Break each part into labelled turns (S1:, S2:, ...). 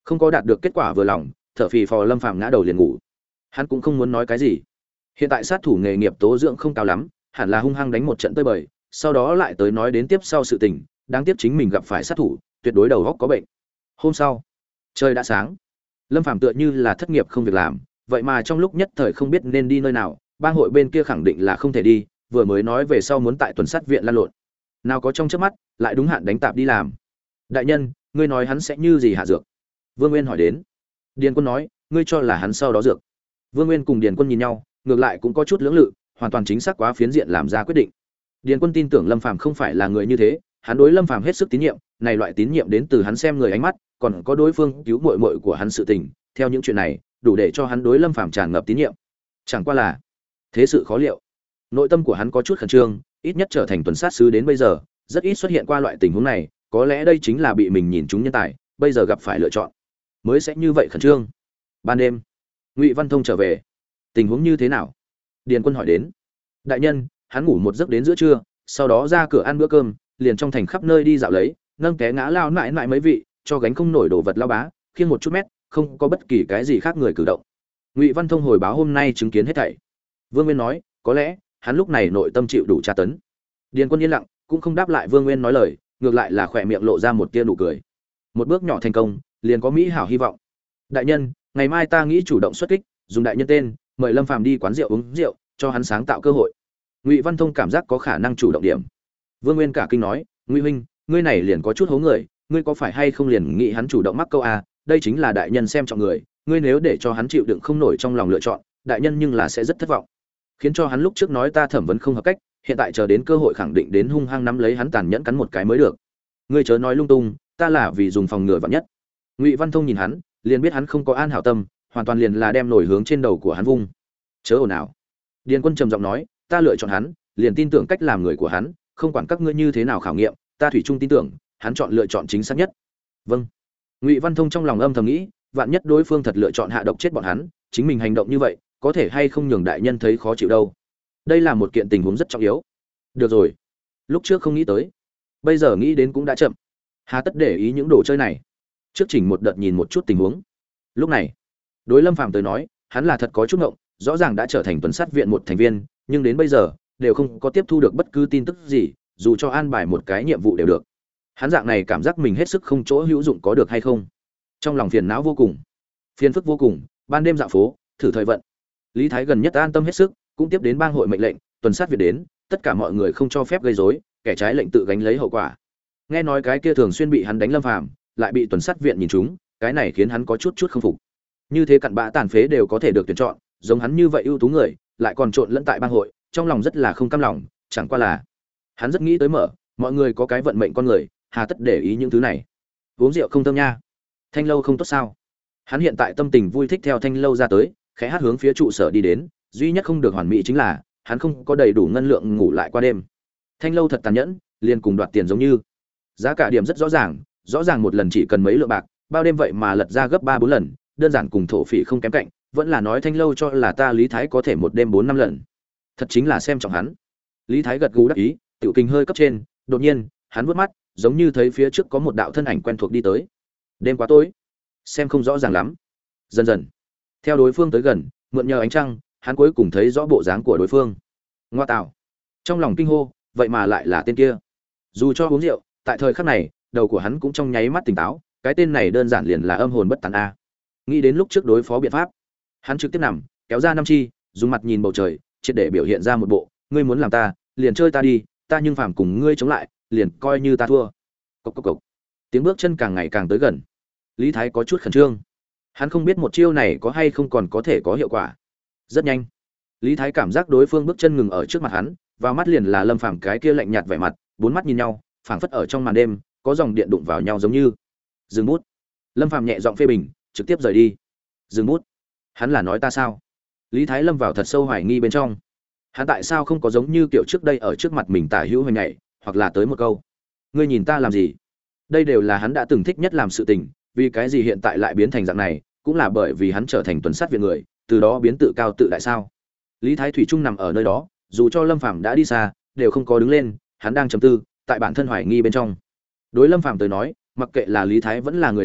S1: Không có đạt được kết quả vừa lòng, thở phì phò Lâm Phàm ngã đầu liền ngủ. Hắn cũng không muốn nói cái gì. Hiện tại sát thủ nghề nghiệp tố dưỡng không cao lắm, hẳn là hung hăng đánh một trận tơi bời, sau đó lại tới nói đến tiếp sau sự tình, đáng tiếc chính mình gặp phải sát thủ, tuyệt đối đầu óc có bệnh. Hôm sau, trời đã sáng. Lâm Phàm tựa như là thất nghiệp không việc làm, vậy mà trong lúc nhất thời không biết nên đi nơi nào, bang hội bên kia khẳng định là không thể đi, vừa mới nói về sau muốn tại tuần sát viện lăn lộn. Nào có trong chớp mắt, lại đúng hạn đánh tạp đi làm. Đại nhân, ngươi nói hắn sẽ như gì hạ dược? Vương Nguyên hỏi đến. Điền Quân nói, ngươi cho là hắn sau đó dược. Vương Nguyên cùng Điền Quân nhìn nhau, ngược lại cũng có chút lưỡng lự, hoàn toàn chính xác quá phiến diện làm ra quyết định. Điền Quân tin tưởng Lâm Phàm không phải là người như thế, hắn đối Lâm Phàm hết sức tín nhiệm, này loại tín nhiệm đến từ hắn xem người ánh mắt, còn có đối phương cứu muội muội của hắn sự tình, theo những chuyện này, đủ để cho hắn đối Lâm Phàm tràn ngập tín nhiệm. Chẳng qua là, thế sự khó liệu. Nội tâm của hắn có chút khẩn trương, ít nhất trở thành tuần sát sứ đến bây giờ, rất ít xuất hiện qua loại tình huống này, có lẽ đây chính là bị mình nhìn trúng nhân tài, bây giờ gặp phải lựa chọn, mới sẽ như vậy khẩn trương. Ban đêm, Ngụy Văn Thông trở về. Tình huống như thế nào? Điền Quân hỏi đến. Đại nhân, hắn ngủ một giấc đến giữa trưa, sau đó ra cửa ăn bữa cơm, liền trong thành khắp nơi đi dạo lấy, nâng té ngã lao nại nại mấy vị, cho gánh không nổi đồ vật lao bá, khiêng một chút mét, không có bất kỳ cái gì khác người cử động. Ngụy Văn Thông hồi báo hôm nay chứng kiến hết thảy. Vương Nguyên nói, có lẽ hắn lúc này nội tâm chịu đủ tra tấn. Điền Quân yên lặng, cũng không đáp lại Vương Nguyên nói lời, ngược lại là khỏe miệng lộ ra một tia nụ cười. Một bước nhỏ thành công, liền có mỹ hảo hy vọng. Đại nhân, ngày mai ta nghĩ chủ động xuất kích, dùng đại nhân tên, mời Lâm Phàm đi quán rượu uống rượu, cho hắn sáng tạo cơ hội. Ngụy Văn Thông cảm giác có khả năng chủ động điểm. Vương Nguyên cả kinh nói, Ngụy huynh, ngươi này liền có chút hố người, ngươi có phải hay không liền nghĩ hắn chủ động mắc câu a, đây chính là đại nhân xem trọng người, ngươi nếu để cho hắn chịu đựng không nổi trong lòng lựa chọn, đại nhân nhưng là sẽ rất thất vọng. Khiến cho hắn lúc trước nói ta thẩm vấn không hợp cách, hiện tại chờ đến cơ hội khẳng định đến hung hăng nắm lấy hắn tàn nhẫn cắn một cái mới được. Ngươi chớ nói lung tung, ta là vì dùng phòng ngừa vạn nhất. Ngụy Văn Thông nhìn hắn, liền biết hắn không có an hảo tâm, hoàn toàn liền là đem nổi hướng trên đầu của hắn vung. Chớ ồn ào. Điền Quân trầm giọng nói, ta lựa chọn hắn, liền tin tưởng cách làm người của hắn, không quản các ngươi như thế nào khảo nghiệm, ta thủy chung tin tưởng, hắn chọn lựa chọn chính xác nhất. Vâng. Ngụy Văn Thông trong lòng âm thầm nghĩ, vạn nhất đối phương thật lựa chọn hạ độc chết bọn hắn, chính mình hành động như vậy, có thể hay không nhường đại nhân thấy khó chịu đâu. Đây là một kiện tình huống rất trọng yếu. Được rồi, lúc trước không nghĩ tới, bây giờ nghĩ đến cũng đã chậm. Hà tất để ý những đồ chơi này. Trước chỉnh một đợt nhìn một chút tình huống. Lúc này, đối Lâm Phàm tới nói, hắn là thật có chút ngộng, rõ ràng đã trở thành tuần sát viện một thành viên, nhưng đến bây giờ đều không có tiếp thu được bất cứ tin tức gì, dù cho an bài một cái nhiệm vụ đều được. Hắn dạng này cảm giác mình hết sức không chỗ hữu dụng có được hay không? Trong lòng phiền não vô cùng, phiền phức vô cùng, ban đêm dạo phố, thử thời vận. Lý Thái gần nhất an tâm hết sức, cũng tiếp đến bang hội mệnh lệnh, tuần sát viện đến, tất cả mọi người không cho phép gây rối, kẻ trái lệnh tự gánh lấy hậu quả. Nghe nói cái kia thường xuyên bị hắn đánh Lâm Phàm, lại bị tuần sát viện nhìn trúng, cái này khiến hắn có chút không phục. Như thế cặn bã tàn phế đều có thể được tuyển chọn, giống hắn như vậy ưu tú người, lại còn trộn lẫn tại bang hội, trong lòng rất là không cam lòng, chẳng qua là hắn rất nghĩ tới mở, mọi người có cái vận mệnh con người, hà tất để ý những thứ này. Uống rượu không thơm nha. Thanh lâu không tốt sao? Hắn hiện tại tâm tình vui thích theo thanh lâu ra tới, khẽ hát hướng phía trụ sở đi đến, duy nhất không được hoàn mỹ chính là hắn không có đầy đủ ngân lượng ngủ lại qua đêm. Thanh lâu thật tàn nhẫn, liền cùng đoạt tiền giống như. Giá cả điểm rất rõ ràng một lần chỉ cần mấy lượng bạc, bao đêm vậy mà lật ra gấp 3-4 lần, đơn giản cùng thổ phỉ không kém cạnh, vẫn là nói thanh lâu cho là ta Lý Thái có thể một đêm 4-5 lần. Thật chính là xem trọng hắn. Lý Thái gật gù đắc ý, tiểu kinh hơi cấp trên, đột nhiên, hắn vuốt mắt, giống như thấy phía trước có một đạo thân ảnh quen thuộc đi tới. Đêm quá tối, xem không rõ ràng lắm. Dần dần, theo đối phương tới gần, mượn nhờ ánh trăng, hắn cuối cùng thấy rõ bộ dáng của đối phương. Ngoa tạo. Trong lòng kinh hô, vậy mà lại là tên kia. Dù cho uống rượu, tại thời khắc này, đầu của hắn cũng trong nháy mắt tỉnh táo, cái tên này đơn giản liền là âm hồn bất tán a. Nghĩ đến lúc trước đối phó biện pháp, hắn trực tiếp nằm, kéo ra năm chi, dùng mặt nhìn bầu trời, triệt để biểu hiện ra một bộ, ngươi muốn làm ta, liền chơi ta đi, ta nhưng phàm cùng ngươi chống lại, liền coi như ta thua. Cộc cộc cộc. Tiếng bước chân càng ngày càng tới gần. Lý Thái có chút khẩn trương. Hắn không biết một chiêu này có hay không còn có thể có hiệu quả. Rất nhanh, Lý Thái cảm giác đối phương bước chân ngừng ở trước mặt hắn, vào mắt liền là Lâm Phàm cái kia lạnh nhạt vẻ mặt, bốn mắt nhìn nhau, phảng phất ở trong màn đêm, có dòng điện đụng vào nhau giống như. Dừng bút. Lâm Phàm nhẹ giọng phê bình, trực tiếp rời đi. Dừng bút. Hắn là nói ta sao? Lý Thái lâm vào thật sâu hoài nghi bên trong. Hắn tại sao không có giống như kiểu trước đây ở trước mặt mình tả hữu hình nhảy, hoặc là tới một câu, ngươi nhìn ta làm gì? Đây đều là hắn đã từng thích nhất làm sự tình, vì cái gì hiện tại lại biến thành dạng này, cũng là bởi vì hắn trở thành tuần sát viện người, từ đó biến tự cao tự đại sao? Lý Thái thủy chung nằm ở nơi đó, dù cho Lâm Phàm đã đi xa, đều không có đứng lên, hắn đang trầm tư, tại bản thân hoài nghi bên trong. Đối Lâm Phàm tới nói, mặc kệ là Lý Thái vẫn là người nào,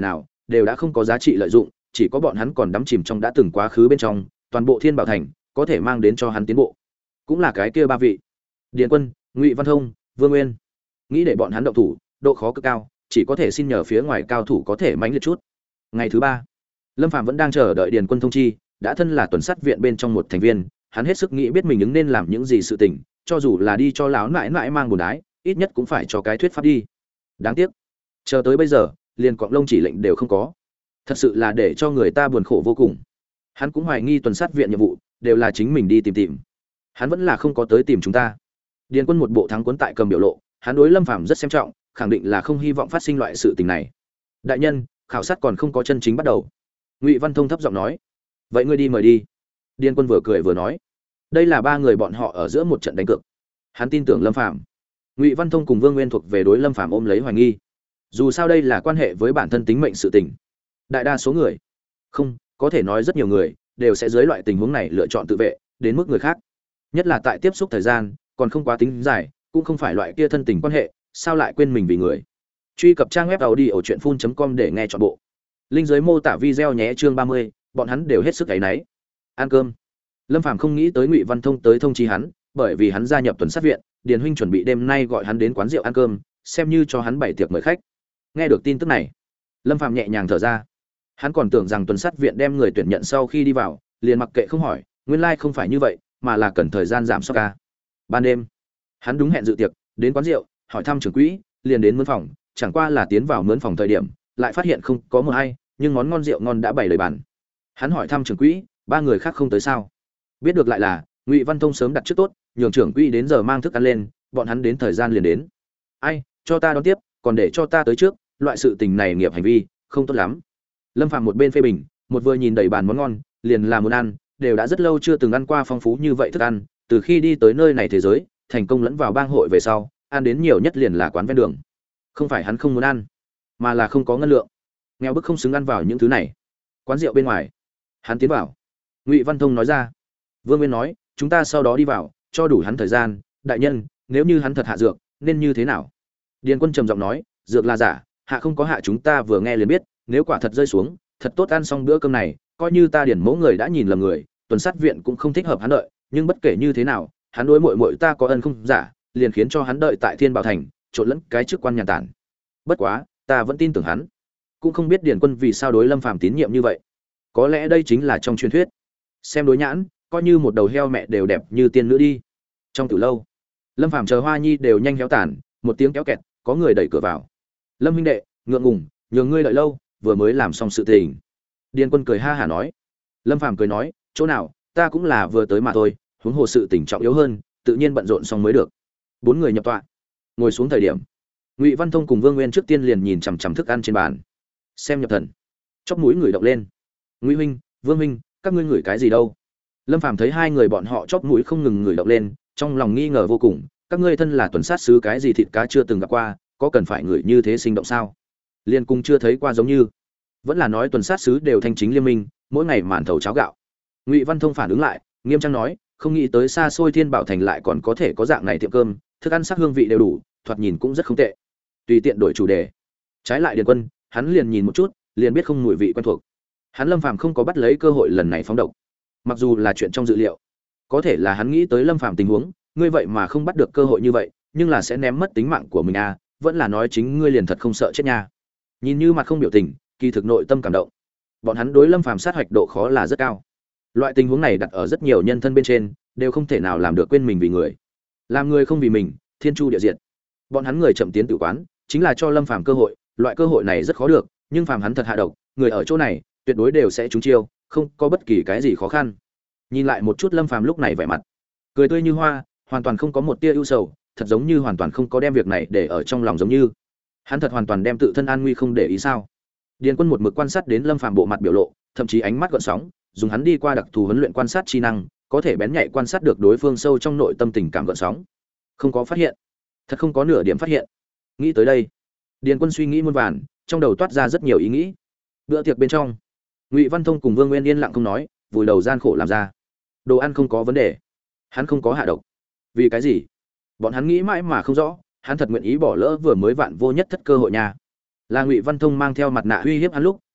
S1: đều đã không có giá trị lợi dụng, chỉ có bọn hắn còn đắm chìm trong đã từng quá khứ bên trong, toàn bộ Thiên Bảo Thành có thể mang đến cho hắn tiến bộ. Cũng là cái kia ba vị: Điền Quân, Ngụy Văn Thông, Vương Nguyên. Nghĩ để bọn hắn động thủ, độ khó cực cao, chỉ có thể xin nhờ phía ngoài cao thủ có thể mãnh liệt chút. Ngày thứ ba, Lâm Phàm vẫn đang chờ đợi Điền Quân thông chi, đã thân là tuần sát viện bên trong một thành viên, hắn hết sức nghĩ biết mình ứng nên làm những gì sự tình, cho dù là đi cho lão nãi nãi mang bùn đái, ít nhất cũng phải cho cái thuyết pháp đi. Đáng tiếc, chờ tới bây giờ, liền cọng lông chỉ lệnh đều không có. Thật sự là để cho người ta buồn khổ vô cùng. Hắn cũng hoài nghi tuần sát viện nhiệm vụ đều là chính mình đi tìm. Hắn vẫn là không có tới tìm chúng ta. Điền Quân một bộ thắng cuốn tại cầm biểu lộ, hắn đối Lâm Phàm rất xem trọng, khẳng định là không hy vọng phát sinh loại sự tình này. Đại nhân, khảo sát còn không có chân chính bắt đầu. Ngụy Văn Thông thấp giọng nói. Vậy ngươi đi mời đi. Điền Quân vừa cười vừa nói. Đây là ba người bọn họ ở giữa một trận đánh cược. Hắn tin tưởng Lâm Phàm. Ngụy Văn Thông cùng Vương Nguyên thuộc về đối Lâm Phàm ôm lấy hoài nghi. Dù sao đây là quan hệ với bản thân tính mệnh sự tình. Đại đa số người, không, có thể nói rất nhiều người đều sẽ dưới loại tình huống này lựa chọn tự vệ, đến mức người khác. Nhất là tại tiếp xúc thời gian còn không quá tính dài, cũng không phải loại kia thân tình quan hệ, sao lại quên mình vì người. Truy cập trang web audiochuyenphun.com để nghe trọn bộ. Link dưới mô tả video nhé. Chương 30, bọn hắn đều hết sức áy náy. Ăn cơm. Lâm Phàm không nghĩ tới Ngụy Văn Thông tới thông chi hắn, bởi vì hắn gia nhập tuần sát viện, Điền huynh chuẩn bị đêm nay gọi hắn đến quán rượu ăn cơm, xem như cho hắn bày tiệc mời khách. Nghe được tin tức này, Lâm Phàm nhẹ nhàng thở ra. Hắn còn tưởng rằng tuần sát viện đem người tuyển nhận sau khi đi vào, liền mặc kệ không hỏi, nguyên lai không phải như vậy, mà là cần thời gian giảm sóc ca. Ban đêm, hắn đúng hẹn dự tiệc, đến quán rượu, hỏi thăm trưởng quỹ, liền đến mướn phòng, chẳng qua là tiến vào mướn phòng thời điểm, lại phát hiện không có một ai, nhưng món ngon rượu ngon đã bày đầy bàn. Hắn hỏi thăm trưởng quỹ, ba người khác không tới sao? Biết được lại là Ngụy Văn Thông sớm đặt trước tốt, nhường trưởng quỹ đến giờ mang thức ăn lên, bọn hắn đến thời gian liền đến. Ai, cho ta đón tiếp, còn để cho ta tới trước, loại sự tình này nghiệp hành vi không tốt lắm. Lâm Phàm một bên phê bình, một vừa nhìn đầy bàn món ngon, liền là muốn ăn, đều đã rất lâu chưa từng ăn qua phong phú như vậy thức ăn, từ khi đi tới nơi này thế giới, thành công lẫn vào bang hội về sau, ăn đến nhiều nhất liền là quán ven đường. Không phải hắn không muốn ăn, mà là không có ngân lượng. Nghèo bức không xứng ăn vào những thứ này. Quán rượu bên ngoài, hắn tiến vào. Ngụy Văn Thông nói ra. Vương Nguyên nói, chúng ta sau đó đi vào, cho đủ hắn thời gian. Đại nhân, nếu như hắn thật hạ dược, nên như thế nào? Điền Quân trầm giọng nói, dược là giả, hạ không có hạ chúng ta vừa nghe liền biết, nếu quả thật rơi xuống, thật tốt ăn xong bữa cơm này, coi như ta Điền mẫu người đã nhìn lầm người, tuần sát viện cũng không thích hợp hắn đợi, nhưng bất kể như thế nào, hắn đối muội muội ta có ân không giả, liền khiến cho hắn đợi tại Thiên Bảo Thành, trộn lẫn cái chức quan nhà tản. Bất quá, ta vẫn tin tưởng hắn. Cũng không biết Điền Quân vì sao đối Lâm Phàm tín nhiệm như vậy. Có lẽ đây chính là trong truyền thuyết. Xem đối nhãn, coi như một đầu heo mẹ đều đẹp như tiên nữ đi. Trong tử lâu, Lâm Phàm chờ Hoa Nhi đều nhanh héo tàn, một tiếng kéo kẹt, có người đẩy cửa vào. Lâm huynh đệ, ngượng ngùng, nhường ngươi đợi lâu, vừa mới làm xong sự tình. Điền Quân cười ha hả nói. Lâm Phàm cười nói, chỗ nào, ta cũng là vừa tới mà thôi, huống hồ sự tình trọng yếu hơn, tự nhiên bận rộn xong mới được. Bốn người nhập tọa, ngồi xuống thời điểm, Ngụy Văn Thông cùng Vương Nguyên trước tiên liền nhìn chằm chằm thức ăn trên bàn, xem nhập thần, chóp mũi người động lên. Ngụy huynh, Vương huynh, các ngươi ngửi cái gì đâu? Lâm Phàm thấy hai người bọn họ chóp mũi không ngừng ngửi động lên, trong lòng nghi ngờ vô cùng, các ngươi thân là tuần sát sứ cái gì thịt cá chưa từng gặp qua, có cần phải ngửi như thế sinh động sao? Liên cung chưa thấy qua giống như, vẫn là nói tuần sát sứ đều thanh chính liên minh, mỗi ngày màn thầu cháo gạo. Ngụy Văn Thông phản ứng lại, nghiêm trang nói, không nghĩ tới xa xôi Thiên Bảo Thành lại còn có thể có dạng này tiệm cơm, thức ăn sắc hương vị đều đủ, thoạt nhìn cũng rất không tệ. Tùy tiện đổi chủ đề. Trái lại Điền Quân, hắn liền nhìn một chút, liền biết không mùi vị quen thuộc. Hắn Lâm Phàm không có bắt lấy cơ hội lần này phóng độc. Mặc dù là chuyện trong dự liệu, có thể là hắn nghĩ tới Lâm Phàm tình huống, ngươi vậy mà không bắt được cơ hội như vậy, nhưng là sẽ ném mất tính mạng của mình à, vẫn là nói chính ngươi liền thật không sợ chết nha. Nhìn như mặt không biểu tình, kỳ thực nội tâm cảm động. Bọn hắn đối Lâm Phàm sát hoạch độ khó là rất cao. Loại tình huống này đặt ở rất nhiều nhân thân bên trên, đều không thể nào làm được quên mình vì người. Làm người không vì mình, thiên chu địa diệt. Bọn hắn người chậm tiến tự quán, chính là cho Lâm Phàm cơ hội, loại cơ hội này rất khó được, nhưng Phàm hắn thật hạ độc, người ở chỗ này tuyệt đối đều sẽ trúng chiêu, không có bất kỳ cái gì khó khăn. Nhìn lại một chút Lâm Phàm lúc này vẻ mặt, cười tươi như hoa, hoàn toàn không có một tia ưu sầu, thật giống như hoàn toàn không có đem việc này để ở trong lòng, giống như hắn thật hoàn toàn đem tự thân an nguy không để ý sao. Điền Quân một mực quan sát đến Lâm Phàm bộ mặt biểu lộ, thậm chí ánh mắt gợn sóng, dùng hắn đi qua đặc thù huấn luyện quan sát chi năng, có thể bén nhạy quan sát được đối phương sâu trong nội tâm tình cảm gợn sóng. Không có phát hiện, thật không có nửa điểm phát hiện. Nghĩ tới đây, Điền Quân suy nghĩ muôn vàn, trong đầu toát ra rất nhiều ý nghĩ. Bữa tiệc bên trong, Ngụy Văn Thông cùng Vương Nguyên yên lặng không nói, vùi đầu gian khổ làm ra. Đồ ăn không có vấn đề, hắn không có hạ độc. Vì cái gì? Bọn hắn nghĩ mãi mà không rõ, hắn thật nguyện ý bỏ lỡ vừa mới vạn vô nhất thất cơ hội nha. Là Ngụy Văn Thông mang theo mặt nạ uy hiếp hắn lúc,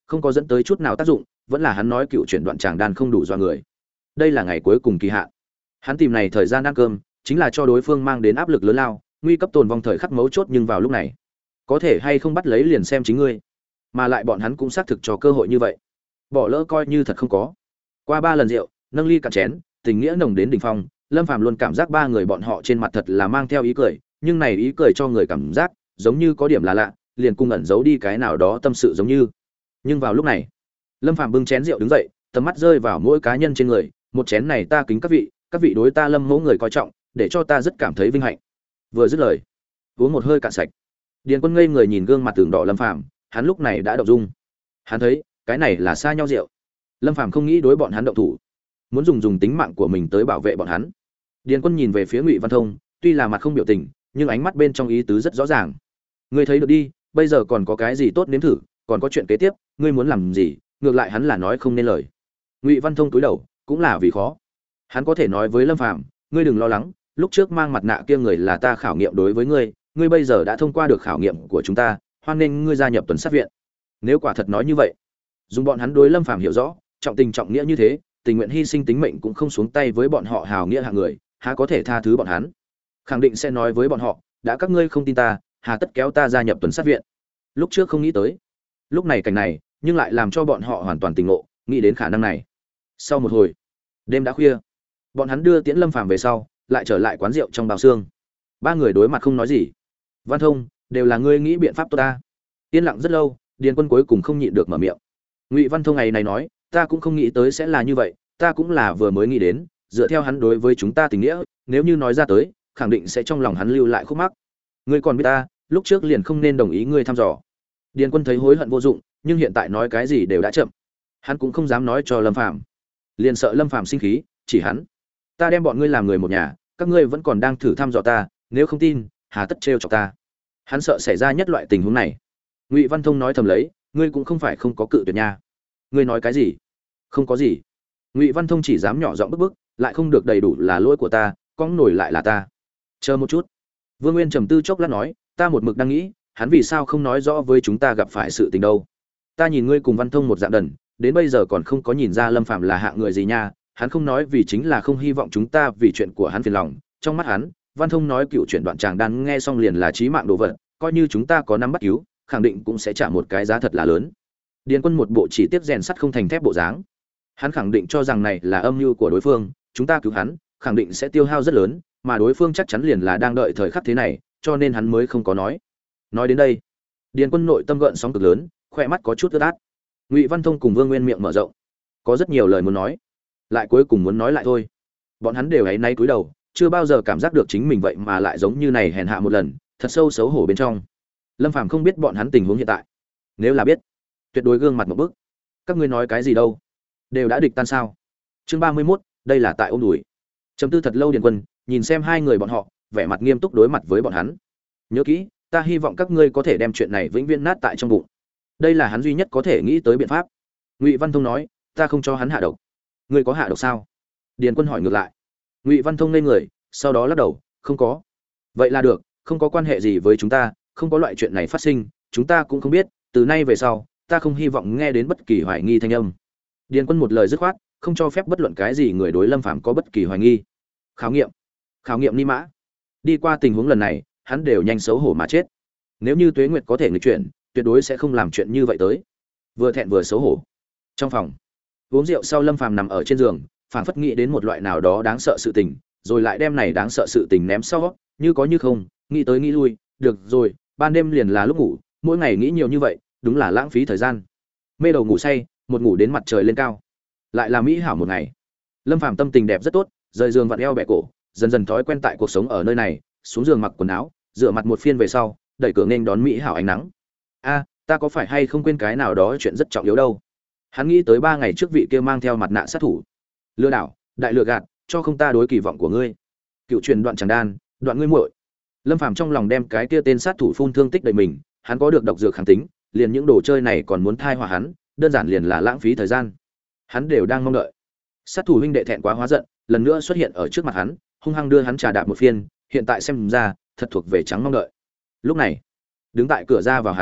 S1: không có dẫn tới chút nào tác dụng, vẫn là hắn nói cựu chuyển đoạn tràng đan không đủ do người. Đây là ngày cuối cùng kỳ hạn. Hắn tìm này thời gian ăn cơm, chính là cho đối phương mang đến áp lực lớn lao, nguy cấp tồn vong thời khắc mấu chốt, nhưng vào lúc này, có thể hay không bắt lấy liền xem chính ngươi. Mà lại bọn hắn cũng xác thực cho cơ hội như vậy. Bỏ lỡ coi như thật không có. Qua 3 lần rượu, nâng ly cạn chén, tình nghĩa nồng đến đỉnh phong, Lâm Phàm luôn cảm giác ba người bọn họ trên mặt thật là mang theo ý cười, nhưng này ý cười cho người cảm giác giống như có điểm là lạ, liền cung ẩn giấu đi cái nào đó tâm sự giống như. Nhưng vào lúc này, Lâm Phàm bưng chén rượu đứng dậy, tầm mắt rơi vào mỗi cá nhân trên người, một chén này ta kính các vị đối ta Lâm mẫu người coi trọng, để cho ta rất cảm thấy vinh hạnh. Vừa dứt lời, uống một hơi cạn sạch. Điền Quân ngây người nhìn gương mặt tưởng đỏ Lâm Phàm, hắn lúc này đã động dung. Hắn thấy, cái này là xa nhau rượu. Lâm Phàm không nghĩ đối bọn hắn động thủ, muốn dùng tính mạng của mình tới bảo vệ bọn hắn. Điền Quân nhìn về phía Ngụy Văn Thông, tuy là mặt không biểu tình, nhưng ánh mắt bên trong ý tứ rất rõ ràng. Ngươi thấy được đi, bây giờ còn có cái gì tốt nếm thử, còn có chuyện kế tiếp, ngươi muốn làm gì? Ngược lại hắn là nói không nên lời. Ngụy Văn Thông cúi đầu, cũng là vì khó. Hắn có thể nói với Lâm Phàm, ngươi đừng lo lắng, lúc trước mang mặt nạ kia người là ta khảo nghiệm đối với ngươi, ngươi bây giờ đã thông qua được khảo nghiệm của chúng ta, hoan nghênh ngươi gia nhập tuần sát viện. Nếu quả thật nói như vậy, dùng bọn hắn đối Lâm Phàm hiểu rõ, trọng tình trọng nghĩa như thế, tình nguyện hy sinh tính mệnh cũng không xuống tay với bọn họ hào nghĩa hạng người, há có thể tha thứ bọn hắn? Khẳng định sẽ nói với bọn họ, đã các ngươi không tin ta, hà tất kéo ta gia nhập tuần sát viện. Lúc trước không nghĩ tới, lúc này cảnh này, nhưng lại làm cho bọn họ hoàn toàn tỉnh ngộ, nghĩ đến khả năng này. Sau một hồi, đêm đã khuya, bọn hắn đưa Tiễn Lâm Phàm về sau, lại trở lại quán rượu trong bào xương. Ba người đối mặt không nói gì. Văn Thông, đều là ngươi nghĩ biện pháp tốt ta. Yên lặng rất lâu, Điền Quân cuối cùng không nhịn được mở miệng. Ngụy Văn Thông ngày này nói, ta cũng không nghĩ tới sẽ là như vậy, ta cũng là vừa mới nghĩ đến, dựa theo hắn đối với chúng ta tình nghĩa, nếu như nói ra tới, khẳng định sẽ trong lòng hắn lưu lại khúc mắc. Ngươi còn biết ta, lúc trước liền không nên đồng ý ngươi thăm dò. Điền Quân thấy hối hận vô dụng, nhưng hiện tại nói cái gì đều đã chậm. Hắn cũng không dám nói cho Lâm Phàm, liền sợ Lâm Phàm sinh khí, chỉ hắn. Ta đem bọn ngươi làm người một nhà, các ngươi vẫn còn đang thử thăm dò ta, nếu không tin, hà tất trêu chọc ta. Hắn sợ xảy ra nhất loại tình huống này. Ngụy Văn Thông nói thầm lấy, ngươi cũng không phải không có cự tuyệt nha. Ngươi nói cái gì? Không có gì. Ngụy Văn Thông chỉ dám nhỏ giọng bức bức, lại không được đầy đủ là lỗi của ta, con nổi lại là ta. Chờ một chút. Vương Nguyên trầm tư chốc lát nói, ta một mực đang nghĩ, hắn vì sao không nói rõ với chúng ta gặp phải sự tình đâu? Ta nhìn ngươi cùng Văn Thông một dạng đần, đến bây giờ còn không có nhìn ra Lâm Phàm là hạng người gì nha, hắn không nói vì chính là không hy vọng chúng ta vì chuyện của hắn phiền lòng, trong mắt hắn, Văn Thông nói cựu chuyển đoạn tràng đan nghe xong liền là chí mạng đồ vật, coi như chúng ta có nắm bắt cứu, khẳng định cũng sẽ trả một cái giá thật là lớn. Điền Quân một bộ chỉ tiếc rèn sắt không thành thép bộ dáng. Hắn khẳng định cho rằng này là âm mưu của đối phương, chúng ta cứu hắn, khẳng định sẽ tiêu hao rất lớn, mà đối phương chắc chắn liền là đang đợi thời khắc thế này, cho nên hắn mới không có nói. Nói đến đây, Điền Quân nội tâm gợn sóng cực lớn, khỏe mắt có chút ướt át. Ngụy Văn Thông cùng Vương Nguyên miệng mở rộng, có rất nhiều lời muốn nói, lại cuối cùng muốn nói lại thôi. Bọn hắn đều áy náy cúi đầu, chưa bao giờ cảm giác được chính mình vậy mà lại giống như này hèn hạ một lần, thật sâu xấu hổ bên trong. Lâm Phàm không biết bọn hắn tình huống hiện tại, nếu là biết, tuyệt đối gương mặt một bức. Các ngươi nói cái gì đâu? Đều đã địch tan sao? Chương 31, đây là tại ôm đùi. Chấm tư thật lâu Điền Quân, nhìn xem hai người bọn họ, vẻ mặt nghiêm túc đối mặt với bọn hắn. Nhớ kỹ, ta hy vọng các ngươi có thể đem chuyện này vĩnh viễn nát tại trong bụng. Đây là hắn duy nhất có thể nghĩ tới biện pháp. Ngụy Văn Thông nói, ta không cho hắn hạ độc. Ngươi có hạ độc sao? Điền Quân hỏi ngược lại. Ngụy Văn Thông lên người, sau đó lắc đầu, không có. Vậy là được, không có quan hệ gì với chúng ta, không có loại chuyện này phát sinh, chúng ta cũng không biết, từ nay về sau, ta không hy vọng nghe đến bất kỳ hoài nghi thanh âm. Điền Quân một lời dứt khoát, không cho phép bất luận cái gì người đối Lâm Phàm có bất kỳ hoài nghi. Khảo nghiệm ni mã. Đi qua tình huống lần này, hắn đều nhanh xấu hổ mà chết. Nếu như Tuế Nguyệt có thể nghịch chuyển, tuyệt đối sẽ không làm chuyện như vậy tới. Vừa thẹn vừa xấu hổ. Trong phòng, uống rượu sau Lâm Phàm nằm ở trên giường, phảng phất nghĩ đến một loại nào đó đáng sợ sự tình, rồi lại đem này đáng sợ sự tình ném sau, như có như không, nghĩ tới nghĩ lui, được rồi, ban đêm liền là lúc ngủ, mỗi ngày nghĩ nhiều như vậy, đúng là lãng phí thời gian. Mê đầu ngủ say, một ngủ đến mặt trời lên cao. Lại là mỹ hảo một ngày. Lâm Phàm tâm tình đẹp rất tốt, rời giường vặn eo bẻ cổ, dần dần thói quen tại cuộc sống ở nơi này, xuống giường mặc quần áo, rửa mặt một phiên về sau, đẩy cửa nghênh đón mỹ hảo ánh nắng. A, ta có phải hay không quên cái nào đó chuyện rất trọng yếu đâu? Hắn nghĩ tới 3 ngày trước vị kia mang theo mặt nạ sát thủ, lừa đảo, đại lừa gạt, cho không ta đối kỳ vọng của ngươi. Cựu truyền đoạn tràng đan, đoạn ngươi muội. Lâm Phàm trong lòng đem cái kia tên sát thủ phun thương tích đầy mình, hắn có được độc dược kháng tính, liền những đồ chơi này còn muốn thai hòa hắn, đơn giản liền là lãng phí thời gian. Hắn đều đang mong đợi. Sát thủ huynh đệ thẹn quá hóa giận, lần nữa xuất hiện ở trước mặt hắn, hung hăng đưa hắn trà đạp một phiên, hiện tại xem ra, thật thuộc về trắng mong đợi. Lúc này, đứng tại cửa ra vào hắn,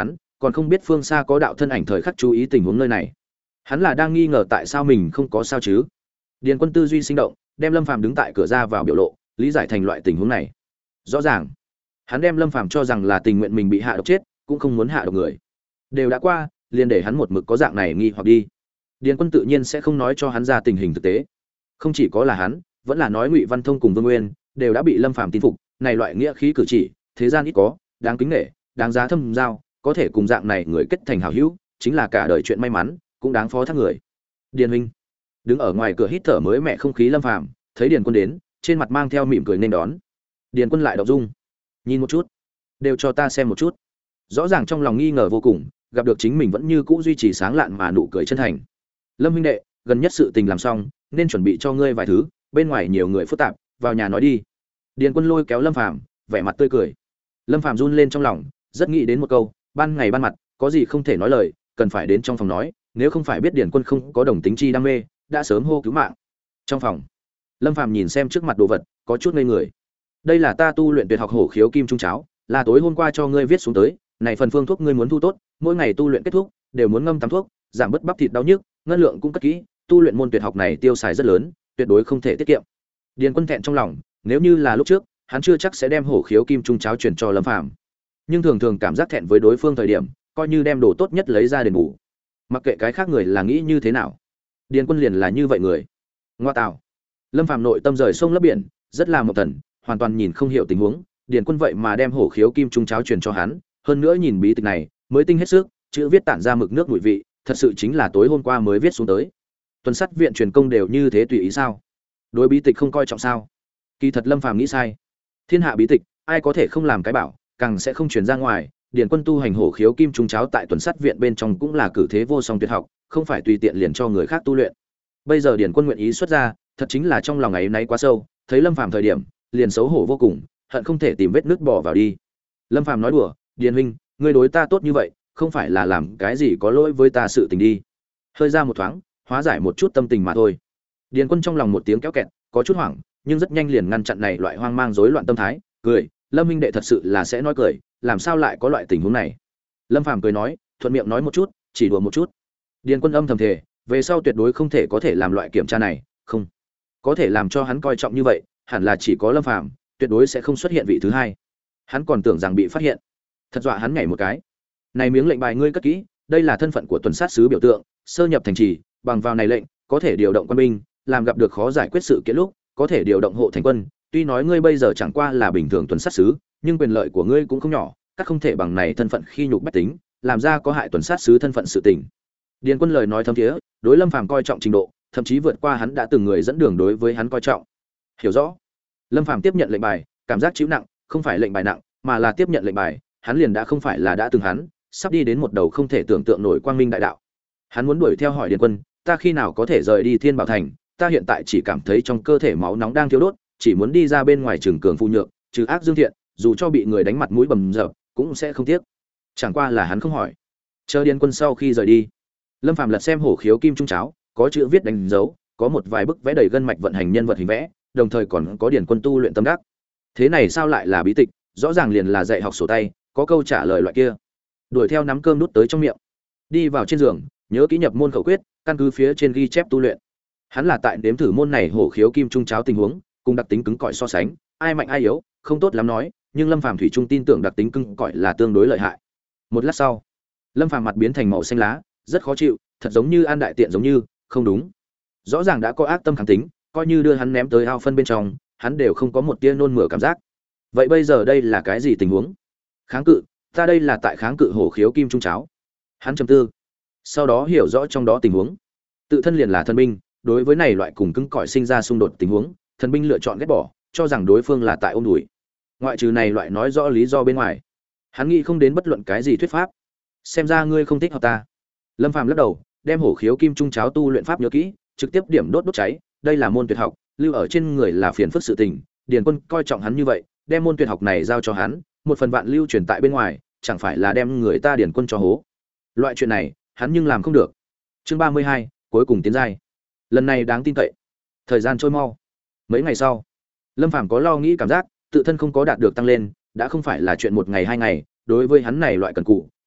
S1: còn không biết phương xa có đạo thân ảnh thời khắc chú ý tình huống nơi này. Hắn là đang nghi ngờ tại sao mình không có sao chứ. Điền Quân tư duy sinh động, đem Lâm Phàm đứng tại cửa ra vào biểu lộ, lý giải thành loại tình huống này. Rõ ràng, hắn đem Lâm Phàm cho rằng là tình nguyện mình bị hạ độc chết, cũng không muốn hạ độc người. Đều đã qua, liền để hắn một mực có dạng này nghi hoặc đi. Điền Quân tự nhiên sẽ không nói cho hắn ra tình hình thực tế. Không chỉ có là hắn, vẫn là nói Ngụy Văn Thông cùng Vương Nguyên đều đã bị Lâm Phàm tin phục, này loại nghĩa khí cử chỉ, thế gian ít có, đáng kính nể, đáng giá thâm giao, có thể cùng dạng này người kết thành hảo hữu, chính là cả đời chuyện may mắn, cũng đáng phó thác người. Điền huynh đứng ở ngoài cửa hít thở mới mẻ không khí Lâm Phàm, thấy Điền Quân đến, trên mặt mang theo mỉm cười nên đón. Điền Quân lại động dung, nhìn một chút, đều cho ta xem một chút. Rõ ràng trong lòng nghi ngờ vô cùng, gặp được chính mình vẫn như cũ duy trì sáng lạn mà nụ cười chân thành. Lâm huynh đệ, gần nhất sự tình làm xong, nên chuẩn bị cho ngươi vài thứ, bên ngoài nhiều người phức tạp, vào nhà nói đi. Điền Quân lôi kéo Lâm Phàm, vẻ mặt tươi cười. Lâm Phàm run lên trong lòng, rất nghĩ đến một câu, ban ngày ban mặt, có gì không thể nói lời, cần phải đến trong phòng nói, nếu không phải biết Điền Quân không có đồng tính chi đam mê, đã sớm hô cứu mạng. Trong phòng, Lâm Phàm nhìn xem trước mặt đồ vật, có chút ngây người. Đây là ta tu luyện tuyệt học hổ khiếu kim trung cháo, là tối hôm qua cho ngươi viết xuống tới, này phần phương thuốc ngươi muốn thu tốt, mỗi ngày tu luyện kết thúc đều muốn ngâm tắm thuốc, giảm bớt bắp thịt đau nhức, ngân lượng cũng cất kỹ, tu luyện môn tuyệt học này tiêu xài rất lớn, tuyệt đối không thể tiết kiệm. Điền Quân thẹn trong lòng, nếu như là lúc trước, hắn chưa chắc sẽ đem hổ khiếu kim trung cháo truyền cho Lâm Phàm. Nhưng thường thường cảm giác thẹn với đối phương thời điểm, coi như đem đồ tốt nhất lấy ra đền bù. Mặc kệ cái khác người là nghĩ như thế nào, Điền Quân liền là như vậy người. Ngoa tạo. Lâm Phàm nội tâm rời sông lấp biển, rất là mộng thần, hoàn toàn nhìn không hiểu tình huống, Điền Quân vậy mà đem hổ khiếu kim trung cháo truyền cho hắn, hơn nữa nhìn bí tịch này, mới tinh hết sức, chữ viết tản ra mực nước mùi vị, thật sự chính là tối hôm qua mới viết xuống tới. Tuần sắt viện truyền công đều như thế tùy ý sao? Đối bí tịch không coi trọng sao? Kỳ thật Lâm Phàm nghĩ sai. Thiên hạ bí tịch, ai có thể không làm cái bảo, càng sẽ không truyền ra ngoài. Điền Quân tu hành hổ khiếu kim trung cháo tại tuần sắt viện bên trong cũng là cử thế vô song tuyệt học, không phải tùy tiện liền cho người khác tu luyện. Bây giờ Điền Quân nguyện ý xuất ra, thật chính là trong lòng ấy náy quá sâu, thấy Lâm Phàm thời điểm, liền xấu hổ vô cùng, hận không thể tìm vết nước bỏ vào đi. Lâm Phàm nói đùa, Điền huynh, ngươi đối ta tốt như vậy, không phải là làm cái gì có lỗi với ta sự tình đi. Hơi ra một thoáng, hóa giải một chút tâm tình mà thôi. Điền Quân trong lòng một tiếng kéo kẹt, có chút hoảng, nhưng rất nhanh liền ngăn chặn này loại hoang mang rối loạn tâm thái, cười, Lâm huynh đệ thật sự là sẽ nói cười, làm sao lại có loại tình huống này. Lâm Phàm cười nói, thuận miệng nói một chút, chỉ đùa một chút. Điền Quân âm thầm thề, về sau tuyệt đối không thể có thể làm loại kiểm tra này, không. Có thể làm cho hắn coi trọng như vậy, hẳn là chỉ có Lâm Phàm, tuyệt đối sẽ không xuất hiện vị thứ hai. Hắn còn tưởng rằng bị phát hiện, thật dọa hắn nhảy một cái. Này miếng lệnh bài ngươi cất kỹ, đây là thân phận của tuần sát sứ biểu tượng, sơ nhập thành trì, bằng vào này lệnh, có thể điều động quân binh, làm gặp được khó giải quyết sự kiện lúc, có thể điều động hộ thành quân, tuy nói ngươi bây giờ chẳng qua là bình thường tuần sát sứ, nhưng quyền lợi của ngươi cũng không nhỏ, các không thể bằng này thân phận khi nhục bách tính, làm ra có hại tuần sát sứ thân phận sự tình. Điền Quân lời nói thâm thiế, đối Lâm Phàm coi trọng trình độ, thậm chí vượt qua hắn đã từng người dẫn đường đối với hắn coi trọng. Hiểu rõ. Lâm Phàm tiếp nhận lệnh bài, cảm giác chịu nặng, không phải lệnh bài nặng, mà là tiếp nhận lệnh bài, hắn liền đã không phải là đã từng hắn, sắp đi đến một đầu không thể tưởng tượng nổi quang minh đại đạo. Hắn muốn đuổi theo hỏi Điền Quân, ta khi nào có thể rời đi Thiên Bảo Thành, ta hiện tại chỉ cảm thấy trong cơ thể máu nóng đang thiêu đốt, chỉ muốn đi ra bên ngoài trường cường phu nhược, trừ ác dương thiện, dù cho bị người đánh mặt mũi bầm dập, cũng sẽ không tiếc. Chẳng qua là hắn không hỏi. Chờ Điền Quân sau khi rời đi, Lâm Phàm lật xem hổ khiếu kim trung cháo, có chữ viết đánh dấu, có một vài bức vẽ đầy gân mạch vận hành nhân vật hình vẽ, đồng thời còn có Điền Quân tu luyện tâm đắc. Thế này sao lại là bí tịch, rõ ràng liền là dạy học sổ tay, có câu trả lời loại kia. Đuổi theo nắm cơm đút tới trong miệng, đi vào trên giường, nhớ kỹ nhập môn khẩu quyết, căn cứ phía trên ghi chép tu luyện. Hắn là tại đếm thử môn này hổ khiếu kim trung cháo tình huống, cùng đặc tính cứng cỏi so sánh, ai mạnh ai yếu, không tốt lắm nói, nhưng Lâm Phàm thủy chung tin tưởng đặc tính cứng cỏi là tương đối lợi hại. Một lát sau, Lâm Phàm mặt biến thành màu xanh lá, rất khó chịu, thật giống như ăn đại tiện giống như, không đúng. Rõ ràng đã có ác tâm kháng tính, coi như đưa hắn ném tới ao phân bên trong, hắn đều không có một tia nôn mửa cảm giác. Vậy bây giờ đây là cái gì tình huống? Kháng cự, ta đây là tại kháng cự hổ khiếu kim trung cháo. Hắn trầm tư, sau đó hiểu rõ trong đó tình huống. Tự thân liền là thần binh, đối với này loại cùng cứng cỏi sinh ra xung đột tình huống, thần binh lựa chọn ghét bỏ, cho rằng đối phương là tại ôm đùi. Ngoại trừ này loại nói rõ lý do bên ngoài, hắn nghĩ không đến bất luận cái gì thuyết pháp. Xem ra ngươi không thích hợp ta. Lâm Phàm lắc đầu, đem hổ khiếu kim trung cháo tu luyện pháp nhớ kỹ, trực tiếp điểm đốt cháy, đây là môn tuyệt học, lưu ở trên người là phiền phức sự tình, Điền Quân coi trọng hắn như vậy, đem môn tuyệt học này giao cho hắn, một phần vạn lưu truyền tại bên ngoài, chẳng phải là đem người ta Điền Quân cho hố. Loại chuyện này, hắn nhưng làm không được. Chương 32, cuối cùng tiến giai. Lần này đáng tin cậy. Thời gian trôi mau. Mấy ngày sau, Lâm Phàm có lo nghĩ cảm giác, tự thân không có đạt được tăng lên, đã không phải là chuyện một ngày hai ngày, đối với hắn này loại cần cụ,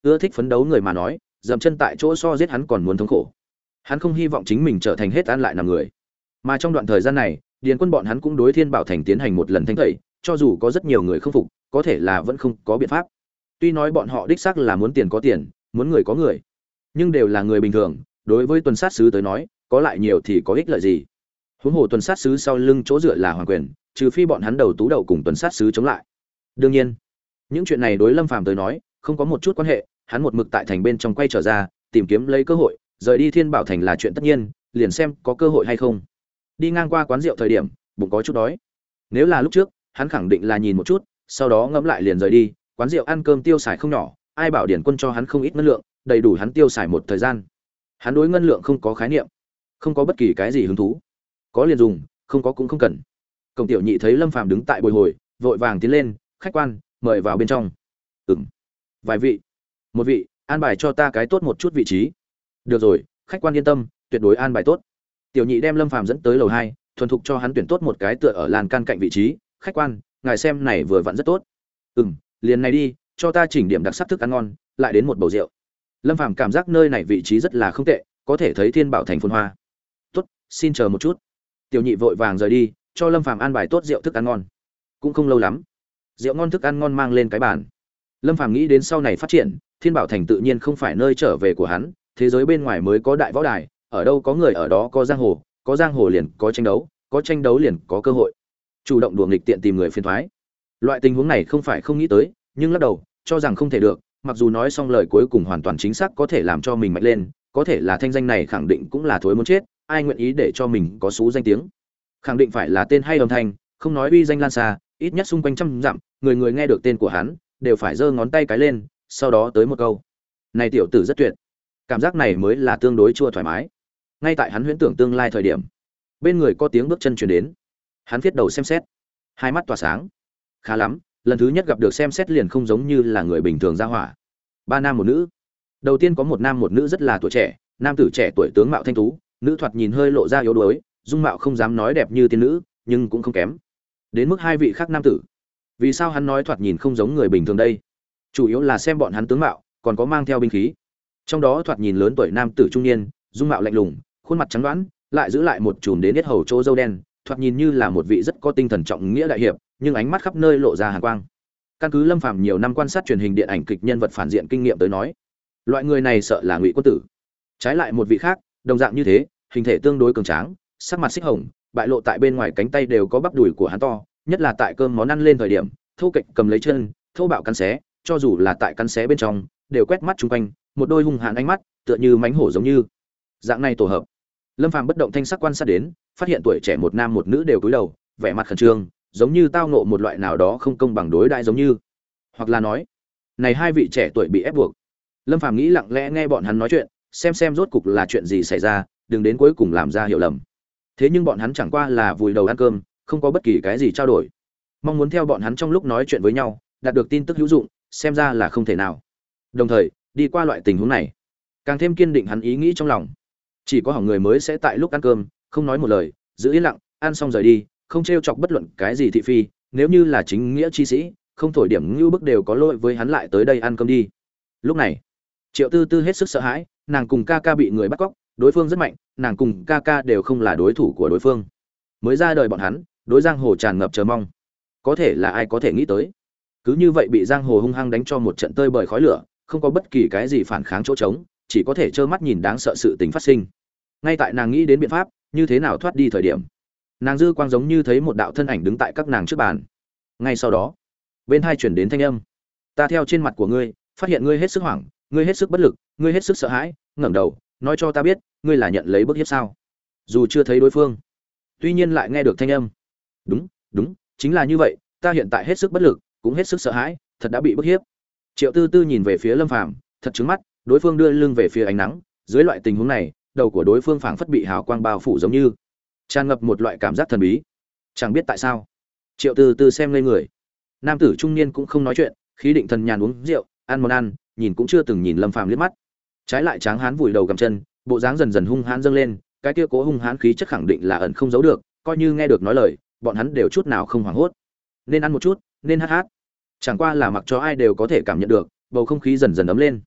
S1: ưa thích phấn đấu người mà nói, dậm chân tại chỗ so giết hắn còn muốn thống khổ. Hắn không hy vọng chính mình trở thành hết ăn lại nằm người. Mà trong đoạn thời gian này, Điền Quân bọn hắn cũng đối Thiên Bảo Thành tiến hành một lần thanh tẩy, cho dù có rất nhiều người không phục, có thể là vẫn không có biện pháp. Tuy nói bọn họ đích xác là muốn tiền có tiền, muốn người có người, nhưng đều là người bình thường, đối với tuần sát sứ tới nói, có lại nhiều thì có ích lợi gì? Huống hồ tuần sát sứ sau lưng chỗ dựa là hoàng quyền, trừ phi bọn hắn đầu tú đầu cùng tuần sát sứ chống lại. Đương nhiên, những chuyện này đối Lâm Phàm tới nói, không có một chút quan hệ, hắn một mực tại thành bên trong quay trở ra, tìm kiếm lấy cơ hội, rời đi Thiên Bảo Thành là chuyện tất nhiên, liền xem có cơ hội hay không. Đi ngang qua quán rượu thời điểm, bụng có chút đói. Nếu là lúc trước, hắn khẳng định là nhìn một chút, sau đó ngẫm lại liền rời đi, quán rượu ăn cơm tiêu xài không nhỏ, ai bảo Điển Quân cho hắn không ít ngân lượng, đầy đủ hắn tiêu xài một thời gian. Hắn đối ngân lượng không có khái niệm, không có bất kỳ cái gì hứng thú. Có liền dùng, không có cũng không cần. Công tiểu nhị thấy Lâm Phàm đứng tại bồi hồi, vội vàng tiến lên, khách quan, mời vào bên trong. Vài vị. Một vị, an bài cho ta cái tốt một chút vị trí. Được rồi, khách quan yên tâm, tuyệt đối an bài tốt. Tiểu nhị đem Lâm Phàm dẫn tới lầu 2, thuần thục cho hắn tuyển tốt một cái tựa ở lan can cạnh vị trí. Khách quan, ngài xem này vừa vặn rất tốt. Liền này đi, cho ta chỉnh điểm đặc sắc thức ăn ngon, lại đến một bầu rượu. Lâm Phàm cảm giác nơi này vị trí rất là không tệ, có thể thấy Thiên Bảo Thành phồn hoa. Tốt, xin chờ một chút. Tiểu nhị vội vàng rời đi, cho Lâm Phàm an bài tốt rượu thức ăn ngon. Cũng không lâu lắm, rượu ngon thức ăn ngon mang lên cái bàn. Lâm Phàm nghĩ đến sau này phát triển, Thiên Bảo Thành tự nhiên không phải nơi trở về của hắn, thế giới bên ngoài mới có đại võ đài, ở đâu có người ở đó có giang hồ liền có tranh đấu, có tranh đấu liền có cơ hội. Chủ động đùa nghịch tiện tìm người phiền toái. Loại tình huống này không phải không nghĩ tới, nhưng lắc đầu, cho rằng không thể được, mặc dù nói xong lời cuối cùng hoàn toàn chính xác có thể làm cho mình mạnh lên, có thể là thanh danh này khẳng định cũng là thối muốn chết, ai nguyện ý để cho mình có số danh tiếng. Khẳng định phải là tên hay âm thanh, không nói uy danh lan xa, ít nhất xung quanh trăm dặm, người người nghe được tên của hắn, đều phải giơ ngón tay cái lên, sau đó tới một câu. Này tiểu tử rất tuyệt. Cảm giác này mới là tương đối chua thoải mái. Ngay tại hắn huyễn tưởng tương lai thời điểm, bên người có tiếng bước chân truyền đến. Hắn viết đầu xem xét, hai mắt tỏa sáng. Khá lắm, lần thứ nhất gặp được xem xét liền không giống như là người bình thường ra hỏa. Ba nam một nữ. Đầu tiên có một nam một nữ rất là tuổi trẻ, nam tử trẻ tuổi tướng mạo thanh tú, nữ thoạt nhìn hơi lộ ra yếu đuối, dung mạo không dám nói đẹp như tiên nữ, nhưng cũng không kém. Đến mức hai vị khác nam tử. Vì sao hắn nói thoạt nhìn không giống người bình thường đây? Chủ yếu là xem bọn hắn tướng mạo, còn có mang theo binh khí. Trong đó thoạt nhìn lớn tuổi nam tử trung niên, dung mạo lạnh lùng, khuôn mặt trắng đoán, lại giữ lại một chùm đến hết hầu chỗ râu đen, thoạt nhìn như là một vị rất có tinh thần trọng nghĩa đại hiệp, nhưng ánh mắt khắp nơi lộ ra hàn quang. Căn cứ Lâm Phàm nhiều năm quan sát truyền hình điện ảnh kịch nhân vật phản diện kinh nghiệm tới nói, loại người này sợ là Ngụy Quân Tử. Trái lại một vị khác, đồng dạng như thế, hình thể tương đối cường tráng, sắc mặt xích hồng, bại lộ tại bên ngoài cánh tay đều có bắp đùi của hắn to, nhất là tại cơm món ăn lên thời điểm, thô kệch cầm lấy chân, thô bạo cắn xé, cho dù là tại cắn xé bên trong, đều quét mắt chung quanh, một đôi hung hãn ánh mắt, tựa như mãnh hổ giống như. Dạng này tổ hợp. Lâm Phàm bất động thanh sắc quan sát đến, phát hiện tuổi trẻ một nam một nữ đều cúi đầu, vẻ mặt khẩn trương, giống như tao ngộ một loại nào đó không công bằng đối đãi giống như. Hoặc là nói, này hai vị trẻ tuổi bị ép buộc. Lâm Phàm nghĩ lặng lẽ nghe bọn hắn nói chuyện, xem rốt cục là chuyện gì xảy ra, đừng đến cuối cùng làm ra hiểu lầm. Thế nhưng bọn hắn chẳng qua là vùi đầu ăn cơm, không có bất kỳ cái gì trao đổi. Mong muốn theo bọn hắn trong lúc nói chuyện với nhau, đạt được tin tức hữu dụng, xem ra là không thể nào. Đồng thời, đi qua loại tình huống này, càng thêm kiên định hắn ý nghĩ trong lòng. Chỉ có hỏng người mới sẽ tại lúc ăn cơm, không nói một lời, giữ yên lặng, ăn xong rời đi, không trêu chọc bất luận cái gì thị phi, nếu như là chính nghĩa chi sĩ, không thổi điểm như bức đều có lỗi với hắn lại tới đây ăn cơm đi. Lúc này, Triệu Tư Tư hết sức sợ hãi, nàng cùng ca ca bị người bắt cóc, đối phương rất mạnh, nàng cùng ca ca đều không là đối thủ của đối phương. Mới ra đời bọn hắn, đối giang hồ tràn ngập chờ mong. Có thể là ai có thể nghĩ tới, cứ như vậy bị giang hồ hung hăng đánh cho một trận tơi bời khói lửa, không có bất kỳ cái gì phản kháng chỗ trống, chỉ có thể trơ mắt nhìn đáng sợ sự tình phát sinh. Ngay tại nàng nghĩ đến biện pháp như thế nào thoát đi thời điểm, nàng dư quang giống như thấy một đạo thân ảnh đứng tại các nàng trước bàn. Ngay sau đó, bên hai chuyển đến thanh âm: ta theo trên mặt của ngươi phát hiện ngươi hết sức hoảng, ngươi hết sức bất lực, ngươi hết sức sợ hãi, ngẩng đầu nói cho ta biết, ngươi là nhận lấy bức hiếp sao? Dù chưa thấy đối phương, tuy nhiên lại nghe được thanh âm. Đúng, chính là như vậy, ta hiện tại hết sức bất lực, cũng hết sức sợ hãi, thật đã bị bức hiếp. Triệu Tư Tư nhìn về phía Lâm Phàm, thật trứng mắt, đối phương đưa lưng về phía ánh nắng, dưới loại tình huống này, đầu của đối phương phảng phất bị hào quang bao phủ giống như, tràn ngập một loại cảm giác thần bí. Chẳng biết tại sao, Triệu Tư Tư xem lên người. Nam tử trung niên cũng không nói chuyện, khí định thần nhàn uống rượu, ăn món ăn, nhìn cũng chưa từng nhìn Lâm Phàm liếc mắt. Trái lại Tráng Hán vùi đầu gầm chân, bộ dáng dần dần hung hãn dâng lên, cái kia cố hung hãn khí chất khẳng định là ẩn không giấu được, coi như nghe được nói lời, bọn hắn đều chút nào không hoảng hốt. Nên ăn một chút, nên hát hát. Chẳng qua là mặc cho ai đều có thể cảm nhận được, bầu không khí dần dần ấm lên.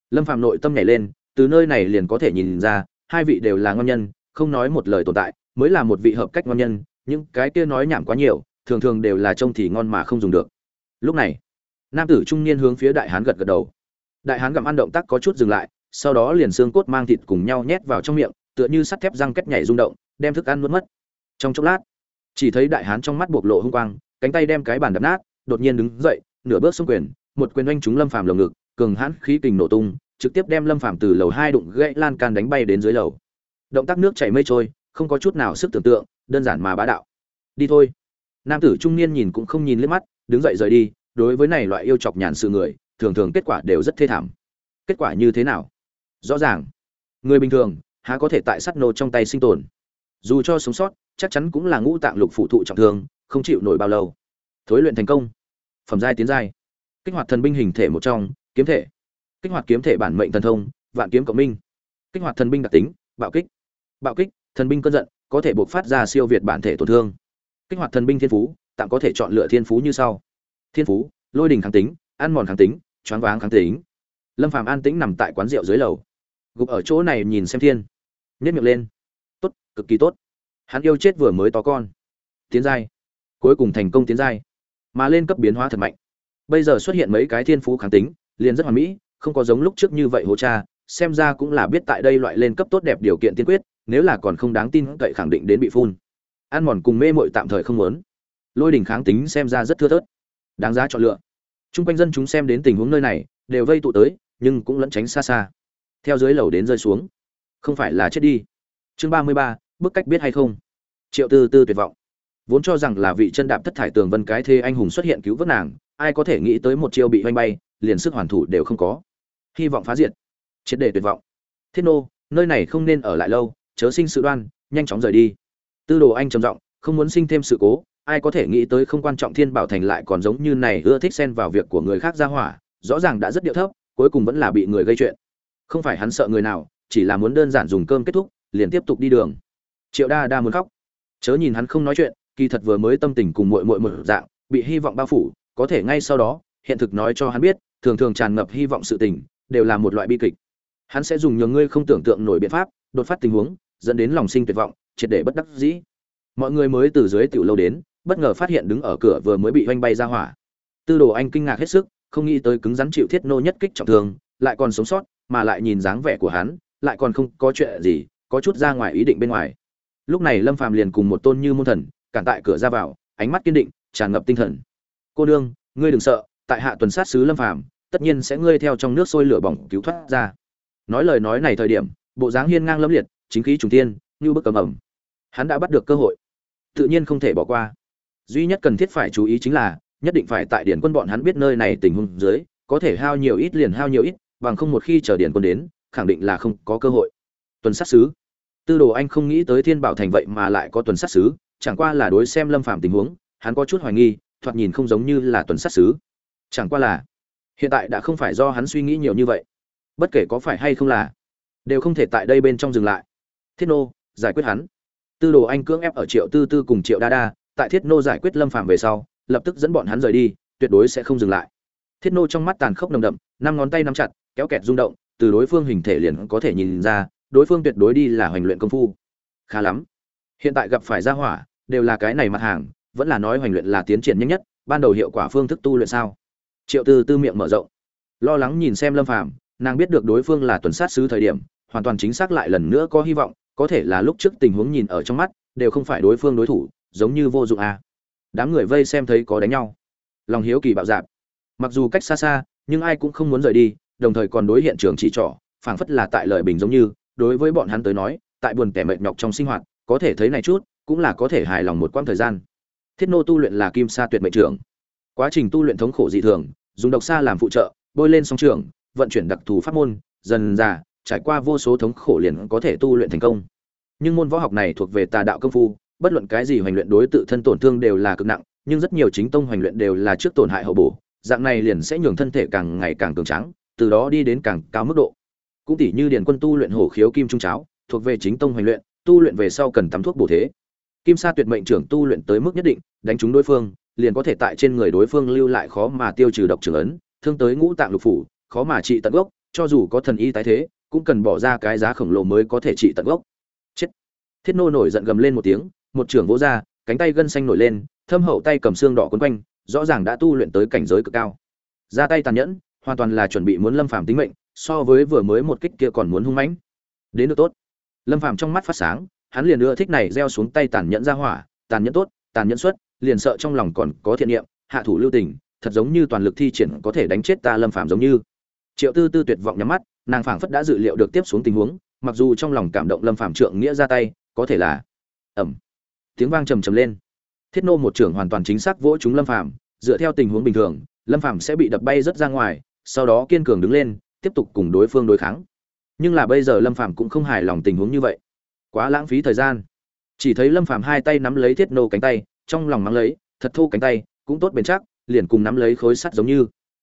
S1: Lâm Phàm nội tâm nhảy lên, từ nơi này liền có thể nhìn ra, hai vị đều là ngon nhân, không nói một lời tồn tại, mới là một vị hợp cách ngon nhân, những cái kia nói nhảm quá nhiều, thường thường đều là trông thì ngon mà không dùng được. Lúc này, nam tử trung niên hướng phía đại hán gật gật đầu. Đại hán gặm ăn động tác có chút dừng lại, sau đó liền xương cốt mang thịt cùng nhau nhét vào trong miệng, tựa như sắt thép răng két nhảy rung động, đem thức ăn nuốt mất. Trong chốc lát, chỉ thấy đại hán trong mắt bộc lộ hung quang, cánh tay đem cái bàn đập nát, đột nhiên đứng dậy, nửa bước xông quyền, một quyền oanh trúng Lâm Phàm lồng ngực, cường hãn khí kình nổ tung, trực tiếp đem Lâm Phàm từ lầu 2 đụng gãy lan can đánh bay đến dưới lầu. Động tác nước chảy mây trôi, không có chút nào sức tưởng tượng, đơn giản mà bá đạo. Đi thôi. Nam tử trung niên nhìn cũng không nhìn liếc mắt, đứng dậy rời đi, đối với này loại yêu chọc nhàn sự người, thường thường kết quả đều rất thê thảm. Kết quả như thế nào? Rõ ràng, người bình thường há có thể tại sắt nô trong tay sinh tồn. Dù cho sống sót, chắc chắn cũng là ngũ tạng lục phủ thụ trọng thương, không chịu nổi bao lâu. Thối luyện thành công. Phẩm giai tiến giai. Kích hoạt thần binh hình thể một trong, kiếm thể. Kích hoạt kiếm thể bản mệnh thần thông, vạn kiếm cộng minh. Kích hoạt thần binh đặc tính, bạo kích. Bạo kích, thần binh cơn giận, có thể bộc phát ra siêu việt bản thể tổn thương. Kích hoạt thần binh thiên phú, tạm có thể chọn lựa thiên phú như sau. Thiên phú, lôi đình kháng tính, ăn mòn kháng tính, choáng váng kháng tính. Lâm Phàm an tĩnh nằm tại quán rượu dưới lầu, gục ở chỗ này nhìn xem thiên, nhếch miệng lên. Tốt, cực kỳ tốt. Hắn yêu chết vừa mới to con. Tiến giai, cuối cùng thành công tiến giai, mà lên cấp biến hóa thật mạnh. Bây giờ xuất hiện mấy cái thiên phú kháng tính, liền rất hoàn mỹ, không có giống lúc trước như vậy hô cha, xem ra cũng là biết tại đây loại lên cấp tốt đẹp điều kiện tiên quyết, nếu là còn không đáng tin cậy khẳng định đến bị phun. Ăn mòn cùng mê muội tạm thời không muốn. Lôi đỉnh kháng tính xem ra rất thưa thớt, đáng giá chọn lựa. Trung quanh dân chúng xem đến tình huống nơi này, đều vây tụ tới, nhưng cũng lẫn tránh xa xa. Theo dưới lầu đến rơi xuống, không phải là chết đi. Chương 33, bức cách biết hay không. Triệu Tư Tư tuyệt vọng, vốn cho rằng là vị chân đạp thất thải tường vân cái thê anh hùng xuất hiện cứu vớt nàng, ai có thể nghĩ tới một chiêu bị hoanh bay, liền sức hoàn thủ đều không có. Hy vọng phá diệt, triệt để tuyệt vọng. Thiết nô, nơi này không nên ở lại lâu, chớ sinh sự đoan, nhanh chóng rời đi. Tư Đồ Anh trầm giọng, không muốn sinh thêm sự cố, ai có thể nghĩ tới không quan trọng Thiên Bảo Thành lại còn giống như này ưa thích xen vào việc của người khác ra hỏa, rõ ràng đã rất điệu thấp, cuối cùng vẫn là bị người gây chuyện. Không phải hắn sợ người nào, chỉ là muốn đơn giản dùng cơm kết thúc, liền tiếp tục đi đường. Triệu Đa Đa muốn khóc. Chớ nhìn hắn không nói chuyện, kỳ thật vừa mới tâm tình cùng muội muội một dạng, bị hy vọng bao phủ, có thể ngay sau đó, hiện thực nói cho hắn biết, thường thường tràn ngập hy vọng sự tình, đều là một loại bi kịch. Hắn sẽ dùng nhường ngươi không tưởng tượng nổi biện pháp, đột phát tình huống, dẫn đến lòng sinh tuyệt vọng, triệt để bất đắc dĩ. Mọi người mới từ dưới tiểu lâu đến, bất ngờ phát hiện đứng ở cửa vừa mới bị hoanh bay ra hỏa. Tư Đồ Anh kinh ngạc hết sức, không nghĩ tới cứng rắn chịu Thiết nô nhất kích trọng thương, lại còn sống sót, mà lại nhìn dáng vẻ của hắn, lại còn không có chuyện gì, có chút ra ngoài ý định bên ngoài. Lúc này Lâm Phàm liền cùng một tôn như môn thần, cản tại cửa ra vào, ánh mắt kiên định, tràn ngập tinh thần. "Cô nương, ngươi đừng sợ, tại hạ tuần sát sứ Lâm Phàm, tất nhiên sẽ ngươi theo trong nước sôi lửa bỏng cứu thoát ra." Nói lời nói này thời điểm, bộ dáng hiên ngang lẫm liệt, chính khí trùng thiên, như bức cầm ẩm. Hắn đã bắt được cơ hội, tự nhiên không thể bỏ qua. Duy nhất cần thiết phải chú ý chính là, nhất định phải tại điển quân bọn hắn biết nơi này tình huống dưới, có thể hao nhiều ít liền hao nhiều ít, bằng không một khi chờ điển quân đến, khẳng định là không có cơ hội. Tuần sát sứ. Tư Đồ Anh không nghĩ tới Thiên Bảo Thành vậy mà lại có tuần sát sứ, chẳng qua là đối xem Lâm Phàm tình huống, hắn có chút hoài nghi, thoạt nhìn không giống như là tuần sát sứ. Chẳng qua là, hiện tại đã không phải do hắn suy nghĩ nhiều như vậy. Bất kể có phải hay không là, đều không thể tại đây bên trong dừng lại. Thiết nô, giải quyết hắn. Tư Đồ Anh cưỡng ép ở Triệu Tư Tư cùng Triệu Đa Đa, tại Thiết nô giải quyết Lâm Phàm về sau, lập tức dẫn bọn hắn rời đi, tuyệt đối sẽ không dừng lại. Thiết nô trong mắt tàn khốc nồng đậm, năm ngón tay nắm chặt, kéo kẹt rung động, từ đối phương hình thể liền có thể nhìn ra, đối phương tuyệt đối đi là hoành luyện công phu. Khá lắm. Hiện tại gặp phải gia hỏa, đều là cái này mặt hàng, vẫn là nói hoành luyện là tiến triển nhanh nhất, ban đầu hiệu quả phương thức tu luyện sao? Triệu Tư Tư miệng mở rộng, lo lắng nhìn xem Lâm Phàm, nàng biết được đối phương là tuần sát sứ thời điểm, hoàn toàn chính xác lại lần nữa có hy vọng, có thể là lúc trước tình huống nhìn ở trong mắt, đều không phải đối phương đối thủ, giống như vô dụng à. Đám người vây xem thấy có đánh nhau, lòng hiếu kỳ bạo dạn. Mặc dù cách xa xa, nhưng ai cũng không muốn rời đi, đồng thời còn đối hiện trường chỉ trỏ, phảng phất là tại lời bình giống như, đối với bọn hắn tới nói, tại buồn kẻ mệt nhọc trong sinh hoạt, có thể thấy này chút, cũng là có thể hài lòng một quãng thời gian. Thiết nô tu luyện là Kim Sa Tuyệt Mệnh Trưởng. Quá trình tu luyện thống khổ dị thường, dùng độc sa làm phụ trợ, bôi lên song trường, vận chuyển đặc thù pháp môn, dần dà, trải qua vô số thống khổ liền có thể tu luyện thành công. Nhưng môn võ học này thuộc về tà đạo công phu, bất luận cái gì hoành luyện đối tự thân tổn thương đều là cực nặng, nhưng rất nhiều chính tông hoành luyện đều là trước tổn hại hậu bổ, dạng này liền sẽ nhường thân thể càng ngày càng cường tráng, từ đó đi đến càng cao mức độ. Cũng tỉ như điển quân tu luyện hổ khiếu kim trung cháo, thuộc về chính tông hoành luyện, tu luyện về sau cần tắm thuốc bổ thế. Kim Sa Tuyệt Mệnh Trưởng tu luyện tới mức nhất định, đánh trúng đối phương, liền có thể tại trên người đối phương lưu lại khó mà tiêu trừ độc trưởng ấn, thương tới ngũ tạng lục phủ, khó mà trị tận gốc, cho dù có thần y tái thế cũng cần bỏ ra cái giá khổng lồ mới có thể trị tận gốc. Chết! Thiết Nô nổi giận gầm lên một tiếng, một chưởng vỗ ra, cánh tay gân xanh nổi lên, thâm hậu tay cầm xương đỏ quấn quanh, rõ ràng đã tu luyện tới cảnh giới cực cao. Ra tay tàn nhẫn, hoàn toàn là chuẩn bị muốn Lâm Phàm tính mệnh, so với vừa mới một kích kia còn muốn hung mãnh. Đến được tốt. Lâm Phàm trong mắt phát sáng, hắn liền ưa thích này gieo xuống tay tàn nhẫn ra hỏa, tàn nhẫn tốt, tàn nhẫn xuất, liền sợ trong lòng còn có thiện niệm, hạ thủ lưu tình, thật giống như toàn lực thi triển có thể đánh chết ta Lâm Phàm giống như. Triệu Tư Tư tuyệt vọng nhắm mắt, nàng phảng phất đã dự liệu được tiếp xuống tình huống, mặc dù trong lòng cảm động Lâm Phàm trượng nghĩa ra tay, có thể là ầm. Tiếng vang trầm trầm lên. Thiết Nô một trưởng hoàn toàn chính xác vỗ trúng Lâm Phàm, dựa theo tình huống bình thường, Lâm Phàm sẽ bị đập bay rất ra ngoài, sau đó kiên cường đứng lên, tiếp tục cùng đối phương đối kháng. Nhưng là bây giờ Lâm Phàm cũng không hài lòng tình huống như vậy, quá lãng phí thời gian. Chỉ thấy Lâm Phàm hai tay nắm lấy Thiết Nô cánh tay, trong lòng mắng lấy, thật thô cánh tay, cũng tốt bền chắc, liền cùng nắm lấy khối sắt giống như.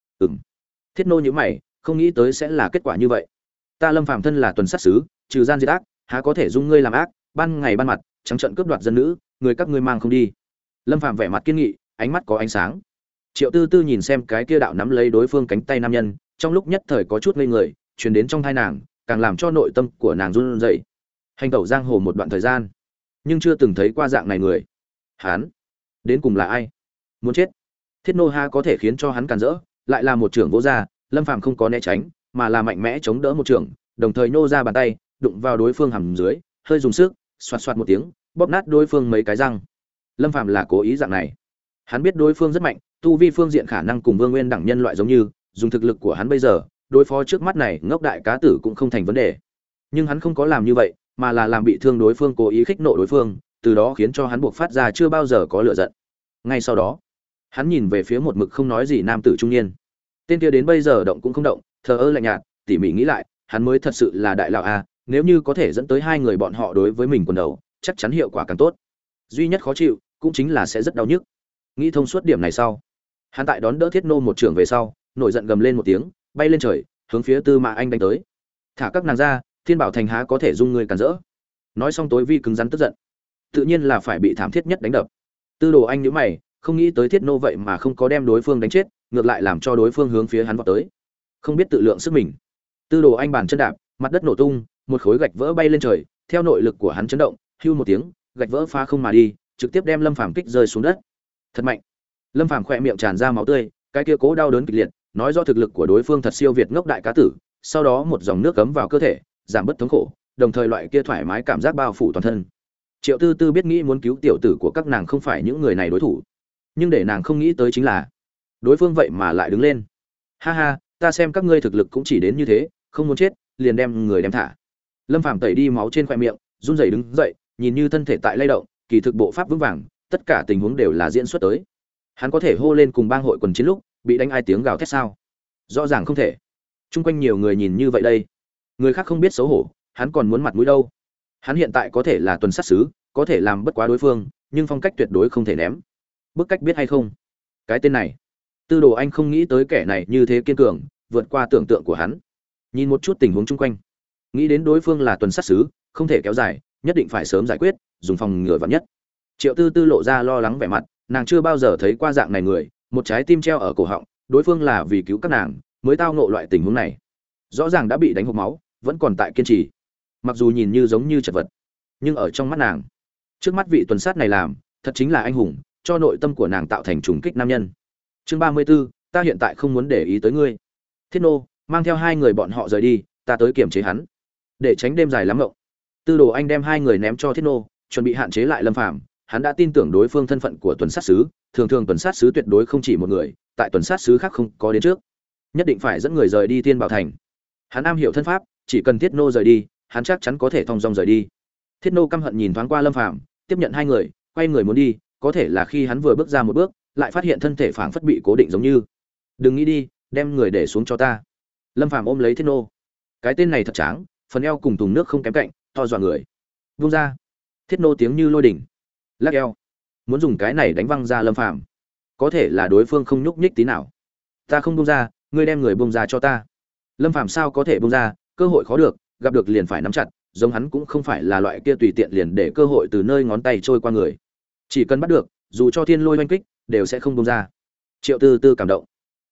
S1: Thiết Nô nhíu mày, không nghĩ tới sẽ là kết quả như vậy. Ta Lâm Phàm thân là tuần sát sứ, trừ gian diệt ác, há có thể dung ngươi làm ác, ban ngày ban mặt, trắng trợn cướp đoạt dân nữ, người các ngươi mang không đi. Lâm Phàm vẻ mặt kiên nghị, ánh mắt có ánh sáng. Triệu Tư Tư nhìn xem cái kia đạo nắm lấy đối phương cánh tay nam nhân, trong lúc nhất thời có chút ngây người, truyền đến trong tai nàng, càng làm cho nội tâm của nàng run rẩy. Hành tẩu giang hồ một đoạn thời gian, nhưng chưa từng thấy qua dạng này người. Hắn, đến cùng là ai? Muốn chết. Thiết Nô ha có thể khiến cho hắn càn rỡ, lại là một trưởng vỗ ra, Lâm Phàm không có né tránh, mà là mạnh mẽ chống đỡ một trưởng, đồng thời nô ra bàn tay, đụng vào đối phương hầm dưới, hơi dùng sức, xoạt xoạt một tiếng, bóp nát đối phương mấy cái răng. Lâm Phàm là cố ý dạng này. Hắn biết đối phương rất mạnh, tu vi phương diện khả năng cùng Vương Nguyên đẳng nhân loại giống như, dùng thực lực của hắn bây giờ, đối phó trước mắt này ngốc đại cá tử cũng không thành vấn đề. Nhưng hắn không có làm như vậy, mà là làm bị thương đối phương, cố ý khích nộ đối phương, từ đó khiến cho hắn buộc phát ra chưa bao giờ có lửa giận. Ngay sau đó, hắn nhìn về phía một mực không nói gì nam tử trung niên. Tên kia đến bây giờ động cũng không động, thờ ơ lạnh nhạt, tỉ mỉ nghĩ lại, hắn mới thật sự là đại lão a, nếu như có thể dẫn tới hai người bọn họ đối với mình quần đầu, chắc chắn hiệu quả càng tốt. Duy nhất khó chịu, cũng chính là sẽ rất đau nhức. Nghĩ thông suốt điểm này sau, hắn tại đón đỡ Thiết Nô một trưởng về sau, nổi giận gầm lên một tiếng, bay lên trời, hướng phía Tư Mã Anh đánh tới. Thả các nàng ra, Thiên Bảo Thành há có thể dung người cản rỡ. Nói xong tối vi cứng rắn tức giận, tự nhiên là phải bị thảm thiết nhất đánh đập. Tư Đồ Anh nhíu mày, không nghĩ tới Thiết Nô vậy mà không có đem đối phương đánh chết, ngược lại làm cho đối phương hướng phía hắn vọt tới. Không biết tự lượng sức mình. Tư Đồ Anh bàn chân đạp, mặt đất nổ tung, một khối gạch vỡ bay lên trời, theo nội lực của hắn chấn động, hưu một tiếng, gạch vỡ phá không mà đi, trực tiếp đem Lâm Phàm kích rơi xuống đất. Thật mạnh. Lâm Phàm khỏe miệng tràn ra máu tươi, cái kia cố đau đớn kịch liệt, nói do thực lực của đối phương thật siêu việt ngốc đại cá tử, sau đó một dòng nước cấm vào cơ thể, giảm bớt thống khổ, đồng thời loại kia thoải mái cảm giác bao phủ toàn thân. Triệu Tư Tư biết nghĩ muốn cứu tiểu tử của các nàng không phải những người này đối thủ, nhưng để nàng không nghĩ tới chính là đối phương vậy mà lại đứng lên. Ha ha, ta xem các ngươi thực lực cũng chỉ đến như thế, không muốn chết, liền đem người đem thả. Lâm Phàm tẩy đi máu trên khóe miệng, run rẩy đứng dậy, nhìn như thân thể tại lay động, kỳ thực bộ pháp vững vàng, tất cả tình huống đều là diễn xuất tới. Hắn có thể hô lên cùng bang hội quần chiến lúc, bị đánh ai tiếng gào thét sao? Rõ ràng không thể. Trung quanh nhiều người nhìn như vậy đây, người khác không biết xấu hổ, hắn còn muốn mặt mũi đâu. Hắn hiện tại có thể là tuần sát sứ, có thể làm bất quá đối phương, nhưng phong cách tuyệt đối không thể ném. Bức cách biết hay không? Cái tên này, Tư Đồ Anh không nghĩ tới kẻ này như thế kiên cường, vượt qua tưởng tượng của hắn. Nhìn một chút tình huống chung quanh, nghĩ đến đối phương là tuần sát sứ, không thể kéo dài, nhất định phải sớm giải quyết, dùng phòng ngừa vạn nhất. Triệu Tư Tư lộ ra lo lắng vẻ mặt, nàng chưa bao giờ thấy qua dạng này người, một trái tim treo ở cổ họng, đối phương là vì cứu các nàng mới tao ngộ loại tình huống này. Rõ ràng đã bị đánh hộc máu, vẫn còn tại kiên trì. Mặc dù nhìn như giống như chật vật, nhưng ở trong mắt nàng, trước mắt vị tuần sát này làm, thật chính là anh hùng, cho nội tâm của nàng tạo thành trùng kích nam nhân. Chương 34, ta hiện tại không muốn để ý tới ngươi. Thiết Nô, mang theo hai người bọn họ rời đi, ta tới kiểm chế hắn, để tránh đêm dài lắm ngộng. Tư Đồ Anh đem hai người ném cho Thiết Nô, chuẩn bị hạn chế lại Lâm Phàm. Hắn đã tin tưởng đối phương thân phận của tuần sát sứ, thường thường tuần sát sứ tuyệt đối không chỉ một người, tại tuần sát sứ khác không có đến trước, nhất định phải dẫn người rời đi Thiên Bảo Thành. Hắn am hiểu thân pháp, chỉ cần Thiết Nô rời đi, hắn chắc chắn có thể thong dong rời đi. Thiết Nô căm hận nhìn thoáng qua Lâm Phàm, tiếp nhận hai người, quay người muốn đi, có thể là khi hắn vừa bước ra một bước, lại phát hiện thân thể phảng phất bị cố định giống như. Đừng nghĩ đi, đem người để xuống cho ta. Lâm Phàm ôm lấy Thiết Nô. Cái tên này thật tráng, phần eo cùng thùng nước không kém cạnh, to dọa người. Vung ra. Thiết Nô tiếng như lôi đỉnh, lắc eo, muốn dùng cái này đánh văng ra Lâm Phàm. Có thể là đối phương không nhúc nhích tí nào. Ta không buông ra, ngươi đem người buông ra cho ta. Lâm Phàm sao có thể buông ra, cơ hội khó được, gặp được liền phải nắm chặt, giống hắn cũng không phải là loại kia tùy tiện liền để cơ hội từ nơi ngón tay trôi qua người. Chỉ cần bắt được, dù cho thiên lôi oanh kích, đều sẽ không buông ra. Triệu Tư Tư cảm động.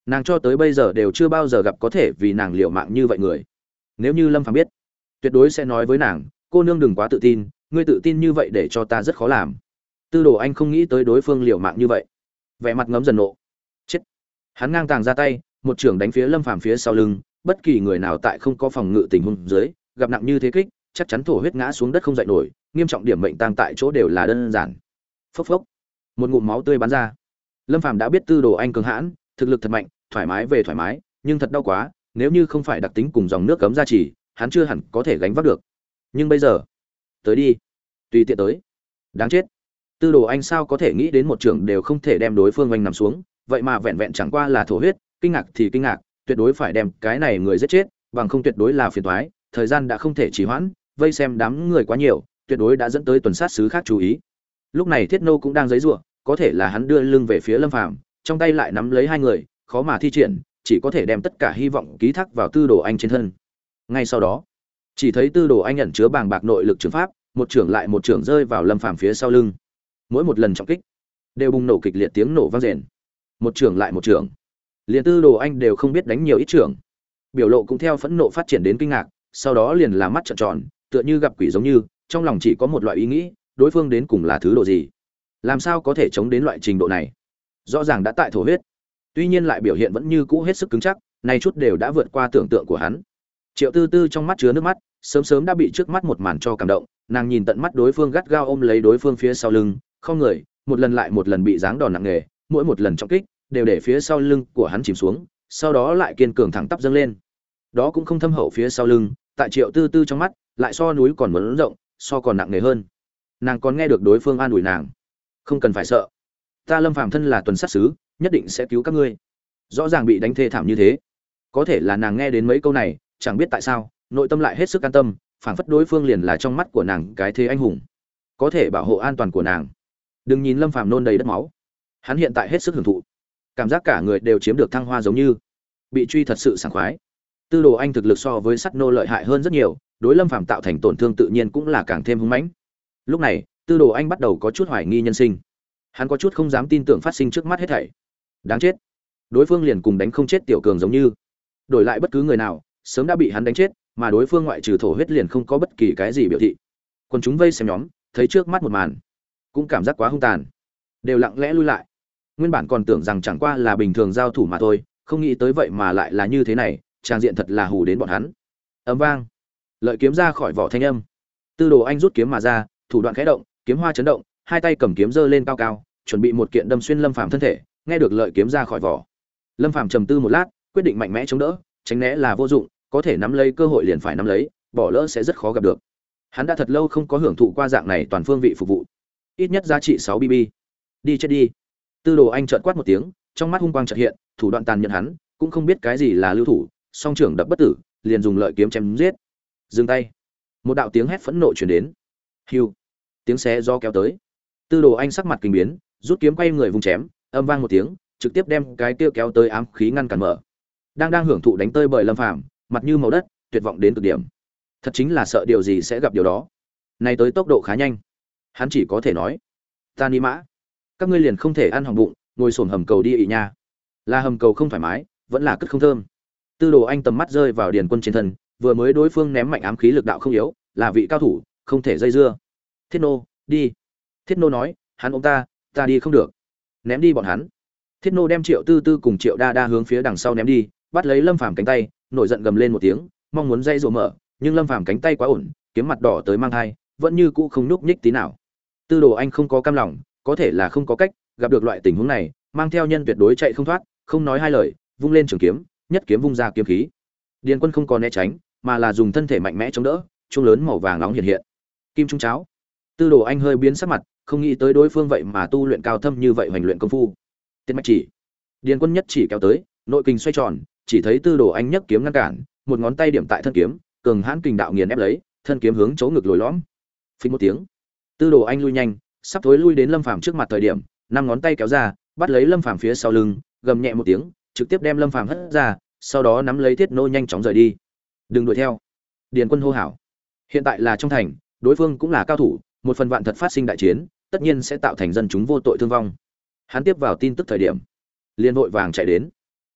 S1: Nàng cho tới bây giờ đều chưa bao giờ gặp có thể vì nàng liều mạng như vậy người. Nếu như Lâm Phàm biết, tuyệt đối sẽ nói với nàng, cô nương đừng quá tự tin, ngươi tự tin như vậy để cho ta rất khó làm. Tư Đồ Anh không nghĩ tới đối phương liều mạng như vậy, vẻ mặt ngấm dần nộ. Chết. Hắn ngang tàng ra tay, một trưởng đánh phía Lâm Phàm phía sau lưng, bất kỳ người nào tại không có phòng ngự tình huống dưới, gặp nặng như thế kích, chắc chắn thổ huyết ngã xuống đất không dậy nổi, nghiêm trọng điểm mệnh tang tại chỗ đều là đơn giản. Phốc phốc. Một ngụm máu tươi bắn ra. Lâm Phàm đã biết Tư Đồ Anh cường hãn, thực lực thật mạnh, thoải mái về thoải mái, nhưng thật đau quá, nếu như không phải đặc tính cùng dòng nước cấm gia trì, hắn chưa hẳn có thể gánh vác được. Nhưng bây giờ, tới đi, tùy tiện tới. Đáng chết. Tư Đồ Anh sao có thể nghĩ đến một trưởng đều không thể đem đối phương oanh nằm xuống, vậy mà vẹn vẹn chẳng qua là thổ huyết, kinh ngạc thì kinh ngạc, tuyệt đối phải đem cái này người giết chết, bằng không tuyệt đối là phiền toái, thời gian đã không thể trì hoãn, vây xem đám người quá nhiều, tuyệt đối đã dẫn tới tuần sát sứ khác chú ý. Lúc này Thiết Nô cũng đang giãy giụa, có thể là hắn đưa lưng về phía Lâm Phàm, trong tay lại nắm lấy hai người, khó mà thi triển, chỉ có thể đem tất cả hy vọng ký thác vào Tư Đồ Anh trên thân. Ngay sau đó, chỉ thấy Tư Đồ Anh ẩn chứa bàng bạc nội lực trường pháp, một trưởng lại một trưởng rơi vào Lâm Phàm phía sau lưng. Mỗi một lần trọng kích, đều bùng nổ kịch liệt tiếng nổ vang rền. Một trưởng lại một trưởng. Liền Tư Đồ Anh đều không biết đánh nhiều ít trưởng. Biểu lộ cũng theo phẫn nộ phát triển đến kinh ngạc, sau đó liền là mắt trợn tròn, tựa như gặp quỷ giống như, trong lòng chỉ có một loại ý nghĩ, đối phương đến cùng là thứ độ gì? Làm sao có thể chống đến loại trình độ này? Rõ ràng đã tại thổ huyết, tuy nhiên lại biểu hiện vẫn như cũ hết sức cứng chắc, nay chút đều đã vượt qua tưởng tượng của hắn. Triệu Tư Tư trong mắt chứa nước mắt, sớm sớm đã bị trước mắt một màn cho cảm động, nàng nhìn tận mắt đối phương gắt gao ôm lấy đối phương phía sau lưng, không người, một lần lại một lần bị giáng đòn nặng nề, mỗi một lần trọng kích đều để phía sau lưng của hắn chìm xuống, sau đó lại kiên cường thẳng tắp dâng lên. Đó cũng không thâm hậu phía sau lưng, tại Triệu Tư Tư trong mắt, lại so núi còn muốn rộng, so còn nặng nề hơn. Nàng còn nghe được đối phương an ủi nàng, không cần phải sợ, ta Lâm Phàm thân là tuần sát sứ, nhất định sẽ cứu các ngươi. Rõ ràng bị đánh thê thảm như thế, có thể là nàng nghe đến mấy câu này, chẳng biết tại sao, nội tâm lại hết sức an tâm, phảng phất đối phương liền là trong mắt của nàng cái thế anh hùng, có thể bảo hộ an toàn của nàng. Đừng nhìn Lâm Phàm nôn đầy đất máu, hắn hiện tại hết sức hưởng thụ, cảm giác cả người đều chiếm được thăng hoa, giống như bị truy thật sự sảng khoái. Tư Đồ Anh thực lực so với Sắt Nô lợi hại hơn rất nhiều, đối Lâm Phàm tạo thành tổn thương tự nhiên cũng là càng thêm hung mãnh. Lúc này, Tư Đồ Anh bắt đầu có chút hoài nghi nhân sinh. Hắn có chút không dám tin tưởng phát sinh trước mắt hết thảy. Đáng chết. Đối phương liền cùng đánh không chết tiểu cường giống như. Đổi lại bất cứ người nào, sớm đã bị hắn đánh chết, mà đối phương ngoại trừ thổ huyết liền không có bất kỳ cái gì biểu thị. Còn chúng vây xem nhóm, thấy trước mắt một màn, cũng cảm giác quá hung tàn, đều lặng lẽ lui lại. Nguyên bản còn tưởng rằng chẳng qua là bình thường giao thủ mà thôi, không nghĩ tới vậy mà lại là như thế này, trang diện thật là hù đến bọn hắn. Ầm vang, lợi kiếm ra khỏi vỏ thanh âm. Tư Đồ Anh rút kiếm mà ra, thủ đoạn khẽ động, kiếm hoa chấn động, hai tay cầm kiếm giơ lên cao cao, chuẩn bị một kiện đâm xuyên Lâm Phàm thân thể. Nghe được lợi kiếm ra khỏi vỏ, Lâm Phàm trầm tư một lát, quyết định mạnh mẽ chống đỡ, tránh né là vô dụng, có thể nắm lấy cơ hội liền phải nắm lấy, bỏ lỡ sẽ rất khó gặp được. Hắn đã thật lâu không có hưởng thụ qua dạng này toàn phương vị phục vụ. Ít nhất giá trị 6 BB. Đi chết đi. Tư Đồ Anh chợt quát một tiếng, trong mắt hung quang chợt hiện, thủ đoạn tàn nhẫn hắn, cũng không biết cái gì là lưu thủ, song trưởng đập bất tử, liền dùng lợi kiếm chém giết. Dừng tay. Một đạo tiếng hét phẫn nộ truyền đến. Hưu. Tiếng xé gió kéo tới. Tư Đồ Anh sắc mặt kinh biến, rút kiếm quay người vùng chém, âm vang một tiếng, trực tiếp đem cái tiêu kéo tới ám khí ngăn cản mở. Đang hưởng thụ đánh tơi bời Lâm Phàm, mặt như màu đất, tuyệt vọng đến cực điểm. Thật chính là sợ điều gì sẽ gặp điều đó. Này tới tốc độ khá nhanh. Hắn chỉ có thể nói, ta ni mã, các ngươi liền không thể ăn hỏng bụng, ngồi xổm hầm cầu đi ị nha. Là hầm cầu không thoải mái, vẫn là cất không thơm. Tư Đồ Anh tầm mắt rơi vào Điền Quân trên thân, vừa mới đối phương ném mạnh ám khí lực đạo không yếu, là vị cao thủ, không thể dây dưa. Thiết Nô, đi. Thiết Nô nói, hắn ôm ta đi không được. Ném đi bọn hắn. Thiết Nô đem Triệu Tư Tư cùng Triệu Đa Đa hướng phía đằng sau ném đi, bắt lấy Lâm Phàm cánh tay, nổi giận gầm lên một tiếng, mong muốn dây rủa mở, nhưng Lâm Phàm cánh tay quá ổn, kiếm mặt đỏ tới mang hai, vẫn như cũ không nhúc nhích tí nào. Tư Đồ Anh không có cam lòng, có thể là không có cách, gặp được loại tình huống này, mang theo nhân tuyệt đối chạy không thoát, không nói hai lời, vung lên trường kiếm, nhất kiếm vung ra kiếm khí. Điền Quân không còn né tránh, mà là dùng thân thể mạnh mẽ chống đỡ, chuông lớn màu vàng nóng hiện hiện. Kim trung cháo. Tư Đồ Anh hơi biến sắc mặt, không nghĩ tới đối phương vậy mà tu luyện cao thâm như vậy, hoành luyện công phu. Tiết mạch chỉ. Điền Quân nhất chỉ kéo tới, nội kình xoay tròn, chỉ thấy Tư Đồ Anh nhấc kiếm ngăn cản, một ngón tay điểm tại thân kiếm, cường hãn kình đạo nghiền ép lấy, thân kiếm hướng chỗ ngực lồi lõm. Phình một tiếng, Tư Đồ Anh lui nhanh, sắp thối lui đến Lâm Phàm trước mặt thời điểm, năm ngón tay kéo ra, bắt lấy Lâm Phàm phía sau lưng, gầm nhẹ một tiếng, trực tiếp đem Lâm Phàm hất ra, sau đó nắm lấy Thiết Nô nhanh chóng rời đi. Đừng đuổi theo. Điền Quân hô hào. Hiện tại là trong thành, đối phương cũng là cao thủ, một phần vạn thật phát sinh đại chiến, tất nhiên sẽ tạo thành dân chúng vô tội thương vong. Hắn tiếp vào tin tức thời điểm, liền vội vàng chạy đến.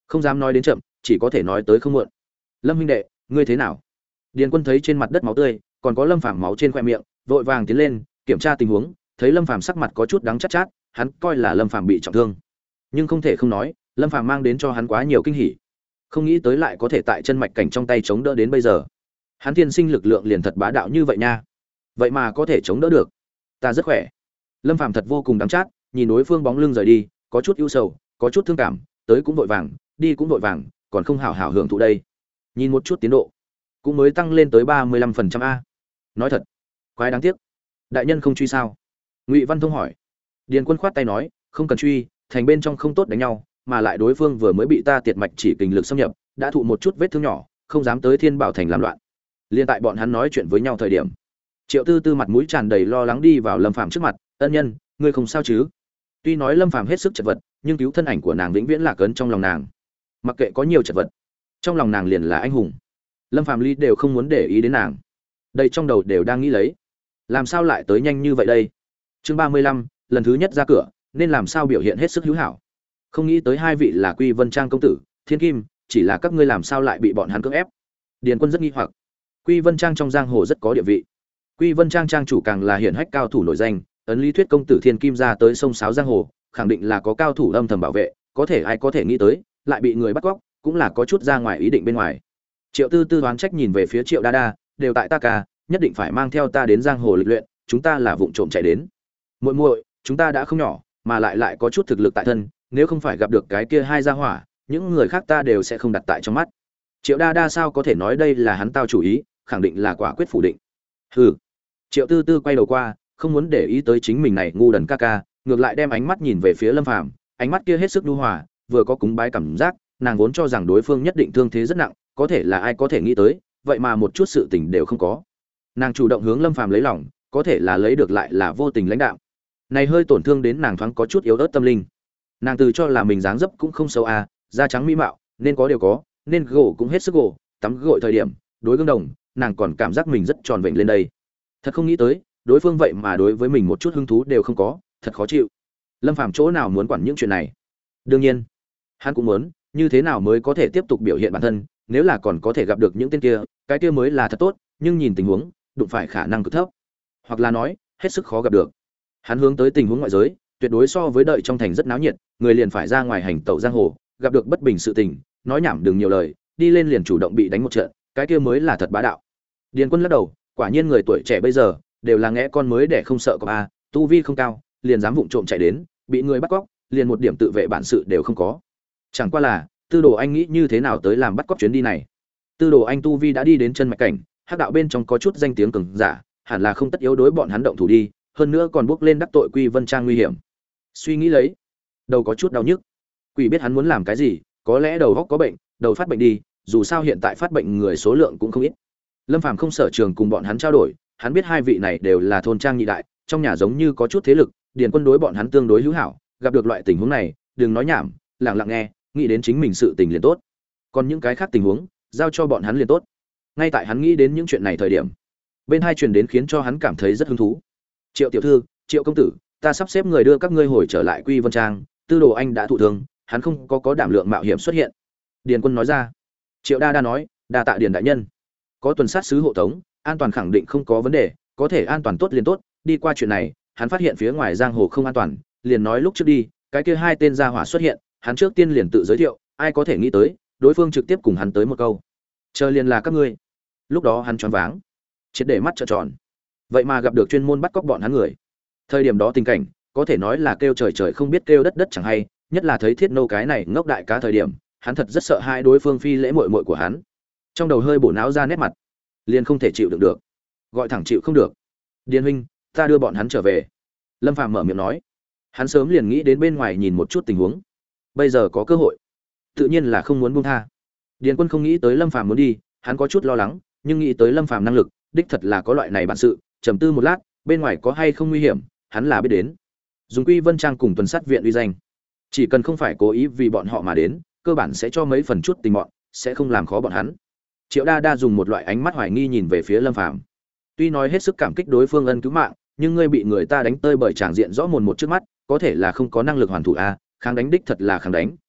S1: Không dám nói đến chậm, chỉ có thể nói tới không muộn. Lâm huynh đệ, ngươi thế nào? Điền Quân thấy trên mặt đất máu tươi, còn có Lâm Phàm máu trên khóe miệng, vội vàng tiến lên kiểm tra tình huống, thấy Lâm Phàm sắc mặt có chút đắng chát chát, hắn coi là Lâm Phàm bị trọng thương. Nhưng không thể không nói, Lâm Phàm mang đến cho hắn quá nhiều kinh hỉ. Không nghĩ tới lại có thể tại chân mạch cảnh trong tay chống đỡ đến bây giờ. Hắn thiên sinh lực lượng liền thật bá đạo như vậy nha. Vậy mà có thể chống đỡ được. Ta rất khỏe. Lâm Phàm thật vô cùng đắng chát, nhìn đối phương bóng lưng rời đi, có chút ưu sầu, có chút thương cảm, tới cũng vội vàng, đi cũng vội vàng, còn không hảo hảo hưởng thụ đây. Nhìn một chút tiến độ, cũng mới tăng lên tới 35% a. Nói thật, quái đáng tiếc. Đại nhân không truy sao? Ngụy Văn Thông hỏi. Điền Quân khoát tay nói, không cần truy, thành bên trong không tốt đánh nhau, mà lại đối phương vừa mới bị ta tiệt mạch chỉ kình lực xâm nhập, đã thụ một chút vết thương nhỏ, không dám tới Thiên Bảo thành làm loạn. Liên tại bọn hắn nói chuyện với nhau thời điểm, Triệu Tư Tư mặt mũi tràn đầy lo lắng đi vào Lâm Phàm trước mặt, "Ân nhân, ngươi không sao chứ?" Tuy nói Lâm Phàm hết sức chật vật, nhưng cứu thân ảnh của nàng vĩnh viễn lạc ấn trong lòng nàng. Mặc kệ có nhiều chật vật, trong lòng nàng liền là anh hùng. Lâm Phàm Ly đều không muốn để ý đến nàng. Đây trong đầu đều đang nghĩ lấy, làm sao lại tới nhanh như vậy đây? Chương 35, lần thứ nhất ra cửa, nên làm sao biểu hiện hết sức hữu hảo. Không nghĩ tới hai vị là Quy Vân Trang công tử, Thiên Kim, chỉ là các ngươi làm sao lại bị bọn hắn cưỡng ép? Điền Quân rất nghi hoặc. Quy Vân Trang trong giang hồ rất có địa vị. Quy Vân Trang trang chủ càng là hiển hách cao thủ nổi danh, ấn lý thuyết công tử Thiên Kim ra tới sông sáo giang hồ, khẳng định là có cao thủ âm thầm bảo vệ, có thể ai có thể nghĩ tới, lại bị người bắt cóc, cũng là có chút ra ngoài ý định bên ngoài. Triệu Tư Tư đoán trách nhìn về phía Triệu Đa Đa, đều tại ta ca, nhất định phải mang theo ta đến giang hồ lịch luyện, chúng ta là vụng trộm chạy đến. Muội muội, chúng ta đã không nhỏ, mà lại có chút thực lực tại thân, nếu không phải gặp được cái kia hai gia hỏa, những người khác ta đều sẽ không đặt tại trong mắt. Triệu Đa Đa sao có thể nói đây là hắn tao chủ ý, khẳng định là quả quyết phủ định. Hừ. Triệu Tư Tư quay đầu qua, không muốn để ý tới chính mình này ngu đần ca ca, ngược lại đem ánh mắt nhìn về phía Lâm Phàm, ánh mắt kia hết sức nhu hòa, vừa có cúng bái cảm giác, nàng vốn cho rằng đối phương nhất định thương thế rất nặng, có thể là ai có thể nghĩ tới, vậy mà một chút sự tình đều không có. Nàng chủ động hướng Lâm Phàm lấy lòng, có thể là lấy được lại là vô tình lãnh đạo. Này hơi tổn thương đến nàng thoáng có chút yếu ớt tâm linh. Nàng từ cho là mình dáng dấp cũng không xấu à, da trắng mỹ mạo, nên có điều có, nên gỗ cũng hết sức gỗ, tắm gội thời điểm, đối gương đồng, nàng còn cảm giác mình rất tròn vẹn lên đây. Thật không nghĩ tới, đối phương vậy mà đối với mình một chút hứng thú đều không có, thật khó chịu. Lâm Phàm chỗ nào muốn quản những chuyện này? Đương nhiên, hắn cũng muốn, như thế nào mới có thể tiếp tục biểu hiện bản thân, nếu là còn có thể gặp được những tên kia, cái kia mới là thật tốt, nhưng nhìn tình huống, đụng phải khả năng cực thấp. Hoặc là nói, hết sức khó gặp được. Hắn hướng tới tình huống ngoại giới, tuyệt đối so với đợi trong thành rất náo nhiệt, người liền phải ra ngoài hành tẩu giang hồ, gặp được bất bình sự tình, nói nhảm đừng nhiều lời, đi lên liền chủ động bị đánh một trận, cái kia mới là thật bá đạo. Điền Quân lắc đầu, quả nhiên người tuổi trẻ bây giờ đều là ngẽ con mới để không sợ có a, tu vi không cao, liền dám vụng trộm chạy đến, bị người bắt cóc, liền một điểm tự vệ bản sự đều không có. Chẳng qua là, Tư Đồ Anh nghĩ như thế nào tới làm bắt cóc chuyến đi này. Tư Đồ Anh tu vi đã đi đến chân mạch cảnh, hắc đạo bên trong có chút danh tiếng cường giả, hẳn là không tất yếu đối bọn hắn động thủ đi, hơn nữa còn bước lên đắc tội Quy Vân Trang nguy hiểm. Suy nghĩ lấy, đầu có chút đau nhức. Quỷ biết hắn muốn làm cái gì, có lẽ đầu óc có bệnh, đầu phát bệnh đi, dù sao hiện tại phát bệnh người số lượng cũng không ít. Lâm Phàm không sở trường cùng bọn hắn trao đổi, hắn biết hai vị này đều là thôn trang nhị đại, trong nhà giống như có chút thế lực, Điền Quân đối bọn hắn tương đối hữu hảo, gặp được loại tình huống này, đừng nói nhảm, lặng lặng nghe, nghĩ đến chính mình sự tình liền tốt. Còn những cái khác tình huống, giao cho bọn hắn liền tốt. Ngay tại hắn nghĩ đến những chuyện này thời điểm, bên hai truyền đến khiến cho hắn cảm thấy rất hứng thú. Triệu tiểu thư, Triệu công tử, ta sắp xếp người đưa các ngươi hồi trở lại Quy Vân Trang, Tư Đồ Anh đã thụ thương, hắn không có đảm lượng mạo hiểm xuất hiện. Điền Quân nói ra. Triệu Đa Đa nói, đa tạ Điền đại nhân. Có tuần sát sứ hộ tống, an toàn khẳng định không có vấn đề, có thể an toàn tốt liền tốt. Đi qua chuyện này, hắn phát hiện phía ngoài giang hồ không an toàn, liền nói lúc trước đi, cái kia hai tên gia hỏa xuất hiện, hắn trước tiên liền tự giới thiệu, ai có thể nghĩ tới, đối phương trực tiếp cùng hắn tới một câu, chờ liền là các ngươi. Lúc đó hắn choáng váng, triệt để mắt trợn tròn. Vậy mà gặp được chuyên môn bắt cóc bọn hắn người. Thời điểm đó tình cảnh, có thể nói là kêu trời trời không biết kêu đất đất chẳng hay, nhất là thấy Thiết Nô cái này ngốc đại cá thời điểm, hắn thật rất sợ hai đối phương phi lễ muội muội của hắn. Trong đầu hơi bổ não ra nét mặt, liền không thể chịu đựng được, gọi thẳng chịu không được. Điền huynh, ta đưa bọn hắn trở về. Lâm Phàm mở miệng nói. Hắn sớm liền nghĩ đến bên ngoài nhìn một chút tình huống, bây giờ có cơ hội, tự nhiên là không muốn buông tha. Điền Quân không nghĩ tới Lâm Phàm muốn đi, hắn có chút lo lắng, nhưng nghĩ tới Lâm Phàm năng lực, đích thật là có loại này bản sự, trầm tư một lát, bên ngoài có hay không nguy hiểm, hắn là biết đến. Dùng Quy Vân Trang cùng tuần sát viện uy danh, chỉ cần không phải cố ý vì bọn họ mà đến, cơ bản sẽ cho mấy phần chút tình bọn, sẽ không làm khó bọn hắn. Triệu Đa Đa dùng một loại ánh mắt hoài nghi nhìn về phía Lâm Phàm. Tuy nói hết sức cảm kích đối phương ân cứu mạng, nhưng ngươi bị người ta đánh tơi bởi tràng diện rõ mồn một trước mắt, có thể là không có năng lực hoàn thủ a, kháng đánh đích thật là kháng đánh,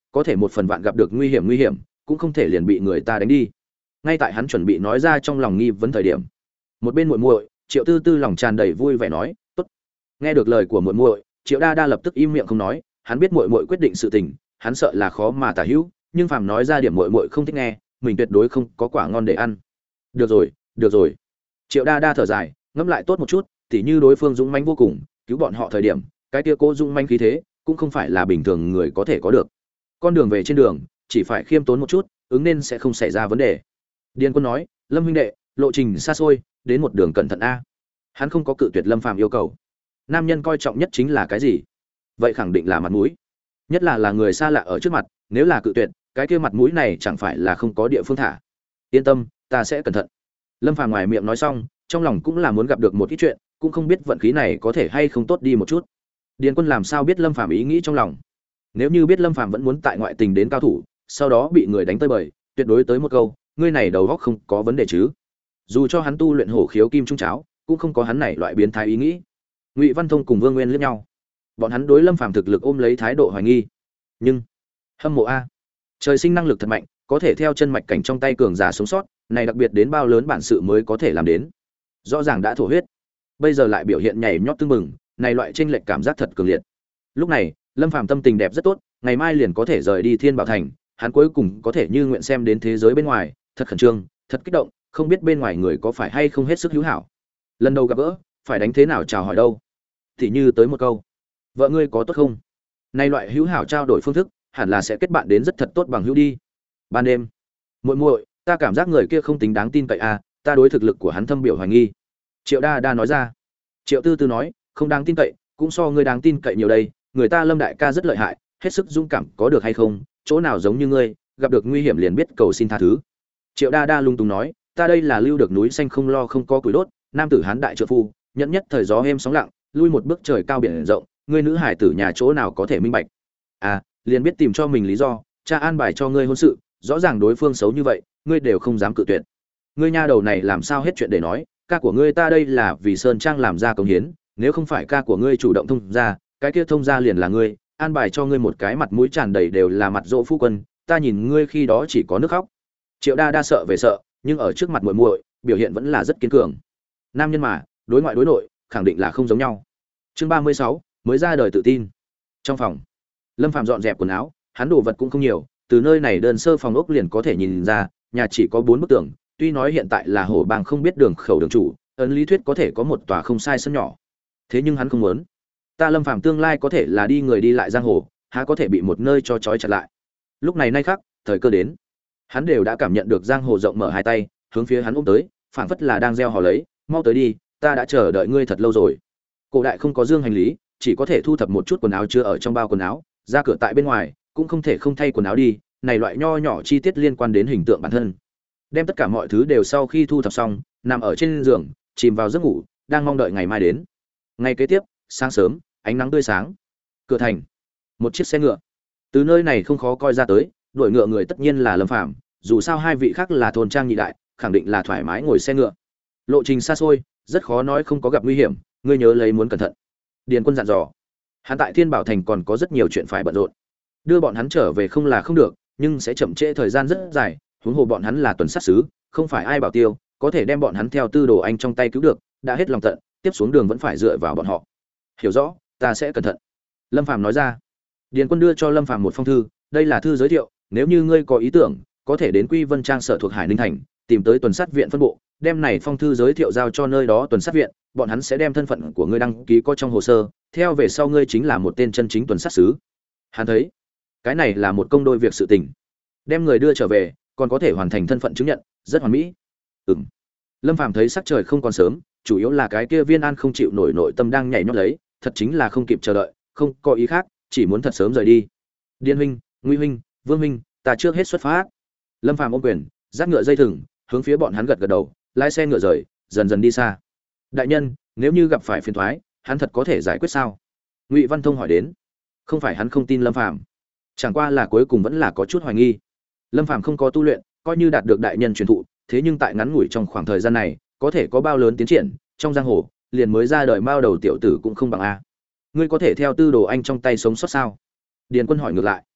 S1: có thể một phần vạn gặp được nguy hiểm cũng không thể liền bị người ta đánh đi. Ngay tại hắn chuẩn bị nói ra trong lòng nghi vấn thời điểm, một bên muội muội Triệu Tư Tư lòng tràn đầy vui vẻ nói tốt. Nghe được lời của muội muội, Triệu Đa Đa lập tức im miệng không nói. Hắn biết muội muội quyết định sự tình, hắn sợ là khó mà tả hữu, nhưng phàm nói ra điểm muội muội không thích nghe, mình tuyệt đối không có quả ngon để ăn. Được rồi. Triệu Đa Đa thở dài, ngẫm lại tốt một chút, tỉ như đối phương dũng mãnh vô cùng, cứu bọn họ thời điểm, cái kia cố dũng mãnh khí thế, cũng không phải là bình thường người có thể có được. Con đường về trên đường, chỉ phải khiêm tốn một chút, ứng nên sẽ không xảy ra vấn đề. Điền Quân nói, Lâm huynh đệ, lộ trình xa xôi, đến một đường cẩn thận a. Hắn không có cự tuyệt Lâm Phàm yêu cầu. Nam nhân coi trọng nhất chính là cái gì? Vậy khẳng định là mặt mũi. Nhất là người xa lạ ở trước mặt, nếu là cự tuyệt, cái kia mặt mũi này chẳng phải là không có địa phương thả. Yên tâm, ta sẽ cẩn thận. Lâm Phàm ngoài miệng nói xong, trong lòng cũng là muốn gặp được một ít chuyện, cũng không biết vận khí này có thể hay không tốt đi một chút. Điền Quân làm sao biết Lâm Phàm ý nghĩ trong lòng? Nếu như biết Lâm Phàm vẫn muốn tại ngoại tình đến cao thủ, sau đó bị người đánh tơi bời, tuyệt đối tới một câu, ngươi này đầu óc không có vấn đề chứ? Dù cho hắn tu luyện hổ khiếu kim trung cháo, cũng không có hắn này loại biến thái ý nghĩ. Ngụy Văn Thông cùng Vương Nguyên liếc nhau, bọn hắn đối Lâm Phàm thực lực ôm lấy thái độ hoài nghi, nhưng hâm mộ a, trời sinh năng lực thật mạnh, có thể theo chân mạch cảnh trong tay cường giả sống sót, này đặc biệt đến bao lớn bản sự mới có thể làm đến. Rõ ràng đã thổ huyết, bây giờ lại biểu hiện nhảy nhót tưng bừng, này loại chênh lệch cảm giác thật cường liệt. Lúc này, Lâm Phàm tâm tình đẹp rất tốt, ngày mai liền có thể rời đi Thiên Bảo Thành, hắn cuối cùng có thể như nguyện xem đến thế giới bên ngoài, thật khẩn trương, thật kích động, không biết bên ngoài người có phải hay không hết sức hữu hảo. Lần đầu gặp gỡ, phải đánh thế nào chào hỏi đâu? Thì như tới một câu, vợ ngươi có tốt không? Này loại hữu hảo trao đổi phương thức, hẳn là sẽ kết bạn đến rất thật tốt bằng hữu đi. Ban đêm, muội muội, ta cảm giác người kia không tính đáng tin cậy à, ta đối thực lực của hắn thâm biểu hoài nghi. Triệu Đa Đa nói ra. Triệu Tư Tư nói, không đáng tin cậy, cũng so ngươi đáng tin cậy nhiều đây, người ta Lâm đại ca rất lợi hại, hết sức dũng cảm, có được hay không, chỗ nào giống như ngươi, gặp được nguy hiểm liền biết cầu xin tha thứ. Triệu Đa Đa lung tung nói, ta đây là lưu được núi xanh không lo không có củi đốt, nam tử hán đại trợ phu, nhẫn nhất thời gió êm sóng lặng, lui một bước trời cao biển rộng, ngươi nữ hải tử nhà chỗ nào có thể minh bạch. À, liền biết tìm cho mình lý do, cha an bài cho ngươi hôn sự, rõ ràng đối phương xấu như vậy, ngươi đều không dám cự tuyệt. Ngươi nha đầu này làm sao hết chuyện để nói, ca của ngươi ta đây là vì Sơn Trang làm ra công hiến, nếu không phải ca của ngươi chủ động thông ra, cái kia thông ra liền là ngươi, an bài cho ngươi một cái mặt mũi tràn đầy đều là mặt dỗ phu quân, ta nhìn ngươi khi đó chỉ có nước khóc. Triệu Đa Đa sợ về sợ, nhưng ở trước mặt muội muội, biểu hiện vẫn là rất kiên cường. Nam nhân mà, đối ngoại đối nội, khẳng định là không giống nhau. Chương 36, mới ra đời tự tin. Trong phòng, Lâm Phàm dọn dẹp quần áo, hắn đồ vật cũng không nhiều, từ nơi này đơn sơ phòng ốc liền có thể nhìn ra, nhà chỉ có 4 bức tường, tuy nói hiện tại là hổ bang không biết đường khẩu đường chủ, ấn lý thuyết có thể có một tòa không sai sân nhỏ. Thế nhưng hắn không muốn. Ta Lâm Phàm tương lai có thể là đi người đi lại giang hồ, há có thể bị một nơi cho trói chặt lại. Lúc này nay khắc, thời cơ đến. Hắn đều đã cảm nhận được giang hồ rộng mở hai tay, hướng phía hắn ôm tới, phảng phất là đang gieo hò lấy, mau tới đi, ta đã chờ đợi ngươi thật lâu rồi. Cổ đại không có dương hành lý, chỉ có thể thu thập một chút quần áo chưa ở trong bao quần áo, ra cửa tại bên ngoài, cũng không thể không thay quần áo đi, này loại nho nhỏ chi tiết liên quan đến hình tượng bản thân. Đem tất cả mọi thứ đều sau khi thu thập xong, nằm ở trên giường, chìm vào giấc ngủ, đang mong đợi ngày mai đến. Ngày kế tiếp, sáng sớm, ánh nắng tươi sáng. Cửa thành, một chiếc xe ngựa. Từ nơi này không khó coi ra tới, đuổi ngựa người tất nhiên là Lâm Phàm, dù sao hai vị khác là thôn trang nhị đại, khẳng định là thoải mái ngồi xe ngựa. Lộ trình xa xôi, rất khó nói không có gặp nguy hiểm, ngươi nhớ lấy muốn cẩn thận. Điền Quân dặn dò. Hắn tại Thiên Bảo Thành còn có rất nhiều chuyện phải bận rộn. Đưa bọn hắn trở về không là không được, nhưng sẽ chậm trễ thời gian rất dài, huống hồ bọn hắn là tuần sát sứ, không phải ai bảo tiêu, có thể đem bọn hắn theo Tư Đồ Anh trong tay cứu được, đã hết lòng tận, tiếp xuống đường vẫn phải dựa vào bọn họ. Hiểu rõ, ta sẽ cẩn thận. Lâm Phàm nói ra. Điền Quân đưa cho Lâm Phàm một phong thư, đây là thư giới thiệu, nếu như ngươi có ý tưởng, có thể đến Quy Vân Trang sở thuộc Hải Ninh thành, tìm tới tuần sát viện phân bộ, đem này phong thư giới thiệu giao cho nơi đó tuần sát viện, bọn hắn sẽ đem thân phận của ngươi đăng ký có trong hồ sơ, theo về sau ngươi chính là một tên chân chính tuần sát sứ. Hắn thấy, cái này là một công đôi việc sự tình. Đem người đưa trở về, còn có thể hoàn thành thân phận chứng nhận, rất hoàn mỹ. Ừm. Lâm Phàm thấy sắc trời không còn sớm, chủ yếu là cái kia Viên An không chịu nổi nội tâm đang nhảy nhót lấy, thật chính là không kịp chờ đợi, không có ý khác, chỉ muốn thật sớm rời đi. Điền huynh, Nguy huynh, Vương huynh, ta trước hết xuất phát. Lâm Phàm ôm quyền, dắt ngựa dây thừng, hướng phía bọn hắn gật gật đầu, lái xe ngựa rời, dần dần đi xa. Đại nhân, nếu như gặp phải phiền toái, hắn thật có thể giải quyết sao? Ngụy Văn Thông hỏi đến. Không phải hắn không tin Lâm Phàm, chẳng qua là cuối cùng vẫn là có chút hoài nghi. Lâm Phàm không có tu luyện, coi như đạt được đại nhân truyền thụ, thế nhưng tại ngắn ngủi trong khoảng thời gian này, có thể có bao lớn tiến triển, trong giang hồ, liền mới ra đời mao đầu tiểu tử cũng không bằng a. Ngươi có thể theo Tư Đồ Anh trong tay sống sót sao? Điền Quân hỏi ngược lại.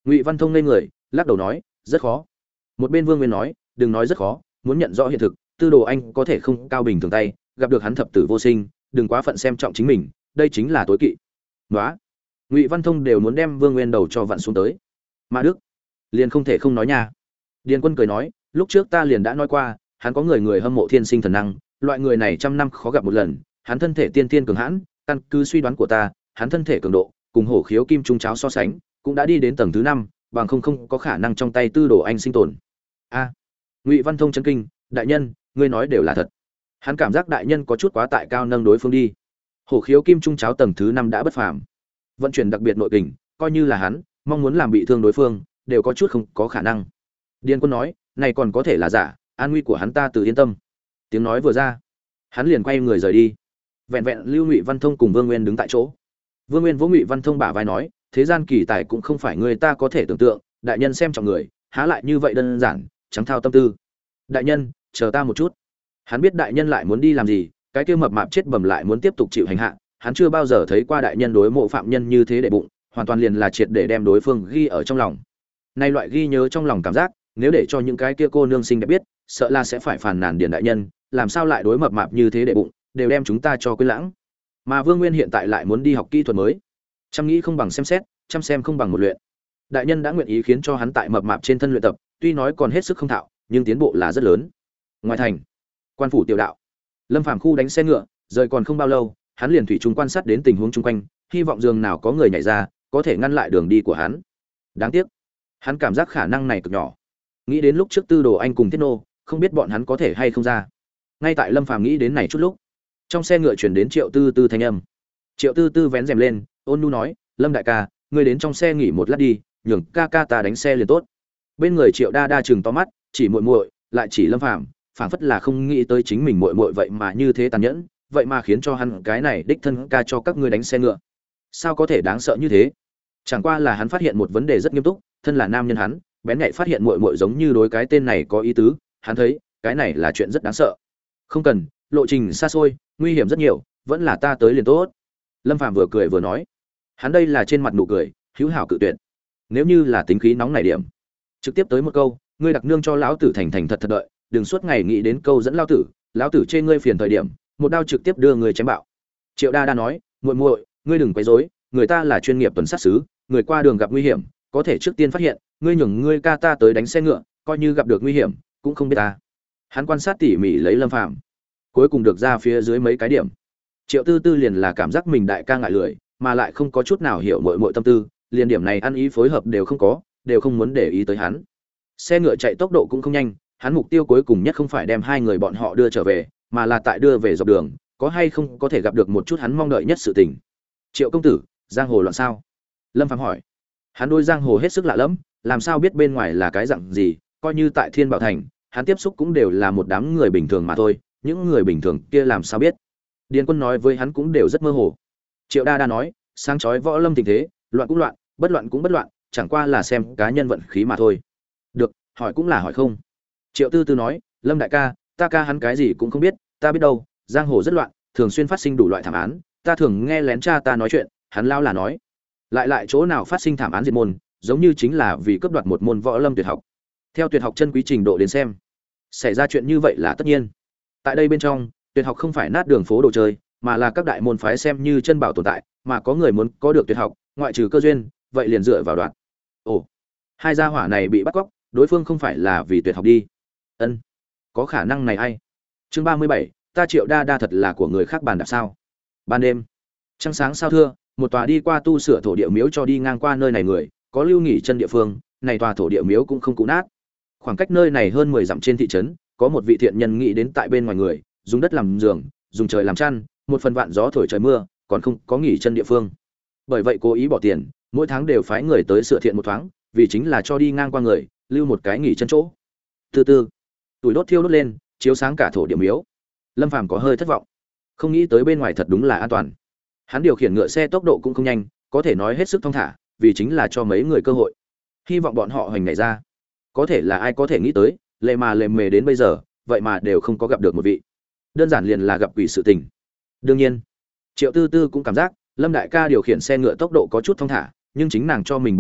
S1: Ngụy Văn Thông ngây người, lắc đầu nói, rất khó. Một bên Vương Nguyên nói, đừng nói rất khó, muốn nhận rõ hiện thực, Tư Đồ Anh có thể không cao bình thường tay, gặp được hắn thập tử vô sinh, đừng quá phận xem trọng chính mình, đây chính là tối kỵ. Nóa. Ngụy Văn Thông đều muốn đem Vương Nguyên đầu cho vặn xuống tới. Mã Đức, liền không thể không nói nha. Điền Quân cười nói, lúc trước ta liền đã nói qua, hắn có người hâm mộ thiên sinh thần năng, loại người này trăm năm khó gặp một lần, hắn thân thể tiên tiên cường hãn, căn cứ suy đoán của ta, hắn thân thể cường độ cùng hổ khiếu kim trung cháo so sánh, cũng đã đi đến tầng thứ 5, bằng không có khả năng trong tay Tư Đồ Anh sinh tồn. A. Ngụy Văn Thông chấn kinh, đại nhân, ngươi nói đều là thật. Hắn cảm giác đại nhân có chút quá tại cao nâng đối phương đi. Hổ khiếu kim trung cháo tầng thứ 5 đã bất phàm. Vận chuyển đặc biệt nội kình, coi như là hắn mong muốn làm bị thương đối phương, đều có chút không có khả năng. Điền Quân nói, này còn có thể là giả, an nguy của hắn ta tự yên tâm. Tiếng nói vừa ra, hắn liền quay người rời đi. Vẹn vẹn lưu Ngụy Văn Thông cùng Vương Nguyên đứng tại chỗ. Vương Nguyên vỗ Ngụy Văn Thông bả vai nói, thế gian kỳ tài cũng không phải người ta có thể tưởng tượng, đại nhân xem trọng người, há lại như vậy đơn giản, chẳng thao tâm tư. Đại nhân, chờ ta một chút. Hắn biết đại nhân lại muốn đi làm gì, cái kia mập mạp chết bầm lại muốn tiếp tục chịu hành hạ, hắn chưa bao giờ thấy qua đại nhân đối mộ phạm nhân như thế để bụng, hoàn toàn liền là triệt để đem đối phương ghi ở trong lòng. Nay loại ghi nhớ trong lòng cảm giác, nếu để cho những cái kia cô nương xinh đẹp biết, sợ là sẽ phải phàn nàn Điền đại nhân, làm sao lại đối mập mạp như thế để bụng, đều đem chúng ta cho quên lãng. Mà Vương Nguyên hiện tại lại muốn đi học kỹ thuật mới, chăm nghĩ không bằng xem xét, chăm xem không bằng một luyện. Đại nhân đã nguyện ý khiến cho hắn tại mập mạp trên thân luyện tập, tuy nói còn hết sức không thạo, nhưng tiến bộ là rất lớn. Ngoài thành, quan phủ tiểu đạo, Lâm Phàm khu đánh xe ngựa, rời còn không bao lâu, hắn liền thủy chung quan sát đến tình huống chung quanh, hy vọng giường nào có người nhảy ra, có thể ngăn lại đường đi của hắn. Đáng tiếc, hắn cảm giác khả năng này cực nhỏ. Nghĩ đến lúc trước Tư Đồ Anh cùng Thiết Nô, không biết bọn hắn có thể hay không ra. Ngay tại Lâm Phàm nghĩ đến này chút lúc, trong xe ngựa chuyển đến Triệu Tư Tư thanh âm. Triệu Tư Tư vén rèm lên, ôn nhu nói, Lâm đại ca, ngươi đến trong xe nghỉ một lát đi, nhường ca ca ta đánh xe liền tốt. Bên người Triệu Đa Đa chừng to mắt, chỉ muội muội, lại chỉ Lâm Phàm, phảng phất là không nghĩ tới chính mình muội muội vậy mà như thế tàn nhẫn, vậy mà khiến cho hắn cái này đích thân ca cho các ngươi đánh xe ngựa. Sao có thể đáng sợ như thế? Chẳng qua là hắn phát hiện một vấn đề rất nghiêm túc, thân là nam nhân hắn, bén nhạy phát hiện muội muội giống như đối cái tên này có ý tứ, hắn thấy, cái này là chuyện rất đáng sợ. Không cần, lộ trình xa xôi, nguy hiểm rất nhiều, vẫn là ta tới liền tốt. Lâm Phàm vừa cười vừa nói. Hắn đây là trên mặt nụ cười, hữu hảo cự tuyệt. Nếu như là tính khí nóng này điểm, trực tiếp tới một câu, ngươi đặc nương cho lão tử thành thành thật thật đợi, đừng suốt ngày nghĩ đến câu dẫn lão tử chê ngươi phiền thời điểm, một đao trực tiếp đưa người chém bạo. Triệu Đa Đa nói, muội muội, ngươi đừng quấy rối, người ta là chuyên nghiệp tuần sát sứ, người qua đường gặp nguy hiểm, có thể trước tiên phát hiện, ngươi nhường ngươi ca ta tới đánh xe ngựa, coi như gặp được nguy hiểm, cũng không biết ta. Hắn quan sát tỉ mỉ lấy Lâm Phàm, cuối cùng được ra phía dưới mấy cái điểm. Triệu Tư Tư liền là cảm giác mình đại ca ngại lười, mà lại không có chút nào hiểu muội muội tâm tư, liền điểm này ăn ý phối hợp đều không có, đều không muốn để ý tới hắn. Xe ngựa chạy tốc độ cũng không nhanh, hắn mục tiêu cuối cùng nhất không phải đem hai người bọn họ đưa trở về, mà là tại đưa về dọc đường, có hay không có thể gặp được một chút hắn mong đợi nhất sự tình. Triệu công tử, giang hồ loạn sao? Lâm Phàm hỏi. Hắn đôi giang hồ hết sức lạ lẫm, làm sao biết bên ngoài là cái dạng gì, coi như tại Thiên Bảo Thành, hắn tiếp xúc cũng đều là một đám người bình thường mà thôi, những người bình thường kia làm sao biết? Điền Quân nói với hắn cũng đều rất mơ hồ. Triệu Đa Đa nói, sáng chói võ lâm tình thế, loạn cũng loạn, bất loạn cũng bất loạn, chẳng qua là xem cá nhân vận khí mà thôi. Được, hỏi cũng là hỏi không. Triệu Tư Tư nói, Lâm đại ca, ta ca hắn cái gì cũng không biết, ta biết đâu, giang hồ rất loạn, thường xuyên phát sinh đủ loại thảm án, ta thường nghe lén cha ta nói chuyện, hắn lao là nói, lại chỗ nào phát sinh thảm án diệt môn, giống như chính là vì cướp đoạt một môn võ lâm tuyệt học. Theo tuyệt học chân quý trình độ đến xem, xảy ra chuyện như vậy là tất nhiên. Tại đây bên trong, tuyệt học không phải nát đường phố đồ chơi, mà là các đại môn phái xem như chân bảo tồn tại, mà có người muốn có được tuyệt học, ngoại trừ cơ duyên, vậy liền dựa vào đoạt. Ồ, hai gia hỏa này bị bắt cóc, đối phương không phải là vì tuyệt học đi. Ân, có khả năng này ai? Chương 37, ta Triệu Đa Đa thật là của người khác bàn đạp sao? Ban đêm, trăng sáng sao thưa, một tòa đi qua tu sửa thổ địa miếu cho đi ngang qua nơi này người, có lưu nghỉ chân địa phương, này tòa thổ địa miếu cũng không cũ nát. Khoảng cách nơi này hơn 10 dặm trên thị trấn, có một vị thiện nhân nghĩ đến tại bên ngoài người, dùng đất làm giường, dùng trời làm chăn, một phần vạn gió thổi trời mưa, còn không có nghỉ chân địa phương. Bởi vậy cố ý bỏ tiền, mỗi tháng đều phái người tới sửa thiện một thoáng, vì chính là cho đi ngang qua người, lưu một cái nghỉ chân chỗ. Từ từ, tuổi đốt thiêu đốt lên, chiếu sáng cả thổ địa miếu. Lâm Phàm có hơi thất vọng, không nghĩ tới bên ngoài thật đúng là an toàn. Hắn điều khiển ngựa xe tốc độ cũng không nhanh, có thể nói hết sức thong thả, vì chính là cho mấy người cơ hội, hy vọng bọn họ hoành nhảy ra. Có thể là ai có thể nghĩ tới, lề mà lề mề đến bây giờ, vậy mà đều không có gặp được một vị. Đơn giản liền là gặp quỷ sự tình. Đương nhiên, Triệu Tư Tư cũng cảm giác Lâm đại ca điều khiển xe ngựa tốc độ có chút thong thả, nhưng chính nàng cho mình bộ não,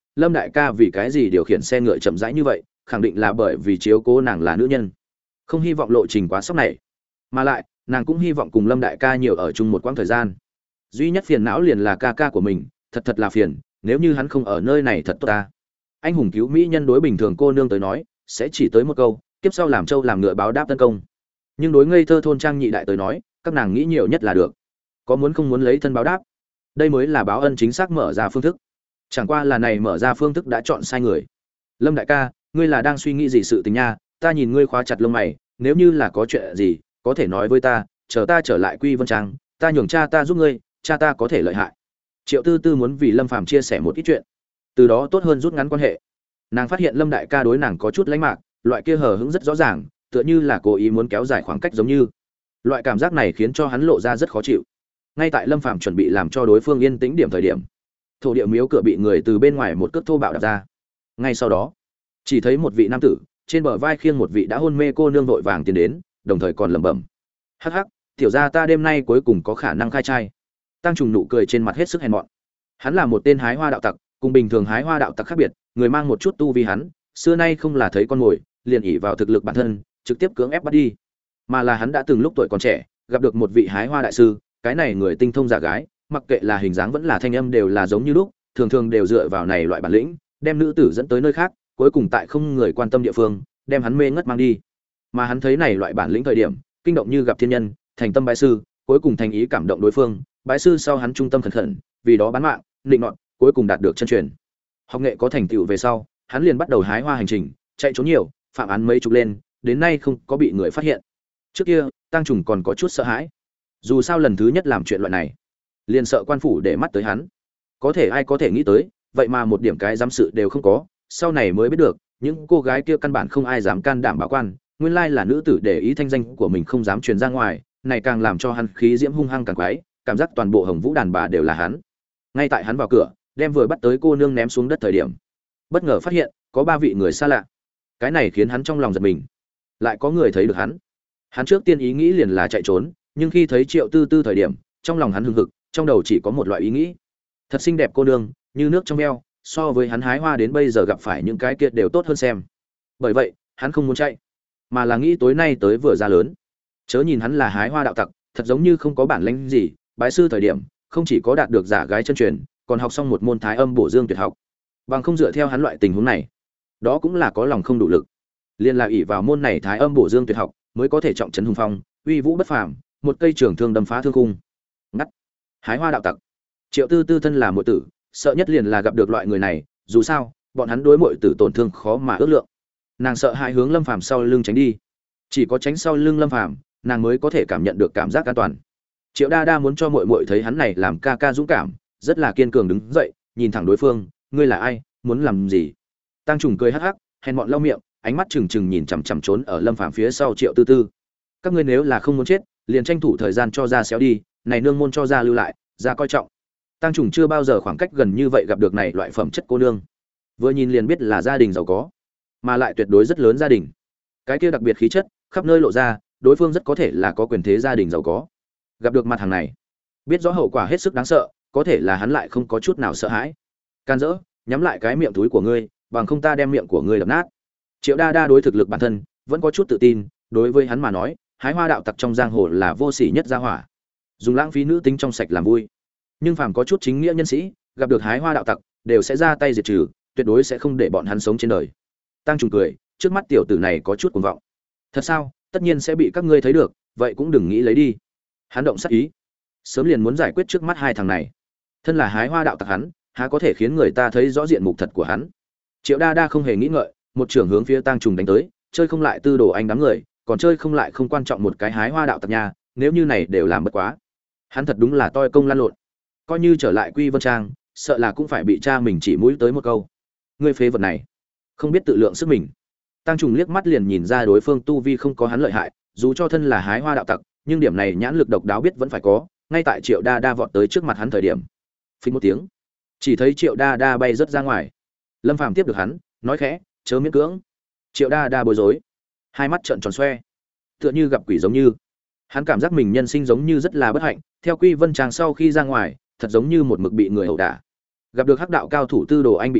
S1: Lâm đại ca vì cái gì điều khiển xe ngựa chậm rãi như vậy, khẳng định là bởi vì chiếu cố nàng là nữ nhân, không hy vọng lộ trình quá sốc này, mà lại nàng cũng hy vọng cùng Lâm đại ca nhiều ở chung một quãng thời gian. Duy nhất phiền não liền là ca ca của mình, thật là phiền, nếu như hắn không ở nơi này thật tốt ta. Anh hùng cứu mỹ nhân đối bình thường cô nương tới nói sẽ chỉ tới một câu, tiếp sau làm trâu làm ngựa báo đáp tấn công, nhưng đối ngây thơ thôn trang nhị đại tới nói, các nàng nghĩ nhiều nhất là được, có muốn không muốn lấy thân báo đáp, đây mới là báo ân chính xác mở ra phương thức. Chẳng qua là này mở ra phương thức đã chọn sai người. Lâm đại ca, ngươi là đang suy nghĩ gì sự tình nha? Ta nhìn ngươi khóa chặt lông mày, nếu như là có chuyện gì có thể nói với ta, chờ ta trở lại Quy Vân Trang, ta nhường cha ta giúp ngươi, cha ta có thể lợi hại. Triệu Tư Tư muốn vì Lâm Phàm chia sẻ một ít chuyện, từ đó tốt hơn rút ngắn quan hệ. Nàng phát hiện Lâm đại ca đối nàng có chút lánh mạc, loại kia hờ hững rất rõ ràng, tựa như là cố ý muốn kéo dài khoảng cách giống như. Loại cảm giác này khiến cho hắn lộ ra rất khó chịu. Ngay tại Lâm Phàm chuẩn bị làm cho đối phương yên tĩnh điểm thời điểm, thổ địa miếu cửa bị người từ bên ngoài một cước thô bạo đạp ra. Ngay sau đó, chỉ thấy một vị nam tử trên bờ vai khiêng một vị đã hôn mê cô nương vội vàng tiến đến, đồng thời còn lẩm bẩm: "Hắc hắc, tiểu gia ta đêm nay cuối cùng có khả năng khai trai." Tăng Trùng nụ cười trên mặt hết sức hèn mọn. Hắn là một tên hái hoa đạo tặc, cùng bình thường hái hoa đạo tặc khác biệt, người mang một chút tu vi hắn, xưa nay không là thấy con mồi, liền ỷ vào thực lực bản thân, trực tiếp cưỡng ép bắt đi, mà là hắn đã từng lúc tuổi còn trẻ, gặp được một vị hái hoa đại sư, cái này người tinh thông giả gái, mặc kệ là hình dáng vẫn là thanh âm đều là giống như lúc, thường thường đều dựa vào này loại bản lĩnh, đem nữ tử dẫn tới nơi khác, cuối cùng tại không người quan tâm địa phương, đem hắn mê ngất mang đi. Mà hắn thấy này loại bản lĩnh thời điểm, kinh động như gặp thiên nhân, thành tâm bái sư, cuối cùng thành ý cảm động đối phương, bái sư sau hắn trung tâm khẩn khẩn, vì đó bán mạng, định nọt, cuối cùng đạt được chân truyền. Học nghệ có thành tựu về sau, hắn liền bắt đầu hái hoa hành trình, chạy trốn nhiều, phạm án mấy chục lên, đến nay không có bị người phát hiện. Trước kia, Tăng Trùng còn có chút sợ hãi. Dù sao lần thứ nhất làm chuyện loại này, liền sợ quan phủ để mắt tới hắn. Có thể ai có thể nghĩ tới, vậy mà một điểm cái dám sự đều không có, sau này mới biết được, những cô gái kia căn bản không ai dám can đảm bảo quan, nguyên lai là nữ tử để ý thanh danh của mình không dám truyền ra ngoài, này càng làm cho hắn khí diễm hung hăng càng quái, cảm giác toàn bộ Hồng Vũ đàn bà đều là hắn. Ngay tại hắn vào cửa, đem vừa bắt tới cô nương ném xuống đất thời điểm, bất ngờ phát hiện có 3 vị người xa lạ. Cái này khiến hắn trong lòng giật mình. Lại có người thấy được hắn. Hắn trước tiên ý nghĩ liền là chạy trốn, nhưng khi thấy Triệu Tư Tư thời điểm, trong lòng hắn hừng hực, trong đầu chỉ có một loại ý nghĩ. Thật xinh đẹp cô nương, như nước trong veo, so với hắn hái hoa đến bây giờ gặp phải những cái kia đều tốt hơn xem. Bởi vậy, hắn không muốn chạy, mà là nghĩ tối nay tới vừa ra lớn. Chớ nhìn hắn là hái hoa đạo tặc, thật giống như không có bản lĩnh gì, bái sư thời điểm, không chỉ có đạt được giả gái chân truyền, còn học xong một môn Thái Âm Bổ Dương tuyệt học. Bằng không dựa theo hắn loại tình huống này, đó cũng là có lòng không đủ lực. Liên là ỷ vào môn này Thái Âm Bổ Dương tuyệt học, mới có thể trọng trấn hùng phong, uy vũ bất phàm, một cây trường thương đâm phá thương khung. Ngắt. Hái hoa đạo tặc. Triệu Tư Tư thân là muội tử, sợ nhất liền là gặp được loại người này, dù sao, bọn hắn đối muội tử tổn thương khó mà ước lượng. Nàng sợ hãi hướng Lâm Phàm sau lưng tránh đi. Chỉ có tránh sau lưng Lâm Phàm, nàng mới có thể cảm nhận được cảm giác an toàn. Triệu Đa Đa muốn cho muội muội thấy hắn này làm ca ca dũng cảm, rất là kiên cường đứng dậy, nhìn thẳng đối phương, ngươi là ai, muốn làm gì? Tăng Trùng cười hắc hắc, hèn mọn lau miệng, ánh mắt trừng trừng nhìn chằm chằm trốn ở Lâm Phàm phía sau Triệu Tư Tư. Các ngươi nếu là không muốn chết, liền tranh thủ thời gian cho ra xéo đi, này nương môn cho ra lưu lại, ra coi trọng. Tăng Trùng chưa bao giờ khoảng cách gần như vậy gặp được này loại phẩm chất cô nương. Vừa nhìn liền biết là gia đình giàu có, mà lại tuyệt đối rất lớn gia đình. Cái kia đặc biệt khí chất, khắp nơi lộ ra, đối phương rất có thể là có quyền thế gia đình giàu có. Gặp được mặt hàng này, biết rõ hậu quả hết sức đáng sợ, có thể là hắn lại không có chút nào sợ hãi. Can dỡ, nhắm lại cái miệng túi của ngươi, bằng không ta đem miệng của ngươi đập nát. Triệu Đa Đa đối thực lực bản thân vẫn có chút tự tin, đối với hắn mà nói, hái hoa đạo tặc trong giang hồ là vô sỉ nhất gia hỏa. Dùng lãng phí nữ tính trong sạch làm vui. Nhưng phàm có chút chính nghĩa nhân sĩ, gặp được hái hoa đạo tặc, đều sẽ ra tay diệt trừ, tuyệt đối sẽ không để bọn hắn sống trên đời. Tăng Trùng cười, trước mắt tiểu tử này có chút cuồng vọng. Thật sao? Tất nhiên sẽ bị các ngươi thấy được, vậy cũng đừng nghĩ lấy đi. Hắn động sát ý, sớm liền muốn giải quyết trước mắt hai thằng này. Thân là hái hoa đạo tặc hắn, há có thể khiến người ta thấy rõ diện mục thật của hắn. Triệu Đa Đa không hề nghĩ ngợi, một trường hướng phía Tăng Trùng đánh tới, chơi không lại tư đồ anh đám người, còn chơi không lại không quan trọng một cái hái hoa đạo tặc nhà, nếu như này đều làm bất quá. Hắn thật đúng là toi công lan lộn. Coi như trở lại Quy Vân Trang, sợ là cũng phải bị cha mình chỉ mũi tới một câu. Ngươi phế vật này, không biết tự lượng sức mình. Tăng Trùng liếc mắt liền nhìn ra đối phương tu vi không có hắn lợi hại, dù cho thân là hái hoa đạo tặc, nhưng điểm này nhãn lực độc đáo biết vẫn phải có. Ngay tại Triệu Đa Đa vọt tới trước mặt hắn thời điểm, phình một tiếng, chỉ thấy Triệu Đa Đa bay rất ra ngoài. Lâm Phàm tiếp được hắn, nói khẽ, chớ miễn cưỡng. Triệu Đa Đa bối rối, hai mắt trợn tròn xoe, tựa như gặp quỷ giống như. Hắn cảm giác mình nhân sinh giống như rất là bất hạnh, theo Quy Vân Trang sau khi ra ngoài, thật giống như một mực bị người ẩu đả. Gặp được hắc đạo cao thủ tư đồ anh bị đánh,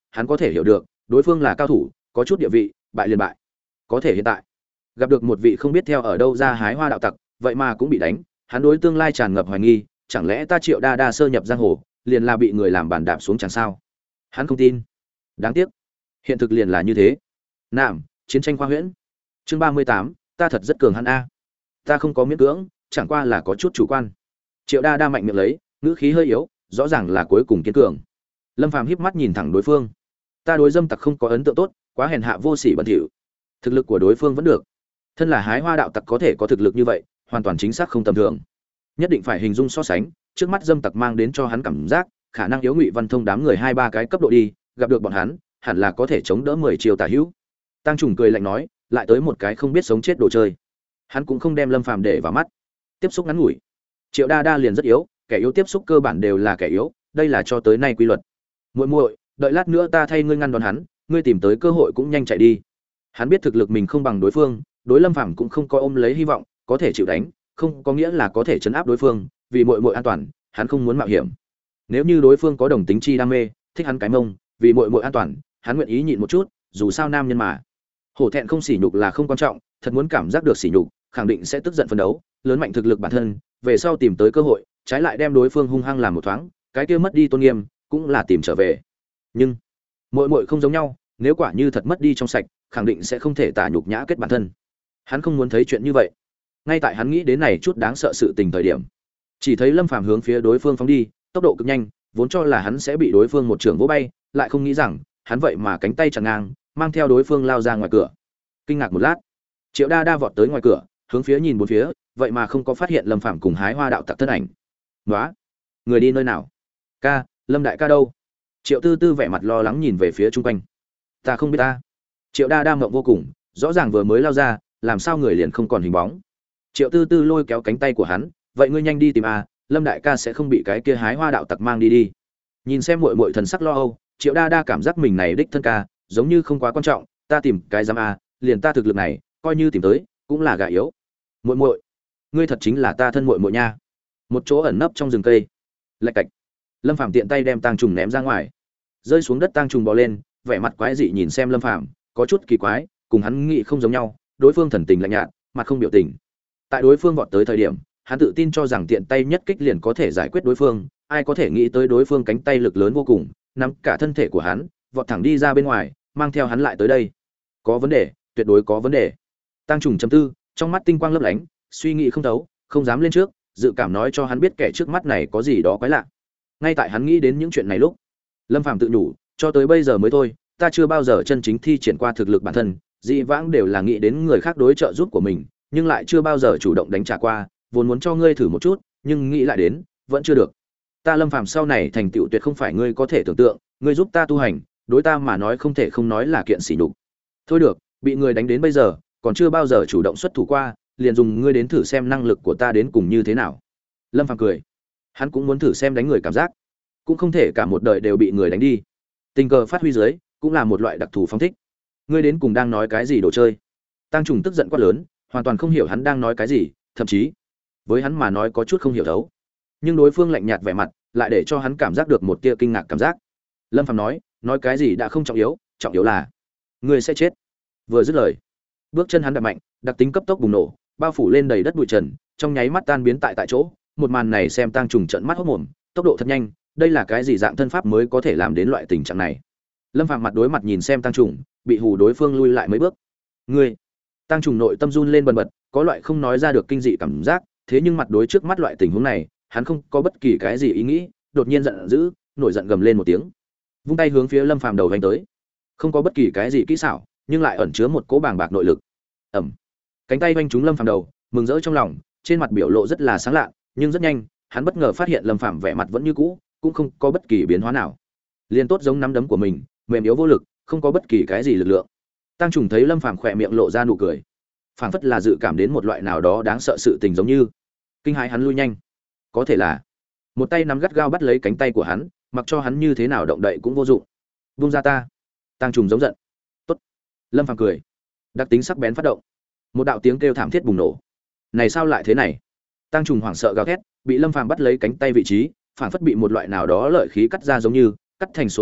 S1: hắn có thể hiểu được đối phương là cao thủ, có chút địa vị, bại liền bại. Có thể hiện tại gặp được một vị không biết theo ở đâu ra hái hoa đạo tặc, vậy mà cũng bị đánh, hắn đối tương lai tràn ngập hoài nghi, chẳng lẽ ta Triệu Đa Đa sơ nhập giang hồ, liền là bị người làm bàn đạp xuống chẳng sao? Hắn không tin. Đáng tiếc, hiện thực liền là như thế. Nam, chiến tranh khoa huyễn. Chương 38, ta thật rất cường hắn a. Ta không có miễn cưỡng, chẳng qua là có chút chủ quan. Triệu Đa Đa mạnh miệng lấy, ngữ khí hơi yếu, rõ ràng là cuối cùng kiên cường. Lâm Phàm híp mắt nhìn thẳng đối phương. Ta đối dâm tặc không có ấn tượng tốt, quá hèn hạ vô sỉ bẩn thỉu. Thực lực của đối phương vẫn được. Thân là hái hoa đạo tặc có thể có thực lực như vậy, hoàn toàn chính xác không tầm thường. Nhất định phải hình dung so sánh, trước mắt dâm tặc mang đến cho hắn cảm giác, khả năng yếu Ngụy Văn Thông đám người 2-3 cái cấp độ đi, gặp được bọn hắn, hẳn là có thể chống đỡ 10 chiêu tả hữu. Tăng Trùng cười lạnh nói, lại tới một cái không biết sống chết đồ chơi. Hắn cũng không đem Lâm Phàm để vào mắt. Tiếp xúc ngắn ngủi. Triệu Đa Đa liền rất yếu, kẻ yếu tiếp xúc cơ bản đều là kẻ yếu, đây là cho tới nay quy luật. Muội muội, đợi lát nữa ta thay ngươi ngăn đón hắn, ngươi tìm tới cơ hội cũng nhanh chạy đi. Hắn biết thực lực mình không bằng đối phương, đối Lâm Phàm cũng không có ôm lấy hy vọng, có thể chịu đánh, không có nghĩa là có thể chấn áp đối phương, vì muội muội an toàn, hắn không muốn mạo hiểm. Nếu như đối phương có đồng tính chi đam mê, thích hắn cái mông, vì muội muội an toàn, hắn nguyện ý nhịn một chút, dù sao nam nhân mà. Hổ thẹn không sỉ nhục là không quan trọng, thật muốn cảm giác được sỉ nhục, khẳng định sẽ tức giận phấn đấu, lớn mạnh thực lực bản thân, về sau tìm tới cơ hội, trái lại đem đối phương hung hăng làm một thoáng, cái kia mất đi tôn nghiêm, cũng là tìm trở về. Nhưng muội muội không giống nhau, nếu quả như thật mất đi trong sạch, khẳng định sẽ không thể tả nhục nhã kết bản thân. Hắn không muốn thấy chuyện như vậy. Ngay tại hắn nghĩ đến này chút đáng sợ sự tình thời điểm, chỉ thấy Lâm Phàm hướng phía đối phương phóng đi, tốc độ cực nhanh, vốn cho là hắn sẽ bị đối phương một trường vỗ bay, lại không nghĩ rằng, hắn vậy mà cánh tay chặn ngang, mang theo đối phương lao ra ngoài cửa. Kinh ngạc một lát, Triệu Đa Đa vọt tới ngoài cửa, hướng phía nhìn bốn phía, vậy mà không có phát hiện Lâm Phàm cùng hái hoa đạo tặc thân ảnh. "Nóa, người đi nơi nào?" "Ca, Lâm đại ca đâu?" Triệu Tư Tư vẻ mặt lo lắng nhìn về phía chung quanh. "Ta không biết ta." Triệu Đa Đa ngượng vô cùng, rõ ràng vừa mới lao ra, làm sao người liền không còn hình bóng. Triệu Tư Tư lôi kéo cánh tay của hắn, "Vậy ngươi nhanh đi tìm a, Lâm đại ca sẽ không bị cái kia hái hoa đạo tặc mang đi đi." Nhìn xem muội muội thần sắc lo âu, Triệu Đa Đa cảm giác mình này đích thân ca, giống như không quá quan trọng, ta tìm cái giám a, liền ta thực lực này, coi như tìm tới, cũng là gà yếu. Muội muội, ngươi thật chính là ta thân muội muội nha. Một chỗ ẩn nấp trong rừng cây. Lạch cạch. Lâm Phàm tiện tay đem tang trùng ném ra ngoài. Rơi xuống đất tang trùng bò lên, vẻ mặt quái dị nhìn xem Lâm Phàm, có chút kỳ quái, cùng hắn nghĩ không giống nhau, đối phương thần tình lạnh nhạt, mặt không biểu tình. Tại đối phương vọt tới thời điểm, hắn tự tin cho rằng tiện tay nhất kích liền có thể giải quyết đối phương, ai có thể nghĩ tới đối phương cánh tay lực lớn vô cùng, nắm cả thân thể của hắn, vọt thẳng đi ra bên ngoài, mang theo hắn lại tới đây. Có vấn đề, tuyệt đối có vấn đề. Tang trùng chấm tư, trong mắt tinh quang lấp lánh, suy nghĩ không thấu, không dám lên trước, dự cảm nói cho hắn biết kẻ trước mắt này có gì đó quái lạ. Ngay tại hắn nghĩ đến những chuyện này lúc, Lâm Phàm tự nhủ, cho tới bây giờ mới thôi, ta chưa bao giờ chân chính thi triển qua thực lực bản thân, dị vãng đều là nghĩ đến người khác đối trợ giúp của mình, nhưng lại chưa bao giờ chủ động đánh trả qua, vốn muốn cho ngươi thử một chút, nhưng nghĩ lại đến, vẫn chưa được. Ta Lâm Phàm sau này thành tựu tuyệt không phải ngươi có thể tưởng tượng, ngươi giúp ta tu hành, đối ta mà nói không thể không nói là kiện sỉ nhục. Thôi được, bị người đánh đến bây giờ, còn chưa bao giờ chủ động xuất thủ qua, liền dùng ngươi đến thử xem năng lực của ta đến cùng như thế nào. Lâm Phàm cười, hắn cũng muốn thử xem đánh người cảm giác, cũng không thể cả một đời đều bị người đánh đi. Tình cờ phát huy dưới, cũng là một loại đặc thù phong thích. Ngươi đến cùng đang nói cái gì đồ chơi? Tang trùng tức giận quát lớn, hoàn toàn không hiểu hắn đang nói cái gì, thậm chí với hắn mà nói có chút không hiểu thấu. Nhưng đối phương lạnh nhạt vẻ mặt, lại để cho hắn cảm giác được một tia kinh ngạc cảm giác. Lâm Phàm nói cái gì đã không trọng yếu là ngươi sẽ chết. Vừa dứt lời, bước chân hắn đạp mạnh, đặc tính cấp tốc bùng nổ, bao phủ lên đầy đất bụi trần, trong nháy mắt tan biến tại chỗ. Một màn này xem Tang trùng trợn mắt hốt mồm, tốc độ thật nhanh, đây là cái gì dạng thân pháp mới có thể làm đến loại tình trạng này? Lâm Phàm mặt đối mặt nhìn xem Tang trùng, bị hù đối phương lui lại mấy bước. Ngươi, Tang trùng nội tâm run lên bần bật, có loại không nói ra được kinh dị cảm giác, thế nhưng mặt đối trước mắt loại tình huống này, hắn không có bất kỳ cái gì ý nghĩ, đột nhiên giận dữ, nổi giận gầm lên một tiếng, vung tay hướng phía Lâm Phàm đầu vành tới. Không có bất kỳ cái gì kỹ xảo, nhưng lại ẩn chứa một cỗ bàng bạc nội lực. Ầm. Cánh tay vanh trúng Lâm Phàm đầu, mừng rỡ trong lòng, trên mặt biểu lộ rất là sáng lạ, nhưng rất nhanh, hắn bất ngờ phát hiện Lâm Phàm vẻ mặt vẫn như cũ, cũng không có bất kỳ biến hóa nào. Liên tốt giống nắm đấm của mình, mềm yếu vô lực, không có bất kỳ cái gì lực lượng. Tang trùng thấy Lâm Phàm khỏe miệng lộ ra nụ cười, phảng phất là dự cảm đến một loại nào đó đáng sợ sự tình giống như. Kinh hãi hắn lui nhanh. Có thể là một tay nắm gắt gao bắt lấy cánh tay của hắn, mặc cho hắn như thế nào động đậy cũng vô dụng. Buông ra ta. Tang trùng giống giận. Tốt. Lâm Phàm cười. Đặc tính sắc bén phát động. Một đạo tiếng kêu thảm thiết bùng nổ. Này sao lại thế này? Tang trùng hoảng sợ gào thét, bị Lâm Phàm bắt lấy cánh tay vị trí, phảng phất bị một loại nào đó lợi khí cắt ra giống như, cắt thành số tiết,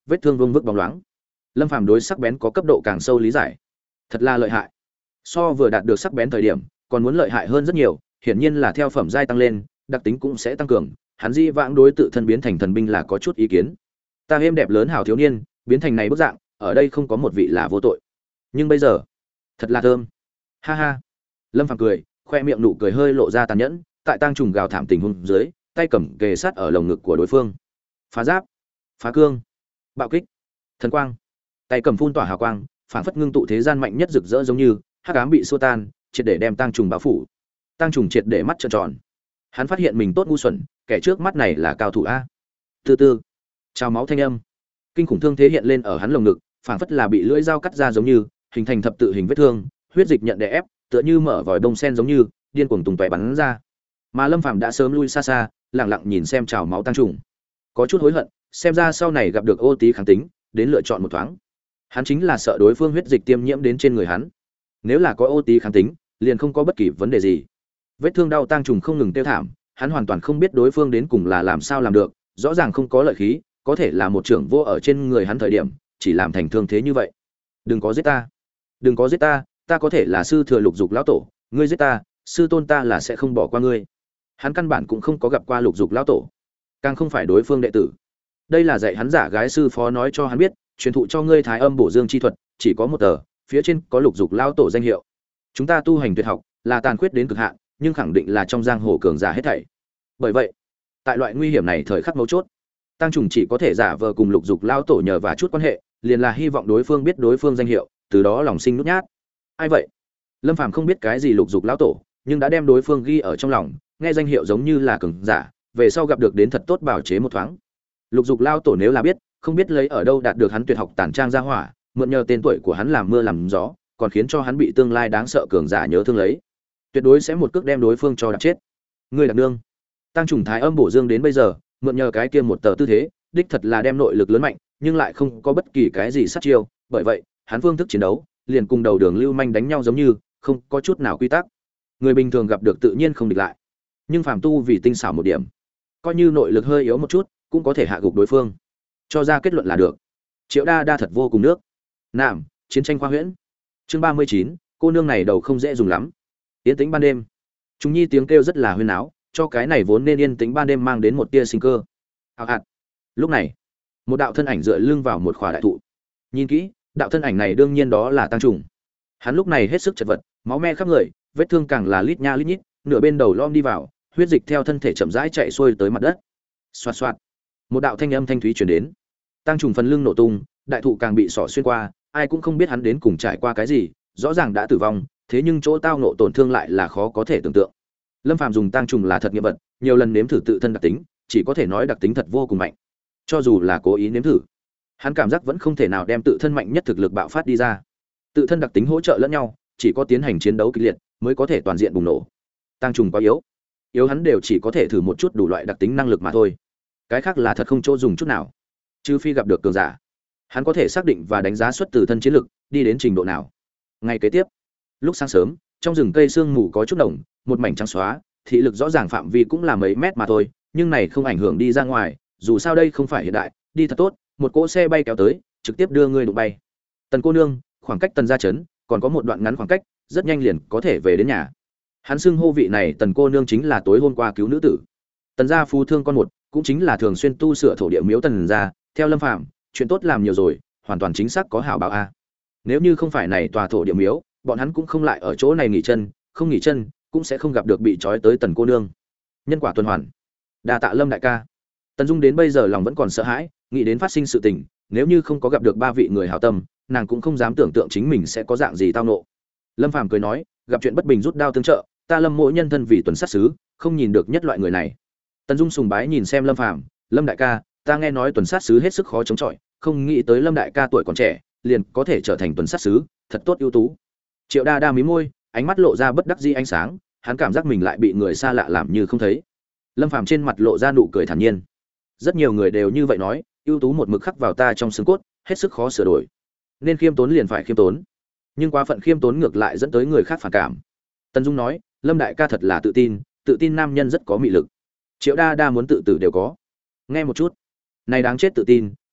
S1: vết thương vương vức bóng loáng. Lâm Phàm đối sắc bén có cấp độ càng sâu lý giải, thật là lợi hại. So vừa đạt được sắc bén thời điểm, còn muốn lợi hại hơn rất nhiều, hiển nhiên là theo phẩm giai tăng lên, đặc tính cũng sẽ tăng cường. Hắn di vãng đối tự thân biến thành thần binh là có chút ý kiến. Ta êm đẹp lớn hảo thiếu niên, biến thành này bức dạng, ở đây không có một vị là vô tội. Nhưng bây giờ, thật là thơm. Ha ha. Lâm Phàm cười, khoe miệng nụ cười hơi lộ ra tàn nhẫn, tại tang trùng gào thảm tình huống dưới, tay cầm kề sát ở lồng ngực của đối phương. Phá giáp, phá cương, bạo kích, thần quang. Tay cầm phun tỏa hào quang, phản phất ngưng tụ thế gian mạnh nhất rực rỡ giống như hắc ám bị xua tan, triệt để đem tang trùng bao phủ. Tang trùng triệt để mắt trợn tròn. Hắn phát hiện mình tốt ngu xuẩn, kẻ trước mắt này là cao thủ a. Từ từ, trào máu thanh âm, kinh khủng thương thế hiện lên ở hắn lồng ngực, phản phất là bị lưỡi dao cắt ra giống như, hình thành thập tự hình vết thương, huyết dịch nhận đè ép, tựa như mở vòi bông sen giống như điên cuồng tung tóe bắn ra. Mà Lâm Phàm đã sớm lui xa xa, lặng lặng nhìn xem trào máu tang trùng, có chút hối hận, xem ra sau này gặp được ô tí kháng tính, đến lựa chọn một thoáng. Hắn chính là sợ đối phương huyết dịch tiêm nhiễm đến trên người hắn. Nếu là có ô tí kháng tính, liền không có bất kỳ vấn đề gì. Vết thương đau tang trùng không ngừng tiêu thảm, hắn hoàn toàn không biết đối phương đến cùng là làm sao làm được, rõ ràng không có lợi khí, có thể là một trưởng vô ở trên người hắn thời điểm, chỉ làm thành thương thế như vậy. Đừng có giết ta, đừng có giết ta, ta có thể là sư thừa Lục Dục lão tổ, ngươi giết ta, sư tôn ta là sẽ không bỏ qua ngươi. Hắn căn bản cũng không có gặp qua Lục Dục lão tổ, càng không phải đối phương đệ tử. Đây là dạy hắn giả gái sư phó nói cho hắn biết, truyền thụ cho ngươi Thái Âm Bổ Dương chi thuật, chỉ có một tờ, phía trên có Lục Dục lão tổ danh hiệu. Chúng ta tu hành tuyệt học, là tàn khuyết đến cực hạn, nhưng khẳng định là trong giang hồ cường giả hết thảy. Bởi vậy, tại loại nguy hiểm này thời khắc mấu chốt, Tăng Trùng chỉ có thể giả vờ cùng Lục Dục lão tổ nhờ và chút quan hệ, liền là hy vọng đối phương biết đối phương danh hiệu, từ đó lòng sinh nút nhát. Ai vậy? Lâm Phàm không biết cái gì Lục Dục lão tổ, nhưng đã đem đối phương ghi ở trong lòng, nghe danh hiệu giống như là cường giả, về sau gặp được đến thật tốt bảo chế một thoáng. Lục Dục lão tổ nếu là biết, không biết lấy ở đâu đạt được hắn tuyệt học tản trang ra hỏa, mượn nhờ tên tuổi của hắn làm mưa làm gió, còn khiến cho hắn bị tương lai đáng sợ cường giả nhớ thương lấy. Tuyệt đối sẽ một cước đem đối phương cho đạp chết. Ngươi đặc nương. Tăng Trùng Thái Âm Bổ Dương đến bây giờ, mượn nhờ cái kia một tờ tư thế, đích thật là đem nội lực lớn mạnh, nhưng lại không có bất kỳ cái gì sát chiêu, bởi vậy, hắn phương thức chiến đấu, liền cùng đầu đường lưu manh đánh nhau giống như, không có chút nào quy tắc. Người bình thường gặp được tự nhiên không địch lại, nhưng phàm tu vì tinh xảo một điểm, coi như nội lực hơi yếu một chút, cũng có thể hạ gục đối phương. Cho ra kết luận là được. Triệu Đa Đa thật vô cùng nước. Nam, chiến tranh khoa huyễn. Chương 39, cô nương này đầu không dễ dùng lắm. Yên tĩnh ban đêm. Chúng nhi tiếng kêu rất là huyên náo, cho cái này vốn nên yên tĩnh ban đêm mang đến một tia sinh cơ. Hào hạt. Lúc này, một đạo thân ảnh dựa lưng vào một khỏa đại thụ. Nhìn kỹ, đạo thân ảnh này đương nhiên đó là Tăng Trùng. Hắn lúc này hết sức chật vật, máu me khắp người, vết thương càng là lít nha lít nhít, nửa bên đầu lom đi vào, huyết dịch theo thân thể chậm rãi chạy xuôi tới mặt đất. Xoạt xoạt. Một đạo thanh âm thanh thúy truyền đến. Tăng Trùng phần lưng nổ tung, đại thụ càng bị xỏ xuyên qua, ai cũng không biết hắn đến cùng trải qua cái gì, rõ ràng đã tử vong, thế nhưng chỗ tao nộ tổn thương lại là khó có thể tưởng tượng. Lâm Phàm dùng Tăng Trùng là thật nghiệm vật, nhiều lần nếm thử tự thân đặc tính, chỉ có thể nói đặc tính thật vô cùng mạnh. Cho dù là cố ý nếm thử, hắn cảm giác vẫn không thể nào đem tự thân mạnh nhất thực lực bạo phát đi ra. Tự thân đặc tính hỗ trợ lẫn nhau, chỉ có tiến hành chiến đấu kịch liệt mới có thể toàn diện bùng nổ. Tăng Trùng quá yếu, yếu hắn đều chỉ có thể thử một chút đủ loại đặc tính năng lực mà thôi. Cái khác là thật không chỗ dùng chút nào. Trừ phi gặp được cường giả, hắn có thể xác định và đánh giá xuất từ thân chiến lực đi đến trình độ nào. Ngày kế tiếp, lúc sáng sớm, trong rừng cây sương mù có chút đồng, một mảnh trắng xóa, thị lực rõ ràng phạm vi cũng là mấy mét mà thôi, nhưng này không ảnh hưởng đi ra ngoài, dù sao đây không phải hiện đại, đi thật tốt, một cỗ xe bay kéo tới, trực tiếp đưa ngươi đụng bay. Tần cô nương, khoảng cách Tần gia trấn còn có một đoạn ngắn khoảng cách, rất nhanh liền có thể về đến nhà. Hắn xưng hô vị này Tần cô nương chính là tối hôm qua cứu nữ tử. Tần gia phú thương con một, cũng chính là thường xuyên tu sửa thổ địa miếu Tần gia, theo Lâm Phàm, chuyện tốt làm nhiều rồi, hoàn toàn chính xác có hảo báo a. Nếu như không phải này tòa thổ địa miếu, bọn hắn cũng không lại ở chỗ này nghỉ chân, không nghỉ chân cũng sẽ không gặp được bị trói tới Tần cô nương. Nhân quả tuần hoàn. Đa tạ Lâm đại ca. Tần Dung đến bây giờ lòng vẫn còn sợ hãi, nghĩ đến phát sinh sự tình, nếu như không có gặp được ba vị người hảo tâm, nàng cũng không dám tưởng tượng chính mình sẽ có dạng gì tao nộ. Lâm Phàm cười nói, gặp chuyện bất bình rút đao tương trợ, ta Lâm mỗi nhân thân vì tuần sát sứ, không nhìn được nhất loại người này. Tần Dung sùng bái nhìn xem Lâm Phàm, Lâm đại ca, ta nghe nói tuần sát sứ hết sức khó chống chọi, không nghĩ tới Lâm đại ca tuổi còn trẻ, liền có thể trở thành tuần sát sứ, thật tốt ưu tú. Triệu Đa Đa mí môi, ánh mắt lộ ra bất đắc dĩ ánh sáng, hắn cảm giác mình lại bị người xa lạ làm như không thấy. Lâm Phàm trên mặt lộ ra nụ cười thản nhiên. Rất nhiều người đều như vậy nói, ưu tú một mực khắc vào ta trong xương cốt, hết sức khó sửa đổi. Nên khiêm tốn liền phải khiêm tốn, nhưng quá phận khiêm tốn ngược lại dẫn tới người khác phản cảm. Tần Dung nói, Lâm đại ca thật là tự tin nam nhân rất có mị lực. Triệu Đa Đa muốn tự tử đều có. Nghe một chút, này đáng chết tự tin,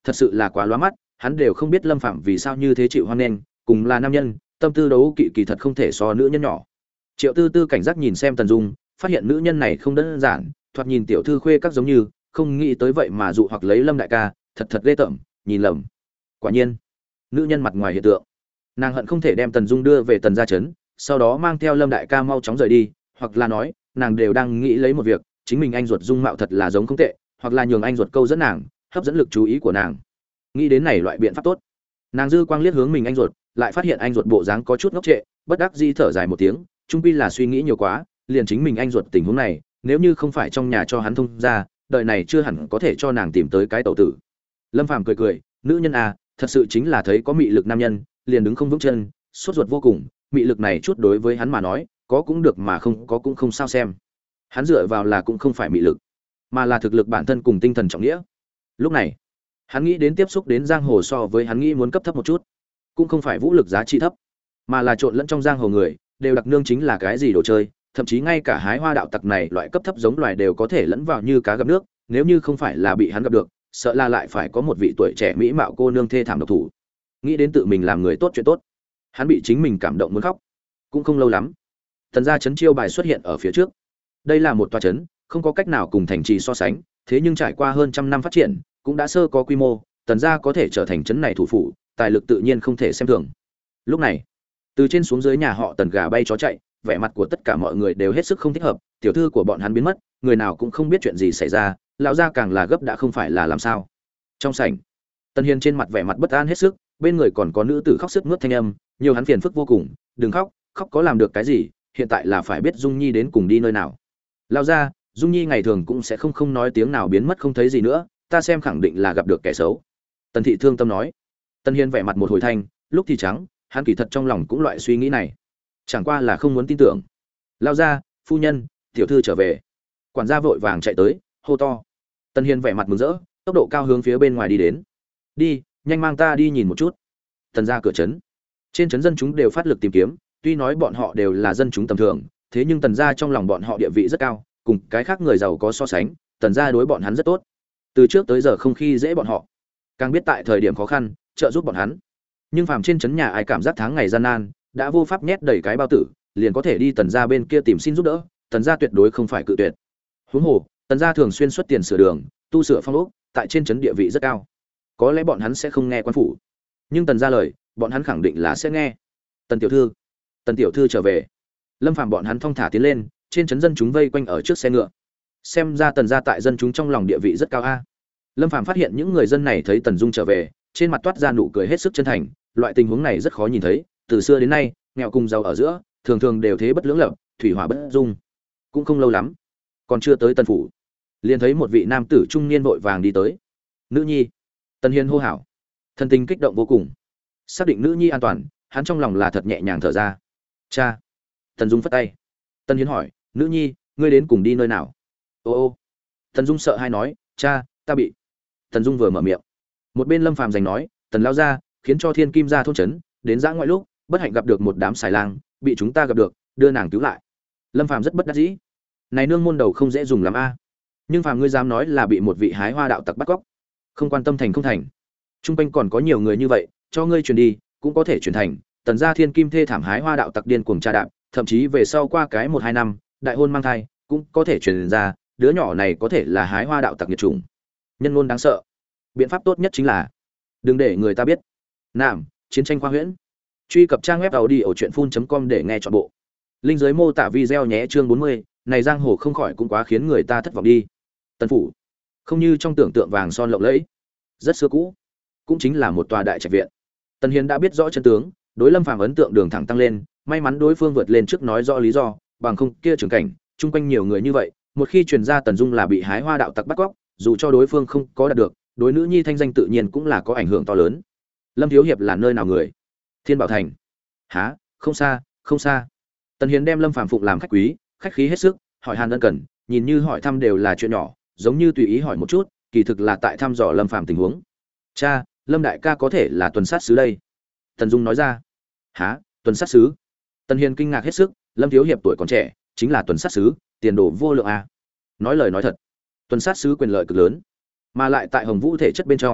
S1: thật sự là quá lóa mắt, hắn đều không biết Lâm Phàm vì sao như thế chịu hoan nghênh, cùng là nam nhân, tâm tư đấu kỵ kỳ thật không thể so nữ nhân nhỏ. Triệu Tư Tư cảnh giác nhìn xem Tần Dung, phát hiện nữ nhân này không đơn giản, thoạt nhìn tiểu thư khuê các giống như, không nghĩ tới vậy mà dụ hoặc lấy Lâm đại ca, thật thật ghê tởm, nhìn lầm. Quả nhiên, nữ nhân mặt ngoài hiện tượng, nàng hận không thể đem Tần Dung đưa về Tần gia trấn, sau đó mang theo Lâm đại ca mau chóng rời đi, hoặc là nói, nàng đều đang nghĩ lấy một việc, chính mình anh ruột dung mạo thật là giống không tệ, hoặc là nhường anh ruột câu dẫn nàng, hấp dẫn lực chú ý của nàng. Nghĩ đến này loại biện pháp tốt, nàng dư quang liếc hướng mình anh ruột, lại phát hiện anh ruột bộ dáng có chút ngốc trệ, bất đắc dĩ thở dài một tiếng, chung quy là suy nghĩ nhiều quá, liền chính mình anh ruột tình huống này, nếu như không phải trong nhà cho hắn thông ra, đời này chưa hẳn có thể cho nàng tìm tới cái tẩu tử. Lâm Phàm cười cười, nữ nhân à, thật sự chính là thấy có mị lực nam nhân, liền đứng không vững chân, sốt ruột vô cùng, mị lực này chút đối với hắn mà nói, có cũng được mà không có cũng không sao xem. Hắn dựa vào là cũng không phải mị lực, mà là thực lực bản thân cùng tinh thần trọng nghĩa. Lúc này, hắn nghĩ đến tiếp xúc đến giang hồ so với hắn nghĩ muốn cấp thấp một chút, cũng không phải vũ lực giá trị thấp, mà là trộn lẫn trong giang hồ người, đều đặc nương chính là cái gì đồ chơi, thậm chí ngay cả hái hoa đạo tặc này loại cấp thấp giống loài đều có thể lẫn vào như cá gặp nước, nếu như không phải là bị hắn gặp được, sợ là lại phải có một vị tuổi trẻ mỹ mạo cô nương thê thảm độc thủ. Nghĩ đến tự mình làm người tốt chuyện tốt, hắn bị chính mình cảm động muốn khóc. Cũng không lâu lắm, Tần gia trấn chiêu bài xuất hiện ở phía trước. Đây là một tòa trấn, không có cách nào cùng thành trì so sánh, thế nhưng trải qua hơn trăm năm phát triển, cũng đã sơ có quy mô, Tần gia có thể trở thành trấn này thủ phủ, tài lực tự nhiên không thể xem thường. Lúc này, từ trên xuống dưới nhà họ Tần gà bay chó chạy, vẻ mặt của tất cả mọi người đều hết sức không thích hợp, tiểu thư của bọn hắn biến mất, người nào cũng không biết chuyện gì xảy ra, lão gia càng là gấp đã không phải là làm sao. Trong sảnh, Tần Hiên trên mặt vẻ mặt bất an hết sức, bên người còn có nữ tử khóc sướt mướt thanh âm, nhiều hắn phiền phức vô cùng, đừng khóc, khóc có làm được cái gì, hiện tại là phải biết Dung Nhi đến cùng đi nơi nào. Lão gia, Dung Nhi ngày thường cũng sẽ không nói tiếng nào biến mất không thấy gì nữa, ta xem khẳng định là gặp được kẻ xấu. Tần thị thương tâm nói. Tần Hiên vẻ mặt một hồi thanh, lúc thì trắng, hắn kỳ thật trong lòng cũng loại suy nghĩ này, chẳng qua là không muốn tin tưởng. Lão gia, phu nhân, tiểu thư trở về. Quản gia vội vàng chạy tới, hô to. Tần Hiên vẻ mặt mừng rỡ, tốc độ cao hướng phía bên ngoài đi đến. Đi, nhanh mang ta đi nhìn một chút. Tần gia cửa trấn, trên trấn dân chúng đều phát lực tìm kiếm, tuy nói bọn họ đều là dân chúng tầm thường, thế nhưng Tần gia trong lòng bọn họ địa vị rất cao, cùng cái khác người giàu có so sánh, Tần gia đối bọn hắn rất tốt. Từ trước tới giờ không khi dễ bọn họ, càng biết tại thời điểm khó khăn trợ giúp bọn hắn. Nhưng phàm trên trấn nhà ai cảm giác tháng ngày gian nan, đã vô pháp nhét đầy cái bao tử, liền có thể đi Tần gia bên kia tìm xin giúp đỡ, Tần gia tuyệt đối không phải cự tuyệt. Huống hồ, Tần gia thường xuyên xuất tiền sửa đường, tu sửa phong ốc, tại trên trấn địa vị rất cao. Có lẽ bọn hắn sẽ không nghe quan phủ, nhưng Tần gia lời, bọn hắn khẳng định là sẽ nghe. Tần tiểu thư trở về. Lâm Phàm bọn hắn thong thả tiến lên, trên trấn dân chúng vây quanh ở trước xe ngựa. Xem ra Tần gia tại dân chúng trong lòng địa vị rất cao a. Lâm Phàm phát hiện những người dân này thấy Tần Dung trở về, trên mặt toát ra nụ cười hết sức chân thành, loại tình huống này rất khó nhìn thấy, từ xưa đến nay, nghèo cùng giàu ở giữa, thường thường đều thế bất lưỡng lập, thủy hỏa bất dung. Cũng không lâu lắm, còn chưa tới Tần phủ, liền thấy một vị nam tử trung niên vội vàng đi tới. Nữ nhi. Tần Hiên hô hào, thân tình kích động vô cùng. Xác định nữ nhi an toàn, hắn trong lòng là thật nhẹ nhàng thở ra. Cha. Tần Dung phất tay. Tần Hiên hỏi, nữ nhi, ngươi đến cùng đi nơi nào? Ô ô. Tần Dung sợ hãi nói, cha, ta bị. Tần Dung vừa mở miệng, một bên Lâm Phàm giành nói, Tần lao ra, khiến cho Thiên Kim gia thôn trấn, đến dã ngoại lúc, bất hạnh gặp được một đám xài lang, bị chúng ta gặp được, đưa nàng cứu lại. Lâm Phàm rất bất đắc dĩ. Này nương môn đầu không dễ dùng lắm a. Nhưng Phàm ngươi dám nói là bị một vị hái hoa đạo tặc bắt cóc, không quan tâm thành không thành. Trung quanh còn có nhiều người như vậy, cho ngươi truyền đi, cũng có thể truyền thành. Tần gia Thiên Kim thê thảm hái hoa đạo tặc điên cuồng tra đạp, thậm chí về sau qua cái 1-2 năm, đại hôn mang thai, cũng có thể truyền ra, đứa nhỏ này có thể là hái hoa đạo tặc nghiệt chủng. Nhân ngôn đáng sợ. Biện pháp tốt nhất chính là đừng để người ta biết. Nam, chiến tranh khoa huyễn. Truy cập trang web audiochuyenphun.com để nghe trọn bộ. Linh dưới mô tả video nhé. Chương 40, này giang hồ không khỏi cũng quá khiến người ta thất vọng đi. Tần phủ, không như trong tưởng tượng vàng son lộng lẫy, rất xưa cũ, cũng chính là một tòa đại trạch viện. Tần Hiền đã biết rõ chân tướng, đối Lâm Phàm ấn tượng đường thẳng tăng lên, may mắn đối phương vượt lên trước nói rõ lý do, bằng không kia trường cảnh, chung quanh nhiều người như vậy, một khi truyền ra Tần Dung là bị hái hoa đạo tặc bắt cóc, dù cho đối phương không có đạt được, đối nữ nhi thanh danh tự nhiên cũng là có ảnh hưởng to lớn. Lâm thiếu hiệp là nơi nào người? Thiên Bảo thành. Hả? Không xa, không xa. Tần Hiền đem Lâm Phàm phụng làm khách quý, khách khí hết sức, hỏi han ân cần, nhìn như hỏi thăm đều là chuyện nhỏ, giống như tùy ý hỏi một chút, kỳ thực là tại thăm dò Lâm Phàm tình huống. Cha, Lâm đại ca có thể là tuần sát sứ đây. Tần Dung nói ra. Hả? Tuần sát sứ? Tần Hiền kinh ngạc hết sức, Lâm thiếu hiệp tuổi còn trẻ, chính là tuần sát sứ, tiền đồ vô lượng a. Nói lời nói thật, tuần sát sứ quyền lợi cực lớn, mà lại tại Hồng Vũ thể chất bên trong,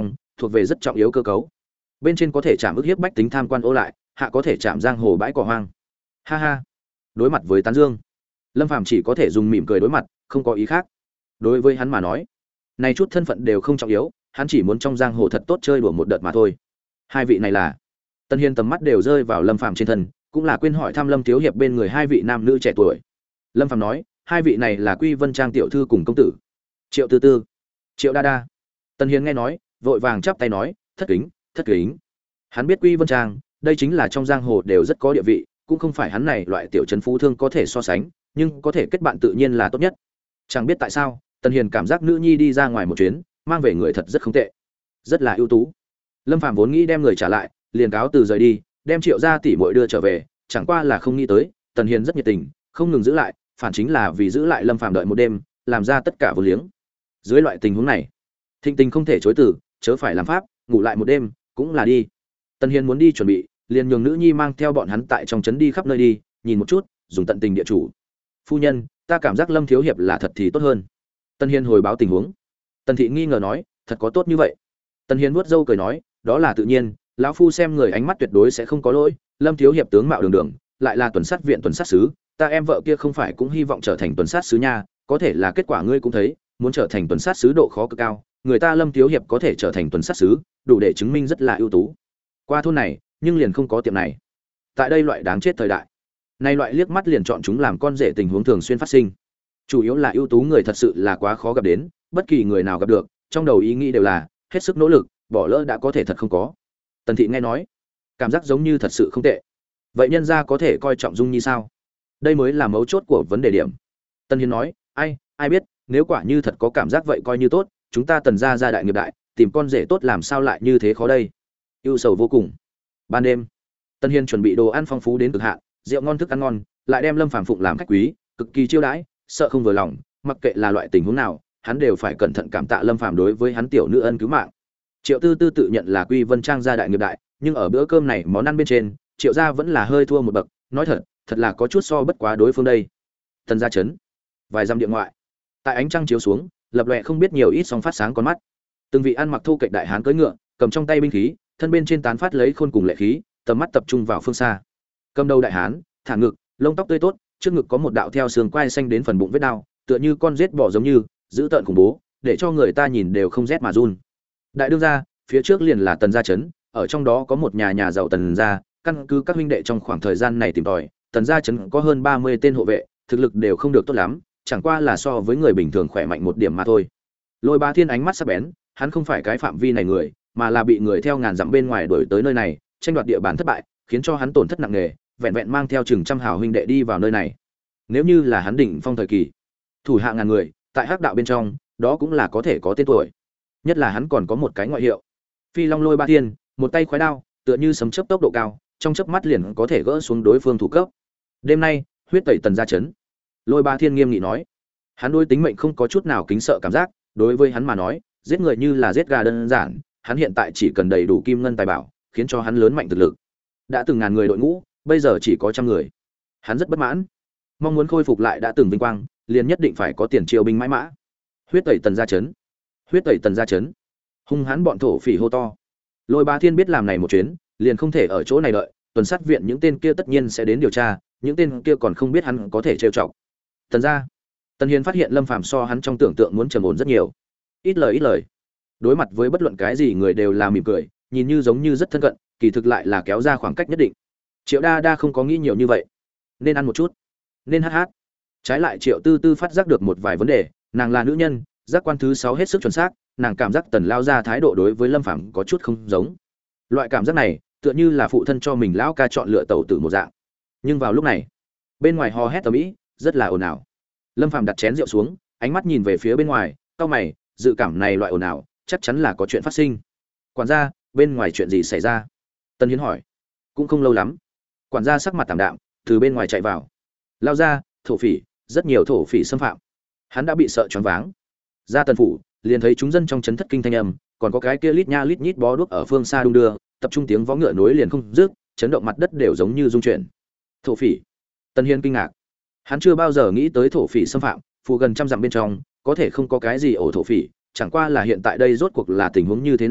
S1: thuộc về rất trọng yếu cơ cấu. Bên trên có thể chạm ức hiếp bách tính tham quan ô lại, hạ có thể chạm giang hồ bãi cỏ hoang. Ha ha. Đối mặt với tán dương, Lâm Phàm chỉ có thể dùng mỉm cười đối mặt, không có ý khác. Đối với hắn mà nói, này chút thân phận đều không trọng yếu, hắn chỉ muốn trong giang hồ thật tốt chơi đùa một đợt mà thôi. Hai vị này là? Tân Hiên tầm mắt đều rơi vào Lâm Phàm trên thân, cũng là quên hỏi thăm Lâm thiếu hiệp bên người hai vị nam nữ trẻ tuổi. Lâm Phàm nói, hai vị này là Quy Vân Trang tiểu thư cùng công tử, Triệu Tư Tư, Triệu Đa Đa. Tân Hiên nghe nói, vội vàng chắp tay nói, thất kính, thất kính. Hắn biết Quy Vân Trang, đây chính là trong giang hồ đều rất có địa vị, cũng không phải hắn này loại tiểu trấn phú thương có thể so sánh, nhưng có thể kết bạn tự nhiên là tốt nhất. Chẳng biết tại sao, Tân Hiền cảm giác nữ nhi đi ra ngoài một chuyến, mang về người thật rất không tệ, rất là ưu tú. Lâm Phàm vốn nghĩ đem người trả lại, liền cáo từ rời đi, đem Triệu gia tỷ muội đưa trở về, chẳng qua là không nghĩ tới, Tần Hiền rất nhiệt tình, không ngừng giữ lại, phản chính là vì giữ lại Lâm Phàm đợi một đêm, làm ra tất cả vô liếng. Dưới loại tình huống này, Thịnh Tình không thể chối từ, chớ phải làm pháp, ngủ lại một đêm, cũng là đi. Tần Hiền muốn đi chuẩn bị, liền nhường nữ nhi mang theo bọn hắn tại trong trấn đi khắp nơi đi, nhìn một chút, dùng tận tình địa chủ. Phu nhân, ta cảm giác Lâm thiếu hiệp là thật thì tốt hơn. Tần Hiền hồi báo tình huống. Tần thị nghi ngờ nói, thật có tốt như vậy? Tần Hiền vuốt râu cười nói, đó là tự nhiên, lão phu xem người ánh mắt tuyệt đối sẽ không có lỗi. Lâm thiếu hiệp tướng mạo đường đường, lại là tuần sát viện tuần sát sứ, ta em vợ kia không phải cũng hy vọng trở thành tuần sát sứ nha, có thể là kết quả ngươi cũng thấy, muốn trở thành tuần sát sứ độ khó cực cao, người ta Lâm thiếu hiệp có thể trở thành tuần sát sứ, đủ để chứng minh rất là ưu tú. Qua thôn này, nhưng liền không có tiệm này. Tại đây loại đáng chết thời đại, nay loại liếc mắt liền chọn chúng làm con rể tình huống thường xuyên phát sinh. Chủ yếu là ưu tú người thật sự là quá khó gặp đến, bất kỳ người nào gặp được, trong đầu ý nghĩ đều là hết sức nỗ lực, bỏ lỡ đã có thể thật không có. Tần thị nghe nói, cảm giác giống như thật sự không tệ. Vậy nhân gia có thể coi trọng Dung Nhi sao? Đây mới là mấu chốt của vấn đề điểm. Tần Hiền nói, ai biết, nếu quả như thật có cảm giác vậy coi như tốt, chúng ta Tần gia gia đại nghiệp đại, tìm con rể tốt làm sao lại như thế khó đây. Ưu sầu vô cùng. Ban đêm, Tần Hiền chuẩn bị đồ ăn phong phú đến cực hạn, rượu ngon thức ăn ngon, lại đem Lâm Phàm phụng làm khách quý, cực kỳ chiêu đãi, sợ không vừa lòng, mặc kệ là loại tình huống nào, hắn đều phải cẩn thận cảm tạ Lâm Phàm đối với hắn tiểu nữ ân cứu mạng. Triệu Tư Tư tự nhận là Quy Vân Trang gia đại nghiệp đại, nhưng ở bữa cơm này món ăn bên trên, Triệu gia vẫn là hơi thua một bậc, nói thật là có chút so bất quá đối phương đây. Tần gia trấn, vài dặm địa ngoại, tại ánh trăng chiếu xuống, lập lòe không biết nhiều ít sóng phát sáng con mắt. Từng vị ăn mặc thu kệch đại hán cưỡi ngựa, cầm trong tay binh khí, thân bên trên tán phát lấy khôn cùng lệ khí, tầm mắt tập trung vào phương xa. Cầm đầu đại hán, thẳng ngực, lông tóc tươi tốt, trước ngực có một đạo theo xương quai xanh đến phần bụng vết đao, tựa như con rết bò giống như, dữ tợn khủng bố, để cho người ta nhìn đều không rét mà run. Đại đương gia, phía trước liền là Tần gia trấn, ở trong đó có một nhà giàu Tần gia, căn cứ các huynh đệ trong khoảng thời gian này tìm tòi, Tần gia trấn có hơn 30 tên hộ vệ, thực lực đều không được tốt lắm, chẳng qua là so với người bình thường khỏe mạnh một điểm mà thôi. Lôi Bá Thiên ánh mắt sắc bén, hắn không phải cái phạm vi này người, mà là bị người theo ngàn dặm bên ngoài đuổi tới nơi này, tranh đoạt địa bàn thất bại, khiến cho hắn tổn thất nặng nề, vẹn vẹn mang theo chừng trăm hào huynh đệ đi vào nơi này. Nếu như là hắn đỉnh phong thời kỳ, thủ hạ ngàn người, tại hắc đạo bên trong, đó cũng là có thể có tên tuổi. Nhất là hắn còn có một cái ngoại hiệu, Phi Long Lôi Ba Thiên, một tay khoái đao, tựa như sấm chớp tốc độ cao, trong chớp mắt liền có thể gỡ xuống đối phương thủ cấp. Đêm nay, huyết tẩy Tần gia trấn. Lôi Ba Thiên nghiêm nghị nói, hắn đối tính mệnh không có chút nào kính sợ cảm giác, đối với hắn mà nói, giết người như là giết gà đơn giản, hắn hiện tại chỉ cần đầy đủ kim ngân tài bảo, khiến cho hắn lớn mạnh thực lực. Đã từng ngàn người đội ngũ, bây giờ chỉ có trăm người. Hắn rất bất mãn, mong muốn khôi phục lại đã từng vinh quang, liền nhất định phải có tiền triều binh mãi mã. Huyết tẩy Tần gia trấn, huyết tẩy Tần gia trấn. Hung hãn bọn thổ phỉ hô to. Lôi Bá Thiên biết làm này một chuyến, liền không thể ở chỗ này đợi, tuần sát viện những tên kia tất nhiên sẽ đến điều tra, những tên kia còn không biết hắn có thể trêu chọc. Tần gia, Tần Hiền phát hiện Lâm Phàm so hắn trong tưởng tượng muốn trầm ổn rất nhiều. Ít lời. Đối mặt với bất luận cái gì người đều là mỉm cười, nhìn như giống như rất thân cận, kỳ thực lại là kéo ra khoảng cách nhất định. Triệu Đa Đa không có nghĩ nhiều như vậy, nên ăn một chút, nên hát. Trái lại Triệu Tư Tư phát giác được một vài vấn đề, nàng là nữ nhân, giác quan thứ 6 hết sức chuẩn xác, nàng cảm giác Tần lao ra thái độ đối với Lâm Phàm có chút không giống. Loại cảm giác này, tựa như là phụ thân cho mình lão ca chọn lựa tẩu tử một dạng. Nhưng vào lúc này, bên ngoài hò hét ầm ĩ, rất là ồn ào. Lâm Phàm đặt chén rượu xuống, ánh mắt nhìn về phía bên ngoài, cau mày, dự cảm này loại ồn ào, chắc chắn là có chuyện phát sinh. Quản gia, bên ngoài chuyện gì xảy ra? Tân Hiến hỏi. Cũng không lâu lắm. Quản gia sắc mặt tạm đạm, từ bên ngoài chạy vào. Lao ra, thổ phỉ, rất nhiều thổ phỉ xâm phạm. Hắn đã bị sợ choáng váng. Ra Tần phủ, liền thấy chúng dân trong trấn thất kinh thanh âm, còn có cái kia lít nha lít nhít bó đuốc ở phương xa đung đưa, tập trung tiếng vó ngựa nối liền không dứt, chấn động mặt đất đều giống như rung chuyển. Thổ phỉ. Tân Hiến kinh ngạc. Hắn chưa bao giờ nghĩ tới thổ phỉ xâm phạm, phù gần trăm dặm bên trong, có thể không có cái gì ổ thổ phỉ, chẳng qua là hiện tại đây rốt cuộc là tình huống như thế nào,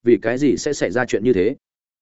S1: vì cái gì sẽ xảy ra chuyện như thế.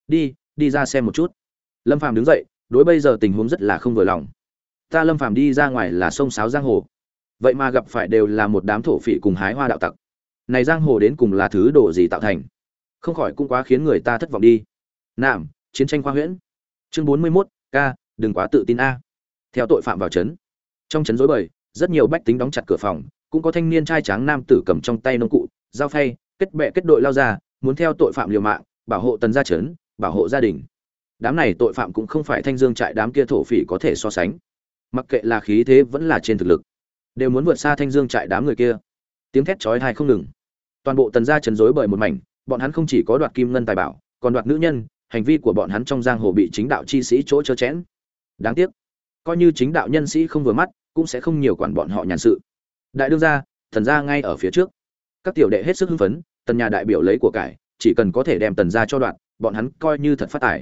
S1: Đi ra xem một chút. Lâm Phàm đứng dậy, đối bây giờ tình huống rất là không vừa lòng. Ta Lâm Phàm đi ra ngoài là sông sáo giang hồ, vậy mà gặp phải đều là một đám thổ phỉ cùng hái hoa đạo tặc. Này giang hồ đến cùng là thứ đồ gì tạo thành? Không khỏi cũng quá khiến người ta thất vọng đi. Nạm, chiến tranh khoa huyễn. Chương 41, ca, đừng quá tự tin a. Theo tội phạm vào trấn. Trong trấn rối bời, rất nhiều bách tính đóng chặt cửa phòng, cũng có thanh niên trai tráng nam tử cầm trong tay nông cụ, dao phay, kết bè kết đội lao ra, muốn theo tội phạm liều mạng, bảo hộ tần gia trấn, bảo hộ gia đình. Đám này tội phạm cũng không phải Thanh Dương trại đám kia thổ phỉ có thể so sánh. Mặc kệ là khí thế vẫn là trên thực lực, đều muốn vượt xa Thanh Dương trại đám người kia. Tiếng thét chói tai không ngừng. Toàn bộ tần gia trấn rối bời một mảnh, bọn hắn không chỉ có đoạt kim ngân tài bảo, còn đoạt nữ nhân, hành vi của bọn hắn trong giang hồ bị chính đạo chi sĩ chỗ chơ chẽn. Đáng tiếc, coi như chính đạo nhân sĩ không vừa mắt, cũng sẽ không nhiều quản bọn họ nhàn sự. Đại đương gia, thần gia ngay ở phía trước. Các tiểu đệ hết sức hưng phấn, tần nhà đại biểu lấy của cải, chỉ cần có thể đem tần gia cho đoạn, bọn hắn coi như thật phát tài.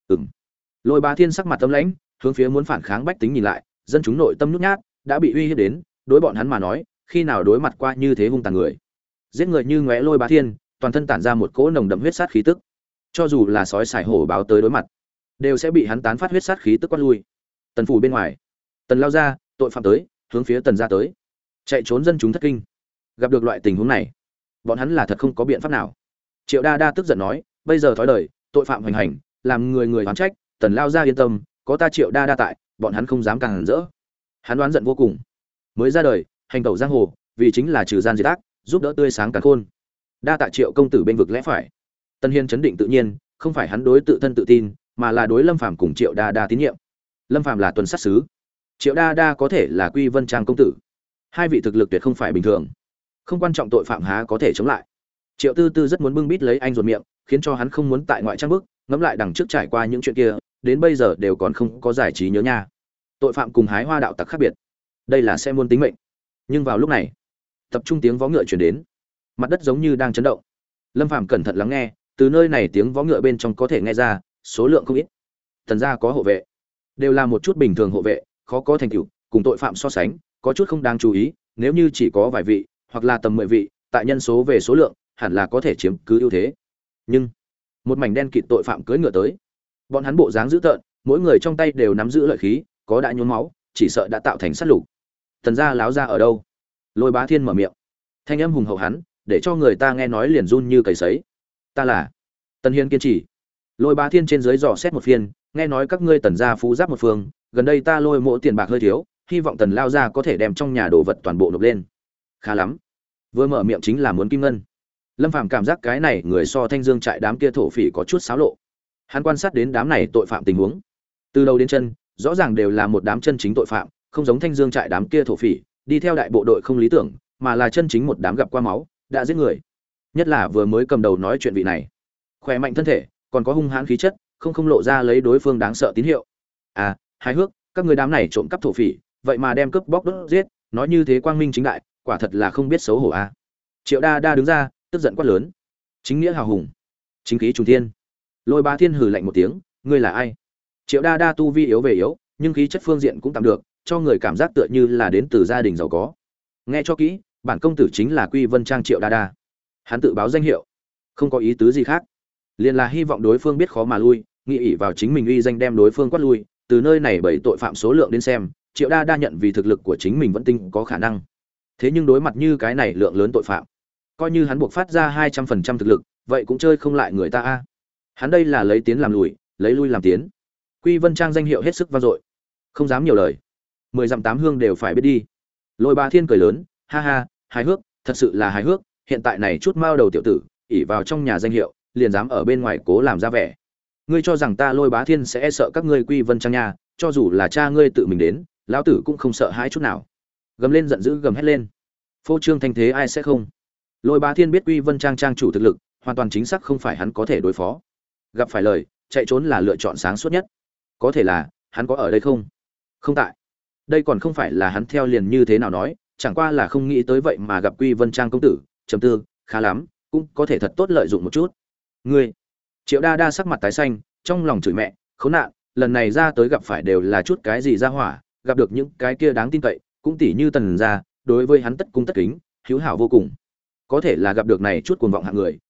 S1: Lôi Bá Thiên sắc mặt tâm lãnh, hướng phía muốn phản kháng bách tính nhìn lại, dân chúng nội tâm nhút nhát, đã bị uy hiếp đến, đối bọn hắn mà nói, khi nào đối mặt qua như thế hung tàn người. Giết người như ngóe Lôi Bá Thiên, toàn thân tản ra một cỗ nồng đậm huyết sát khí tức. Cho dù là sói sải hổ báo tới đối mặt, đều sẽ bị hắn tán phát huyết sát khí tức quát lui. Tần phủ bên ngoài, Tần lao ra, tội phạm tới, hướng phía Tần gia tới. Chạy trốn dân chúng thất kinh. Gặp được loại tình huống này, bọn hắn là thật không có biện pháp nào. Triệu Đa Đa tức giận nói, bây giờ thói đời, tội phạm hoành hành, làm người người oán trách, Tần lao ra yên tâm, có ta Triệu Đa Đa tại, bọn hắn không dám càng hẳn rỡ. Hắn đoán giận vô cùng. Mới ra đời, hành tẩu giang hồ, vì chính là trừ gian diệt ác, giúp đỡ tươi sáng càn khôn. Đa tạ Triệu công tử bên vực lẽ phải. Tân Hiên chấn định tự nhiên, không phải hắn đối tự thân tự tin, mà là đối Lâm Phàm cùng Triệu Đa Đa tín nhiệm. Lâm Phàm là tuần sát sứ, Triệu Đa Đa có thể là Quy Vân Trang công tử. Hai vị thực lực tuyệt không phải bình thường. Không quan trọng tội phạm há có thể chống lại. Triệu Tư Tư rất muốn bưng bít lấy anh ruột miệng, khiến cho hắn không muốn tại ngoại trang bức, ngẫm lại đằng trước trải qua những chuyện kia, đến bây giờ đều còn không có giải trí nhớ nha. Tội phạm cùng hái hoa đạo tặc khác biệt, đây là sẽ muốn tính mệnh. Nhưng vào lúc này, tập trung tiếng vó ngựa truyền đến, mặt đất giống như đang chấn động. Lâm Phàm cẩn thận lắng nghe, từ nơi này tiếng vó ngựa bên trong có thể nghe ra, số lượng không ít. Tần gia có hộ vệ, đều là một chút bình thường hộ vệ, khó có thành tựu, cùng tội phạm so sánh, có chút không đáng chú ý, nếu như chỉ có vài vị, hoặc là tầm 10 vị, tại nhân số về số lượng, hẳn là có thể chiếm cứ ưu thế. Nhưng, một mảnh đen kịt tội phạm cưỡi ngựa tới. Bọn hắn bộ dáng dữ tợn, mỗi người trong tay đều nắm giữ lợi khí, có đã nhuốm máu, chỉ sợ đã tạo thành sát lục. Tần gia láo ra ở đâu? Lôi Bá Thiên mở miệng. Thanh âm hùng hậu hắn, để cho người ta nghe nói liền run như cầy sấy. Ta là Tần Hiên kiên trì. Lôi Bá Thiên trên dưới dò xét một phiên, nghe nói các ngươi Tần gia phú giáp một phương, gần đây ta lôi mộ tiền bạc hơi thiếu, hy vọng Tần lao gia có thể đem trong nhà đồ vật toàn bộ nộp lên. Khá lắm. Vừa mở miệng chính là muốn kim ngân. Lâm Phàm cảm giác cái này người so Thanh Dương trại đám kia thổ phỉ có chút xáo lộ. Hắn quan sát đến đám này tội phạm tình huống, từ đầu đến chân, rõ ràng đều là một đám chân chính tội phạm, không giống Thanh Dương trại đám kia thổ phỉ, đi theo đại bộ đội không lý tưởng, mà là chân chính một đám gặp qua máu, đã giết người. Nhất là vừa mới cầm đầu nói chuyện vị này, khỏe mạnh thân thể, còn có hung hãn khí chất, không lộ ra lấy đối phương đáng sợ tín hiệu. À, hài hước, các người đám này trộm cắp thổ phỉ, vậy mà đem cướp bóc đốt giết, nói như thế quang minh chính đại, quả thật là không biết xấu hổ a. Triệu Đa Đa đứng ra, tức giận quát lớn. Chính nghĩa hào hùng, chính khí trùng thiên. Lôi Bá Thiên hừ lạnh một tiếng, ngươi là ai? Triệu Đa Đa tu vi yếu về yếu, nhưng khí chất phương diện cũng tạm được, cho người cảm giác tựa như là đến từ gia đình giàu có. Nghe cho kỹ, bản công tử chính là Quy Vân Trang Triệu Đa Đa. Hắn tự báo danh hiệu, không có ý tứ gì khác, liền là hy vọng đối phương biết khó mà lui, nghĩ ỷ vào chính mình uy danh đem đối phương quát lui. Từ nơi này bảy tội phạm số lượng đến xem, Triệu Đa Đa nhận vì thực lực của chính mình vẫn tinh có khả năng. Thế nhưng đối mặt như cái này lượng lớn tội phạm, coi như hắn buộc phát ra 200% thực lực, vậy cũng chơi không lại người ta a. Hắn đây là lấy tiến làm lùi, lấy lui làm tiến. Quy Vân Trang danh hiệu hết sức vang dội, không dám nhiều lời. 10 dặm 8 hương đều phải biết đi. Lôi Bá Thiên cười lớn, ha ha, hài hước, thật sự là hài hước, hiện tại này chút mao đầu tiểu tử, ỷ vào trong nhà danh hiệu, liền dám ở bên ngoài cố làm ra vẻ. Ngươi cho rằng ta Lôi Bá Thiên sẽ sợ các ngươi Quy Vân Trang nhà, cho dù là cha ngươi tự mình đến, lão tử cũng không sợ hãi chút nào. Gầm lên giận dữ gầm hét lên. Phô trương thanh thế ai sẽ không. Lôi Bá Thiên biết Quy Vân Trang trang chủ thực lực, hoàn toàn chính xác không phải hắn có thể đối phó. Gặp phải lời, chạy trốn là lựa chọn sáng suốt nhất. Có thể là, hắn có ở đây không? Không tại. Đây còn không phải là hắn theo liền như thế nào nói, chẳng qua là không nghĩ tới vậy mà gặp Quy Vân Trang công tử, trầm tư, khá lắm, cũng có thể thật tốt lợi dụng một chút. Ngươi. Triệu Đa Đa sắc mặt tái xanh, trong lòng chửi mẹ, khốn nạn, lần này ra tới gặp phải đều là chút cái gì ra hỏa, gặp được những cái kia đáng tin cậy, cũng tỉ như Tần gia, đối với hắn tất cung tất kính, hiếu hảo vô cùng. Có thể là gặp được này chút cuồng vọng hạng người,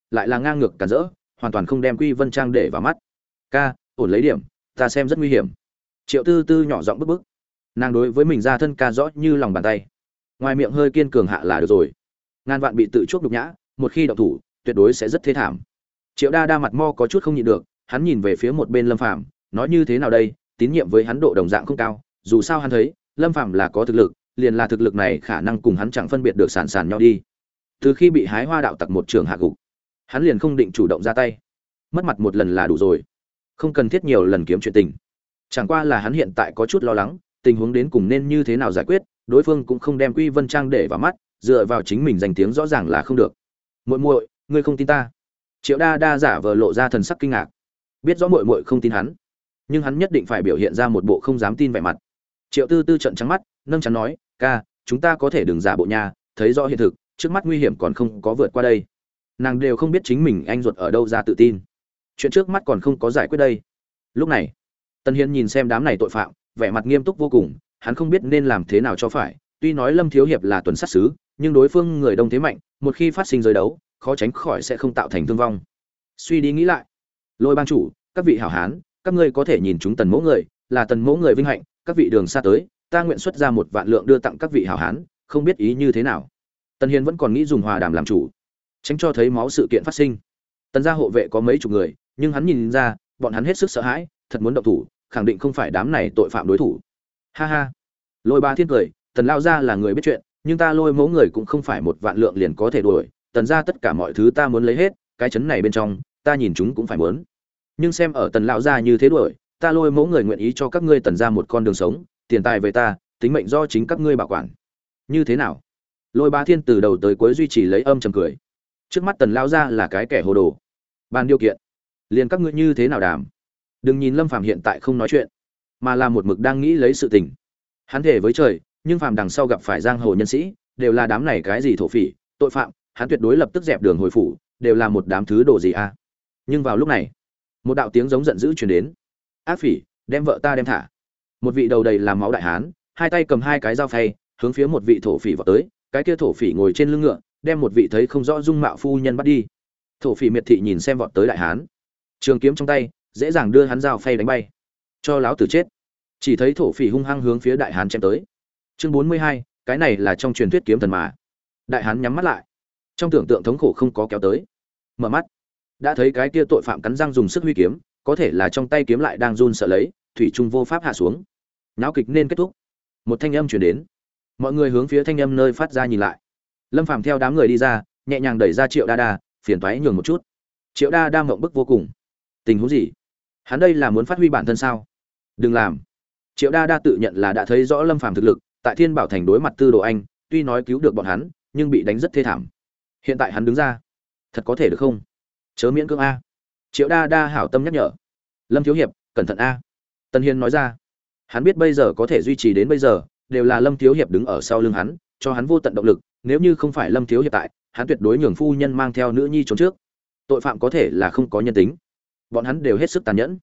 S1: lại là ngang ngược cản rỡ, hoàn toàn không đem Quy Vân Trang để vào mắt. Ca, ổn lấy điểm, ta xem rất nguy hiểm. Triệu Tư Tư nhỏ giọng bức bức. Nàng đối với mình ra thân ca rõ như lòng bàn tay, ngoài miệng hơi kiên cường hạ là được rồi. Ngàn vạn bị tự chuốc nhục nhã, một khi động thủ, tuyệt đối sẽ rất thê thảm. Triệu Đa Đa mặt mo có chút không nhịn được, hắn nhìn về phía một bên Lâm Phàm, nói như thế nào đây, tín nhiệm với hắn độ đồng dạng không cao, dù sao hắn thấy, Lâm Phàm là có thực lực, liền là thực lực này khả năng cùng hắn chẳng phân biệt được sàn sàn nhau đi. Từ khi bị Hái Hoa đạo tặc một trường hạ gục, hắn liền không định chủ động ra tay. Mất mặt một lần là đủ rồi, không cần thiết nhiều lần kiếm chuyện tình. Chẳng qua là hắn hiện tại có chút lo lắng, tình huống đến cùng nên như thế nào giải quyết, đối phương cũng không đem Quy Vân Trang để vào mắt, dựa vào chính mình danh tiếng rõ ràng là không được. Muội muội, ngươi không tin ta? Triệu Đa Đa giả vờ lộ ra thần sắc kinh ngạc, biết rõ muội muội không tin hắn, nhưng hắn nhất định phải biểu hiện ra một bộ không dám tin vẻ mặt. Triệu Tư Tư trợn trắng mắt, nâng chán nói, ca, chúng ta có thể đừng giả bộ nha, thấy rõ hiện thực, trước mắt nguy hiểm còn không có vượt qua đây. Nàng đều không biết chính mình anh ruột ở đâu ra tự tin, chuyện trước mắt còn không có giải quyết đây. Lúc này Tần Hiên nhìn xem đám này tội phạm, vẻ mặt nghiêm túc vô cùng, hắn không biết nên làm thế nào cho phải. Tuy nói Lâm thiếu hiệp là tuần sát sứ, nhưng đối phương người đông thế mạnh, một khi phát sinh giới đấu, khó tránh khỏi sẽ không tạo thành thương vong. Suy đi nghĩ lại, Lôi bang chủ, các vị hảo hán, các ngươi có thể nhìn chúng Tần mỗ người, là Tần mỗ người vinh hạnh, các vị đường xa tới, ta nguyện xuất ra 1 vạn lượng đưa tặng các vị hảo hán, không biết ý như thế nào. Tần Hiên vẫn còn nghĩ dùng hòa đàm làm chủ, tránh cho thấy máu sự kiện phát sinh. Tần gia hộ vệ có mấy chục người, nhưng hắn nhìn ra, bọn hắn hết sức sợ hãi, thật muốn động thủ, khẳng định không phải đám này tội phạm đối thủ. Ha ha. Lôi Bá Thiên cười, Tần lao gia là người biết chuyện, nhưng ta Lôi mẫu người cũng không phải 1 vạn lượng liền có thể đuổi, Tần gia tất cả mọi thứ ta muốn lấy hết, cái chấn này bên trong, ta nhìn chúng cũng phải muốn. Nhưng xem ở Tần lão gia như thế đuổi, ta Lôi mẫu người nguyện ý cho các ngươi Tần gia một con đường sống, tiền tài về ta, tính mệnh do chính các ngươi bảo quản. Như thế nào? Lôi Bá Thiên từ đầu tới cuối duy trì lấy âm trầm cười. Trước mắt Tần lão gia là cái kẻ hồ đồ. Bàn điều kiện, liền các ngươi như thế nào đàm? Đừng nhìn Lâm Phàm hiện tại không nói chuyện, mà là một mực đang nghĩ lấy sự tình. Hắn thề với trời, nhưng Phàm đằng sau gặp phải giang hồ nhân sĩ, đều là đám này cái gì thổ phỉ, tội phạm, hắn tuyệt đối lập tức dẹp đường hồi phủ, đều là một đám thứ đồ gì a. Nhưng vào lúc này, một đạo tiếng giống giận dữ truyền đến. Ác phỉ, đem vợ ta đem thả. Một vị đầu đầy làm máu đại hán, hai tay cầm 2 cái dao phay, hướng phía một vị thổ phỉ vọt tới, cái kia thổ phỉ ngồi trên lưng ngựa, đem một vị thấy không rõ dung mạo phu nhân bắt đi. Thổ phỉ miệt thị nhìn xem vọt tới đại hán, trường kiếm trong tay, dễ dàng đưa hắn dao phay đánh bay. Cho láo tử chết. Chỉ thấy thổ phỉ hung hăng hướng phía đại hán chém tới. Chương 42, cái này là trong truyền thuyết kiếm thần mà. Đại hán nhắm mắt lại, trong tưởng tượng thống khổ không có kéo tới. Mở mắt, đã thấy cái kia tội phạm cắn răng dùng sức huy kiếm, có thể là trong tay kiếm lại đang run sợ lấy, thủy trung vô pháp hạ xuống. Náo kịch nên kết thúc. Một thanh âm truyền đến. Mọi người hướng phía thanh âm nơi phát ra nhìn lại. Lâm Phàm theo đám người đi ra, nhẹ nhàng đẩy ra Triệu Đa Đa, phiền toái nhường một chút. Triệu Đa Đa ngậm bức vô cùng. Tình huống gì? Hắn đây là muốn phát huy bản thân sao? Đừng làm. Triệu Đa Đa tự nhận là đã thấy rõ Lâm Phàm thực lực, tại Thiên Bảo Thành đối mặt Tư Đồ Anh, tuy nói cứu được bọn hắn, nhưng bị đánh rất thê thảm. Hiện tại hắn đứng ra, thật có thể được không? Chớ miễn cưỡng a. Triệu Đa Đa hảo tâm nhắc nhở. Lâm thiếu hiệp, cẩn thận a. Tân Hiên nói ra. Hắn biết bây giờ có thể duy trì đến bây giờ, đều là Lâm thiếu hiệp đứng ở sau lưng hắn, cho hắn vô tận động lực, nếu như không phải Lâm thiếu hiệp tại, hắn tuyệt đối nhường phu nhân mang theo nữ nhi trốn trước. Tội phạm có thể là không có nhân tính, bọn hắn đều hết sức tàn nhẫn.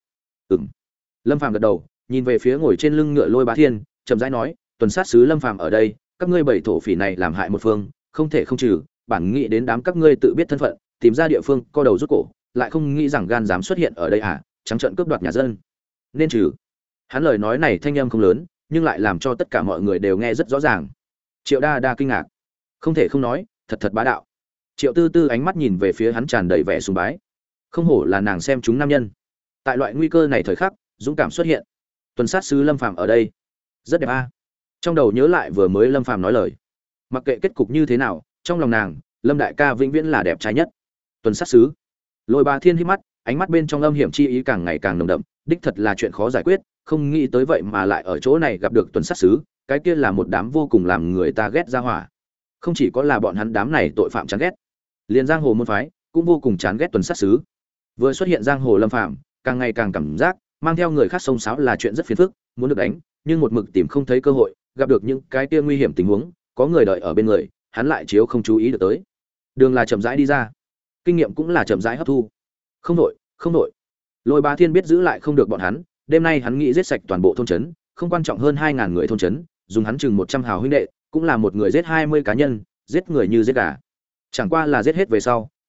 S1: Lâm Phàm gật đầu, nhìn về phía ngồi trên lưng ngựa Lôi Bá Thiên, chậm rãi nói, tuần sát sứ Lâm Phàm ở đây, các ngươi bảy thổ phỉ này làm hại một phương, không thể không trừ, bản nghĩ đến đám các ngươi tự biết thân phận, tìm ra địa phương, co đầu rút cổ, lại không nghĩ rằng gan dám xuất hiện ở đây à, trắng trợn cướp đoạt nhà dân. Nên trừ. Hắn lời nói này thanh âm không lớn, nhưng lại làm cho tất cả mọi người đều nghe rất rõ ràng. Triệu Đa Đa kinh ngạc, không thể không nói, thật bá đạo. Triệu Tư Tư ánh mắt nhìn về phía hắn tràn đầy vẻ sùng bái. Không hổ là nàng xem chúng nam nhân. Tại loại nguy cơ này thời khắc, dũng cảm xuất hiện. Tuần sát sứ Lâm Phàm ở đây, rất đẹp a. Trong đầu nhớ lại vừa mới Lâm Phàm nói lời, mặc kệ kết cục như thế nào, trong lòng nàng, Lâm đại ca vĩnh viễn là đẹp trai nhất. Tuần sát sứ. Lôi Bá Thiên hít mắt, ánh mắt bên trong âm hiểm chi ý càng ngày càng nồng đậm, đích thật là chuyện khó giải quyết, không nghĩ tới vậy mà lại ở chỗ này gặp được tuần sát sứ, cái kia là một đám vô cùng làm người ta ghét ra hỏa. Không chỉ có là bọn hắn đám này tội phạm chán ghét, liền giang hồ môn phái cũng vô cùng chán ghét tuần sát sứ. Vừa xuất hiện giang hồ Lâm Phàm, càng ngày càng cảm giác mang theo người khác xông xáo là chuyện rất phiền phức, muốn được đánh, nhưng một mực tìm không thấy cơ hội, gặp được những cái kia nguy hiểm tình huống, có người đợi ở bên người, hắn lại chiếu không chú ý được tới. Đường là chậm rãi đi ra, kinh nghiệm cũng là chậm rãi hấp thu. Không đội. Lôi Bá Thiên biết giữ lại không được bọn hắn, đêm nay hắn nghĩ giết sạch toàn bộ thôn trấn, không quan trọng hơn 2000 người thôn trấn, dùng hắn chừng 100 hào huynh đệ, cũng là một người giết 20 cá nhân, giết người như giết gà. Chẳng qua là giết hết về sau,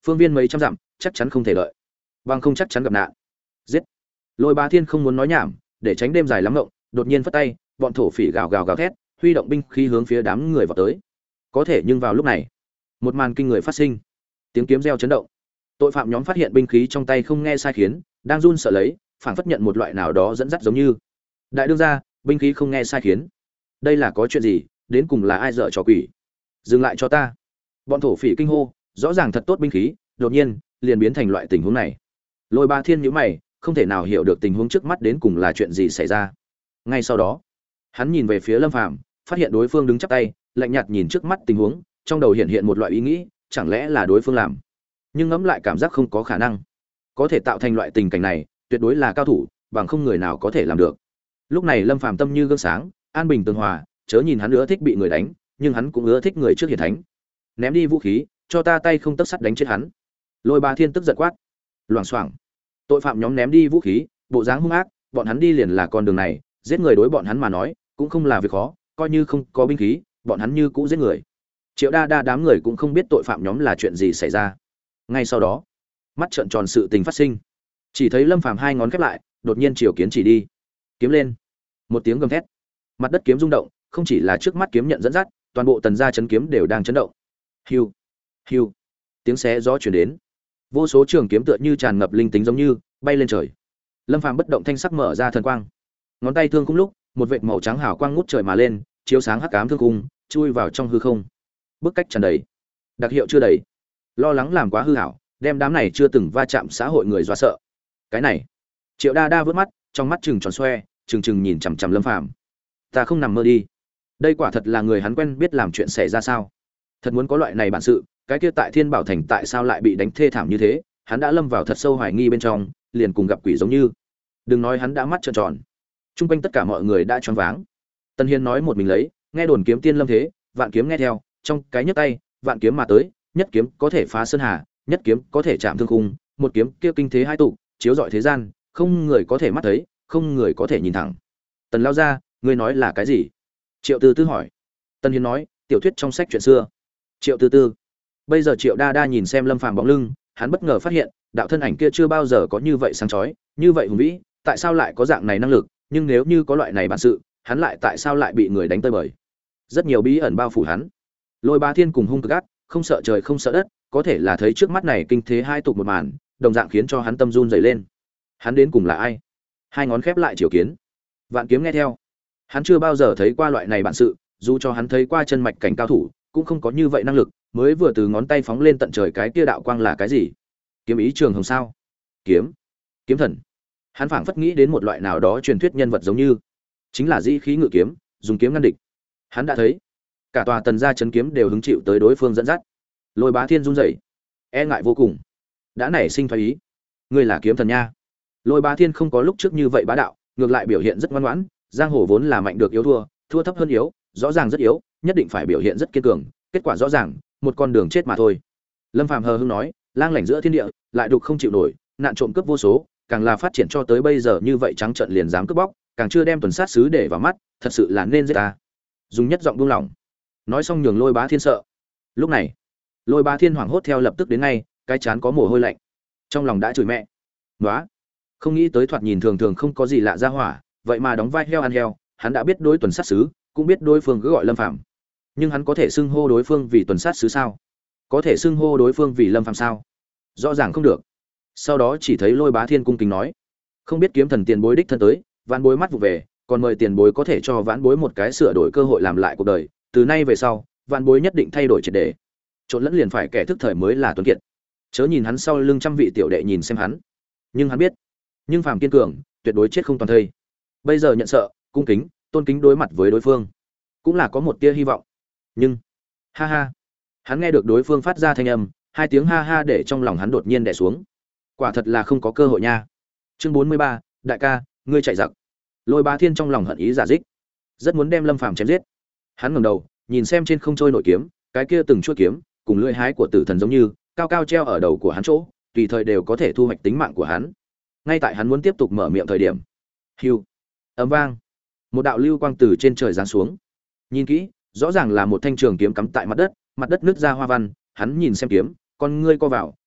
S1: phương viên mấy trăm dặm chắc chắn không thể đợi, bằng không chắc chắn gặp nạn. Giết! Lôi Bá Thiên không muốn nói nhảm, để tránh đêm dài lắm ngộng, đột nhiên phất tay, bọn thổ phỉ gào gào gào thét, huy động binh khí hướng phía đám người vào tới. Có thể nhưng vào lúc này, một màn kinh người phát sinh. Tiếng kiếm reo chấn động. Tội phạm nhóm phát hiện binh khí trong tay không nghe sai khiến, đang run sợ lấy, phảng phất nhận một loại nào đó dẫn dắt giống như. Đại đương gia, binh khí không nghe sai khiến. Đây là có chuyện gì, đến cùng là ai dở trò quỷ? Dừng lại cho ta. Bọn thổ phỉ kinh hô, rõ ràng thật tốt binh khí, đột nhiên liền biến thành loại tình huống này. Lôi Bá Thiên nhíu mày, không thể nào hiểu được tình huống trước mắt đến cùng là chuyện gì xảy ra. Ngay sau đó, hắn nhìn về phía Lâm Phàm, phát hiện đối phương đứng chắp tay, lạnh nhạt nhìn trước mắt tình huống, trong đầu hiện hiện một loại ý nghĩ, chẳng lẽ là đối phương làm? Nhưng ngẫm lại cảm giác không có khả năng. Có thể tạo thành loại tình cảnh này, tuyệt đối là cao thủ, bằng không người nào có thể làm được. Lúc này Lâm Phàm tâm như gương sáng, an bình tường hòa, chớ nhìn hắn ưa thích bị người đánh, nhưng hắn cũng ưa thích người trước hiển thánh. Ném đi vũ khí, cho ta tay không tấc sắt đánh chết hắn. Lôi Bá Thiên tức giận quát. Loảng xoảng. Tội phạm nhóm ném đi vũ khí, bộ dáng hung ác, bọn hắn đi liền là con đường này, giết người đối bọn hắn mà nói, cũng không là việc khó, coi như không có binh khí, bọn hắn như cũ giết người. Triệu Đa Đa đám người cũng không biết tội phạm nhóm là chuyện gì xảy ra. Ngay sau đó, mắt trợn tròn sự tình phát sinh. Chỉ thấy Lâm Phàm hai ngón khép lại, đột nhiên chiều kiếm chỉ đi. Kiếm lên. Một tiếng gầm thét. Mặt đất kiếm rung động, không chỉ là trước mắt kiếm nhận dẫn dắt, toàn bộ tần gia chấn kiếm đều đang chấn động. Hưu, hưu. Tiếng xé gió truyền đến. Vô số trường kiếm tựa như tràn ngập linh tính giống như bay lên trời. Lâm Phàm bất động thanh sắc mở ra thần quang. Ngón tay thương cung lúc, một vệt màu trắng hào quang ngút trời mà lên, chiếu sáng hắc ám thương cung, chui vào trong hư không. Bức cách tràn đầy. Đặc hiệu chưa đầy. Lo lắng làm quá hư ảo, đem đám này chưa từng va chạm xã hội người dọa sợ. Cái này. Triệu Đa Đa vớt mắt, trong mắt trừng tròn xoe, trừng nhìn chằm chằm Lâm Phàm. Ta không nằm mơ đi. Đây quả thật là người hắn quen biết làm chuyện xảy ra sao? Thật muốn có loại này bản sự, cái kia tại Thiên Bảo Thành tại sao lại bị đánh thê thảm như thế? Hắn đã lâm vào thật sâu hoài nghi bên trong, liền cùng gặp quỷ giống như. Đừng nói hắn đã mắt trợn tròn. Trung quanh tất cả mọi người đã choáng váng. Tân Hiên nói một mình lấy, nghe đồn kiếm tiên lâm thế, vạn kiếm nghe theo, trong cái nhấc tay, vạn kiếm mà tới, nhất kiếm có thể phá sơn hà, nhất kiếm có thể chạm thương khung, một kiếm kia kinh thế hai tụ, chiếu rọi thế gian, không người có thể mắt thấy, không người có thể nhìn thẳng. Tần lao ra, ngươi nói là cái gì? Triệu Tư Tư hỏi. Tân Hiên nói, tiểu thuyết trong sách chuyện xưa. Triệu Tư Tư. Bây giờ Triệu Đa Đa nhìn xem Lâm Phàm bóng lưng, hắn bất ngờ phát hiện, đạo thân ảnh kia chưa bao giờ có như vậy sáng chói, như vậy hùng vĩ, tại sao lại có dạng này năng lực, nhưng nếu như có loại này bản sự, hắn lại tại sao lại bị người đánh tơi bời? Rất nhiều bí ẩn bao phủ hắn. Lôi Bá Thiên cùng hung cực ác, không sợ trời không sợ đất, có thể là thấy trước mắt này kinh thế hai tục một màn, đồng dạng khiến cho hắn tâm run rẩy lên. Hắn đến cùng là ai? Hai ngón khép lại chiều kiến, vạn kiếm nghe theo. Hắn chưa bao giờ thấy qua loại này bản sự, dù cho hắn thấy qua chân mạch cảnh cao thủ, cũng không có như vậy năng lực, mới vừa từ ngón tay phóng lên tận trời cái kia đạo quang là cái gì? Kiếm ý trường hồng sao? Kiếm thần. Hắn phảng phất nghĩ đến một loại nào đó truyền thuyết nhân vật giống như, chính là dĩ khí ngự kiếm, dùng kiếm ngăn địch. Hắn đã thấy, cả tòa tần gia chấn kiếm đều hứng chịu tới đối phương dẫn dắt. Lôi Bá Thiên run rẩy, e ngại vô cùng, đã nảy sinh thoái ý. Ngươi là kiếm thần nha. Lôi Bá Thiên không có lúc trước như vậy bá đạo, ngược lại biểu hiện rất ngoan ngoãn. Giang hồ vốn là mạnh được yếu thua, thua thấp hơn yếu, rõ ràng rất yếu, nhất định phải biểu hiện rất kiên cường, kết quả rõ ràng, một con đường chết mà thôi. Lâm Phàm hờ hững nói, lang lảnh giữa thiên địa, lại đục không chịu nổi, nạn trộm cướp vô số, càng là phát triển cho tới bây giờ như vậy trắng trợn liền dám cướp bóc, càng chưa đem tuần sát sứ để vào mắt, thật sự là nên giết ta. Dùng nhất giọng buông lỏng, nói xong nhường Lôi Bá Thiên sợ. Lúc này, Lôi Bá Thiên hoảng hốt theo lập tức đến ngay, cái chán có mồ hôi lạnh, trong lòng đã chửi mẹ. Nóa, không nghĩ tới thoạt nhìn thường thường không có gì lạ ra hỏa, vậy mà đóng vai heo ăn heo, hắn đã biết đối tuần sát sứ, cũng biết đối phương cứ gọi Lâm Phàm, nhưng hắn có thể xưng hô đối phương vì tuần sát sứ sao? Có thể xưng hô đối phương vì Lâm Phàm sao? Rõ ràng không được. Sau đó chỉ thấy Lôi Bá Thiên cung kính nói, không biết kiếm thần tiền bối đích thân tới, vãn bối mắt vụ về, còn mời tiền bối có thể cho vãn bối một cái sửa đổi cơ hội làm lại cuộc đời, từ nay về sau, vãn bối nhất định thay đổi triệt để. Trộn lẫn liền phải kẻ thức thời mới là tuấn kiệt. Chớ nhìn hắn sau lưng trăm vị tiểu đệ nhìn xem hắn, nhưng hắn biết, nhưng phàm kiên cường, tuyệt đối chết không toàn thây. Bây giờ nhận sợ, cung kính, tôn kính đối mặt với đối phương, cũng là có một tia hy vọng. Nhưng, ha ha, hắn nghe được đối phương phát ra thanh âm, hai tiếng ha ha để trong lòng hắn đột nhiên đè xuống. Quả thật là không có cơ hội nha. Chương 43, đại ca, ngươi chạy giặc. Lôi Bá Thiên trong lòng hận ý giả dích, rất muốn đem Lâm Phàm chém giết. Hắn ngẩng đầu, nhìn xem trên không trôi nổi kiếm, cái kia từng chuôi kiếm, cùng lưỡi hái của tử thần giống như, cao cao treo ở đầu của hắn chỗ, tùy thời đều có thể thu hoạch tính mạng của hắn. Ngay tại hắn muốn tiếp tục mở miệng thời điểm, hưu, ầm vang, một đạo lưu quang từ trên trời giáng xuống. Nhìn kỹ, rõ ràng là một thanh trường kiếm cắm tại mặt đất nứt ra hoa văn, hắn nhìn xem kiếm, con ngươi co vào,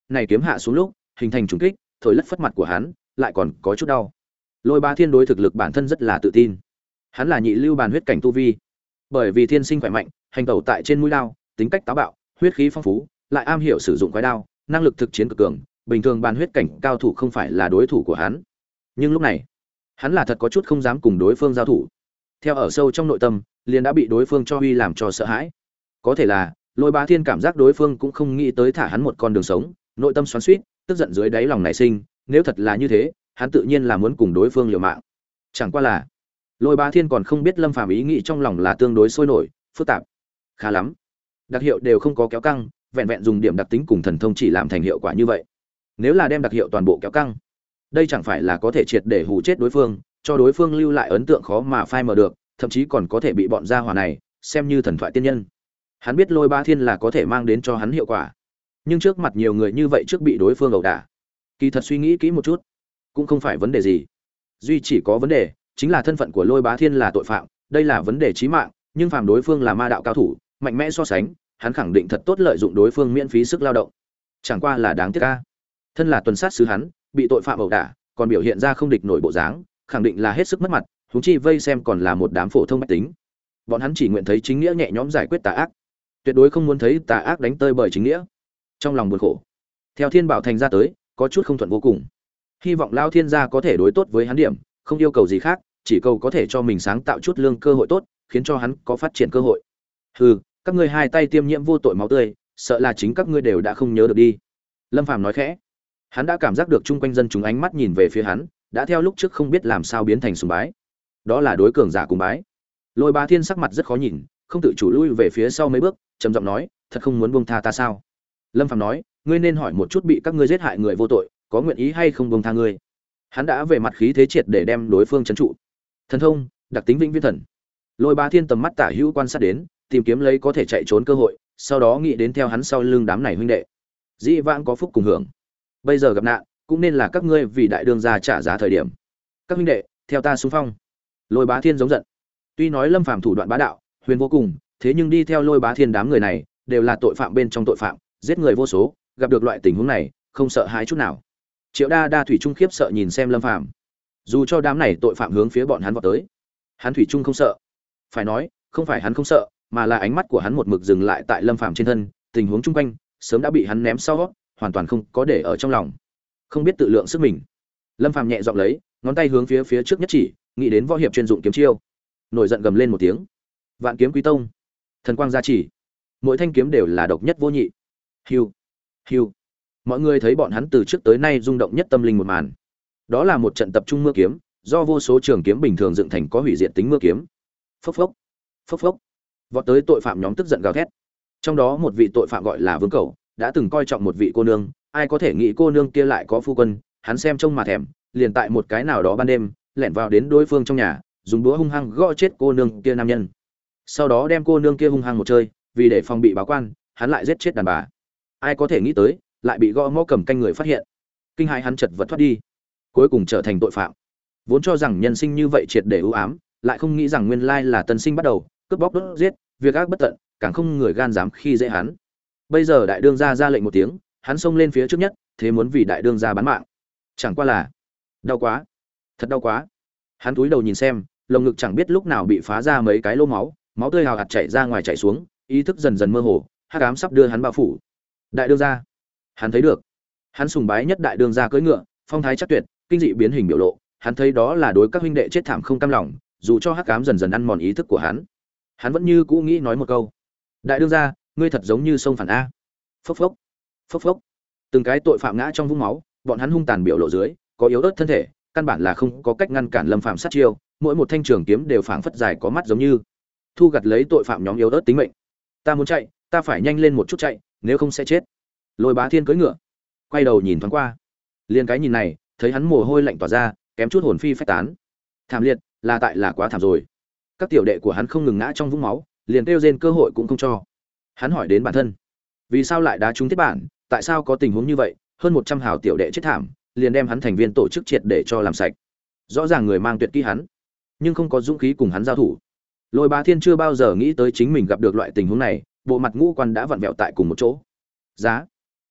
S1: này kiếm hạ xuống lúc hình thành trùng kích thổi lất phất mặt của hắn lại còn có chút đau. Lôi Bá Thiên đối thực lực bản thân rất là tự tin, hắn là nhị lưu bàn huyết cảnh tu vi, bởi vì thiên sinh khỏe mạnh, hành tẩu tại trên mũi đao, tính cách táo bạo, huyết khí phong phú, lại am hiểu sử dụng quái đao, năng lực thực chiến cực cường, bình thường bàn huyết cảnh cao thủ không phải là đối thủ của hắn. Nhưng lúc này, hắn là thật có chút không dám cùng đối phương giao thủ. Theo ở sâu trong nội tâm, liền đã bị đối phương cho uy làm cho sợ hãi. Có thể là, Lôi Bá Thiên cảm giác đối phương cũng không nghĩ tới thả hắn một con đường sống, nội tâm xoắn xuýt, tức giận dưới đáy lòng nảy sinh, nếu thật là như thế, hắn tự nhiên là muốn cùng đối phương liều mạng. Chẳng qua là, Lôi Bá Thiên còn không biết Lâm Phàm ý nghĩ trong lòng là tương đối sôi nổi, phức tạp. Khá lắm. Đặc hiệu đều không có kéo căng, vẹn vẹn dùng điểm đặc tính cùng thần thông chỉ làm thành hiệu quả như vậy. Nếu là đem đặc hiệu toàn bộ kéo căng, đây chẳng phải là có thể triệt để hù chết đối phương, cho đối phương lưu lại ấn tượng khó mà phai mờ được, thậm chí còn có thể bị bọn gia hỏa này xem như thần thoại tiên nhân. Hắn biết Lôi Bá Thiên là có thể mang đến cho hắn hiệu quả, nhưng trước mặt nhiều người như vậy trước bị đối phương ẩu đả, kỳ thật suy nghĩ kỹ một chút, cũng không phải vấn đề gì. Duy chỉ có vấn đề chính là thân phận của Lôi Bá Thiên là tội phạm, đây là vấn đề chí mạng, nhưng phàm đối phương là ma đạo cao thủ, mạnh mẽ so sánh, hắn khẳng định thật tốt lợi dụng đối phương miễn phí sức lao động. Chẳng qua là đáng tiếc a. Thân là tuần sát sứ hắn, bị tội phạm ẩu đả, còn biểu hiện ra không địch nổi bộ dáng, khẳng định là hết sức mất mặt, huống chi vây xem còn là một đám phổ thông bách tính. Bọn hắn chỉ nguyện thấy chính nghĩa nhẹ nhõm giải quyết tà ác, tuyệt đối không muốn thấy tà ác đánh tơi bời chính nghĩa. Trong lòng buồn khổ, theo Thiên Bảo Thành ra tới, có chút không thuận vô cùng. Hy vọng Lao Thiên gia có thể đối tốt với hắn điểm, không yêu cầu gì khác, chỉ cầu có thể cho mình sáng tạo chút lương cơ hội tốt, khiến cho hắn có phát triển cơ hội. Hừ, các ngươi hai tay tiêm nhiễm vô tội máu tươi, sợ là chính các ngươi đều đã không nhớ được đi. Lâm Phàm nói khẽ. Hắn đã cảm giác được chung quanh dân chúng ánh mắt nhìn về phía hắn, đã theo lúc trước không biết làm sao biến thành sùng bái. Đó là đối cường giả cùng bái. Lôi Bá Thiên sắc mặt rất khó nhìn, không tự chủ lui về phía sau mấy bước, trầm giọng nói, thật không muốn buông tha ta sao? Lâm Phàm nói, ngươi nên hỏi một chút bị các ngươi giết hại người vô tội, có nguyện ý hay không buông tha ngươi. Hắn đã về mặt khí thế triệt để đem đối phương trấn trụ. Thần thông, đặc tính vĩnh viễn thần. Lôi Bá Thiên tầm mắt tả hữu quan sát đến, tìm kiếm lấy có thể chạy trốn cơ hội, sau đó nghĩ đến theo hắn sau lưng đám này huynh đệ. Dĩ vãng có phúc cùng hưởng, bây giờ gặp nạn, cũng nên là các ngươi vì đại đương gia trả giá thời điểm. Các huynh đệ, theo ta xung phong. Lôi Bá Thiên giống giận. Tuy nói Lâm Phàm thủ đoạn bá đạo, huyền vô cùng, thế nhưng đi theo Lôi Bá Thiên đám người này, đều là tội phạm bên trong tội phạm, giết người vô số, gặp được loại tình huống này, không sợ hãi chút nào. Triệu Đa Đa thủy trung khiếp sợ nhìn xem Lâm Phàm. Dù cho đám này tội phạm hướng phía bọn hắn vọt tới, hắn thủy trung không sợ. Phải nói, không phải hắn không sợ, mà là ánh mắt của hắn một mực dừng lại tại Lâm Phàm trên thân, tình huống chung quanh sớm đã bị hắn ném sau, hoàn toàn không có để ở trong lòng. Không biết tự lượng sức mình. Lâm Phàm nhẹ giọng lấy, ngón tay hướng phía trước nhất chỉ, nghĩ đến võ hiệp chuyên dụng kiếm chiêu. Nổi giận gầm lên một tiếng. Vạn Kiếm Quý Tông, thần quang gia chỉ. Mỗi thanh kiếm đều là độc nhất vô nhị. Hưu, hưu. Mọi người thấy bọn hắn từ trước tới nay rung động nhất tâm linh một màn. Đó là một trận tập trung mưa kiếm, do vô số trường kiếm bình thường dựng thành có hủy diệt tính mưa kiếm. Phốc phốc, phốc phốc. Vọt tới tội phạm nhóm tức giận gào thét. Trong đó một vị tội phạm gọi là Vương Cẩu, đã từng coi trọng một vị cô nương, ai có thể nghĩ cô nương kia lại có phu quân, hắn xem trông mà thèm, liền tại một cái nào đó ban đêm, lẻn vào đến đối phương trong nhà, dùng búa hung hăng gõ chết cô nương kia nam nhân. Sau đó đem cô nương kia hung hăng một chơi, vì để phòng bị báo quan, hắn lại giết chết đàn bà. Ai có thể nghĩ tới, lại bị gõ mõ cầm canh người phát hiện. Kinh hãi hắn chật vật thoát đi, cuối cùng trở thành tội phạm. Vốn cho rằng nhân sinh như vậy triệt để ưu ám, lại không nghĩ rằng nguyên lai là tân sinh bắt đầu, cướp bóc đốt giết, việc ác bất tận, càng không người gan dám khi dễ hắn. Bây giờ đại đương gia ra lệnh một tiếng, hắn xông lên phía trước nhất, thế muốn vì đại đương gia bán mạng. Chẳng qua là đau quá, thật đau quá. Hắn cúi đầu nhìn xem, lồng ngực chẳng biết lúc nào bị phá ra mấy cái lỗ máu, máu tươi hào hạt chảy ra ngoài chảy xuống, ý thức dần dần mơ hồ, hắc ám sắp đưa hắn bao phủ. Đại đương gia, hắn thấy được, hắn sùng bái nhất đại đương gia cưỡi ngựa, phong thái chắc tuyệt, kinh dị biến hình biểu lộ, hắn thấy đó là đối các huynh đệ chết thảm không cam lòng, dù cho hắc ám dần dần ăn mòn ý thức của hắn vẫn như cũ nghĩ nói một câu: đại đương gia, ngươi thật giống như sông phản a. Phốc phốc, phốc phốc. Từng cái tội phạm ngã trong vũng máu, bọn hắn hung tàn biểu lộ dưới, có yếu ớt thân thể, căn bản là không có cách ngăn cản Lâm Phàm sát chiêu, mỗi một thanh trường kiếm đều phảng phất dài có mắt giống như thu gặt lấy tội phạm nhóm yếu ớt tính mệnh. Ta muốn chạy, ta phải nhanh lên một chút chạy, nếu không sẽ chết. Lôi Bá Thiên cưỡi ngựa, quay đầu nhìn thoáng qua, liền cái nhìn này, thấy hắn mồ hôi lạnh tỏa ra, kém chút hồn phi phách tán. Thảm liệt, là tại là quá thảm rồi. Các tiểu đệ của hắn không ngừng ngã trong vũng máu, liền kêu rên cơ hội cũng không cho. Hắn hỏi đến bản thân, vì sao lại đá trúng thiết bản, tại sao có tình huống như vậy, hơn 100 hào tiểu đệ chết thảm, liền đem hắn thành viên tổ chức triệt để cho làm sạch. Rõ ràng người mang tuyệt kỹ hắn, nhưng không có dũng khí cùng hắn giao thủ. Lôi Bá Thiên chưa bao giờ nghĩ tới chính mình gặp được loại tình huống này, bộ mặt ngũ quan đã vặn vẹo tại cùng một chỗ. Giá,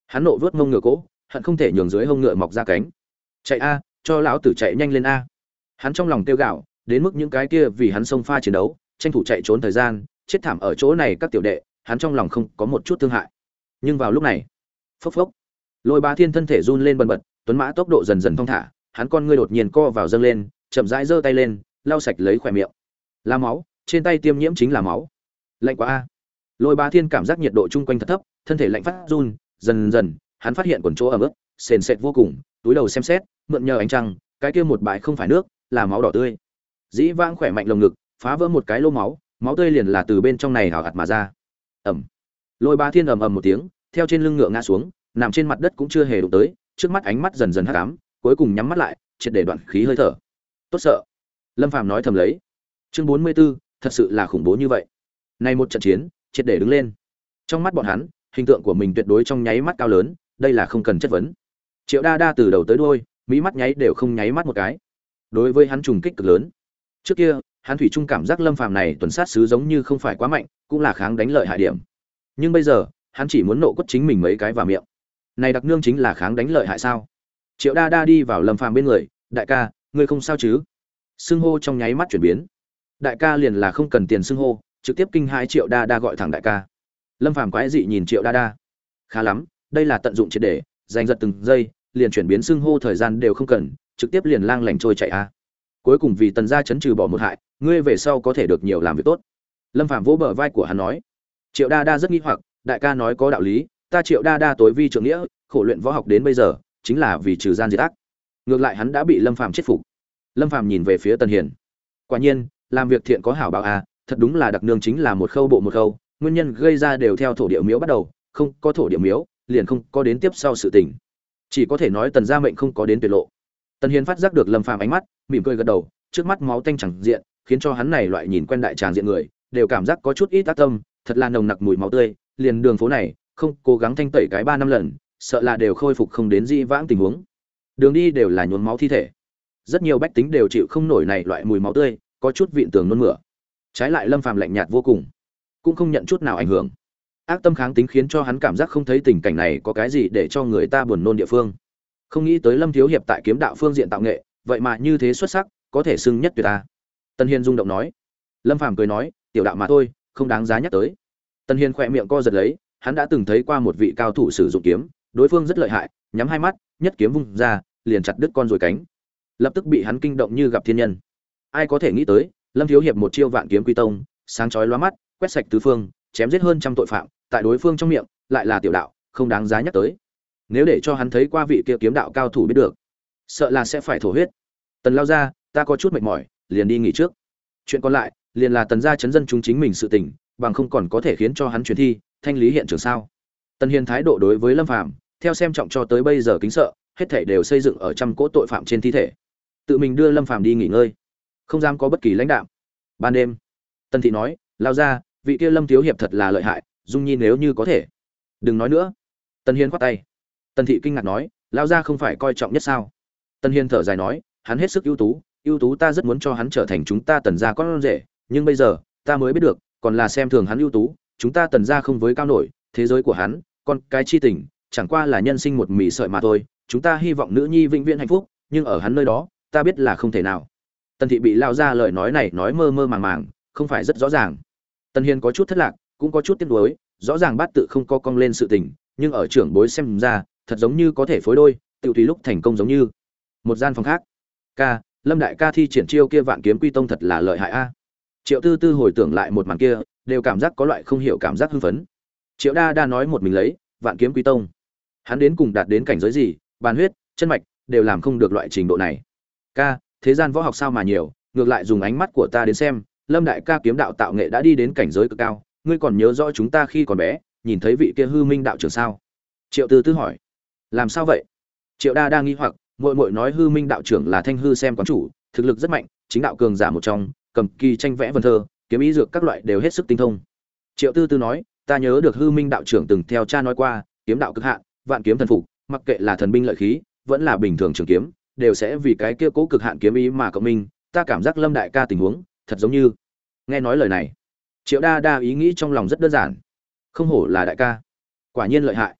S1: Hắn nộ vớt mông ngựa cỗ, hận không thể nhường dưới hông ngựa mọc ra cánh. Chạy a, cho lão tử chạy nhanh lên a. Hắn trong lòng tiêu gạo, đến mức những cái kia vì hắn xông pha chiến đấu, tranh thủ chạy trốn thời gian, chết thảm ở chỗ này các tiểu đệ, hắn trong lòng không có một chút thương hại. Nhưng vào lúc này, phốc phốc, Lôi Bá Thiên thân thể run lên bần bật, tuấn mã tốc độ dần dần thong thả, hắn con ngươi đột nhiên co vào dâng lên, chậm rãi giơ tay lên, lau sạch lấy khóe miệng. Là máu, trên tay tiêm nhiễm chính là máu. Lạnh quá a. Lôi Bá Thiên cảm giác nhiệt độ chung quanh thật thấp, thân thể lạnh phát run, dần dần, hắn phát hiện quần chỗ ẩm ướt, sền sệt vô cùng, túi đầu xem xét, mượn nhờ ánh trăng, cái kia một bãi không phải nước, là máu đỏ tươi. Dĩ vãng khỏe mạnh lồng ngực, phá vỡ một cái lô máu, máu tươi liền là từ bên trong này hào hạt mà ra. Ẩm. Lôi Bá Thiên ầm ầm một tiếng, theo trên lưng ngựa ngã xuống, nằm trên mặt đất cũng chưa hề đụng tới, trước mắt ánh mắt dần dần hắc ám, cuối cùng nhắm mắt lại, triệt để đoạn khí hơi thở. Tốt sợ. Lâm Phàm nói thầm lấy. Chương 44, thật sự là khủng bố như vậy. Này một trận chiến, triệt để đứng lên. Trong mắt bọn hắn, hình tượng của mình tuyệt đối trong nháy mắt cao lớn, đây là không cần chất vấn. Triệu Đa Đa từ đầu tới đuôi, mí mắt nháy đều không nháy mắt một cái. Đối với hắn trùng kích cực lớn. Trước kia, hắn thủy chung cảm giác Lâm Phàm này tuần sát sứ giống như không phải quá mạnh, cũng là kháng đánh lợi hại điểm. Nhưng bây giờ, hắn chỉ muốn nộ quất chính mình mấy cái vào miệng. Này đặc nương chính là kháng đánh lợi hại sao? Triệu Đa Đa đi vào Lâm Phàm bên người, "Đại ca, ngươi không sao chứ?" Xưng hô trong nháy mắt chuyển biến. Đại ca liền là không cần tiền xưng hô, trực tiếp kinh hãi Triệu Đa Đa gọi thẳng đại ca. Lâm Phàm quái dị nhìn Triệu Đa Đa. Khá lắm, đây là tận dụng triệt để, giành giật từng giây, liền chuyển biến xưng hô thời gian đều không cần, trực tiếp liền lang lành trôi chạy a. Cuối cùng vì Tần gia chấn trừ bỏ một hại, ngươi về sau có thể được nhiều làm việc tốt. Lâm Phàm vỗ bờ vai của hắn nói. Triệu Đa Đa rất nghi hoặc, đại ca nói có đạo lý, ta Triệu Đa Đa tối vi trượng nghĩa, khổ luyện võ học đến bây giờ, chính là vì trừ gian diệt ác. Ngược lại hắn đã bị Lâm Phàm chết phục. Lâm Phàm nhìn về phía Tần Hiền. Quả nhiên, làm việc thiện có hảo báo a, thật đúng là đặc nương chính là một khâu bộ một khâu, nguyên nhân gây ra đều theo thổ địa miếu bắt đầu, không có thổ địa miếu, liền không có đến tiếp sau sự tình. Chỉ có thể nói Tần gia mệnh không có đến tuyệt lộ. Tần Hiền phát giác được Lâm Phàm ánh mắt, mỉm cười gật đầu, trước mắt máu tanh chẳng diện, khiến cho hắn này loại nhìn quen đại tràng diện người, đều cảm giác có chút ít tác tâm, thật là nồng nặc mùi máu tươi, liền đường phố này, không cố gắng thanh tẩy cái 3 năm lần, sợ là đều khôi phục không đến dĩ vãng tình huống. Đường đi đều là nhuốm máu thi thể. Rất nhiều bách tính đều chịu không nổi này loại mùi máu tươi, có chút vịn tường nôn mửa. Trái lại Lâm Phàm lạnh nhạt vô cùng, cũng không nhận chút nào ảnh hưởng. Ác tâm kháng tính khiến cho hắn cảm giác không thấy tình cảnh này có cái gì để cho người ta buồn nôn địa phương. Không nghĩ tới Lâm thiếu hiệp tại kiếm đạo phương diện tạo nghệ, vậy mà như thế xuất sắc, có thể xưng nhất tuyệt ta. Tần Hiền rung động nói. Lâm Phàm cười nói, tiểu đạo mà thôi, không đáng giá nhắc tới. Tần Hiền khỏe miệng co giật lấy, hắn đã từng thấy qua một vị cao thủ sử dụng kiếm, đối phương rất lợi hại, nhắm hai mắt, nhất kiếm vung ra, liền chặt đứt con rồi cánh. Lập tức bị hắn kinh động như gặp thiên nhân. Ai có thể nghĩ tới, Lâm thiếu hiệp một chiêu vạn kiếm quy tông, sáng chói lóa mắt, quét sạch tứ phương, chém giết hơn trăm tội phạm, tại đối phương trong miệng lại là tiểu đạo, không đáng giá nhắc tới. Nếu để cho hắn thấy qua vị kia kiếm đạo cao thủ biết được, sợ là sẽ phải thổ huyết. Tần lao ra, ta có chút mệt mỏi, liền đi nghỉ trước. Chuyện còn lại, liền là Tần gia chấn dân chúng chính mình sự tình, bằng không còn có thể khiến cho hắn chuyển thi, thanh lý hiện trường sao? Tần Hiền thái độ đối với Lâm Phàm, theo xem trọng cho tới bây giờ kính sợ, hết thảy đều xây dựng ở trăm cỗ tội phạm trên thi thể. Tự mình đưa Lâm Phàm đi nghỉ ngơi, không dám có bất kỳ lãnh đạo. Ban đêm, Tần thị nói, lao ra, vị kia Lâm thiếu hiệp thật là lợi hại, Dung Nhi nếu như có thể, đừng nói nữa. Tần Hiền khoát tay. Tần thị kinh ngạc nói, lao ra không phải coi trọng nhất sao? Tần Hiền thở dài nói, hắn hết sức ưu tú ta rất muốn cho hắn trở thành chúng ta Tần gia con rể, nhưng bây giờ, ta mới biết được, còn là xem thường hắn ưu tú, chúng ta Tần gia không với cao nổi, thế giới của hắn, con cái chi tình, chẳng qua là nhân sinh một mỉ sợi mà thôi, chúng ta hy vọng nữ nhi vĩnh viễn hạnh phúc, nhưng ở hắn nơi đó, ta biết là không thể nào. Tần thị bị lao ra lời nói này nói mơ mơ màng màng, không phải rất rõ ràng. Tần Hiền có chút thất lạc, cũng có chút tiếc nuối, rõ ràng bát tự không có cong lên sự tình, nhưng ở trưởng bối xem ra, thật giống như có thể phối đôi, tiểu tùy lúc thành công giống như. Một gian phòng khác. Ca, Lâm đại ca thi triển chiêu kia vạn kiếm quy tông thật là lợi hại a. Triệu Tư Tư hồi tưởng lại một màn kia, đều cảm giác có loại không hiểu cảm giác hưng phấn. Triệu Đa Đa nói một mình lấy, vạn kiếm quy tông. Hắn đến cùng đạt đến cảnh giới gì, bàn huyết, chân mạch, đều làm không được loại trình độ này. Ca, thế gian võ học sao mà nhiều, ngược lại dùng ánh mắt của ta đến xem, Lâm đại ca kiếm đạo tạo nghệ đã đi đến cảnh giới cực cao, ngươi còn nhớ rõ chúng ta khi còn bé, nhìn thấy vị kia hư minh đạo trưởng sao? Triệu Tư Tư hỏi. Làm sao vậy? Triệu Đa đang nghi hoặc, muội muội nói hư minh đạo trưởng là thanh hư xem quán chủ, thực lực rất mạnh, chính đạo cường giả một trong, cầm kỳ tranh vẽ vân thơ, kiếm ý dược các loại đều hết sức tinh thông. Triệu Tư Tư nói, ta nhớ được hư minh đạo trưởng từng theo cha nói qua, kiếm đạo cực hạn, vạn kiếm thần phục, mặc kệ là thần binh lợi khí, vẫn là bình thường trường kiếm, đều sẽ vì cái kia cố cực hạn kiếm ý mà cộng minh, ta cảm giác Lâm đại ca tình huống, thật giống như. Nghe nói lời này, Triệu Đa Đa ý nghĩ trong lòng rất đơn giản. Không hổ là đại ca, quả nhiên lợi hại.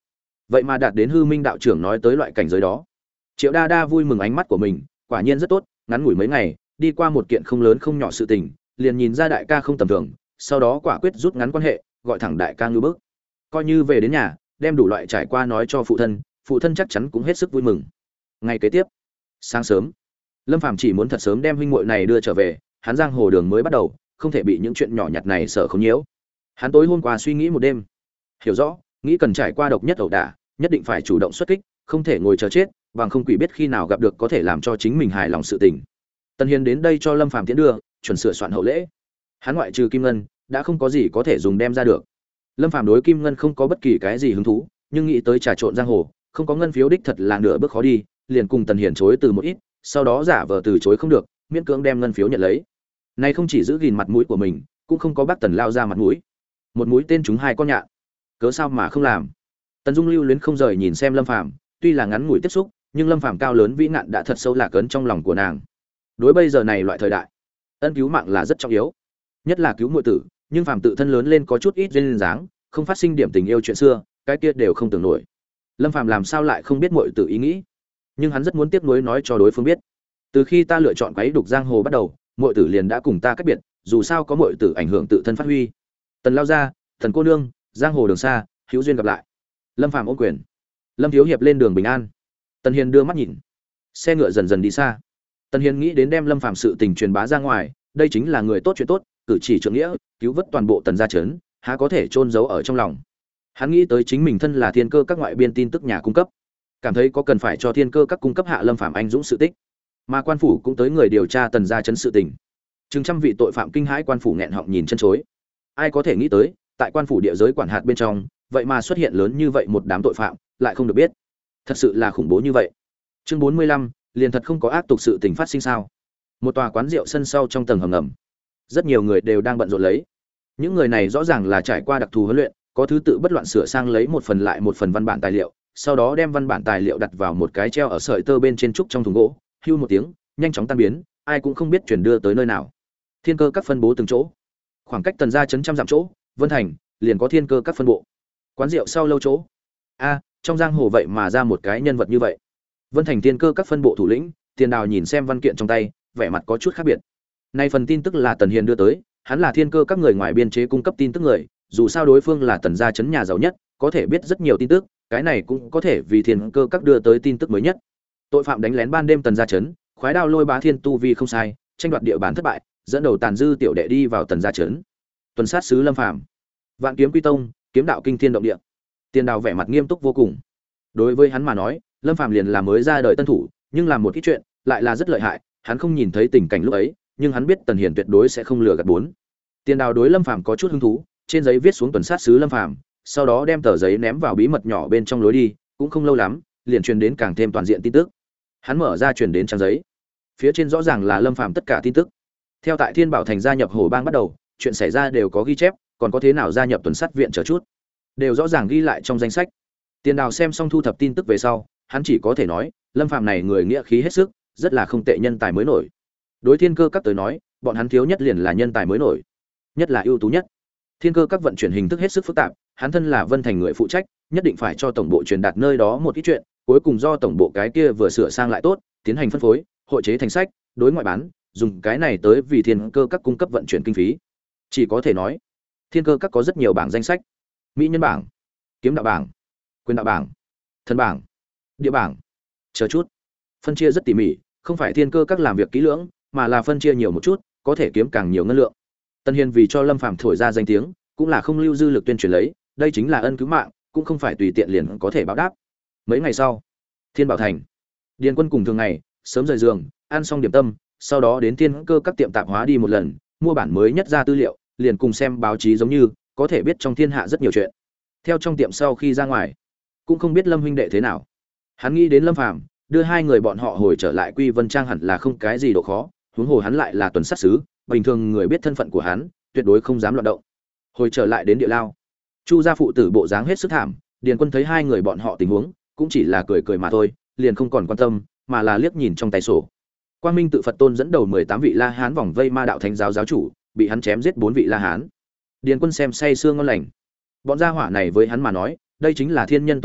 S1: vậy mà đạt đến hư minh đạo trưởng nói tới loại cảnh giới đó. Triệu Đa Đa vui mừng ánh mắt của mình, quả nhiên rất tốt, ngắn ngủi mấy ngày, đi qua một kiện không lớn không nhỏ sự tình, liền nhìn ra đại ca không tầm thường, sau đó quả quyết rút ngắn quan hệ, gọi thẳng đại ca ngưu bức. Coi như về đến nhà, đem đủ loại trải qua nói cho phụ thân chắc chắn cũng hết sức vui mừng. Ngày kế tiếp, sáng sớm, Lâm Phàm chỉ muốn thật sớm đem huynh muội này đưa trở về, hắn giang hồ đường mới bắt đầu, không thể bị những chuyện nhỏ nhặt này sợ không nhiễu. Hắn tối hôm qua suy nghĩ một đêm, hiểu rõ, nghĩ cần trải qua độc nhất ẩu đả, nhất định phải chủ động xuất kích, không thể ngồi chờ chết, bằng không quỷ biết khi nào gặp được có thể làm cho chính mình hài lòng sự tình. Tần Hiền đến đây cho Lâm Phàm tiễn đưa, chuẩn sửa soạn hậu lễ. Hắn ngoại trừ kim ngân, đã không có gì có thể dùng đem ra được. Lâm Phàm đối kim ngân không có bất kỳ cái gì hứng thú, nhưng nghĩ tới trà trộn giang hồ, không có ngân phiếu đích thật là nửa bước khó đi, liền cùng Tần Hiền chối từ một ít, sau đó giả vờ từ chối không được, miễn cưỡng đem ngân phiếu nhận lấy. Này không chỉ giữ gìn mặt mũi của mình, cũng không có bác Tần lao ra mặt mũi. Một mũi tên trúng hai con nhạn, cớ sao mà không làm. Tần Dung lưu luyến không rời nhìn xem Lâm Phàm, tuy là ngắn ngủi tiếp xúc, nhưng Lâm Phàm cao lớn vĩ ngạn đã thật sâu lạc ấn trong lòng của nàng. Đối bây giờ này loại thời đại, ân cứu mạng là rất trọng yếu, nhất là cứu muội tử, nhưng Phàm tự thân lớn lên có chút ít duyên dáng, không phát sinh điểm tình yêu chuyện xưa, cái kia đều không tưởng nổi. Lâm Phàm làm sao lại không biết muội tử ý nghĩ, nhưng hắn rất muốn tiếp nối nói cho đối phương biết. Từ khi ta lựa chọn quấy đục giang hồ bắt đầu, muội tử liền đã cùng ta cách biệt, dù sao có muội tử ảnh hưởng tự thân phát huy. Tần lao ra, Thần cô nương, giang hồ đường xa, hữu duyên gặp lại. Lâm Phàm ôm quyền. Lâm thiếu hiệp lên đường bình an. Tần Hiền đưa mắt nhìn, xe ngựa dần dần đi xa. Tần Hiền nghĩ đến đem Lâm Phàm sự tình truyền bá ra ngoài, đây chính là người tốt chuyện tốt, cử chỉ trượng nghĩa, cứu vớt toàn bộ Tần gia trấn, há có thể chôn giấu ở trong lòng. Hắn nghĩ tới chính mình thân là thiên cơ các ngoại biên tin tức nhà cung cấp, cảm thấy có cần phải cho thiên cơ các cung cấp hạ Lâm Phàm anh dũng sự tích. Mà quan phủ cũng tới người điều tra Tần gia trấn sự tình. Chừng trăm vị tội phạm kinh hãi quan phủ nghẹn họng nhìn chân chối. Ai có thể nghĩ tới, tại quan phủ địa giới quản hạt bên trong, vậy mà xuất hiện lớn như vậy một đám tội phạm, lại không được biết. Thật sự là khủng bố như vậy. Chương 45, liền thật không có ác tục sự tình phát sinh sao? Một tòa quán rượu sân sau trong tầng hầm ngầm. Rất nhiều người đều đang bận rộn lấy. Những người này rõ ràng là trải qua đặc thù huấn luyện, có thứ tự bất loạn sửa sang lấy một phần lại một phần văn bản tài liệu, sau đó đem văn bản tài liệu đặt vào một cái treo ở sợi tơ bên trên trúc trong thùng gỗ, hưu một tiếng, nhanh chóng tan biến, ai cũng không biết chuyển đưa tới nơi nào. Thiên cơ các phân bố từng chỗ. Khoảng cách Tần gia trấn trăm dặm chỗ, Vân Thành, liền có thiên cơ các phân bộ. Quán rượu sau lâu chỗ. Trong giang hồ vậy mà ra một cái nhân vật như vậy. Vân Thành thiên cơ các phân bộ thủ lĩnh, Tiền Đào nhìn xem văn kiện trong tay, vẻ mặt có chút khác biệt. Nay phần tin tức là Tần Hiền đưa tới, hắn là thiên cơ các người ngoài biên chế cung cấp tin tức người, dù sao đối phương là Tần gia trấn nhà giàu nhất, có thể biết rất nhiều tin tức, cái này cũng có thể vì thiên cơ các đưa tới tin tức mới nhất. Tội phạm đánh lén ban đêm Tần gia trấn, khoái đao lôi bá thiên tu vi không sai, tranh đoạt địa bàn thất bại, dẫn đầu tàn dư tiểu đệ đi vào Tần gia trấn. Tuần sát sứ Lâm Phàm, Vạn Kiếm Quy Tông, kiếm đạo kinh thiên động địa. Tiền Đào vẻ mặt nghiêm túc vô cùng. Đối với hắn mà nói, Lâm Phàm liền là mới ra đời tân thủ, nhưng làm một ít chuyện lại là rất lợi hại, hắn không nhìn thấy tình cảnh lúc ấy, nhưng hắn biết Tần Hiền tuyệt đối sẽ không lừa gạt bốn. Tiền Đào đối Lâm Phàm có chút hứng thú, trên giấy viết xuống tuần sát sứ Lâm Phàm, sau đó đem tờ giấy ném vào bí mật nhỏ bên trong lối đi, cũng không lâu lắm, liền truyền đến càng thêm toàn diện tin tức. Hắn mở ra truyền đến trang giấy. Phía trên rõ ràng là Lâm Phàm tất cả tin tức. Theo tại Thiên Bảo Thành gia nhập Hổ Bang bắt đầu, chuyện xảy ra đều có ghi chép, còn có thế nào gia nhập tuần sát viện chờ chút, đều rõ ràng ghi lại trong danh sách. Tiền Đào xem xong thu thập tin tức về sau, hắn chỉ có thể nói, Lâm Phàm này người nghĩa khí hết sức, rất là không tệ nhân tài mới nổi. Đối thiên cơ các tới nói, bọn hắn thiếu nhất liền là nhân tài mới nổi, nhất là ưu tú nhất. Thiên cơ các vận chuyển hình thức hết sức phức tạp, hắn thân là Vân Thành người phụ trách, nhất định phải cho tổng bộ truyền đạt nơi đó một ít chuyện, cuối cùng do tổng bộ cái kia vừa sửa sang lại tốt, tiến hành phân phối, hội chế thành sách, đối ngoại bán, dùng cái này tới vì thiên cơ các cung cấp vận chuyển kinh phí. Chỉ có thể nói, thiên cơ các có rất nhiều bảng danh sách: mỹ nhân bảng, kiếm đạo bảng, quyền đạo bảng, thân bảng, địa bảng, chờ chút. Phân chia rất tỉ mỉ, không phải thiên cơ các làm việc kỹ lưỡng, mà là phân chia nhiều một chút, có thể kiếm càng nhiều ngân lượng. Tân Hiền vì cho Lâm Phàm thổi ra danh tiếng, cũng là không lưu dư lực tuyên truyền lấy, đây chính là ân cứu mạng, cũng không phải tùy tiện liền có thể báo đáp. Mấy ngày sau, Thiên Bảo Thành, Điền Quân cùng thường ngày sớm rời giường, ăn xong điểm tâm, sau đó đến thiên cơ các tiệm tạp hóa đi một lần, mua bản mới nhất ra tư liệu, liền cùng xem báo chí giống như, có thể biết trong thiên hạ rất nhiều chuyện. Theo trong tiệm sau khi ra ngoài, cũng không biết Lâm huynh đệ thế nào. Hắn nghĩ đến Lâm Phàm, đưa hai người bọn họ hồi trở lại Quy Vân Trang hẳn là không cái gì độ khó, huống hồ hắn lại là tuần sát sứ, bình thường người biết thân phận của hắn, tuyệt đối không dám loạn động. Hồi trở lại đến địa lao, Chu gia phụ tử bộ dáng hết sức thảm, Điền Quân thấy hai người bọn họ tình huống, cũng chỉ là cười cười mà thôi, liền không còn quan tâm, mà là liếc nhìn trong tay sổ. Quang Minh tự Phật Tôn dẫn đầu 18 vị La Hán vòng vây Ma đạo thánh giáo giáo chủ, bị hắn chém giết 4 vị La Hán. Điền Quân xem say sưa ngon lành. Bọn gia hỏa này với hắn mà nói, đây chính là thiên nhân tồn tại,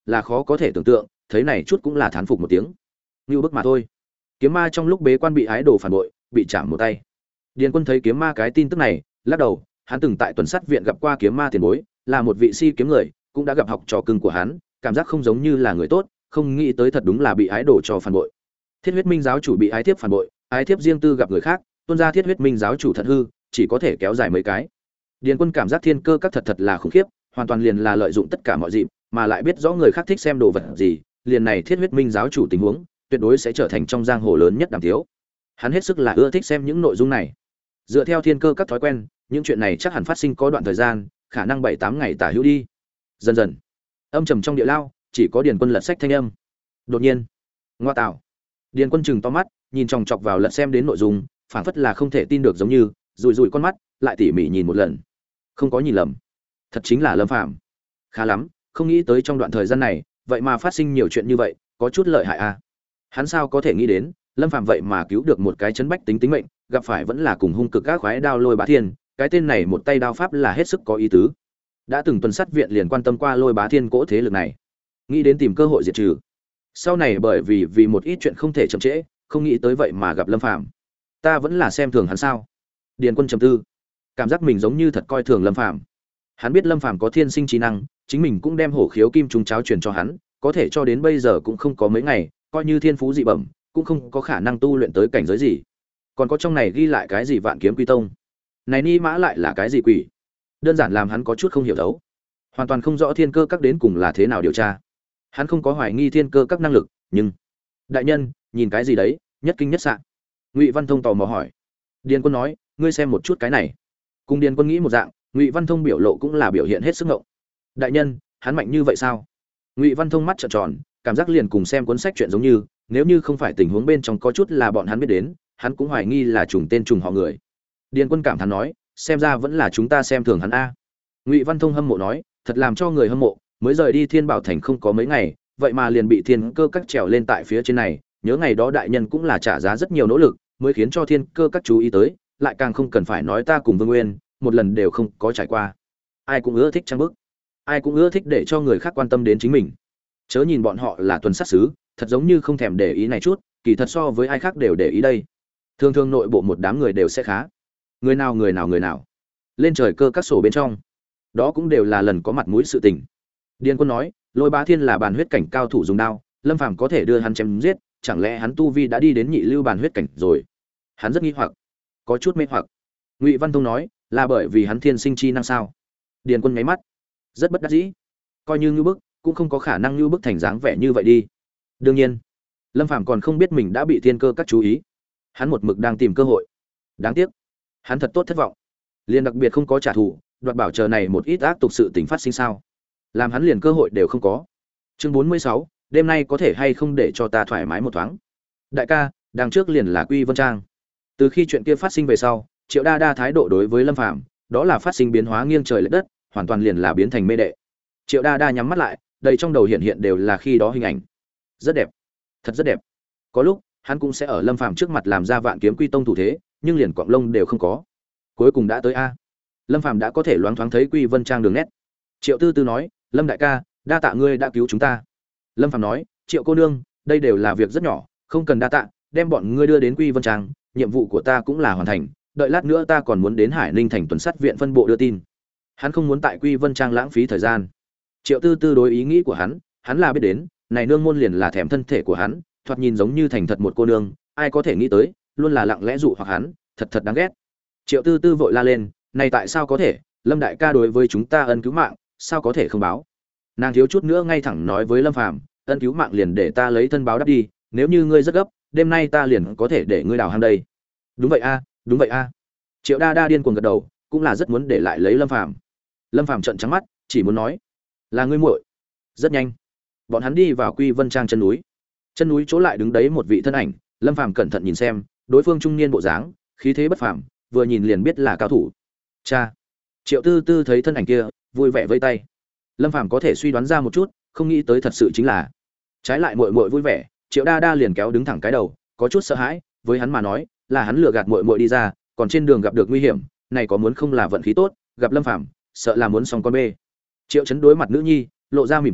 S1: là khó có thể tưởng tượng, thấy này chút cũng là thán phục một tiếng. Như bức mà thôi. Kiếm ma trong lúc bế quan bị ái đồ phản bội, bị chạm một tay. Điền Quân thấy kiếm ma cái tin tức này, lắc đầu, hắn từng tại tuần sát viện gặp qua kiếm ma tiền bối, là một vị si kiếm người, cũng đã gặp học trò cưng của hắn, cảm giác không giống như là người tốt, không nghĩ tới thật đúng là bị ái đồ cho phản bội. Thiết Huyết Minh giáo chủ bị ái thiếp phản bội, ái thiếp riêng tư gặp người khác, tuôn ra Thiết Huyết Minh giáo chủ thật hư, chỉ có thể kéo dài mấy cái. Điền Quân cảm giác thiên cơ các thật là khủng khiếp, hoàn toàn liền là lợi dụng tất cả mọi dịp, mà lại biết rõ người khác thích xem đồ vật gì, liền này Thiết Huyết Minh giáo chủ tình huống, tuyệt đối sẽ trở thành trong giang hồ lớn nhất đàm thiếu. Hắn hết sức là ưa thích xem những nội dung này. Dựa theo thiên cơ các thói quen, những chuyện này chắc hẳn phát sinh có đoạn thời gian, khả năng 7-8 ngày tả hữu đi. Dần dần, âm trầm trong địa lao, chỉ có Điền Quân lật sách thanh âm. Đột nhiên, ngoa tạo. Điền Quân chừng to mắt, nhìn chòng chọc vào lật xem đến nội dung, phảng phất là không thể tin được giống như, rủi rủi con mắt, lại tỉ mỉ nhìn một lần. Không có nhìn lầm, thật chính là Lâm Phàm. Khá lắm, không nghĩ tới trong đoạn thời gian này, vậy mà phát sinh nhiều chuyện như vậy, có chút lợi hại a. Hắn sao có thể nghĩ đến, Lâm Phàm vậy mà cứu được một cái chấn bách tính mệnh, gặp phải vẫn là cùng hung cực các khoái đao Lôi Bá Thiên, cái tên này một tay đao pháp là hết sức có ý tứ. Đã từng tuần sát viện liền quan tâm qua Lôi Bá Thiên cỗ thế lực này, nghĩ đến tìm cơ hội diệt trừ. Sau này bởi vì một ít chuyện không thể chậm trễ, không nghĩ tới vậy mà gặp Lâm Phàm. Ta vẫn là xem thường hắn sao? Điền Quân trầm tư, cảm giác mình giống như thật coi thường Lâm Phàm. Hắn biết Lâm Phàm có thiên sinh trí năng, chính mình cũng đem hổ khiếu kim trùng cháo truyền cho hắn, có thể cho đến bây giờ cũng không có mấy ngày, coi như thiên phú dị bẩm, cũng không có khả năng tu luyện tới cảnh giới gì. Còn có trong này ghi lại cái gì Vạn Kiếm Quy Tông? Này ni mã lại là cái gì quỷ? Đơn giản làm hắn có chút không hiểu thấu. Hoàn toàn không rõ thiên cơ các đến cùng là thế nào điều tra. Hắn không có hoài nghi thiên cơ các năng lực, nhưng đại nhân, nhìn cái gì đấy, nhất kinh nhất sạn. Ngụy Văn Thông tò mò hỏi. Điền Quân nói, ngươi xem một chút cái này. Cùng Điền Quân nghĩ một dạng, Ngụy Văn Thông biểu lộ cũng là biểu hiện hết sức ngộng. Đại nhân, hắn mạnh như vậy sao? Ngụy Văn Thông mắt trợn tròn, cảm giác liền cùng xem cuốn sách chuyện giống như, nếu như không phải tình huống bên trong có chút là bọn hắn biết đến, hắn cũng hoài nghi là trùng tên trùng họ người. Điền Quân cảm thán nói, xem ra vẫn là chúng ta xem thường hắn a. Ngụy Văn Thông hâm mộ nói, thật làm cho người hâm mộ, mới rời đi Thiên Bảo Thành không có mấy ngày, vậy mà liền bị thiên cơ các trèo lên tại phía trên này, nhớ ngày đó đại nhân cũng là trả giá rất nhiều nỗ lực, mới khiến cho thiên cơ các chú ý tới, lại càng không cần phải nói ta cùng Vương Nguyên, một lần đều không có trải qua. Ai cũng ưa thích trang bức, ai cũng ưa thích để cho người khác quan tâm đến chính mình. Chớ nhìn bọn họ là tuần sát sứ, thật giống như không thèm để ý này chút, kỳ thật so với ai khác đều để ý đây. Thường thường nội bộ một đám người đều sẽ khá. Người nào lên trời cơ các sổ bên trong, đó cũng đều là lần có mặt mũi sự tình. Điền Quân nói, Lôi Bá Thiên là bàn huyết cảnh cao thủ dùng đao, Lâm Phàm có thể đưa hắn chém giết, chẳng lẽ hắn tu vi đã đi đến nhị lưu bàn huyết cảnh rồi? Hắn rất nghi hoặc, có chút mê hoặc. Ngụy Văn Thông nói, là bởi vì hắn thiên sinh chi năng sao? Điền Quân nháy mắt, rất bất đắc dĩ. Coi như Ngưu Bức, cũng không có khả năng Ngưu Bức thành dáng vẻ như vậy đi. Đương nhiên, Lâm Phàm còn không biết mình đã bị thiên cơ các chú ý. Hắn một mực đang tìm cơ hội. Đáng tiếc, hắn thật tốt thất vọng. Liên đặc biệt không có trả thù, đoạt bảo chờ này một ít ác tục sự tình phát sinh sao? Làm hắn liền cơ hội đều không có. Chương 46, đêm nay có thể hay không để cho ta thoải mái một thoáng. Đại ca, đằng trước liền là Quy Vân Trang. Từ khi chuyện kia phát sinh về sau, Triệu Đa Đa thái độ đối với Lâm Phàm, đó là phát sinh biến hóa nghiêng trời lệch đất, hoàn toàn liền là biến thành mê đệ. Triệu Đa Đa nhắm mắt lại, đầy trong đầu hiện đều là khi đó hình ảnh. Rất đẹp, thật rất đẹp. Có lúc, hắn cũng sẽ ở Lâm Phàm trước mặt làm ra Vạn Kiếm Quy Tông thủ thế, nhưng liền quặng lông đều không có. Cuối cùng đã tới a. Lâm Phàm đã có thể loáng thoáng thấy Quy Vân Trang đường nét. Triệu Tư Tư nói, Lâm đại ca, đa tạ ngươi đã cứu chúng ta. Lâm Phàm nói, Triệu cô nương, đây đều là việc rất nhỏ, không cần đa tạ, đem bọn ngươi đưa đến Quy Vân Trang, nhiệm vụ của ta cũng là hoàn thành, đợi lát nữa ta còn muốn đến Hải Ninh thành tuần sát viện phân bộ đưa tin. Hắn không muốn tại Quy Vân Trang lãng phí thời gian. Triệu Tư Tư đối ý nghĩ của hắn là biết đến, này nương môn liền là thèm thân thể của hắn, thoạt nhìn giống như thành thật một cô nương, ai có thể nghĩ tới, luôn là lặng lẽ dụ hoặc hắn, thật thật đáng ghét. Triệu Tư Tư vội la lên, này tại sao có thể, Lâm đại ca đối với chúng ta ân cứu mạng, sao có thể không báo? Nàng thiếu chút nữa ngay thẳng nói với Lâm Phàm, ân cứu mạng liền để ta lấy thân báo đáp đi, nếu như ngươi rất gấp, đêm nay ta liền có thể để ngươi đào hang đây. Đúng vậy a, đúng vậy a. Triệu Đa Đa điên cuồng gật đầu, cũng là rất muốn để lại lấy Lâm Phàm. Lâm Phàm trợn trắng mắt, chỉ muốn nói, là ngươi muội. Rất nhanh, bọn hắn đi vào Quy Vân Trang chân núi. Chân núi chỗ lại đứng đấy một vị thân ảnh, Lâm Phàm cẩn thận nhìn xem, đối phương trung niên bộ dáng, khí thế bất phàm, vừa nhìn liền biết là cao thủ. Cha. Triệu Tư Tư thấy thân ảnh kia, vui vẻ vây tay. Lâm Phàm có thể suy đoán ra một chút, không nghĩ tới thật sự chính là. Trái lại muội muội vui vẻ, Triệu Đa Đa liền kéo đứng thẳng cái đầu, có chút sợ hãi, với hắn mà nói, là hắn lừa gạt muội muội đi ra, còn trên đường gặp được nguy hiểm, này có muốn không là vận khí tốt, gặp Lâm Phàm, sợ là muốn xong con bê. Triệu Chấn đối mặt nữ nhi, lộ ra mỉm cười,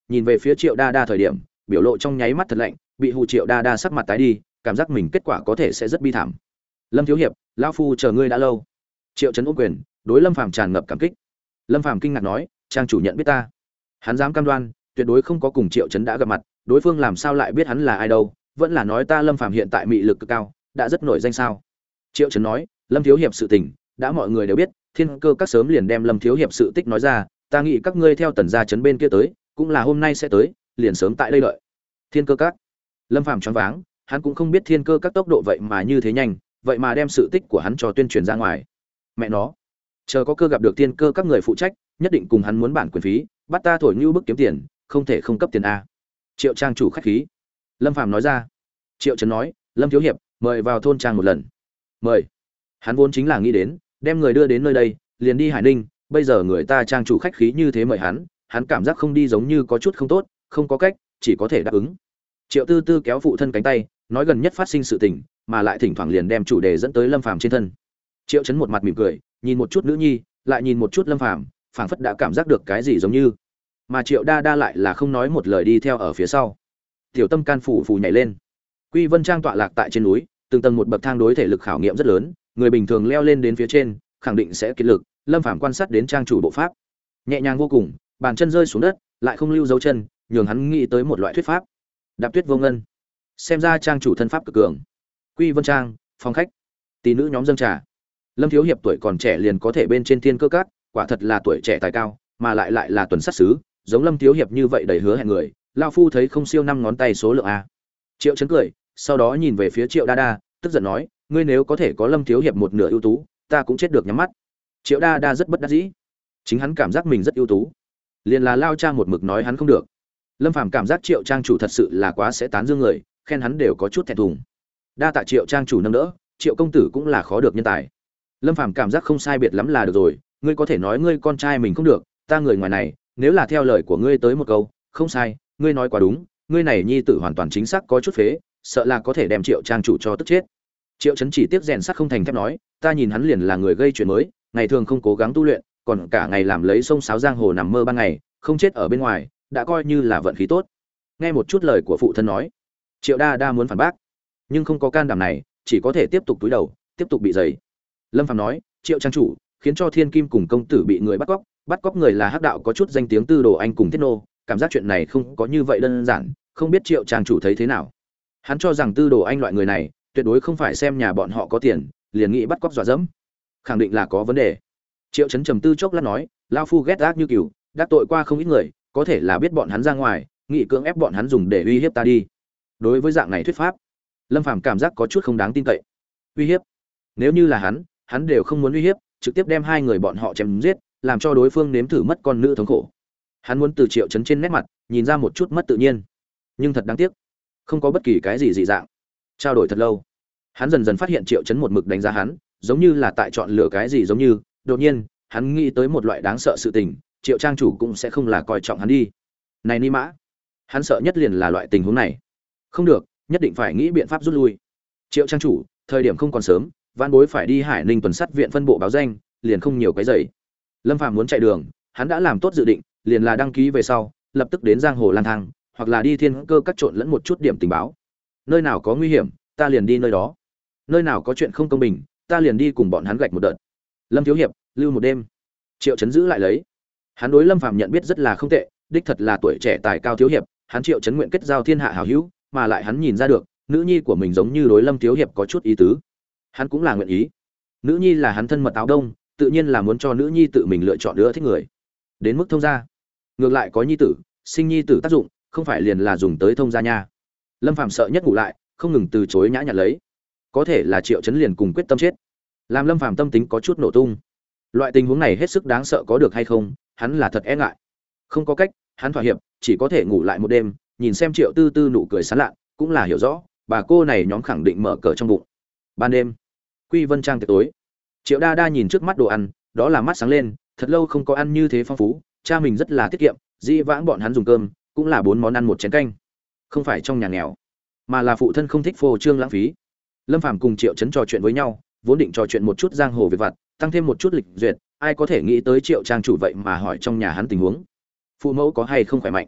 S1: nhìn về phía Triệu Đa Đa thời điểm, biểu lộ trong nháy mắt thật lạnh, bị hù Triệu Đa Đa sắc mặt tái đi, cảm giác mình kết quả có thể sẽ rất bi thảm. Lâm thiếu hiệp, lão phu chờ ngươi đã lâu. Triệu Chấn ôm quyền, đối Lâm Phàm tràn ngập cảm kích. Lâm Phàm kinh ngạc nói, trang chủ nhận biết ta? Hắn dám cam đoan, tuyệt đối không có cùng Triệu Chấn đã gặp mặt, đối phương làm sao lại biết hắn là ai đâu? Vẫn là nói ta Lâm Phàm hiện tại mị lực cực cao, đã rất nổi danh sao? Triệu Chấn nói, Lâm thiếu hiệp sự tình, đã mọi người đều biết, Thiên Cơ các sớm liền đem Lâm thiếu hiệp sự tích nói ra, ta nghĩ các ngươi theo Tần gia trấn bên kia tới, cũng là hôm nay sẽ tới, liền sớm tại đây đợi. Thiên Cơ các. Lâm Phàm choáng váng, hắn cũng không biết Thiên Cơ các tốc độ vậy mà như thế nhanh, vậy mà đem sự tích của hắn cho tuyên truyền ra ngoài. Mẹ nó, chờ có cơ gặp được Thiên Cơ các người phụ trách, nhất định cùng hắn muốn bản quyền phí, bắt ta thổi như bức kiếm tiền, không thể không cấp tiền a. Triệu trang chủ khách khí. Lâm Phàm nói ra. Triệu Trấn nói, Lâm thiếu hiệp, mời vào thôn trang một lần. Mời. Hắn vốn chính là nghĩ đến, đem người đưa đến nơi đây, liền đi Hải Ninh, bây giờ người ta trang chủ khách khí như thế mời hắn cảm giác không đi giống như có chút không tốt, không có cách, chỉ có thể đáp ứng. Triệu Tư Tư kéo phụ thân cánh tay, nói gần nhất phát sinh sự tình, mà lại thỉnh thoảng liền đem chủ đề dẫn tới Lâm Phàm trên thân. Triệu Chấn một mặt mỉm cười, nhìn một chút nữ nhi, lại nhìn một chút Lâm Phàm, phảng phất đã cảm giác được cái gì giống như. Mà Triệu Đa Đa lại là không nói một lời đi theo ở phía sau. Tiểu Tâm can phủ phù nhảy lên. Quy Vân Trang tọa lạc tại trên núi, từng tầng một bậc thang đối thể lực khảo nghiệm rất lớn, người bình thường leo lên đến phía trên, khẳng định sẽ kiệt lực. Lâm Phàm quan sát đến trang chủ bộ pháp, nhẹ nhàng vô cùng, bàn chân rơi xuống đất, lại không lưu dấu chân, nhường hắn nghĩ tới một loại thuyết pháp. Đạp tuyết vô ngân. Xem ra trang chủ thân pháp cực cường. Quy Vân Trang, phòng khách. Tỷ nữ nhóm dâng trà. Lâm thiếu hiệp tuổi còn trẻ liền có thể bên trên Thiên Cơ các, quả thật là tuổi trẻ tài cao, mà lại là tuần sát sứ, giống Lâm thiếu hiệp như vậy đầy hứa hẹn người, lão phu thấy không siêu 5 ngón tay số lượng a. Triệu Chấn cười, sau đó nhìn về phía Triệu Đa Đa, tức giận nói, ngươi nếu có thể có Lâm thiếu hiệp một nửa ưu tú, ta cũng chết được nhắm mắt. Triệu Đa Đa rất bất đắc dĩ, chính hắn cảm giác mình rất ưu tú, liền là lao cha một mực nói hắn không được. Lâm Phàm cảm giác Triệu trang chủ thật sự là quá sẽ tán dương người, khen hắn đều có chút thẹn thùng. Đa tạ Triệu trang chủ nâng đỡ, Triệu công tử cũng là khó được nhân tài. Lâm Phàm cảm giác không sai biệt lắm là được rồi, ngươi có thể nói ngươi con trai mình không được, ta người ngoài này, nếu là theo lời của ngươi tới một câu, không sai, ngươi nói quá đúng, ngươi này nhi tử hoàn toàn chính xác có chút phế, sợ là có thể đem Triệu trang chủ cho tức chết. Triệu Chấn chỉ tiếc rèn sắt không thành thép nói, ta nhìn hắn liền là người gây chuyện mới, ngày thường không cố gắng tu luyện, còn cả ngày làm lấy sông sáo giang hồ nằm mơ ban ngày, không chết ở bên ngoài, đã coi như là vận khí tốt. Nghe một chút lời của phụ thân nói, Triệu Đa Đa muốn phản bác, nhưng không có can đảm này, chỉ có thể tiếp tục túi đầu, tiếp tục bị dày. Lâm Phàm nói, Triệu trang chủ khiến cho Thiên Kim cùng công tử bị người bắt cóc người là hắc đạo có chút danh tiếng Tư Đồ Anh cùng Thiết Nô, cảm giác chuyện này không có như vậy đơn giản, không biết Triệu trang chủ thấy thế nào. Hắn cho rằng Tư Đồ Anh loại người này, tuyệt đối không phải xem nhà bọn họ có tiền, liền nghĩ bắt cóc dọa dẫm, khẳng định là có vấn đề. Triệu Chấn trầm tư chốc lát nói, lão phu ghét ác như cừu, đắc tội qua không ít người, có thể là biết bọn hắn ra ngoài, nghị cưỡng ép bọn hắn dùng để uy hiếp ta đi. Đối với dạng này thuyết pháp, Lâm Phàm cảm giác có chút không đáng tin cậy. Uy hiếp? Nếu như là hắn đều không muốn uy hiếp, trực tiếp đem hai người bọn họ chém giết, làm cho đối phương nếm thử mất con nữ thống khổ. Hắn muốn từ Triệu Chấn trên nét mặt nhìn ra một chút mất tự nhiên, nhưng thật đáng tiếc, không có bất kỳ cái gì dị dạng. Trao đổi thật lâu, hắn dần dần phát hiện Triệu Chấn một mực đánh giá hắn, giống như là tại chọn lựa cái gì giống như, đột nhiên, hắn nghĩ tới một loại đáng sợ sự tình, Triệu trang chủ cũng sẽ không là coi trọng hắn đi. Này Ni Mã, hắn sợ nhất liền là loại tình huống này. Không được, nhất định phải nghĩ biện pháp rút lui. Triệu trang chủ, thời điểm không còn sớm, Vãn Bối phải đi Hải Ninh tuần sát viện phân bộ báo danh, liền không nhiều cái giày. Lâm Phàm muốn chạy đường, hắn đã làm tốt dự định, liền là đăng ký về sau, lập tức đến giang hồ lang thang, hoặc là đi Thiên Cơ các trộn lẫn một chút điểm tình báo. Nơi nào có nguy hiểm, ta liền đi nơi đó. Nơi nào có chuyện không công bình, ta liền đi cùng bọn hắn gạch một đợt. Lâm thiếu hiệp, lưu một đêm. Triệu Chấn giữ lại lấy. Hắn đối Lâm Phàm nhận biết rất là không tệ, đích thật là tuổi trẻ tài cao thiếu hiệp, hắn Triệu Chấn nguyện kết giao thiên hạ hảo hữu, mà lại hắn nhìn ra được, nữ nhi của mình giống như đối Lâm thiếu hiệp có chút ý tứ. Hắn cũng là nguyện ý. Nữ nhi là hắn thân mật áo đông, tự nhiên là muốn cho nữ nhi tự mình lựa chọn đứa thích người. Đến mức thông gia, ngược lại có nhi tử, sinh nhi tử tác dụng, không phải liền là dùng tới thông gia nha. Lâm Phàm sợ nhất ngủ lại, không ngừng từ chối nhã nhặn lấy. Có thể là Triệu Chấn liền cùng quyết tâm chết. Làm Lâm Phàm tâm tính có chút nổ tung. Loại tình huống này hết sức đáng sợ, có được hay không, hắn là thật e ngại. Không có cách, hắn thỏa hiệp, chỉ có thể ngủ lại một đêm, nhìn xem Triệu Tư Tư nụ cười sán lạ, cũng là hiểu rõ, bà cô này nhóm khẳng định mở cờ trong bụng. Ban đêm, Quy Vân Trang tiệc tối. Triệu Đa Đa nhìn trước mắt đồ ăn, đó là mắt sáng lên, thật lâu không có ăn như thế phong phú, cha mình rất là tiết kiệm, dĩ vãng bọn hắn dùng cơm, cũng là 4 món ăn một chén canh. Không phải trong nhà nghèo, mà là phụ thân không thích phô trương lãng phí. Lâm Phàm cùng Triệu Chấn trò chuyện với nhau, vốn định trò chuyện một chút giang hồ việc vặt, tăng thêm một chút lịch duyệt, ai có thể nghĩ tới Triệu trang chủ vậy mà hỏi trong nhà hắn tình huống. Phụ mẫu có hay không khỏe mạnh?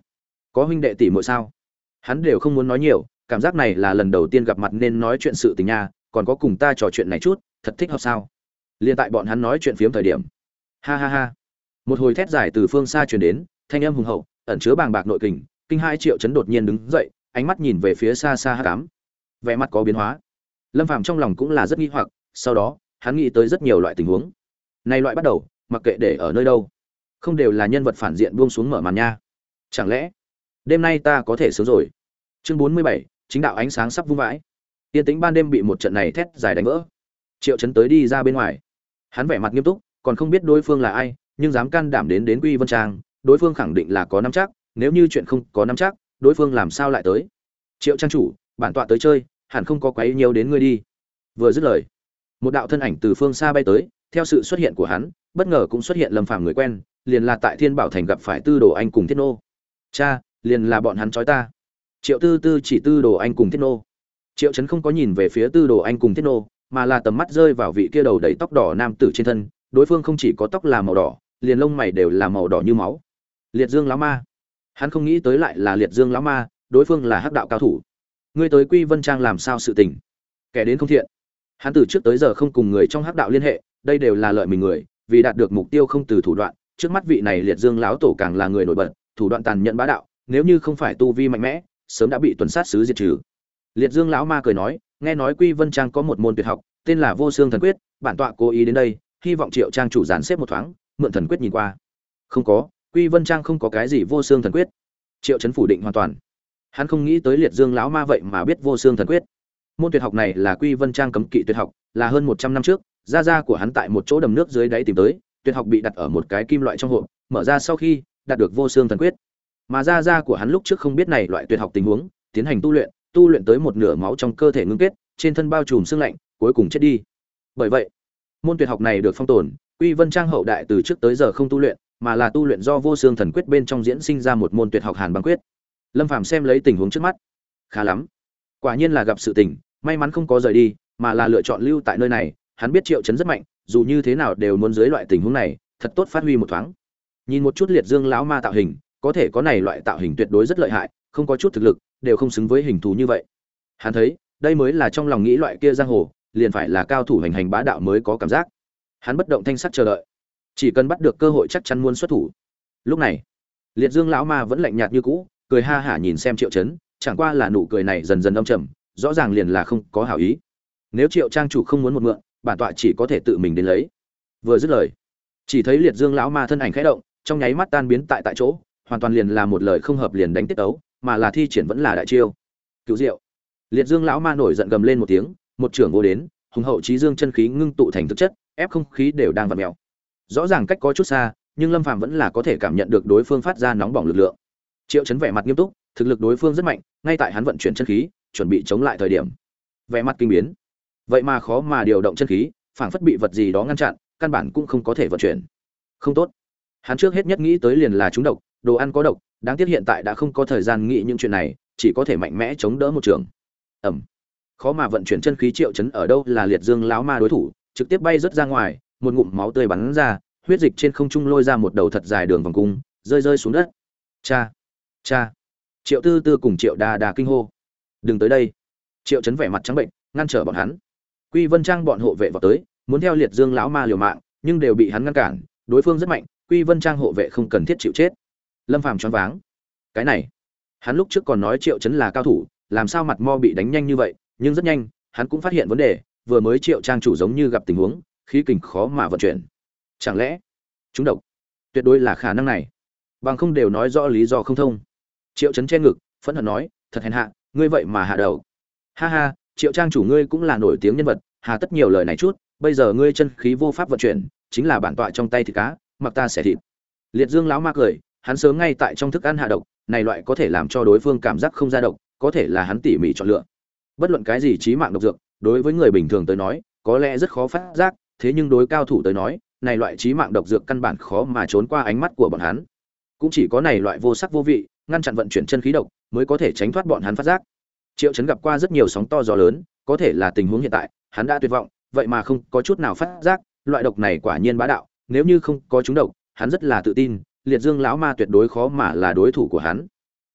S1: Có huynh đệ tỷ muội sao? Hắn đều không muốn nói nhiều, cảm giác này là lần đầu tiên gặp mặt nên nói chuyện sự tình nha, còn có cùng ta trò chuyện này chút, thật thích hợp sao? Liên tại bọn hắn nói chuyện phiếm thời điểm. Ha ha ha. Một hồi thét dài từ phương xa truyền đến, thanh âm hùng hậu, ẩn chứa bàng bạc nội kình, kinh hai Triệu Chấn đột nhiên đứng dậy, ánh mắt nhìn về phía xa xa hắc ám. Vẻ mặt có biến hóa. Lâm Phàm trong lòng cũng là rất nghi hoặc, sau đó, hắn nghĩ tới rất nhiều loại tình huống. Này loại bắt đầu, mặc kệ để ở nơi đâu, không đều là nhân vật phản diện buông xuống mở màn nha. Chẳng lẽ, đêm nay ta có thể sướng rồi. Chương 47, chính đạo ánh sáng sắp vung vãi. Tiên tĩnh ban đêm bị một trận này thét dài đánh vỡ. Triệu Chấn tới đi ra bên ngoài. Hắn vẻ mặt nghiêm túc, còn không biết đối phương là ai, nhưng dám can đảm đến Quy Vân Trang, đối phương khẳng định là có nắm chắc, nếu như chuyện không có nắm chắc, đối phương làm sao lại tới? Triệu trang chủ, bản tọa tới chơi, hẳn không có quấy nhiều đến ngươi đi. Vừa dứt lời, một đạo thân ảnh từ phương xa bay tới, theo sự xuất hiện của hắn, bất ngờ cũng xuất hiện Lâm Phàm người quen, liền là tại Thiên Bảo Thành gặp phải Tư Đồ Anh cùng Thiết Nô. Cha, liền là bọn hắn chói ta. Triệu Tư Tư chỉ Tư Đồ Anh cùng Thiết Nô. Triệu Chấn không có nhìn về phía Tư Đồ Anh cùng Thiết Nô, mà là tầm mắt rơi vào vị kia đầu đầy tóc đỏ nam tử trên thân, đối phương không chỉ có tóc là màu đỏ, liền lông mày đều là màu đỏ như máu. Liệt Dương lão ma. Hắn không nghĩ tới lại là Liệt Dương lão ma, đối phương là hắc đạo cao thủ. Ngươi tới Quy Vân Trang làm sao sự tình? Kẻ đến không thiện. Hắn từ trước tới giờ không cùng người trong hắc đạo liên hệ, đây đều là lợi mình người, vì đạt được mục tiêu không từ thủ đoạn, trước mắt vị này Liệt Dương lão tổ càng là người nổi bật, thủ đoạn tàn nhẫn bá đạo, nếu như không phải tu vi mạnh mẽ, sớm đã bị tuần sát sứ diệt trừ. Liệt Dương lão ma cười nói, nghe nói Quy Vân Trang có một môn tuyệt học, tên là Vô Xương Thần Quyết, bản tọa cố ý đến đây, hy vọng Triệu trang chủ dàn xếp một thoáng, mượn thần quyết nhìn qua. Không có, Quy Vân Trang không có cái gì Vô Xương Thần Quyết. Triệu Chấn phủ định hoàn toàn. Hắn không nghĩ tới Liệt Dương lão ma vậy mà biết Vô Xương Thần Quyết. Môn tuyệt học này là Quy Vân Trang cấm kỵ tuyệt học, là hơn 100 năm trước, gia của hắn tại một chỗ đầm nước dưới đáy tìm tới, tuyệt học bị đặt ở một cái kim loại trong hộp, mở ra sau khi đạt được Vô Xương Thần Quyết. Mà gia của hắn lúc trước không biết này loại tuyệt học tình huống, tiến hành tu luyện tới một nửa máu trong cơ thể ngưng kết, trên thân bao trùm sương lạnh, cuối cùng chết đi. Bởi vậy, môn tuyệt học này được phong tồn, Quy Vân Trang hậu đại từ trước tới giờ không tu luyện, mà là tu luyện do Vô Xương Thần Quyết bên trong diễn sinh ra một môn tuyệt học Hàn Băng Quyết. Lâm Phàm xem lấy tình huống trước mắt, khá lắm, quả nhiên là gặp sự tình, may mắn không có rời đi, mà là lựa chọn lưu tại nơi này. Hắn biết Triệu Chấn rất mạnh, dù như thế nào đều muốn dưới loại tình huống này, thật tốt phát huy một thoáng. Nhìn một chút Liệt Dương lão ma tạo hình, có thể có này loại tạo hình tuyệt đối rất lợi hại, không có chút thực lực, đều không xứng với hình thù như vậy. Hắn thấy, đây mới là trong lòng nghĩ loại kia giang hồ, liền phải là cao thủ hành hành bá đạo mới có cảm giác. Hắn bất động thanh sắc chờ đợi, chỉ cần bắt được cơ hội chắc chắn muốn xuất thủ. Lúc này, Liệt Dương lão ma vẫn lạnh nhạt như cũ, cười ha hả nhìn xem Triệu Chấn, chẳng qua là nụ cười này dần dần âm trầm, rõ ràng liền là không có hảo ý. Nếu Triệu trang chủ không muốn một mượn, bản tọa chỉ có thể tự mình đến lấy. Vừa dứt lời, chỉ thấy Liệt Dương lão ma thân ảnh khẽ động, trong nháy mắt tan biến tại chỗ, hoàn toàn liền là một lời không hợp liền đánh tiết tấu, mà là thi triển vẫn là đại chiêu. Cứu diệu. Liệt Dương lão ma nổi giận gầm lên một tiếng, một trưởng vô đến, hùng hậu chí dương chân khí ngưng tụ thành thực chất, ép không khí đều đang vặn mèo. Rõ ràng cách có chút xa, nhưng Lâm Phàm vẫn là có thể cảm nhận được đối phương phát ra nóng bỏng lực lượng. Triệu Chấn vẻ mặt nghiêm túc, thực lực đối phương rất mạnh, ngay tại hắn vận chuyển chân khí, chuẩn bị chống lại thời điểm, vẻ mặt kinh biến. Vậy mà khó mà điều động chân khí, phảng phất bị vật gì đó ngăn chặn, căn bản cũng không có thể vận chuyển. Không tốt. Hắn trước hết nhất nghĩ tới liền là trúng độc, đồ ăn có độc, đáng tiếc hiện tại đã không có thời gian nghĩ những chuyện này, chỉ có thể mạnh mẽ chống đỡ một trường. Ầm. Khó mà vận chuyển chân khí Triệu Chấn ở đâu là Liệt Dương lão ma đối thủ, trực tiếp bay rất ra ngoài, một ngụm máu tươi bắn ra, huyết dịch trên không trung lôi ra một đầu thật dài đường vòng cung, rơi xuống đất. Cha, cha. Triệu Tư Tư cùng Triệu Đa Đa kinh hô. Đừng tới đây. Triệu Chấn vẻ mặt trắng bệnh, ngăn trở bọn hắn. Quy Vân Trang bọn hộ vệ vào tới, muốn theo Liệt Dương lão ma liều mạng, nhưng đều bị hắn ngăn cản, đối phương rất mạnh, Quy Vân Trang hộ vệ không cần thiết chịu chết. Lâm Phàm choáng váng. Cái này, hắn lúc trước còn nói Triệu Chấn là cao thủ, làm sao mặt mo bị đánh nhanh như vậy, nhưng rất nhanh, hắn cũng phát hiện vấn đề, vừa mới Triệu trang chủ giống như gặp tình huống, khí kình khó mà vận chuyển. Chẳng lẽ chúng độc? Tuyệt đối là khả năng này. Bằng không đều nói rõ lý do không thông. Triệu Chấn che ngực, phẫn hận nói, thật hèn hạ, ngươi vậy mà hạ đầu. Ha ha, Triệu trang chủ ngươi cũng là nổi tiếng nhân vật, hà tất nhiều lời này chút, bây giờ ngươi chân khí vô pháp vận chuyển, chính là bản tọa trong tay thịt cá, mặc ta sẽ thịt. Liệt Dương lão ma cười, hắn sớm ngay tại trong thức ăn hạ độc, này loại có thể làm cho đối phương cảm giác không ra độc, có thể là hắn tỉ mỉ chọn lựa. Bất luận cái gì chí mạng độc dược, đối với người bình thường tới nói, có lẽ rất khó phát giác, thế nhưng đối cao thủ tới nói, này loại chí mạng độc dược căn bản khó mà trốn qua ánh mắt của bọn hắn. Cũng chỉ có này loại vô sắc vô vị, ngăn chặn vận chuyển chân khí độc, mới có thể tránh thoát bọn hắn phát giác. Triệu Chấn gặp qua rất nhiều sóng to gió lớn, có thể là tình huống hiện tại, hắn đã tuyệt vọng, vậy mà không có chút nào phát giác, loại độc này quả nhiên bá đạo, nếu như không có chúng độc, hắn rất là tự tin, Liệt Dương lão ma tuyệt đối khó mà là đối thủ của hắn.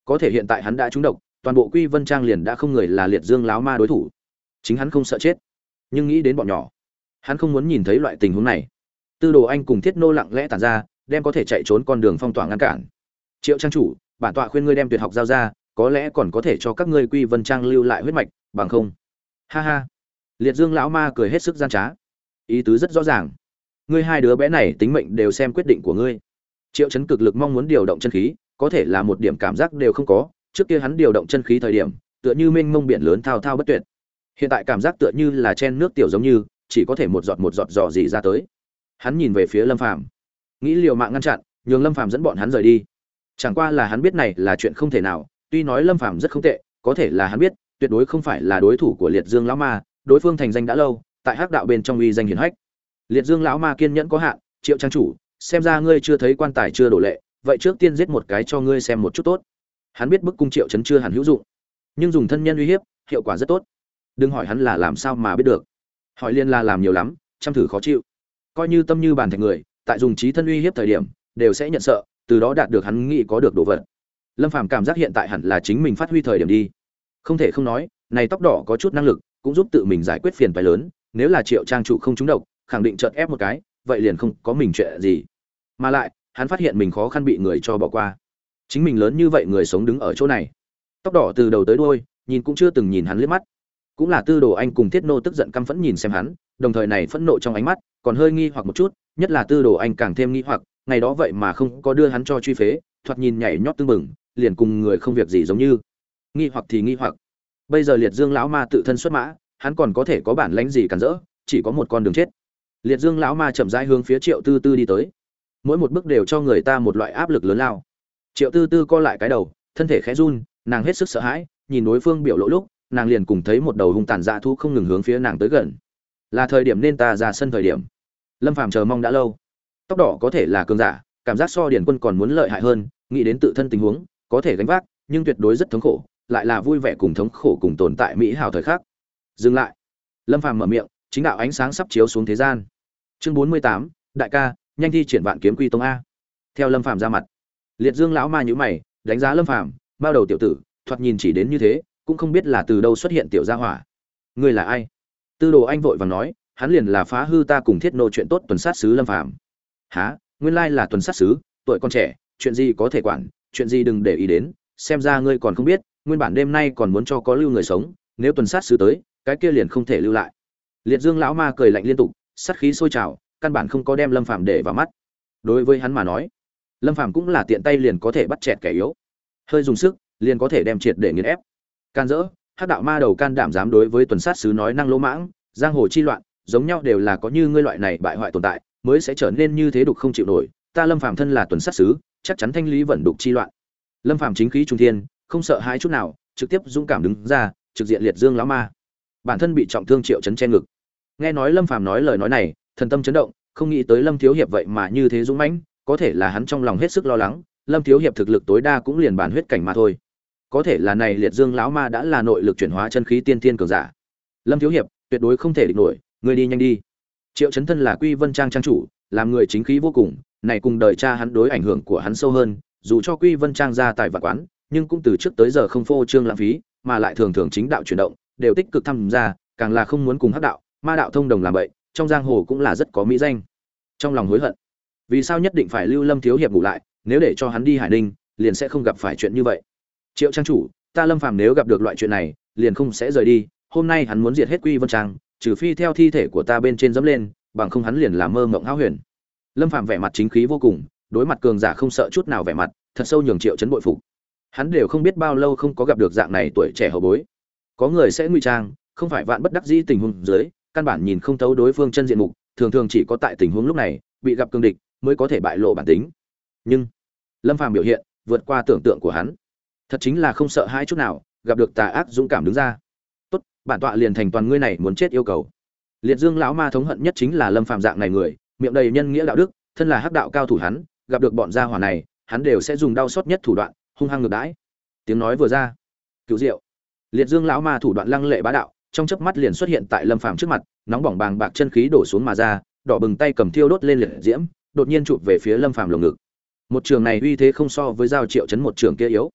S1: Có thể hiện tại hắn đã trúng độc, toàn bộ Quy Vân Trang liền đã không người là Liệt Dương lão ma đối thủ. Chính hắn không sợ chết, nhưng nghĩ đến bọn nhỏ, hắn không muốn nhìn thấy loại tình huống này. Tư Đồ Anh cùng Thiết Nô lặng lẽ tản ra, đem có thể chạy trốn con đường phong tỏa ngăn cản. Triệu trang chủ, bản tọa khuyên ngươi đem tuyệt học giao ra, có lẽ còn có thể cho các ngươi Quy Vân Trang lưu lại huyết mạch, bằng không. Ha ha. Liệt Dương lão ma cười hết sức gian trá. Ý tứ rất rõ ràng. Ngươi hai đứa bé này tính mệnh đều xem quyết định của ngươi. Triệu Chấn cực lực mong muốn điều động chân khí, có thể là một điểm cảm giác đều không có, trước kia hắn điều động chân khí thời điểm, tựa như mênh mông biển lớn thao thao bất tuyệt. Hiện tại cảm giác tựa như là chen nước tiểu giống như, chỉ có thể một giọt dò dỉ ra tới. Hắn nhìn về phía Lâm Phàm, nghĩ liều mạng ngăn chặn, nhường Lâm Phàm dẫn bọn hắn rời đi. Chẳng qua là hắn biết này là chuyện không thể nào, tuy nói Lâm Phàm rất không tệ, có thể là hắn biết, tuyệt đối không phải là đối thủ của Liệt Dương lão ma, đối phương thành danh đã lâu, tại hắc đạo bên trong uy danh hiển hách. Liệt Dương lão ma kiên nhẫn có hạn, Triệu trang chủ, xem ra ngươi chưa thấy quan tài chưa đổ lệ, vậy trước tiên giết một cái cho ngươi xem một chút tốt. Hắn biết bức cung Triệu Chấn chưa hẳn hữu dụng, nhưng dùng thân nhân uy hiếp, hiệu quả rất tốt. Đừng hỏi hắn là làm sao mà biết được, hỏi liên là làm nhiều lắm, chăm thử khó chịu. Coi như tâm như bàn thạch người, tại dùng trí thân uy hiếp thời điểm, đều sẽ nhận sợ, từ đó đạt được hắn nghĩ có được đồ vật. Lâm Phàm cảm giác hiện tại hẳn là chính mình phát huy thời điểm đi. Không thể không nói, này tóc đỏ có chút năng lực, cũng giúp tự mình giải quyết phiền toái lớn, nếu là Triệu trang chủ không trúng độc, khẳng định chợt ép một cái, vậy liền không có mình chuyện gì. Mà lại, hắn phát hiện mình khó khăn bị người cho bỏ qua. Chính mình lớn như vậy người sống đứng ở chỗ này, tóc đỏ từ đầu tới đuôi, nhìn cũng chưa từng nhìn hắn liếc mắt. Cũng là Tư Đồ Anh cùng Thiết Nô tức giận căm phẫn nhìn xem hắn, đồng thời này phẫn nộ trong ánh mắt, còn hơi nghi hoặc một chút, nhất là Tư Đồ Anh càng thêm nghi hoặc, ngày đó vậy mà không có đưa hắn cho truy phế, thoạt nhìn nhảy nhót tưng bừng, liền cùng người không việc gì giống như. Nghi hoặc thì nghi hoặc. Bây giờ Liệt Dương lão ma tự thân xuất mã, hắn còn có thể có bản lĩnh gì cản rỡ, chỉ có một con đường chết. Liệt Dương lão ma chậm rãi hướng phía Triệu Tư Tư đi tới. Mỗi một bước đều cho người ta một loại áp lực lớn lao. Triệu Tư Tư co lại cái đầu, thân thể khẽ run, nàng hết sức sợ hãi, nhìn đối phương biểu lộ lúc, nàng liền cùng thấy một đầu hung tàn dã thú không ngừng hướng phía nàng tới gần. Là thời điểm nên ta ra sân thời điểm. Lâm Phàm chờ mong đã lâu. Tóc đỏ có thể là cường giả, cảm giác so Điền Quân còn muốn lợi hại hơn, nghĩ đến tự thân tình huống, có thể gánh vác, nhưng tuyệt đối rất thống khổ, lại là vui vẻ cùng thống khổ cùng tồn tại mỹ hào thời khắc. Dừng lại. Lâm Phàm mở miệng, chính đạo ánh sáng sắp chiếu xuống thế gian. Chương 48, đại ca, nhanh thi triển Vạn Kiếm Quy Tông a. Theo Lâm Phàm ra mặt, Liệt Dương lão ma nhíu mày, đánh giá Lâm Phàm, bao đầu tiểu tử, thoạt nhìn chỉ đến như thế, cũng không biết là từ đâu xuất hiện tiểu gia hỏa. Ngươi là ai? Tư Đồ Anh vội vàng nói, hắn liền là phá hư ta cùng Thiết Nô chuyện tốt tuần sát sứ Lâm Phàm. Hả? Nguyên lai là tuần sát sứ, tuổi còn trẻ, chuyện gì có thể quản, chuyện gì đừng để ý đến, xem ra ngươi còn không biết, nguyên bản đêm nay còn muốn cho có lưu người sống, nếu tuần sát sứ tới, cái kia liền không thể lưu lại. Liệt Dương lão ma cười lạnh liên tục, sát khí sôi trào, căn bản không có đem Lâm Phàm để vào mắt. Đối với hắn mà nói, Lâm Phàm cũng là tiện tay liền có thể bắt chẹt kẻ yếu, hơi dùng sức, liền có thể đem triệt để nghiền ép. Can dỡ, hắc đạo ma đầu can đảm dám đối với tuần sát sứ nói năng lỗ mãng, giang hồ chi loạn, giống nhau đều là có như ngươi loại này bại hoại tồn tại, mới sẽ trở nên như thế đục không chịu nổi. Ta Lâm Phàm thân là tuần sát sứ, chắc chắn thanh lý vận đục chi loạn. Lâm Phàm chính khí trung thiên, không sợ hãi chút nào, trực tiếp dũng cảm đứng ra, trực diện Liệt Dương lão ma. Bản thân bị trọng thương Triệu Chấn che ngực. Nghe nói Lâm Phàm nói lời nói này, thần tâm chấn động, không nghĩ tới Lâm thiếu hiệp vậy mà như thế dũng mãnh, có thể là hắn trong lòng hết sức lo lắng, Lâm thiếu hiệp thực lực tối đa cũng liền bản huyết cảnh mà thôi. Có thể là này Liệt Dương lão ma đã là nội lực chuyển hóa chân khí tiên tiên cường giả. Lâm thiếu hiệp, tuyệt đối không thể địch nổi, ngươi đi nhanh đi. Triệu Chấn thân là Quy Vân Trang trang chủ, làm người chính khí vô cùng, này cùng đời cha hắn đối ảnh hưởng của hắn sâu hơn, dù cho Quy Vân Trang ra tài vạn quán, nhưng cũng từ trước tới giờ không phô trương lãng phí, mà lại thường thường chính đạo chuyển động, đều tích cực tham gia, càng là không muốn cùng hắc đạo, ma đạo thông đồng làm vậy, trong giang hồ cũng là rất có mỹ danh. Trong lòng hối hận, vì sao nhất định phải lưu Lâm thiếu hiệp ngủ lại, nếu để cho hắn đi Hải Ninh, liền sẽ không gặp phải chuyện như vậy. Triệu trang chủ, ta Lâm Phàm nếu gặp được loại chuyện này, liền không sẽ rời đi, hôm nay hắn muốn diệt hết Quy Vân Trang, trừ phi theo thi thể của ta bên trên dẫm lên, bằng không hắn liền là mơ mộng hão huyền. Lâm Phàm vẻ mặt chính khí vô cùng, đối mặt cường giả không sợ chút nào vẻ mặt, thật sâu nhường Triệu Chấn bội phục. Hắn đều không biết bao lâu không có gặp được dạng này tuổi trẻ hậu bối. Có người sẽ ngụy trang, không phải vạn bất đắc dĩ tình huống dưới, căn bản nhìn không thấu đối phương chân diện mục, thường thường chỉ có tại tình huống lúc này, bị gặp cương địch mới có thể bại lộ bản tính. Nhưng Lâm Phàm biểu hiện vượt qua tưởng tượng của hắn, thật chính là không sợ hãi chút nào, gặp được tà ác dũng cảm đứng ra. Tốt, bản tọa liền thành toàn ngươi này muốn chết yêu cầu. Liệt Dương lão ma thống hận nhất chính là Lâm Phàm dạng này người, miệng đầy nhân nghĩa đạo đức, thân là hắc đạo cao thủ hắn, gặp được bọn gia hỏa này, hắn đều sẽ dùng đau xót nhất thủ đoạn, hung hăng ngược đãi. Tiếng nói vừa ra, cứu diệu. Liệt Dương lão ma thủ đoạn lăng lệ bá đạo, trong chớp mắt liền xuất hiện tại Lâm Phàm trước mặt, nóng bỏng bàng bạc chân khí đổ xuống mà ra, đỏ bừng tay cầm thiêu đốt lên liệt diễm, đột nhiên chụp về phía Lâm Phàm lồng ngực. Một trường này uy thế không so với giao Triệu Chấn một trường kia yếu.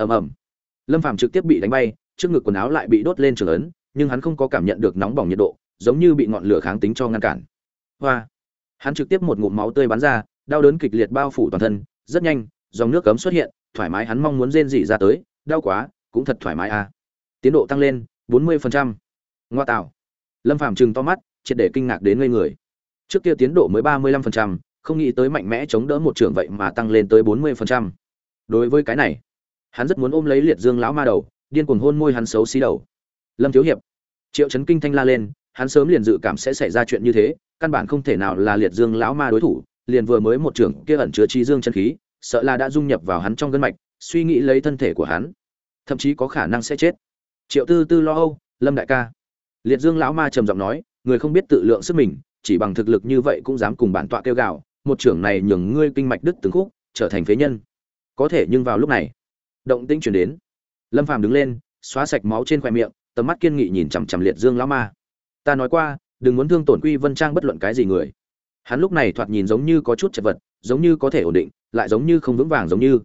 S1: ầm ầm, Lâm Phàm trực tiếp bị đánh bay, trước ngực quần áo lại bị đốt lên trường ấn, nhưng hắn không có cảm nhận được nóng bỏng nhiệt độ, giống như bị ngọn lửa kháng tính cho ngăn cản. Hoa, hắn trực tiếp một ngụm máu tươi bắn ra, đau đớn kịch liệt bao phủ toàn thân, rất nhanh, dòng nước cấm xuất hiện, thoải mái hắn mong muốn rên rỉ ra tới, đau quá, cũng thật thoải mái a. Tiến độ tăng lên 40%. Ngoa tạo. Lâm Phàm trừng to mắt, triệt để kinh ngạc đến ngây người. Trước kia tiến độ mới 35%, không nghĩ tới mạnh mẽ chống đỡ một trường vậy mà tăng lên tới 40%. Đối với cái này, hắn rất muốn ôm lấy Liệt Dương lão ma đầu, điên cuồng hôn môi hắn xấu xí đầu. Lâm thiếu hiệp. Triệu Chấn kinh thanh la lên, hắn sớm liền dự cảm sẽ xảy ra chuyện như thế, căn bản không thể nào là Liệt Dương lão ma đối thủ, liền vừa mới một trường kia ẩn chứa chi dương chân khí, sợ là đã dung nhập vào hắn trong gân mạch, suy nghĩ lấy thân thể của hắn, thậm chí có khả năng sẽ chết. Triệu Tư Tư lo âu, Lâm đại ca. Liệt Dương lão ma trầm giọng nói, người không biết tự lượng sức mình, chỉ bằng thực lực như vậy cũng dám cùng bản tọa kêu gào, một trưởng này nhường ngươi kinh mạch đứt từng khúc, trở thành phế nhân. Có thể nhưng vào lúc này, động tĩnh truyền đến. Lâm Phàm đứng lên, xóa sạch máu trên khóe miệng, tầm mắt kiên nghị nhìn chằm chằm Liệt Dương lão ma. Ta nói qua, đừng muốn thương tổn Quy Vân Trang bất luận cái gì người. Hắn lúc này thoạt nhìn giống như có chút chật vật, giống như có thể ổn định, lại giống như không vững vàng giống như.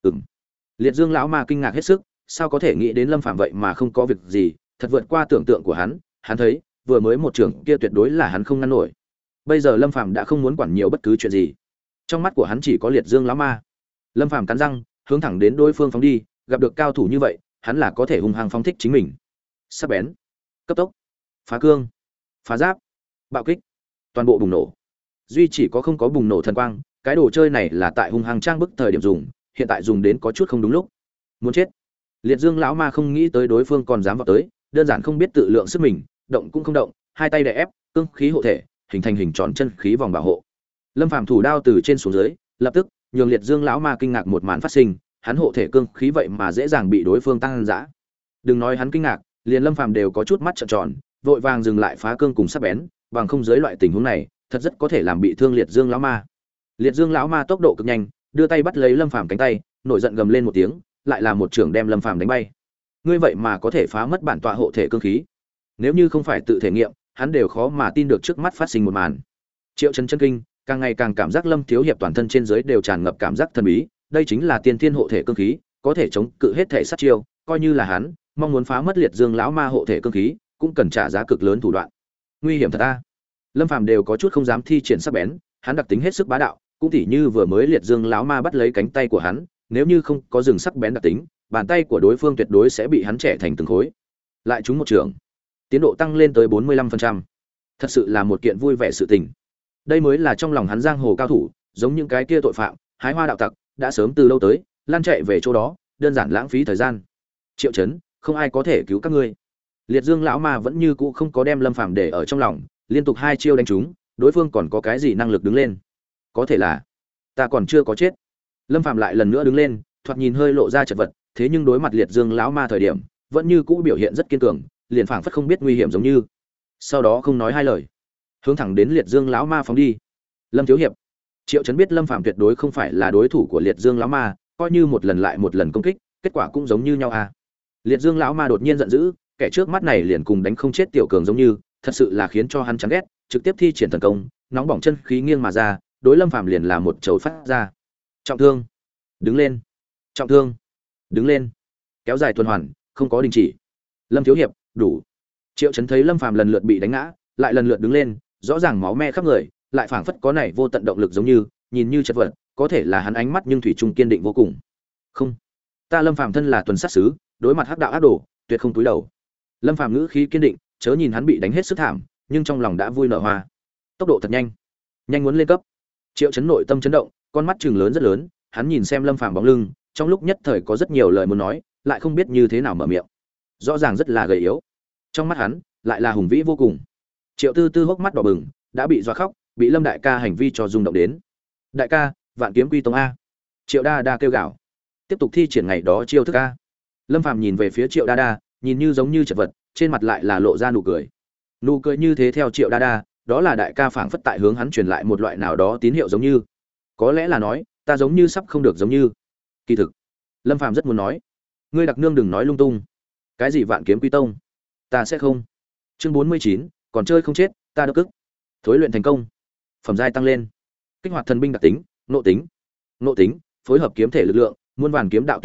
S1: Liệt Dương lão ma kinh ngạc hết sức, sao có thể nghĩ đến Lâm Phàm vậy mà không có việc gì, thật vượt qua tưởng tượng của hắn, hắn thấy, vừa mới một trường kia tuyệt đối là hắn không ngăn nổi. Bây giờ Lâm Phàm đã không muốn quản nhiều bất cứ chuyện gì. Trong mắt của hắn chỉ có Liệt Dương lão ma. Lâm Phàm cắn răng, hướng thẳng đến đối phương phóng đi, gặp được cao thủ như vậy, hắn là có thể hung hăng phóng thích chính mình. Sắc bén, cấp tốc, phá cương, phá giáp, bạo kích, toàn bộ bùng nổ. Duy chỉ có không có bùng nổ thần quang, cái đồ chơi này là tại hung hăng trang bức thời điểm dùng, hiện tại dùng đến có chút không đúng lúc. Muốn chết. Liệt Dương lão ma không nghĩ tới đối phương còn dám vào tới, đơn giản không biết tự lượng sức mình, động cũng không động, hai tay đè ép, cương khí hộ thể, hình thành hình tròn chân khí vòng bảo hộ. Lâm Phàm thủ đao từ trên xuống dưới, lập tức nhường Liệt Dương lão ma kinh ngạc một màn phát sinh, hắn hộ thể cương khí vậy mà dễ dàng bị đối phương tăng dã. Đừng nói hắn kinh ngạc, liền Lâm Phàm đều có chút mắt trợn tròn, vội vàng dừng lại phá cương cùng sắc bén, bằng không dưới loại tình huống này, thật rất có thể làm bị thương Liệt Dương lão ma. Liệt Dương lão ma tốc độ cực nhanh, đưa tay bắt lấy Lâm Phàm cánh tay, nổi giận gầm lên một tiếng, lại là một trưởng đem Lâm Phàm đánh bay. Ngươi vậy mà có thể phá mất bản tọa hộ thể cương khí. Nếu như không phải tự thể nghiệm, hắn đều khó mà tin được trước mắt phát sinh một màn. Triệu Chấn chân kinh, càng ngày càng cảm giác Lâm thiếu hiệp toàn thân trên dưới đều tràn ngập cảm giác thần bí, đây chính là tiên thiên hộ thể cương khí, có thể chống cự hết thể sát chiêu, coi như là hắn, mong muốn phá mất Liệt Dương lão ma hộ thể cương khí, cũng cần trả giá cực lớn thủ đoạn. Nguy hiểm thật a. Lâm Phàm đều có chút không dám thi triển sắc bén, hắn đặc tính hết sức bá đạo, cũng tỉ như vừa mới Liệt Dương lão ma bắt lấy cánh tay của hắn, nếu như không có dừng sắc bén đặc tính, bàn tay của đối phương tuyệt đối sẽ bị hắn chẻ thành từng khối. Lại trúng một trường, tiến độ tăng lên tới 45%. Thật sự là một kiện vui vẻ sự tình. Đây mới là trong lòng hắn giang hồ cao thủ, giống những cái kia tội phạm, hái hoa đạo tặc, đã sớm từ lâu tới, lan chạy về chỗ đó, đơn giản lãng phí thời gian. Triệu Chấn, không ai có thể cứu các ngươi. Liệt Dương lão ma vẫn như cũ không có đem Lâm Phàm để ở trong lòng, liên tục hai chiêu đánh trúng, đối phương còn có cái gì năng lực đứng lên? Có thể là ta còn chưa có chết. Lâm Phàm lại lần nữa đứng lên, thoạt nhìn hơi lộ ra chật vật, thế nhưng đối mặt Liệt Dương lão ma thời điểm, vẫn như cũ biểu hiện rất kiên cường, liền phảng phất không biết nguy hiểm giống như. Sau đó không nói hai lời, hướng thẳng đến Liệt Dương lão ma phóng đi. Lâm thiếu hiệp. Triệu Chấn biết Lâm Phàm tuyệt đối không phải là đối thủ của Liệt Dương lão ma, coi như một lần lại một lần công kích, kết quả cũng giống như nhau à. Liệt Dương lão ma đột nhiên giận dữ, kẻ trước mắt này liền cùng đánh không chết tiểu cường giống như, thật sự là khiến cho hắn chán ghét, trực tiếp thi triển thần công, nóng bỏng chân khí nghiêng mà ra, đối Lâm Phàm liền là một chầu phát ra. Trọng thương, đứng lên. Trọng thương, đứng lên. Kéo dài tuần hoàn, không có đình chỉ. Lâm thiếu hiệp, đủ. Triệu Chấn thấy Lâm Phàm lần lượt bị đánh ngã, lại lần lượt đứng lên, rõ ràng máu me khắp người, lại phảng phất có này vô tận động lực giống như, nhìn như chật vật, có thể là hắn ánh mắt nhưng thủy chung kiên định vô cùng. Không, ta Lâm Phàm thân là tuần sát sứ, đối mặt hắc đạo ác đồ, tuyệt không túi đầu. Lâm Phàm ngữ khí kiên định, chớ nhìn hắn bị đánh hết sức thảm, nhưng trong lòng đã vui nở hoa. Tốc độ thật nhanh, nhanh muốn lên cấp. Triệu Chấn nội tâm chấn động, con mắt trừng lớn rất lớn, hắn nhìn xem Lâm Phàm bóng lưng, trong lúc nhất thời có rất nhiều lời muốn nói, lại không biết như thế nào mở miệng. Rõ ràng rất là gầy yếu, trong mắt hắn lại là hùng vĩ vô cùng. Triệu Tư Tư hốc mắt đỏ bừng, đã bị dọa khóc, bị Lâm đại ca hành vi cho rung động đến. Đại ca, Vạn Kiếm Quy Tông a. Triệu Đa Đa kêu gào. Tiếp tục thi triển ngày đó chiêu thức a. Lâm Phàm nhìn về phía Triệu Đa Đa, nhìn như giống như chật vật, trên mặt lại là lộ ra nụ cười. Nụ cười như thế theo Triệu Đa Đa, đó là đại ca phảng phất tại hướng hắn truyền lại một loại nào đó tín hiệu giống như. Có lẽ là nói, ta giống như sắp không được giống như. Kỳ thực, Lâm Phàm rất muốn nói, ngươi đặc nương đừng nói lung tung. Cái gì Vạn Kiếm Quy Tông? Ta sẽ không. Chương 49, còn chơi không chết, ta đốc cức. Thối luyện thành công. Phẩm giai tăng lên. Kích hoạt thần binh đặc tính, nộ tính, phối hợp kiếm thể lực lượng, muôn vàn kiếm đạo tuyệt học,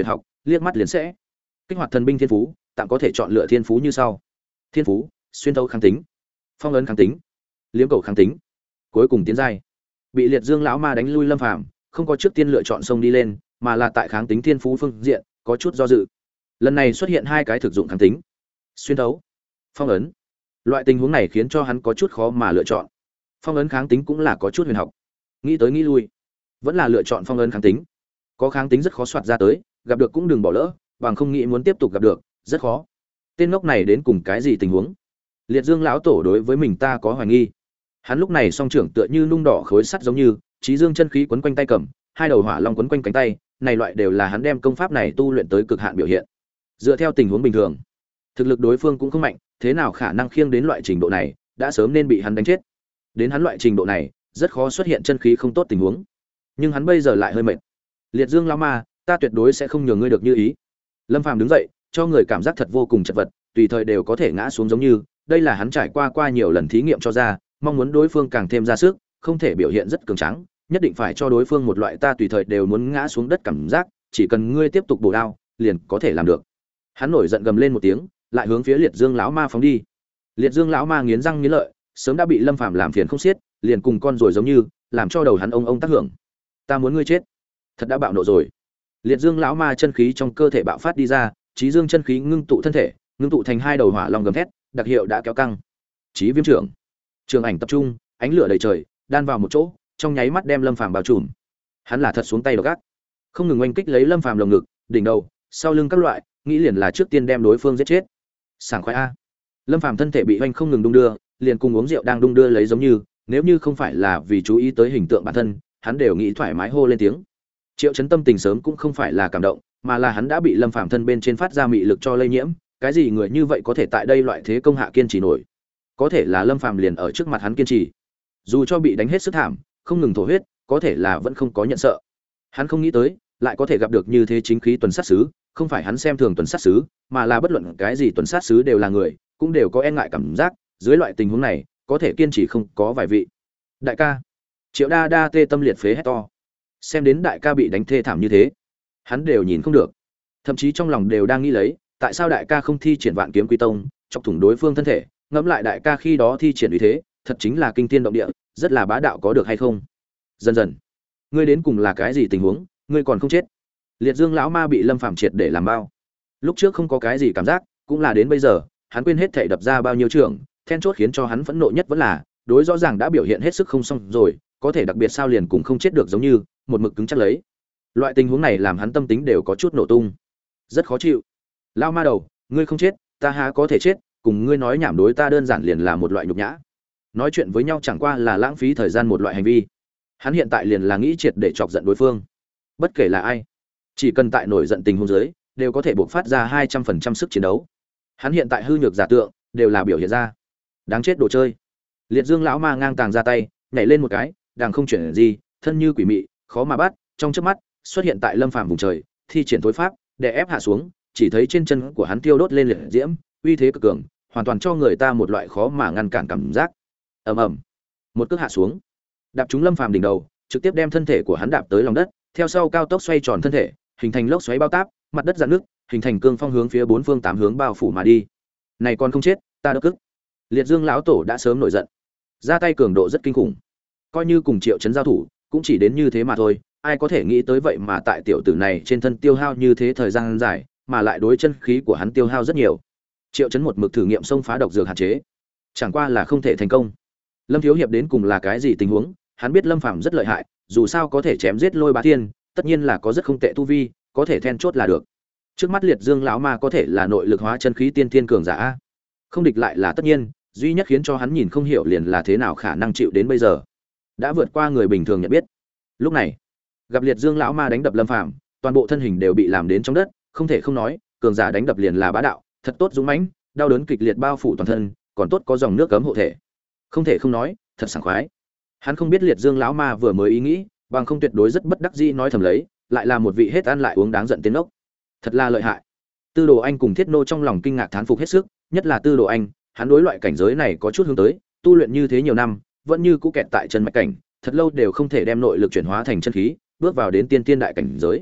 S1: liếc mắt liền sẽ kích hoạt thần binh thiên phú, tạm có thể chọn lựa thiên phú như sau: thiên phú xuyên thấu kháng tính, phong ấn kháng tính, liếm cầu kháng tính. Cuối cùng tiến giai. Bị liệt dương lão ma đánh lui Lâm Phàm không có trước tiên lựa chọn xông đi lên, mà là tại kháng tính thiên phú phương diện có chút do dự. Lần này xuất hiện hai cái thực dụng kháng tính, xuyên thấu, phong ấn. Loại tình huống này khiến cho hắn có chút khó mà lựa chọn. Phong ấn kháng tính cũng là có chút huyền học. Nghĩ tới nghĩ lui, vẫn là lựa chọn phong ấn kháng tính. Có kháng tính rất khó soạt ra tới, gặp được cũng đừng bỏ lỡ, bằng không nghĩ muốn tiếp tục gặp được, rất khó. Tên ngốc này đến cùng cái gì tình huống? Liệt Dương lão tổ đối với mình ta có hoài nghi. Hắn lúc này song trưởng tựa như nung đỏ khối sắt giống như, trí dương chân khí quấn quanh tay cầm, hai đầu hỏa long quấn quanh cánh tay, này loại đều là hắn đem công pháp này tu luyện tới cực hạn biểu hiện. Dựa theo tình huống bình thường, thực lực đối phương cũng không mạnh, thế nào khả năng khiêng đến loại trình độ này, đã sớm nên bị hắn đánh chết. Đến hắn loại trình độ này, rất khó xuất hiện chân khí không tốt tình huống. Nhưng hắn bây giờ lại hơi mệt. Liệt Dương lão ma, ta tuyệt đối sẽ không nhường ngươi được như ý. Lâm Phàm đứng dậy, cho người cảm giác thật vô cùng chật vật, tùy thời đều có thể ngã xuống giống như, đây là hắn trải qua nhiều lần thí nghiệm cho ra, mong muốn đối phương càng thêm ra sức, không thể biểu hiện rất cường tráng, nhất định phải cho đối phương một loại ta tùy thời đều muốn ngã xuống đất cảm giác, chỉ cần ngươi tiếp tục bổ đao, liền có thể làm được. Hắn nổi giận gầm lên một tiếng, lại hướng phía Liệt Dương lão ma phóng đi. Liệt Dương lão ma nghiến răng nghiến lợi, sớm đã bị Lâm Phàm làm phiền không xiết, liền cùng con rồi giống như, làm cho đầu hắn ông tác hưởng. Ta muốn ngươi chết. Thật đã bạo nộ rồi. Liệt Dương lão ma chân khí trong cơ thể bạo phát đi ra, Chí Dương chân khí ngưng tụ thân thể, ngưng tụ thành hai đầu hỏa long gầm thét, đặc hiệu đã kéo căng. Chí Viêm trưởng. Trường ảnh tập trung, ánh lửa đầy trời, đan vào một chỗ, trong nháy mắt đem Lâm Phàm bao trùm. Hắn là thật xuống tay độc ác, không ngừng oanh kích lấy Lâm Phàm lồng ngực, đỉnh đầu, sau lưng các loại, nghĩ liền là trước tiên đem đối phương giết chết. Sảng khoái a. Lâm Phàm thân thể bị oanh không ngừng đung đưa, liền cùng uống rượu đang đung đưa lấy giống như, nếu như không phải là vì chú ý tới hình tượng bản thân, hắn đều nghĩ thoải mái hô lên tiếng. Triệu Chấn tâm tình sớm cũng không phải là cảm động, mà là hắn đã bị Lâm Phàm thân bên trên phát ra mị lực cho lây nhiễm, cái gì người như vậy có thể tại đây loại thế công hạ kiên trì nổi? Có thể là Lâm Phàm liền ở trước mặt hắn kiên trì. Dù cho bị đánh hết sức thảm, không ngừng thổ huyết, có thể là vẫn không có nhận sợ. Hắn không nghĩ tới, lại có thể gặp được như thế chính khí tuần sát sứ, không phải hắn xem thường tuần sát sứ, mà là bất luận cái gì tuần sát sứ đều là người, cũng đều có e ngại cảm giác, dưới loại tình huống này, có thể kiên trì không có vài vị. Đại ca, Triệu Đa Đa tê tâm liệt phế hét to. Xem đến đại ca bị đánh thê thảm như thế, hắn đều nhìn không được, thậm chí trong lòng đều đang nghĩ lấy, tại sao đại ca không thi triển Vạn Kiếm Quy Tông, chọc thủng đối phương thân thể, ngẫm lại đại ca khi đó thi triển uy thế, thật chính là kinh thiên động địa, rất là bá đạo, có được hay không? Dần dần, ngươi đến cùng là cái gì tình huống, ngươi còn không chết? Liệt Dương lão ma bị Lâm Phàm triệt để làm bao. Lúc trước không có cái gì cảm giác, cũng là đến bây giờ, hắn quên hết thể đập ra bao nhiêu trường, then chốt khiến cho hắn phẫn nộ nhất vẫn là, đối rõ ràng đã biểu hiện hết sức không xong rồi, có thể đặc biệt sao liền cũng không chết được giống như, một mực cứng chắc lấy. Loại tình huống này làm hắn tâm tính đều có chút nổ tung, rất khó chịu. Lão ma đầu, ngươi không chết, ta há có thể chết, cùng ngươi nói nhảm đối ta đơn giản liền là một loại nhục nhã. Nói chuyện với nhau chẳng qua là lãng phí thời gian một loại hành vi. Hắn hiện tại liền là nghĩ triệt để chọc giận đối phương. Bất kể là ai, chỉ cần tại nổi giận tình huống dưới, đều có thể buộc phát ra 200% sức chiến đấu. Hắn hiện tại hư nhược giả tượng, đều là biểu hiện ra. Đáng chết đồ chơi. Liệt Dương lão ma ngang tàng ra tay, nhảy lên một cái, đang không chuyển gì, thân như quỷ mị, khó mà bắt, trong chớp mắt, xuất hiện tại Lâm Phàm vùng trời, thi triển tối pháp, đè ép hạ xuống, chỉ thấy trên chân của hắn tiêu đốt lên liệt diễm, uy thế cực cường, hoàn toàn cho người ta một loại khó mà ngăn cản cảm giác. Ầm ầm. Một cước hạ xuống, đạp trúng Lâm Phàm đỉnh đầu, trực tiếp đem thân thể của hắn đạp tới lòng đất, theo sau cao tốc xoay tròn thân thể, hình thành lốc xoáy bao táp, mặt đất rạn nước, hình thành cương phong hướng phía bốn phương tám hướng bao phủ mà đi. Này còn không chết, ta đỡ cức. Liệt Dương lão tổ đã sớm nổi giận, ra tay cường độ rất kinh khủng, coi như cùng Triệu Chấn giao thủ, cũng chỉ đến như thế mà thôi. Ai có thể nghĩ tới vậy mà tại tiểu tử này trên thân tiêu hao như thế thời gian dài, mà lại đối chân khí của hắn tiêu hao rất nhiều. Triệu Chấn một mực thử nghiệm xông phá độc dược hạn chế, chẳng qua là không thể thành công. Lâm thiếu hiệp đến cùng là cái gì tình huống? Hắn biết Lâm Phàm rất lợi hại, dù sao có thể chém giết Lôi Bá Thiên, tất nhiên là có rất không tệ tu vi, có thể then chốt là được. Trước mắt Liệt Dương lão ma có thể là nội lực hóa chân khí tiên thiên cường giả, không địch lại là tất nhiên, duy nhất khiến cho hắn nhìn không hiểu liền là thế nào khả năng chịu đến bây giờ, đã vượt qua người bình thường nhận biết. Lúc này, gặp Liệt Dương lão ma đánh đập Lâm Phàm, toàn bộ thân hình đều bị làm đến trong đất, không thể không nói, cường giả đánh đập liền là bá đạo, thật tốt dũng mãnh, đau đớn kịch liệt bao phủ toàn thân, còn tốt có dòng nước cấm hộ thể. Không thể không nói, thật sảng khoái. Hắn không biết Liệt Dương lão ma vừa mới ý nghĩ, bằng không tuyệt đối rất bất đắc dĩ nói thầm lấy, lại là một vị hết ăn lại uống đáng giận tiến ốc. Thật là lợi hại. Tư Đồ Anh cùng Thiết Nô trong lòng kinh ngạc thán phục hết sức, nhất là Tư Đồ Anh, hắn đối loại cảnh giới này có chút hướng tới, tu luyện như thế nhiều năm, vẫn như cũ kẹt tại chân mạch cảnh, thật lâu đều không thể đem nội lực chuyển hóa thành chân khí, bước vào đến tiên tiên đại cảnh giới.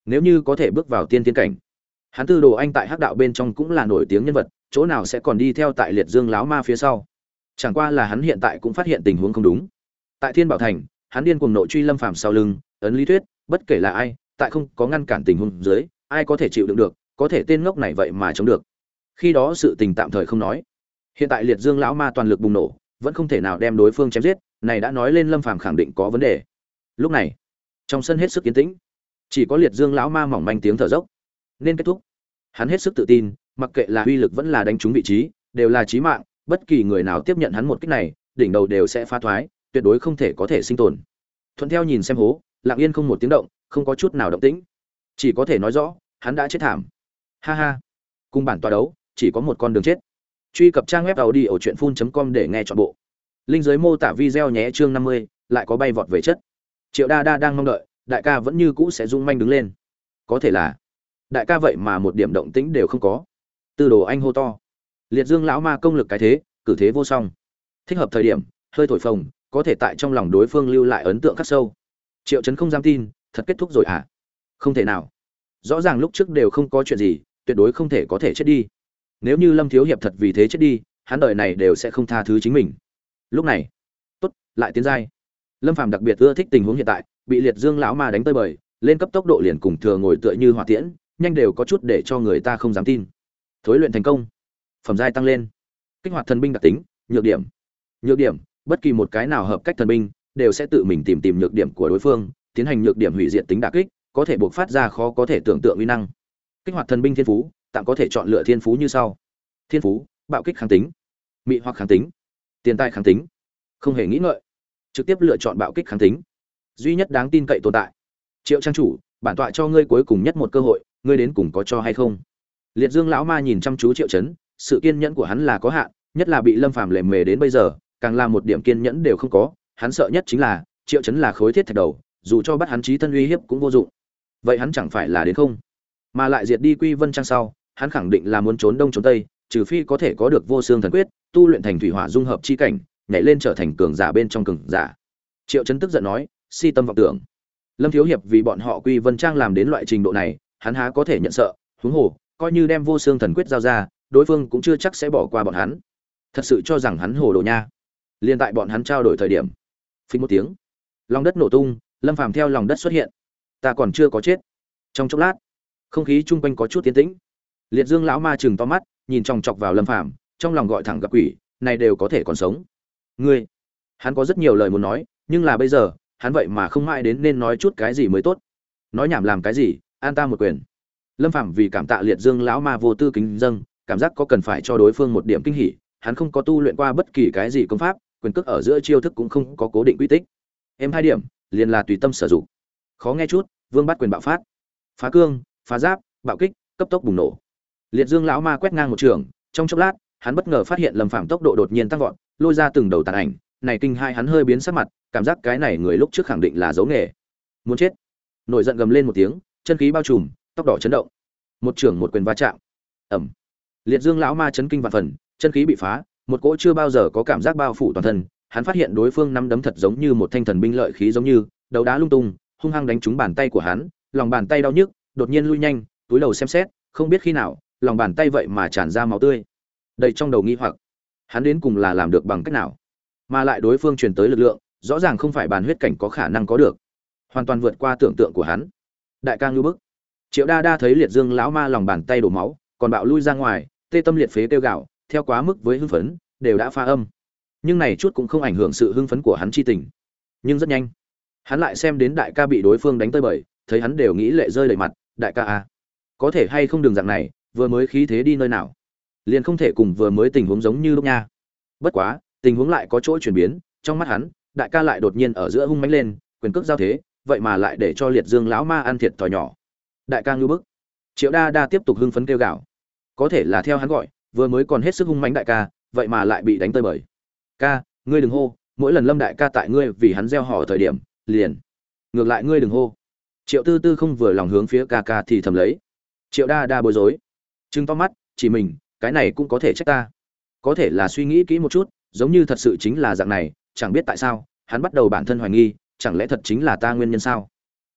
S1: Nếu như có thể bước vào tiên tiên cảnh, hắn Tư Đồ Anh tại hắc đạo bên trong cũng là nổi tiếng nhân vật, chỗ nào sẽ còn đi theo tại Liệt Dương lão ma phía sau. Chẳng qua là hắn hiện tại cũng phát hiện tình huống không đúng. Tại Thiên Bảo Thành, hắn điên cuồng nội truy Lâm Phàm sau lưng, ấn lý thuyết, bất kể là ai, tại không có ngăn cản tình huống dưới, ai có thể chịu đựng được, có thể tên ngốc này vậy mà chống được. Khi đó sự tình tạm thời không nói. Hiện tại Liệt Dương lão ma toàn lực bùng nổ, vẫn không thể nào đem đối phương chém giết, này đã nói lên Lâm Phàm khẳng định có vấn đề. Lúc này, trong sân hết sức yên tĩnh, chỉ có Liệt Dương lão ma mỏng manh tiếng thở dốc. Nên kết thúc. Hắn hết sức tự tin, mặc kệ là uy lực vẫn là đánh trúng vị trí, đều là chí mạng, bất kỳ người nào tiếp nhận hắn một kích này, đỉnh đầu đều sẽ phá thoái, tuyệt đối không thể có thể sinh tồn. Thuận theo nhìn xem hố, lặng yên không một tiếng động, không có chút nào động tĩnh. Chỉ có thể nói rõ, hắn đã chết thảm. Ha ha. Cùng bản tọa đấu, chỉ có một con đường chết. Truy cập trang web audiochuyenphun.com để nghe trọn bộ. Link dưới mô tả video nhé, chương 50, lại có bay vọt về chất. Triệu Đa Đa đang mong đợi, đại ca vẫn như cũ sẽ rung manh đứng lên. Có thể là, đại ca vậy mà một điểm động tĩnh đều không có. Tư Đồ Anh hô to. Liệt Dương lão ma công lực cái thế, cử thế vô song. Thích hợp thời điểm, hơi thổi phồng, có thể tại trong lòng đối phương lưu lại ấn tượng khắc sâu. Triệu Chấn không dám tin, thật kết thúc rồi à? Không thể nào. Rõ ràng lúc trước đều không có chuyện gì, tuyệt đối không thể có thể chết đi. Nếu như Lâm thiếu hiệp thật vì thế chết đi, hắn đời này đều sẽ không tha thứ chính mình. Lúc này, tốt, lại tiến giai. Lâm Phàm đặc biệt ưa thích tình huống hiện tại, bị Liệt Dương lão ma đánh tơi bời, lên cấp tốc độ liền cùng thừa ngồi tựa như hỏa tiễn, nhanh đều có chút để cho người ta không dám tin. Thối luyện thành công, phẩm giai tăng lên, kích hoạt thần binh đặc tính, nhược điểm. Nhược điểm, bất kỳ một cái nào hợp cách thần binh đều sẽ tự mình tìm nhược điểm của đối phương, tiến hành nhược điểm hủy diệt tính đả kích, có thể buộc phát ra khó có thể tưởng tượng uy năng. Kích hoạt thần binh thiên phú, tạm có thể chọn lựa thiên phú như sau: thiên phú, bạo kích kháng tính, mị hoặc kháng tính, tiền tài kháng tính. Không hề nghĩ ngợi, trực tiếp lựa chọn bạo kích kháng tính, duy nhất đáng tin cậy tồn tại. Triệu trang chủ, bản tọa cho ngươi cuối cùng nhất một cơ hội, ngươi đến cùng có cho hay không? Liệt Dương lão ma nhìn chăm chú Triệu Chấn, sự kiên nhẫn của hắn là có hạn, nhất là bị Lâm Phàm lề mề đến bây giờ, càng là một điểm kiên nhẫn đều không có. Hắn sợ nhất chính là Triệu Chấn là khối thiết thạch đầu, dù cho bắt hắn chí thân uy hiếp cũng vô dụng. Vậy hắn chẳng phải là đến không? Mà lại diệt đi Quy Vân Trang sau, hắn khẳng định là muốn trốn đông trốn tây, trừ phi có thể có được Vô Xương Thần Quyết, tu luyện thành thủy hỏa dung hợp chi cảnh, nhảy lên trở thành cường giả bên trong cường giả. Triệu Chấn tức giận nói, si tâm vọng tưởng. Lâm thiếu hiệp vì bọn họ Quy Vân Trang làm đến loại trình độ này, hắn há có thể nhận sợ, huống hồ, coi như đem Vô Xương Thần Quyết giao ra, đối phương cũng chưa chắc sẽ bỏ qua bọn hắn. Thật sự cho rằng hắn hồ đồ nha. Liên tại bọn hắn trao đổi thời điểm, phình một tiếng, lòng đất nổ tung, Lâm Phàm theo lòng đất xuất hiện. Ta còn chưa có chết. Trong chốc lát, không khí chung quanh có chút tiến tĩnh. Liệt Dương lão ma trừng to mắt, nhìn chòng chọc vào Lâm Phàm, trong lòng gọi thẳng gặp quỷ, này đều có thể còn sống. Ngươi, hắn có rất nhiều lời muốn nói, nhưng là bây giờ, hắn vậy mà không mãi đến nên nói chút cái gì mới tốt. Nói nhảm làm cái gì, an ta một quyền. Lâm Phàm vì cảm tạ Liệt Dương lão ma vô tư kính dâng, cảm giác có cần phải cho đối phương một điểm kinh hỉ, hắn không có tu luyện qua bất kỳ cái gì công pháp, quyền cước ở giữa chiêu thức cũng không có cố định quy tích. Em hai điểm, liền là tùy tâm sử dụng. Khó nghe chút, Vương Bát quyền bạo phát. Phá cương, phá giáp, bạo kích, cấp tốc bùng nổ. Liệt Dương lão ma quét ngang một trường, trong chốc lát, hắn bất ngờ phát hiện Lâm Phàm tốc độ đột nhiên tăng vọt, lôi ra từng đầu tàn ảnh, này kinh hai hắn hơi biến sắc mặt, cảm giác cái này người lúc trước khẳng định là giấu nghề. Muốn chết. Nổi giận gầm lên một tiếng, chân khí bao trùm, tóc đỏ chấn động. Một trường một quyền va chạm. Ầm. Liệt Dương lão ma chấn kinh vạn phần, chân khí bị phá, một cỗ chưa bao giờ có cảm giác bao phủ toàn thân, hắn phát hiện đối phương nắm đấm thật giống như một thanh thần binh lợi khí giống như, đầu đá lung tung, hung hăng đánh trúng bàn tay của hắn, lòng bàn tay đau nhức, đột nhiên lui nhanh, túi đầu xem xét, không biết khi nào, lòng bàn tay vậy mà tràn ra máu tươi. Đầy trong đầu nghi hoặc, hắn đến cùng là làm được bằng cách nào? Mà lại đối phương truyền tới lực lượng, rõ ràng không phải bàn huyết cảnh có khả năng có được, hoàn toàn vượt qua tưởng tượng của hắn. Đại ca ngưu bức. Triệu Đa Đa thấy Liệt Dương lão ma lòng bàn tay đổ máu, còn bạo lui ra ngoài, tê tâm liệt phế kêu gào, theo quá mức với hưng phấn, đều đã pha âm. Nhưng này chút cũng không ảnh hưởng sự hưng phấn của hắn chi tình. Nhưng rất nhanh, hắn lại xem đến đại ca bị đối phương đánh tơi bời, thấy hắn đều nghĩ lệ rơi đầy mặt, đại ca a, có thể hay không đường dạng này, vừa mới khí thế đi nơi nào, liền không thể cùng vừa mới tình huống giống như lúc nha. Bất quá, tình huống lại có chỗ chuyển biến, trong mắt hắn, đại ca lại đột nhiên ở giữa hung mãnh lên, quyền cước giao thế, vậy mà lại để cho Liệt Dương lão ma ăn thiệt thòi nhỏ. Đại ca ngưu bức. Triệu Đa Đa tiếp tục hưng phấn kêu gào. Có thể là theo hắn gọi, vừa mới còn hết sức hung mãnh đại ca, vậy mà lại bị đánh tơi bời. Ca, ngươi đừng hô, mỗi lần Lâm đại ca tại ngươi vì hắn gieo hò thời điểm, liền. Ngược lại ngươi đừng hô. Triệu Tư Tư không vừa lòng hướng phía ca ca thì thầm lấy. Triệu Đa Đa bối rối, trừng to mắt, chỉ mình, cái này cũng có thể trách ta. Có thể là suy nghĩ kỹ một chút, giống như thật sự chính là dạng này, chẳng biết tại sao, hắn bắt đầu bản thân hoài nghi, chẳng lẽ thật chính là ta nguyên nhân sao?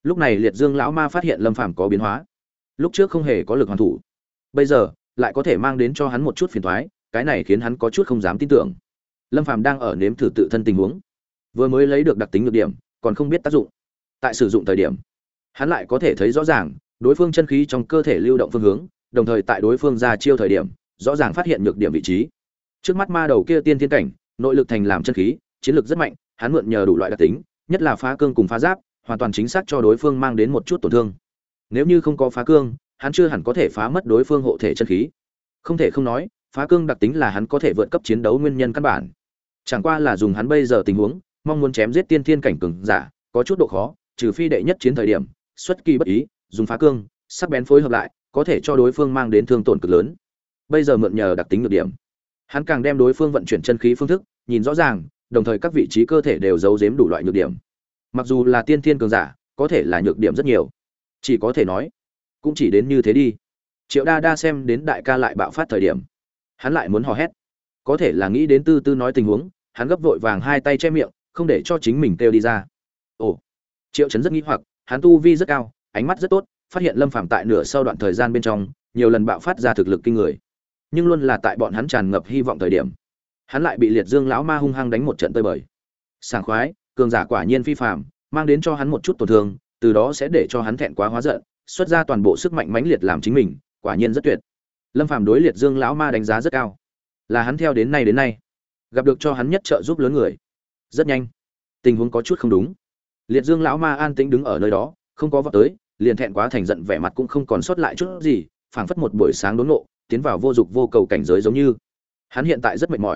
S1: Lúc này Liệt Dương lão ma phát hiện Lâm Phàm có biến hóa. Lúc trước không hề có lực hoàn thủ, bây giờ lại có thể mang đến cho hắn một chút phiền toái, cái này khiến hắn có chút không dám tin tưởng. Lâm Phàm đang ở nếm thử tự thân tình huống, vừa mới lấy được đặc tính nhược điểm, còn không biết tác dụng. Tại sử dụng thời điểm, hắn lại có thể thấy rõ ràng đối phương chân khí trong cơ thể lưu động phương hướng, đồng thời tại đối phương ra chiêu thời điểm, rõ ràng phát hiện nhược điểm vị trí. Trước mắt ma đầu kia tiên thiên cảnh, nội lực thành làm chân khí, chiến lực rất mạnh, hắn mượn nhờ đủ loại đặc tính, nhất là phá cương cùng phá giáp, hoàn toàn chính xác cho đối phương mang đến một chút tổn thương. Nếu như không có phá cương, hắn chưa hẳn có thể phá mất đối phương hộ thể chân khí. Không thể không nói, phá cương đặc tính là hắn có thể vượt cấp chiến đấu nguyên nhân căn bản. Chẳng qua là dùng hắn bây giờ tình huống, mong muốn chém giết tiên thiên cảnh cường giả, có chút độ khó, trừ phi đệ nhất chiến thời điểm, xuất kỳ bất ý, dùng phá cương, sắc bén phối hợp lại, có thể cho đối phương mang đến thương tổn cực lớn. Bây giờ mượn nhờ đặc tính nhược điểm, hắn càng đem đối phương vận chuyển chân khí phương thức nhìn rõ ràng, đồng thời các vị trí cơ thể đều giấu giếm đủ loại nhược điểm. Mặc dù là tiên thiên cường giả, có thể là nhược điểm rất nhiều. Chỉ có thể nói, cũng chỉ đến như thế đi. Triệu Đa Đa xem đến đại ca lại bạo phát thời điểm, hắn lại muốn hò hét. Có thể là nghĩ đến Tư Tư nói tình huống, hắn gấp vội vàng hai tay che miệng, không để cho chính mình kêu đi ra. Ồ, Triệu Chấn rất nghi hoặc, hắn tu vi rất cao, ánh mắt rất tốt, phát hiện Lâm Phàm tại nửa sau đoạn thời gian bên trong, nhiều lần bạo phát ra thực lực kinh người. Nhưng luôn là tại bọn hắn tràn ngập hy vọng thời điểm, hắn lại bị Liệt Dương lão ma hung hăng đánh một trận tơi bời. Sảng khoái, cường giả quả nhiên phi phàm, mang đến cho hắn một chút tổn thương, từ đó sẽ để cho hắn thẹn quá hóa giận, xuất ra toàn bộ sức mạnh mãnh liệt làm chính mình, quả nhiên rất tuyệt. Lâm Phàm đối Liệt Dương lão ma đánh giá rất cao, là hắn theo đến nay gặp được cho hắn nhất trợ giúp lớn người. Rất nhanh, tình huống có chút không đúng. Liệt Dương lão ma an tĩnh đứng ở nơi đó, không có vọt tới, liền thẹn quá thành giận, vẻ mặt cũng không còn sót lại chút gì, phảng phất một buổi sáng đốn ngộ, tiến vào vô dục vô cầu cảnh giới giống như. Hắn hiện tại rất mệt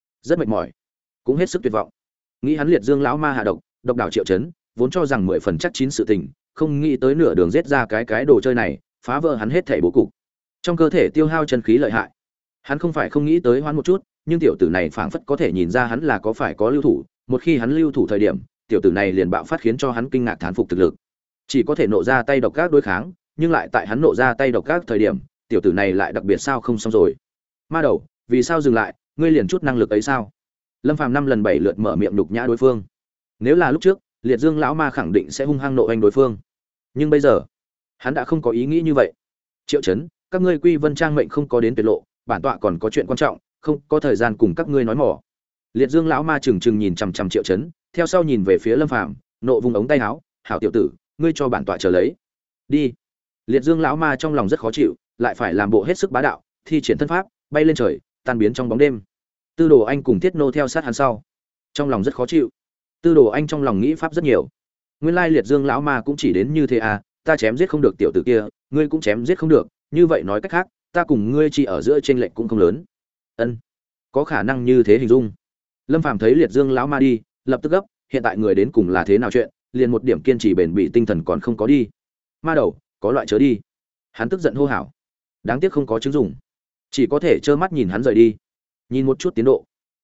S1: mỏi, cũng hết sức tuyệt vọng. Nghĩ hắn Liệt Dương lão ma hạ độc, độc đảo Triệu Chấn, vốn cho rằng 10 phần chắc chín sự tình, không nghĩ tới nửa đường giết ra cái đồ chơi này, phá vỡ hắn hết thảy bố cục. Trong cơ thể tiêu hao chân khí lợi hại. Hắn không phải không nghĩ tới hoán một chút, nhưng tiểu tử này phảng phất có thể nhìn ra hắn là có lưu thủ, một khi hắn lưu thủ thời điểm, tiểu tử này liền bạo phát khiến cho hắn kinh ngạc thán phục thực lực. Chỉ có thể nộ ra tay độc các đối kháng, nhưng lại tại hắn nộ ra tay độc các thời điểm, tiểu tử này lại đặc biệt sao không xong rồi. Ma đầu, vì sao dừng lại, ngươi liền chút năng lực ấy sao? Lâm Phàm 5 lần 7 lượt mở miệng nhục nhã đối phương. Nếu là lúc trước, Liệt Dương lão ma khẳng định sẽ hung hăng nộ anh đối phương. Nhưng bây giờ, hắn đã không có ý nghĩ như vậy. Triệu Chấn, các ngươi Quy Vân Trang mệnh không có đến tuyệt lộ, bản tọa còn có chuyện quan trọng, không có thời gian cùng các ngươi nói mỏ. Liệt Dương lão ma trừng trừng nhìn chằm chằm Triệu Chấn, theo sau nhìn về phía Lâm Phàm, nộ vùng ống tay áo, "Hảo tiểu tử, ngươi cho bản tọa chờ lấy." Đi. Liệt Dương lão ma trong lòng rất khó chịu, lại phải làm bộ hết sức bá đạo, thi triển thân pháp, bay lên trời, tan biến trong bóng đêm. Tư Đồ Anh cùng Thiết Nô theo sát hắn sau, trong lòng rất khó chịu. Tư Đồ Anh trong lòng nghĩ pháp rất nhiều. Nguyên lai Liệt Dương lão ma cũng chỉ đến như thế à, ta chém giết không được tiểu tử kia, ngươi cũng chém giết không được, như vậy nói cách khác, ta cùng ngươi chỉ ở giữa chênh lệch cũng không lớn. Ân, có khả năng như thế hình dung. Lâm Phàm thấy Liệt Dương lão ma đi, lập tức gấp, hiện tại người đến cùng là thế nào chuyện, liền một điểm kiên trì bền bỉ tinh thần còn không có đi. Ma đầu, có loại chớ đi. Hắn tức giận hô hào. Đáng tiếc không có chứng dùng, chỉ có thể trơ mắt nhìn hắn rời đi. Nhìn một chút tiến độ,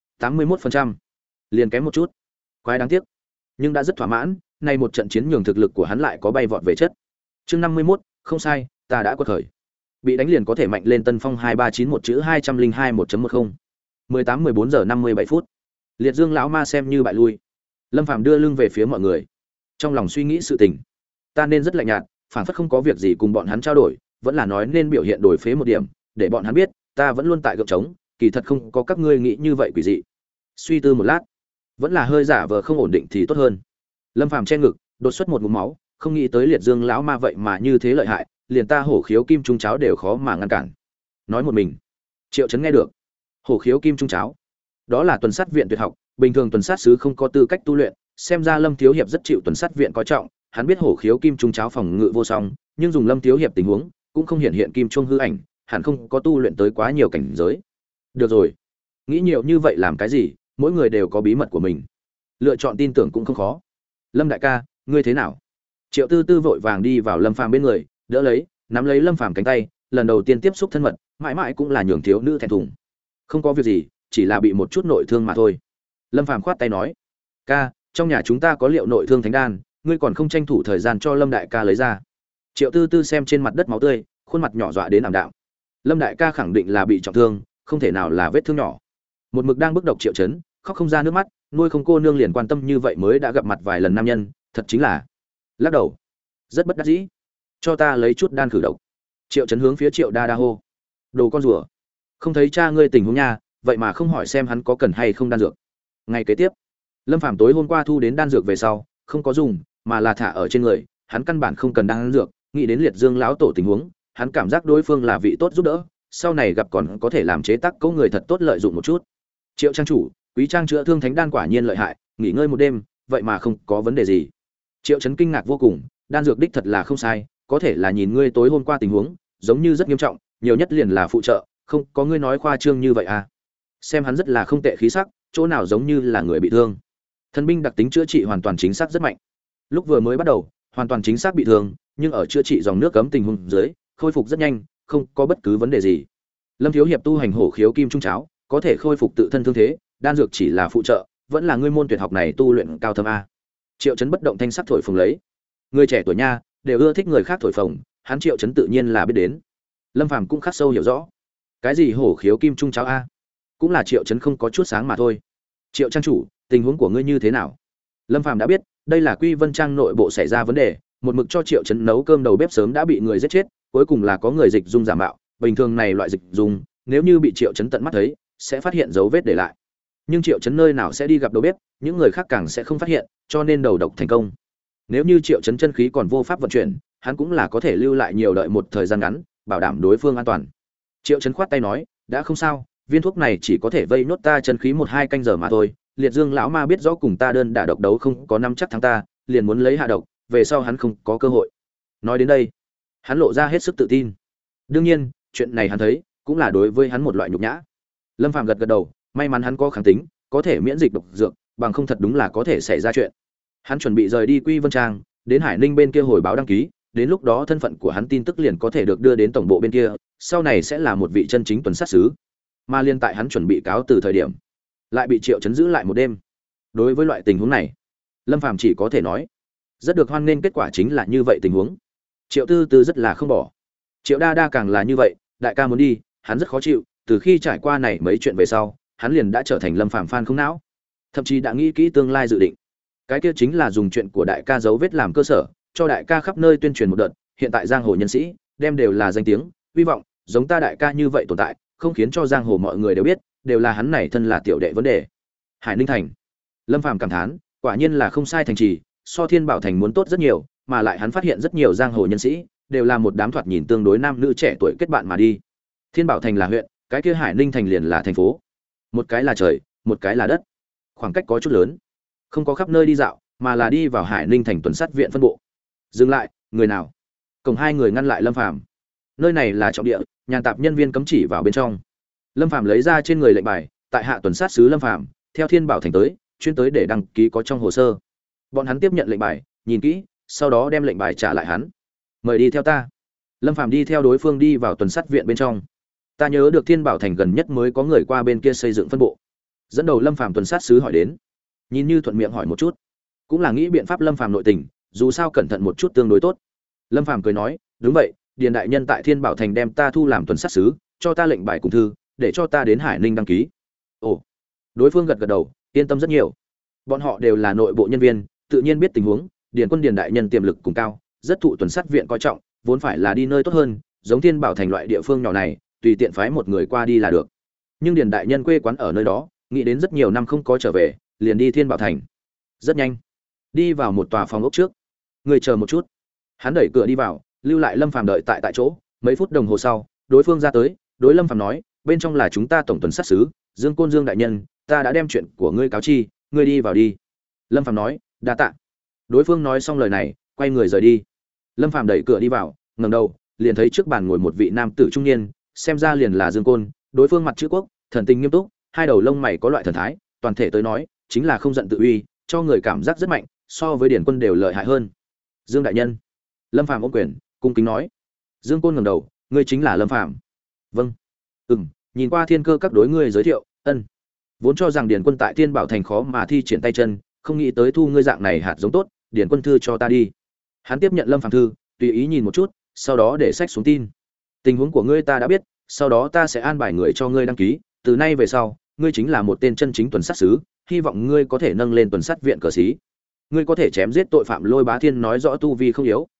S1: 81%, liền kém một chút. Quái đáng tiếc, nhưng đã rất thỏa mãn, nay một trận chiến nhường thực lực của hắn lại có bay vọt về chất. Chương 51, không sai, ta đã quật khởi. Bị đánh liền có thể mạnh lên Tân Phong 2391 chữ 202 1.10. 18-14 giờ 57 phút. Liệt Dương lão ma xem như bại lui. Lâm Phàm đưa lưng về phía mọi người, trong lòng suy nghĩ sự tình. Ta nên rất lạnh nhạt, phảng phất không có việc gì cùng bọn hắn trao đổi, vẫn là nói nên biểu hiện đổi phế một điểm, để bọn hắn biết, ta vẫn luôn tại gượng trống, kỳ thật không có các ngươi nghĩ như vậy quỷ dị. Suy tư một lát, vẫn là hơi giả vờ không ổn định thì tốt hơn. Lâm Phàm che ngực, đột xuất một ngụm máu, không nghĩ tới Liệt Dương lão ma vậy mà như thế lợi hại, liền ta hổ khiếu kim trung cháo đều khó mà ngăn cản. Nói một mình, Triệu Chấn nghe được. Hổ khiếu kim trung cháo, đó là tuần sát viện tuyệt học, bình thường tuần sát sứ không có tư cách tu luyện, xem ra Lâm Thiếu hiệp rất chịu tuần sát viện coi trọng, hắn biết hổ khiếu kim trung cháo phòng ngự vô song, nhưng dùng Lâm Thiếu hiệp tình huống, cũng không hiện hiện kim trung hư ảnh, hẳn không có tu luyện tới quá nhiều cảnh giới. Được rồi, nghĩ nhiều như vậy làm cái gì, mỗi người đều có bí mật của mình. Lựa chọn tin tưởng cũng không khó. Lâm đại ca, ngươi thế nào? Triệu Tư Tư vội vàng đi vào Lâm Phàm bên người, đỡ lấy, nắm lấy Lâm Phàm cánh tay, lần đầu tiên tiếp xúc thân mật, mãi mãi cũng là nhường thiếu nữ thẹn thùng. Không có việc gì, chỉ là bị một chút nội thương mà thôi. Lâm Phàm khoát tay nói, ca, trong nhà chúng ta có liệu nội thương thánh đan, ngươi còn không tranh thủ thời gian cho Lâm đại ca lấy ra. Triệu Tư Tư xem trên mặt đất máu tươi, khuôn mặt nhỏ dọa đến ảm đạm. Lâm đại ca khẳng định là bị trọng thương, không thể nào là vết thương nhỏ. Một mực đang bức độc Triệu Chấn, khóc không ra nước mắt, nuôi không cô nương liền quan tâm như vậy mới đã gặp mặt vài lần nam nhân, thật chính là. Lắc đầu, rất bất đắc dĩ. Cho ta lấy chút đan khử độc. Triệu Chấn hướng phía Triệu Đa Đa hô. Đồ con rùa, không thấy cha ngươi tình huống nha, vậy mà không hỏi xem hắn có cần hay không đan dược. Ngày kế tiếp, Lâm Phàm tối hôm qua thu đến đan dược về sau, không có dùng, mà là thả ở trên người, hắn căn bản không cần đan dược, nghĩ đến Liệt Dương lão tổ tình huống, hắn cảm giác đối phương là vị tốt giúp đỡ, sau này gặp còn có thể làm chế tác cấu người thật tốt lợi dụng một chút. Triệu trang chủ, Quý trang chữa thương thánh đan quả nhiên lợi hại, nghỉ ngơi một đêm, vậy mà không có vấn đề gì. Triệu Chấn kinh ngạc vô cùng, đan dược đích thật là không sai, có thể là nhìn ngươi tối hôm qua tình huống, giống như rất nghiêm trọng, nhiều nhất liền là phụ trợ, không có ngươi nói khoa trương như vậy à. Xem hắn rất là không tệ khí sắc, chỗ nào giống như là người bị thương. Thần binh đặc tính chữa trị hoàn toàn chính xác rất mạnh. Lúc vừa mới bắt đầu, hoàn toàn chính xác bị thương, nhưng ở chữa trị dòng nước cấm tình huống dưới, khôi phục rất nhanh, không có bất cứ vấn đề gì. Lâm thiếu hiệp tu hành hổ khiếu kim trung cháo, có thể khôi phục tự thân thương thế, đan dược chỉ là phụ trợ, vẫn là ngươi môn tuyệt học này tu luyện cao thâm a. Triệu Chấn bất động thanh sắc thổi phồng lấy. Người trẻ tuổi nha, đều ưa thích người khác thổi phồng, hắn Triệu Chấn tự nhiên là biết đến. Lâm Phàm cũng khắc sâu hiểu rõ. Cái gì hổ khiếu kim trung cháo a? Cũng là Triệu Chấn không có chút sáng mà thôi. Triệu trang chủ, tình huống của ngươi như thế nào? Lâm Phàm đã biết, đây là Quy Vân Trang nội bộ xảy ra vấn đề, một mực cho Triệu Chấn nấu cơm đầu bếp sớm đã bị người giết chết, cuối cùng là có người dịch dung giả mạo, bình thường này loại dịch dung, nếu như bị Triệu Chấn tận mắt thấy, sẽ phát hiện dấu vết để lại. Nhưng Triệu Chấn nơi nào sẽ đi gặp đầu bếp, những người khác càng sẽ không phát hiện, cho nên đầu độc thành công. Nếu như Triệu Chấn chân khí còn vô pháp vận chuyển, hắn cũng là có thể lưu lại nhiều đợi một thời gian ngắn, bảo đảm đối phương an toàn. Triệu Chấn khoát tay nói, đã không sao, viên thuốc này chỉ có thể vây nốt ta chân khí 1-2 canh giờ mà thôi. Liệt Dương lão ma biết rõ cùng ta đơn đả độc đấu không có năm chắc thắng ta, liền muốn lấy hạ độc, về sau hắn không có cơ hội. Nói đến đây, hắn lộ ra hết sức tự tin. Đương nhiên, chuyện này hắn thấy, cũng là đối với hắn một loại nhục nhã. Lâm Phàm gật gật đầu, may mắn hắn có kháng tính, có thể miễn dịch độc dược, bằng không thật đúng là có thể xảy ra chuyện. Hắn chuẩn bị rời đi Quy Vân Trang, đến Hải Ninh bên kia hồi báo đăng ký, đến lúc đó thân phận của hắn tin tức liền có thể được đưa đến tổng bộ bên kia, sau này sẽ là một vị chân chính tuần sát sứ. Mà liên tại hắn chuẩn bị cáo từ thời điểm, lại bị Triệu Chấn giữ lại một đêm. Đối với loại tình huống này, Lâm Phàm chỉ có thể nói, rất được hoan nghênh, kết quả chính là như vậy tình huống. Triệu Tư Tư rất là không bỏ. Triệu Đa Đa càng là như vậy, đại ca muốn đi, hắn rất khó chịu, từ khi trải qua này mấy chuyện về sau, hắn liền đã trở thành Lâm Phàm fan không não, thậm chí đã nghĩ kỹ tương lai dự định. Cái kia chính là dùng chuyện của đại ca dấu vết làm cơ sở, cho đại ca khắp nơi tuyên truyền một đợt, hiện tại giang hồ nhân sĩ đem đều là danh tiếng, hy vọng giống ta đại ca như vậy tồn tại, không khiến cho giang hồ mọi người đều biết, đều là hắn này thân là tiểu đệ vấn đề. Hải Ninh thành, Lâm Phàm cảm thán, quả nhiên là không sai thành trì, so Thiên Bảo thành muốn tốt rất nhiều, mà lại hắn phát hiện rất nhiều giang hồ nhân sĩ đều là một đám thoạt nhìn tương đối nam nữ trẻ tuổi kết bạn mà đi. Thiên Bảo thành là huyện, cái kia Hải Ninh thành liền là thành phố. Một cái là trời, một cái là đất, khoảng cách có chút lớn. Không có khắp nơi đi dạo, mà là đi vào Hải Ninh thành tuần sát viện phân bộ. Dừng lại, người nào? Cổng hai người ngăn lại Lâm Phàm. Nơi này là trọng địa, nhàn tạp nhân viên cấm chỉ vào bên trong. Lâm Phàm lấy ra trên người lệnh bài, tại hạ tuần sát sứ Lâm Phàm, theo Thiên Bảo thành tới, chuyên tới để đăng ký có trong hồ sơ. Bọn hắn tiếp nhận lệnh bài, nhìn kỹ, sau đó đem lệnh bài trả lại hắn. Mời đi theo ta. Lâm Phàm đi theo đối phương đi vào tuần sát viện bên trong. Ta nhớ được Thiên Bảo thành gần nhất mới có người qua bên kia xây dựng phân bộ. Dẫn đầu Lâm Phàm tuần sát sứ hỏi đến. Nhìn như thuận miệng hỏi một chút, cũng là nghĩ biện pháp Lâm Phàm nội tình, dù sao cẩn thận một chút tương đối tốt. Lâm Phàm cười nói, đúng vậy, Điền đại nhân tại Thiên Bảo thành đem ta thu làm tuần sát sứ, cho ta lệnh bài cùng thư, để cho ta đến Hải Ninh đăng ký. Ồ. Đối phương gật gật đầu, yên tâm rất nhiều. Bọn họ đều là nội bộ nhân viên, tự nhiên biết tình huống, Điền quân Điền đại nhân tiềm lực cùng cao, rất thụ tuần sát viện coi trọng, vốn phải là đi nơi tốt hơn, giống Thiên Bảo thành loại địa phương nhỏ này, tùy tiện phái một người qua đi là được. Nhưng Điền đại nhân quê quán ở nơi đó, nghĩ đến rất nhiều năm không có trở về, liền đi Thiên Bảo thành. Rất nhanh, đi vào một tòa phòng ốc trước. Người chờ một chút. Hắn đẩy cửa đi vào, lưu lại Lâm Phàm đợi tại chỗ. Mấy phút đồng hồ sau, đối phương ra tới, đối Lâm Phàm nói, bên trong là chúng ta tổng tuần sát sứ, Dương Côn Dương đại nhân, ta đã đem chuyện của ngươi cáo chi, ngươi đi vào đi. Lâm Phàm nói, đa tạ. Đối phương nói xong lời này, quay người rời đi. Lâm Phàm đẩy cửa đi vào, ngẩng đầu, liền thấy trước bàn ngồi một vị nam tử trung niên, xem ra liền là Dương Côn. Đối phương mặt chữ quốc, thần tình nghiêm túc, hai đầu lông mày có loại thần thái, toàn thể tới nói, chính là không giận tự uy, cho người cảm giác rất mạnh, so với Điển Quân đều lợi hại hơn. Dương đại nhân. Lâm Phàm ôm quyền, cung kính nói. Dương Côn ngẩng đầu, ngươi chính là Lâm Phàm? Vâng. Nhìn qua thiên cơ các đối ngươi giới thiệu, ân. Vốn cho rằng Điển Quân tại Thiên Bảo thành khó mà thi triển tay chân, không nghĩ tới thu ngươi dạng này hạt giống tốt, Điển Quân thư cho ta đi. Hắn tiếp nhận Lâm Phàm thư, tùy ý nhìn một chút, sau đó để sách xuống tin. Tình huống của ngươi ta đã biết, sau đó ta sẽ an bài người cho ngươi đăng ký, từ nay về sau, ngươi chính là một tên chân chính tuần sát sứ, hy vọng ngươi có thể nâng lên tuần sát viện cờ sĩ. Ngươi có thể chém giết tội phạm Lôi Bá Thiên nói rõ tu vi không yếu,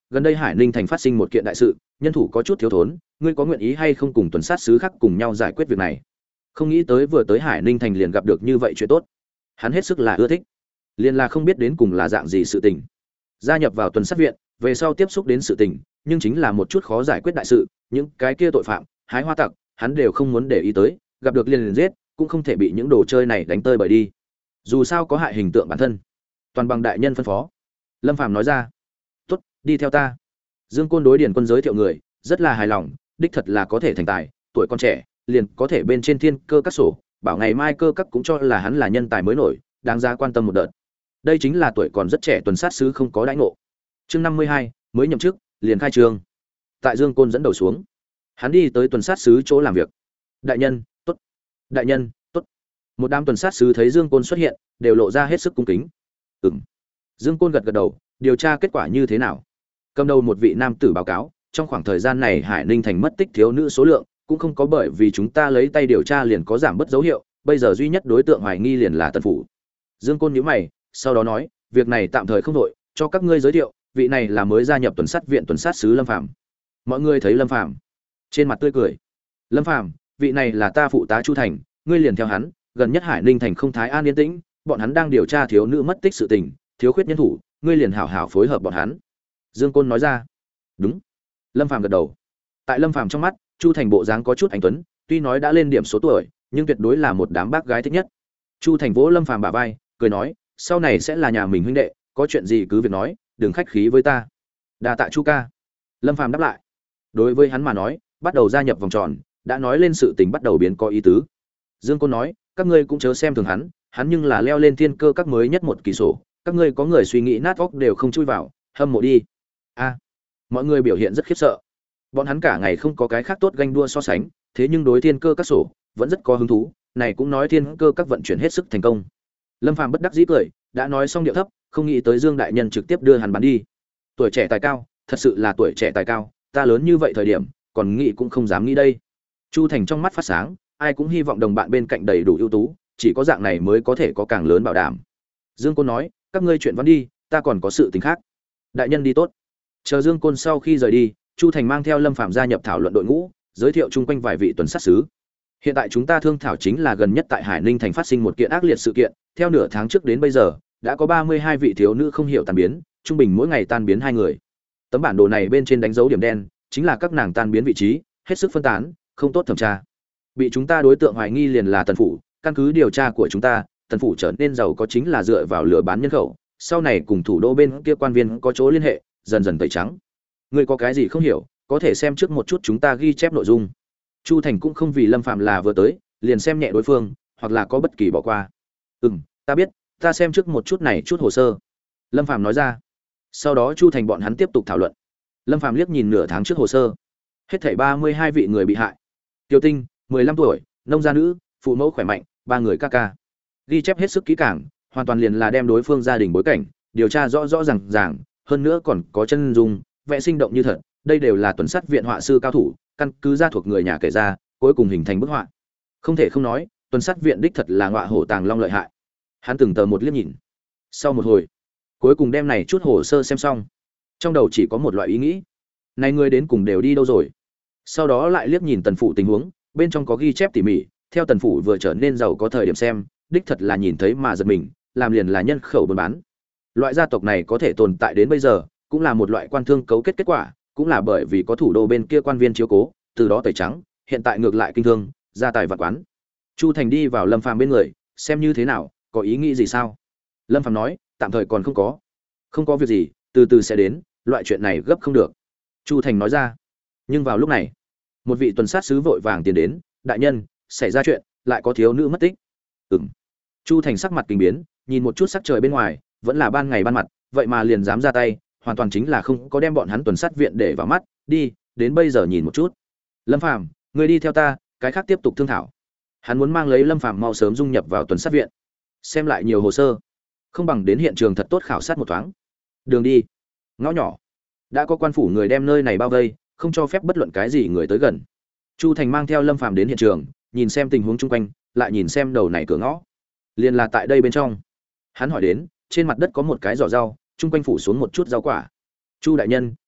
S1: gần đây Hải Ninh thành phát sinh một kiện đại sự, nhân thủ có chút thiếu thốn, ngươi có nguyện ý hay không cùng tuần sát sứ khác cùng nhau giải quyết việc này? Không nghĩ tới vừa tới Hải Ninh thành liền gặp được như vậy chuyện tốt. Hắn hết sức là ưa thích. Liền là không biết đến cùng là dạng gì sự tình. Gia nhập vào tuần sát viện, về sau tiếp xúc đến sự tình, nhưng chính là một chút khó giải quyết đại sự, những cái kia tội phạm, hái hoa tặc, hắn đều không muốn để ý tới, gặp được liền giết, cũng không thể bị những đồ chơi này đánh tơi bời đi. Dù sao có hại hình tượng bản thân. Toàn bằng đại nhân phân phó. Lâm Phàm nói ra. "Tốt, đi theo ta." Dương Côn đối Điền Quân giới thiệu người, rất là hài lòng, đích thật là có thể thành tài, tuổi còn trẻ, liền có thể bên trên thiên cơ các sổ, bảo ngày mai cơ các cũng cho là hắn là nhân tài mới nổi, đáng giá quan tâm một đợt. Đây chính là tuổi còn rất trẻ tuần sát sứ không có đãi ngộ. Chương 52, mới nhậm chức, liền khai trương. Tại Dương Côn dẫn đầu xuống, hắn đi tới tuần sát sứ chỗ làm việc. "Đại nhân, tốt. Đại nhân, tốt." Một đám tuần sát sứ thấy Dương Côn xuất hiện, đều lộ ra hết sức cung kính. "Ừm." Dương Côn gật gật đầu, "Điều tra kết quả như thế nào?" Cầm đầu một vị nam tử báo cáo, trong khoảng thời gian này Hải Ninh thành mất tích thiếu nữ số lượng cũng không có bởi vì chúng ta lấy tay điều tra liền có giảm bất dấu hiệu, bây giờ duy nhất đối tượng hoài nghi liền là Tần phủ. Dương Côn nhíu mày, sau đó nói, việc này tạm thời không đội, cho các ngươi giới thiệu, vị này là mới gia nhập tuần sát viện tuần sát sứ Lâm Phàm. Mọi người thấy Lâm Phàm, trên mặt tươi cười. "Lâm Phàm, vị này là ta phụ tá Chu Thành, ngươi liền theo hắn, gần nhất Hải Ninh thành không thái an yên tĩnh, bọn hắn đang điều tra thiếu nữ mất tích sự tình, thiếu khuyết nhân thủ, ngươi liền hảo hảo phối hợp bọn hắn." Dương Côn nói ra. "Đúng." Lâm Phàm gật đầu. Tại Lâm Phàm trong mắt, Chu Thành bộ dáng có chút anh tuấn, tuy nói đã lên điểm số tuổi, nhưng tuyệt đối là một đám bác gái thích nhất. Chu Thành vỗ Lâm Phàm bả vai, cười nói, "Sau này sẽ là nhà mình huynh đệ, có chuyện gì cứ việc nói, đừng khách khí với ta." "Đa tạ Chu ca." Lâm Phàm đáp lại. Đối với hắn mà nói, bắt đầu gia nhập vòng tròn, đã nói lên sự tình bắt đầu biến có ý tứ. Dương Côn nói, "Các ngươi cũng chớ xem thường hắn, hắn nhưng là leo lên thiên cơ các mới nhất một kỳ sổ, các ngươi có người suy nghĩ nát óc đều không chui vào, hâm mộ đi." A. Mọi người biểu hiện rất khiếp sợ. Bọn hắn cả ngày không có cái khác tốt ganh đua so sánh, thế nhưng đối thiên cơ các sổ vẫn rất có hứng thú, này cũng nói thiên cơ các vận chuyển hết sức thành công. Lâm Phàm bất đắc dĩ cười, đã nói xong điệu thấp, không nghĩ tới Dương đại nhân trực tiếp đưa hắn bán đi. Tuổi trẻ tài cao, thật sự là tuổi trẻ tài cao, ta lớn như vậy thời điểm, còn nghĩ cũng không dám nghĩ đây. Chu Thành trong mắt phát sáng, ai cũng hy vọng đồng bạn bên cạnh đầy đủ ưu tú, chỉ có dạng này mới có thể có càng lớn bảo đảm. Dương Côn nói, "Các ngươi chuyện văn đi, ta còn có sự tình khác." Đại nhân đi tốt. Chờ Dương Côn sau khi rời đi, Chu Thành mang theo Lâm Phàm gia nhập thảo luận đội ngũ, giới thiệu chung quanh vài vị tuần sát sứ. Hiện tại chúng ta thương thảo chính là gần nhất tại Hải Ninh thành phát sinh một kiện ác liệt sự kiện, theo nửa tháng trước đến bây giờ, đã có 32 vị thiếu nữ không hiểu tan biến, trung bình mỗi ngày tan biến 2 người. Tấm bản đồ này bên trên đánh dấu điểm đen, chính là các nàng tan biến vị trí, hết sức phân tán, không tốt thẩm tra. Bị chúng ta đối tượng hoài nghi liền là Tần phủ, căn cứ điều tra của chúng ta, Tần phủ trở nên giàu có chính là dựa vào lừa bán nhân khẩu, sau này cùng thủ đô bên kia quan viên có chỗ liên hệ, dần dần tẩy trắng. Ngươi có cái gì không hiểu, có thể xem trước một chút chúng ta ghi chép nội dung. Chu Thành cũng không vì Lâm Phạm là vừa tới, liền xem nhẹ đối phương, hoặc là có bất kỳ bỏ qua. Ta biết, ta xem trước một chút này chút hồ sơ." Lâm Phạm nói ra. Sau đó Chu Thành bọn hắn tiếp tục thảo luận. Lâm Phạm liếc nhìn nửa tháng trước hồ sơ, hết thảy 32 vị người bị hại. Tiêu Tinh, 15 tuổi, nông gia nữ, phụ mẫu khỏe mạnh, 3 người ca ca. Ghi chép hết sức kỹ càng, hoàn toàn liền là đem đối phương gia đình bối cảnh điều tra rõ rõ ràng, hơn nữa còn có chân dung, vẽ sinh động như thật, đây đều là tuần sát viện họa sư cao thủ, căn cứ gia thuộc người nhà kể ra, cuối cùng hình thành bức họa. Không thể không nói, tuần sát viện đích thật là ngọa hổ tàng long lợi hại. Hắn từng tờ một liếc nhìn. Sau một hồi, cuối cùng đem này chút hồ sơ xem xong, trong đầu chỉ có một loại ý nghĩ: này người đến cùng đều đi đâu rồi? Sau đó lại liếc nhìn Tần phủ tình huống, bên trong có ghi chép tỉ mỉ, theo Tần phủ vừa trở nên giàu có thời điểm xem, đích thật là nhìn thấy mà giật mình, làm liền là nhân khẩu buôn bán. Loại gia tộc này có thể tồn tại đến bây giờ, cũng là một loại quan thương cấu kết kết quả, cũng là bởi vì có thủ đô bên kia quan viên chiếu cố, từ đó tẩy trắng, hiện tại ngược lại kinh thương, gia tài vặt quán. Chu Thành đi vào Lâm Phàm bên người, xem như thế nào, có ý nghĩ gì sao? Lâm Phàm nói, tạm thời còn không có. Không có việc gì, từ từ sẽ đến, loại chuyện này gấp không được. Chu Thành nói ra. Nhưng vào lúc này, một vị tuần sát sứ vội vàng tiến đến, đại nhân, xảy ra chuyện, lại có thiếu nữ mất tích. Chu Thành sắc mặt kinh biến, nhìn một chút sắc trời bên ngoài, vẫn là ban ngày ban mặt, vậy mà liền dám ra tay, hoàn toàn chính là không có đem bọn hắn tuần sát viện để vào mắt, đi, đến bây giờ nhìn một chút. Lâm Phàm, ngươi đi theo ta, cái khác tiếp tục thương thảo. Hắn muốn mang lấy Lâm Phàm mau sớm dung nhập vào tuần sát viện. Xem lại nhiều hồ sơ, không bằng đến hiện trường thật tốt khảo sát một thoáng. Đường đi, ngõ nhỏ, đã có quan phủ người đem nơi này bao vây, không cho phép bất luận cái gì người tới gần. Chu Thành mang theo Lâm Phàm đến hiện trường, nhìn xem tình huống chung quanh, lại nhìn xem đầu này cửa ngõ. Liền là tại đây bên trong. Hắn hỏi đến, trên mặt đất có một cái giỏ rau, chung quanh phủ xuống một chút rau quả. Chu đại nhân,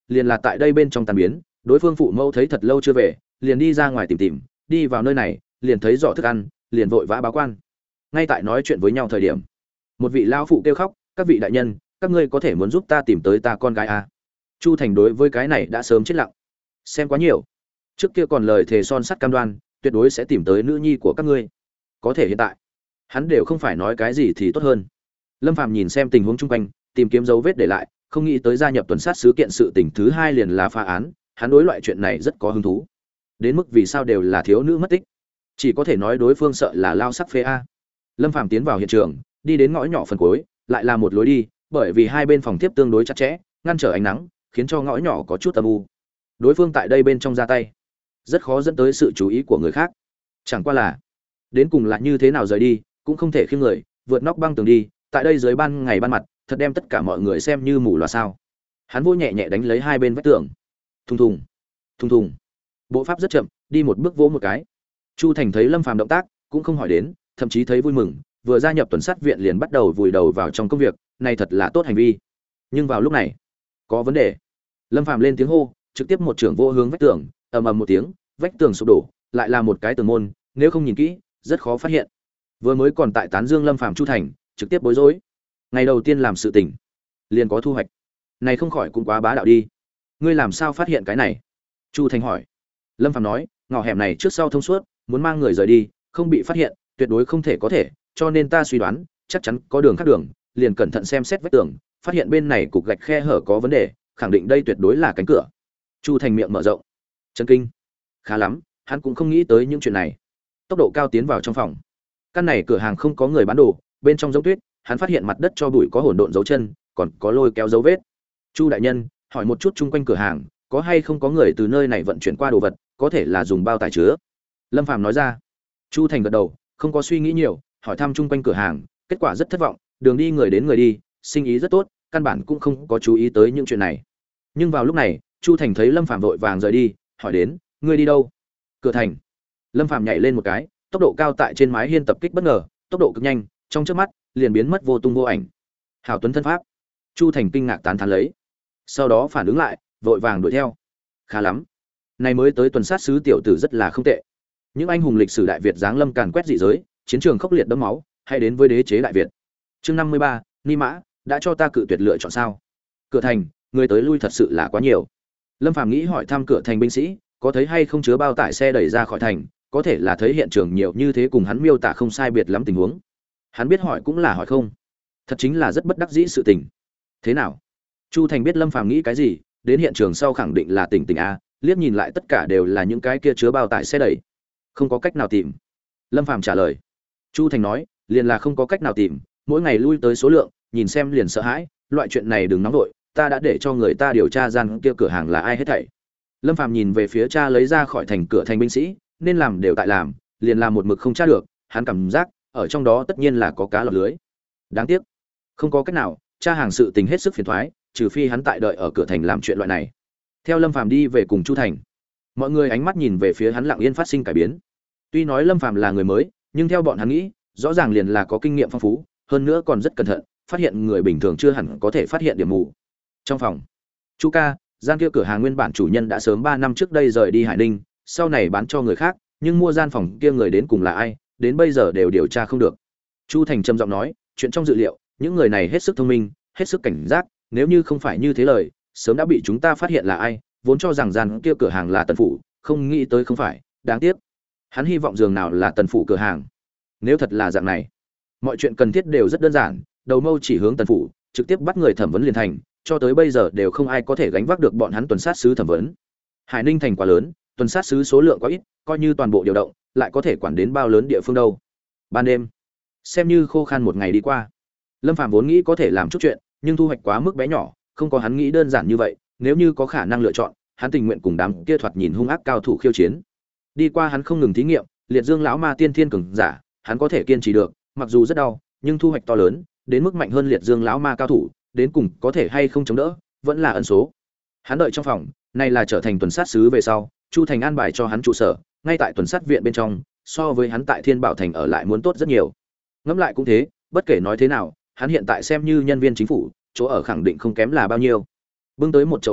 S1: liền là tại đây bên trong tàn biến, đối phương phụ mẫu thấy thật lâu chưa về, liền đi ra ngoài tìm, đi vào nơi này, liền thấy giỏ thức ăn, liền vội vã báo quan. Ngay tại nói chuyện với nhau thời điểm, một vị lão phụ kêu khóc, các vị đại nhân, các ngươi có thể muốn giúp ta tìm tới ta con gái à? Chu Thành đối với cái này đã sớm chết lặng. Xem quá nhiều, trước kia còn lời thề son sắt cam đoan, tuyệt đối sẽ tìm tới nữ nhi của các ngươi. Có thể hiện tại, hắn đều không phải nói cái gì thì tốt hơn. Lâm Phàm nhìn xem tình huống chung quanh, tìm kiếm dấu vết để lại, không nghĩ tới gia nhập tuần sát sứ kiện sự tình thứ hai liền là phá án, hắn đối loại chuyện này rất có hứng thú. Đến mức vì sao đều là thiếu nữ mất tích, chỉ có thể nói đối phương sợ là lao sắc phê a. Lâm Phàm tiến vào hiện trường, đi đến ngõ nhỏ phần cuối, lại là một lối đi, bởi vì hai bên phòng tiếp tương đối chặt chẽ, ngăn trở ánh nắng, khiến cho ngõ nhỏ có chút âm u. Đối phương tại đây bên trong ra tay, rất khó dẫn tới sự chú ý của người khác. Chẳng qua là, đến cùng là như thế nào rời đi, cũng không thể khiêng người, vượt nóc băng tường đi, tại đây dưới ban ngày ban mặt, thật đem tất cả mọi người xem như mù loà sao. Hắn vô nhẹ nhẹ đánh lấy hai bên vách tường. Thùng thùng, thùng thùng. Bộ pháp rất chậm, đi một bước vỗ một cái. Chu Thành thấy Lâm Phàm động tác, cũng không hỏi đến, thậm chí thấy vui mừng, vừa gia nhập tuần sát viện liền bắt đầu vùi đầu vào trong công việc, này thật là tốt hành vi. Nhưng vào lúc này, có vấn đề. Lâm Phàm lên tiếng hô, trực tiếp một trưởng vô hướng vách tường, ầm ầm một tiếng, vách tường sụp đổ, lại là một cái tường môn, nếu không nhìn kỹ, rất khó phát hiện. Vừa mới còn tại tán dương Lâm Phàm Chu Thành, trực tiếp bối rối. Ngày đầu tiên làm sự tình, liền có thu hoạch. Này không khỏi cũng quá bá đạo đi. Ngươi làm sao phát hiện cái này? Chu Thành hỏi. Lâm Phàm nói, ngõ hẻm này trước sau thông suốt, muốn mang người rời đi, không bị phát hiện, tuyệt đối không thể có thể, cho nên ta suy đoán, chắc chắn có đường khác đường, liền cẩn thận xem xét vách tường, phát hiện bên này cục gạch khe hở có vấn đề, khẳng định đây tuyệt đối là cánh cửa. Chu Thành miệng mở rộng, chấn kinh. Khá lắm, hắn cũng không nghĩ tới những chuyện này. Tốc độ cao tiến vào trong phòng. Căn này cửa hàng không có người bán đồ, bên trong giống tuyết, hắn phát hiện mặt đất cho bụi có hỗn độn dấu chân, còn có lôi kéo dấu vết. Chu đại nhân, hỏi một chút chung quanh cửa hàng, có hay không có người từ nơi này vận chuyển qua đồ vật, có thể là dùng bao tải chứa. Lâm Phàm nói ra. Chu Thành gật đầu, không có suy nghĩ nhiều, hỏi thăm chung quanh cửa hàng, kết quả rất thất vọng, đường đi người đến người đi, sinh ý rất tốt, căn bản cũng không có chú ý tới những chuyện này. Nhưng vào lúc này, Chu Thành thấy Lâm Phàm vội vàng rời đi, hỏi đến, ngươi đi đâu? Cửa thành. Lâm Phàm nhảy lên một cái, tốc độ cao tại trên mái hiên tập kích bất ngờ, tốc độ cực nhanh, trong chớp mắt liền biến mất vô tung vô ảnh. Hảo tuấn thân pháp. Chu Thành kinh ngạc tán thán lấy, sau đó phản ứng lại, vội vàng đuổi theo. Khá lắm, này mới tới tuần sát sứ tiểu tử rất là không tệ. Những anh hùng lịch sử đại Việt giáng lâm càn quét dị giới, chiến trường khốc liệt đẫm máu, hay đến với đế chế đại Việt. Chương 53, Ni Mã, đã cho ta cự tuyệt lựa chọn sao? Cửa thành, người tới lui thật sự là quá nhiều. Lâm Phàm nghĩ hỏi thăm cửa thành binh sĩ, có thấy hay không chứa bao tải xe đẩy ra khỏi thành, có thể là thấy hiện trường nhiều như thế cùng hắn miêu tả không sai biệt lắm tình huống. Hắn biết hỏi cũng là hỏi không. Thật chính là rất bất đắc dĩ sự tình. Thế nào? Chu Thành biết Lâm Phàm nghĩ cái gì, đến hiện trường sau khẳng định là tỉnh a, liếc nhìn lại tất cả đều là những cái kia chứa bao tải xe đẩy. Không có cách nào tìm. Lâm Phàm trả lời. Chu Thành nói, liền là không có cách nào tìm, mỗi ngày lui tới số lượng, nhìn xem liền sợ hãi, loại chuyện này đừng nóng vội, ta đã để cho người ta điều tra gian kia cửa hàng là ai hết thảy. Lâm Phàm nhìn về phía cha lấy ra khỏi thành cửa thành binh sĩ, nên làm đều tại làm, liền làm một mực không tra được, hắn cảm giác ở trong đó tất nhiên là có cá lọt lưới. Đáng tiếc, không có cách nào, cha hàng sự tình hết sức phiền toái, trừ phi hắn tại đợi ở cửa thành làm chuyện loại này. Theo Lâm Phàm đi về cùng Chu Thành, mọi người ánh mắt nhìn về phía hắn lặng yên phát sinh cải biến. Tuy nói Lâm Phàm là người mới, nhưng theo bọn hắn nghĩ, rõ ràng liền là có kinh nghiệm phong phú, hơn nữa còn rất cẩn thận, phát hiện người bình thường chưa hẳn có thể phát hiện điểm mù. Trong phòng, Chu ca, gian kia cửa hàng nguyên bản chủ nhân đã sớm 3 năm trước đây rời đi Hải Ninh, sau này bán cho người khác, nhưng mua gian phòng kia người đến cùng là ai, đến bây giờ đều điều tra không được. Chu Thành trầm giọng nói, chuyện trong dự liệu, những người này hết sức thông minh, hết sức cảnh giác, nếu như không phải như thế lời, sớm đã bị chúng ta phát hiện là ai, vốn cho rằng gian kia cửa hàng là Tần phủ, không nghĩ tới không phải, đáng tiếc. Hắn hy vọng giường nào là Tần phủ cửa hàng. Nếu thật là dạng này, mọi chuyện cần thiết đều rất đơn giản, đầu mâu chỉ hướng Tần phủ, trực tiếp bắt người thẩm vấn liền thành, cho tới bây giờ đều không ai có thể gánh vác được bọn hắn tuần sát sứ thẩm vấn. Hải Ninh thành quá lớn, tuần sát sứ số lượng quá ít, coi như toàn bộ điều động, lại có thể quản đến bao lớn địa phương đâu. Ban đêm, xem như khô khan một ngày đi qua. Lâm Phàm vốn nghĩ có thể làm chút chuyện, nhưng thu hoạch quá mức bé nhỏ, không có hắn nghĩ đơn giản như vậy, nếu như có khả năng lựa chọn, hắn tình nguyện cùng đám kia thoạt nhìn hung ác cao thủ khiêu chiến. Đi qua hắn không ngừng thí nghiệm, liệt dương lão ma tiên thiên cường giả, hắn có thể kiên trì được, mặc dù rất đau, nhưng thu hoạch to lớn, đến mức mạnh hơn liệt dương lão ma cao thủ, đến cùng có thể hay không chống đỡ, vẫn là ẩn số. Hắn đợi trong phòng, này là trở thành tuần sát sứ về sau, Chu Thành an bài cho hắn trụ sở, ngay tại tuần sát viện bên trong, so với hắn tại Thiên Bảo thành ở lại muốn tốt rất nhiều. Ngẫm lại cũng thế, bất kể nói thế nào, hắn hiện tại xem như nhân viên chính phủ, chỗ ở khẳng định không kém là bao nhiêu. Bưng tới một chậu nước,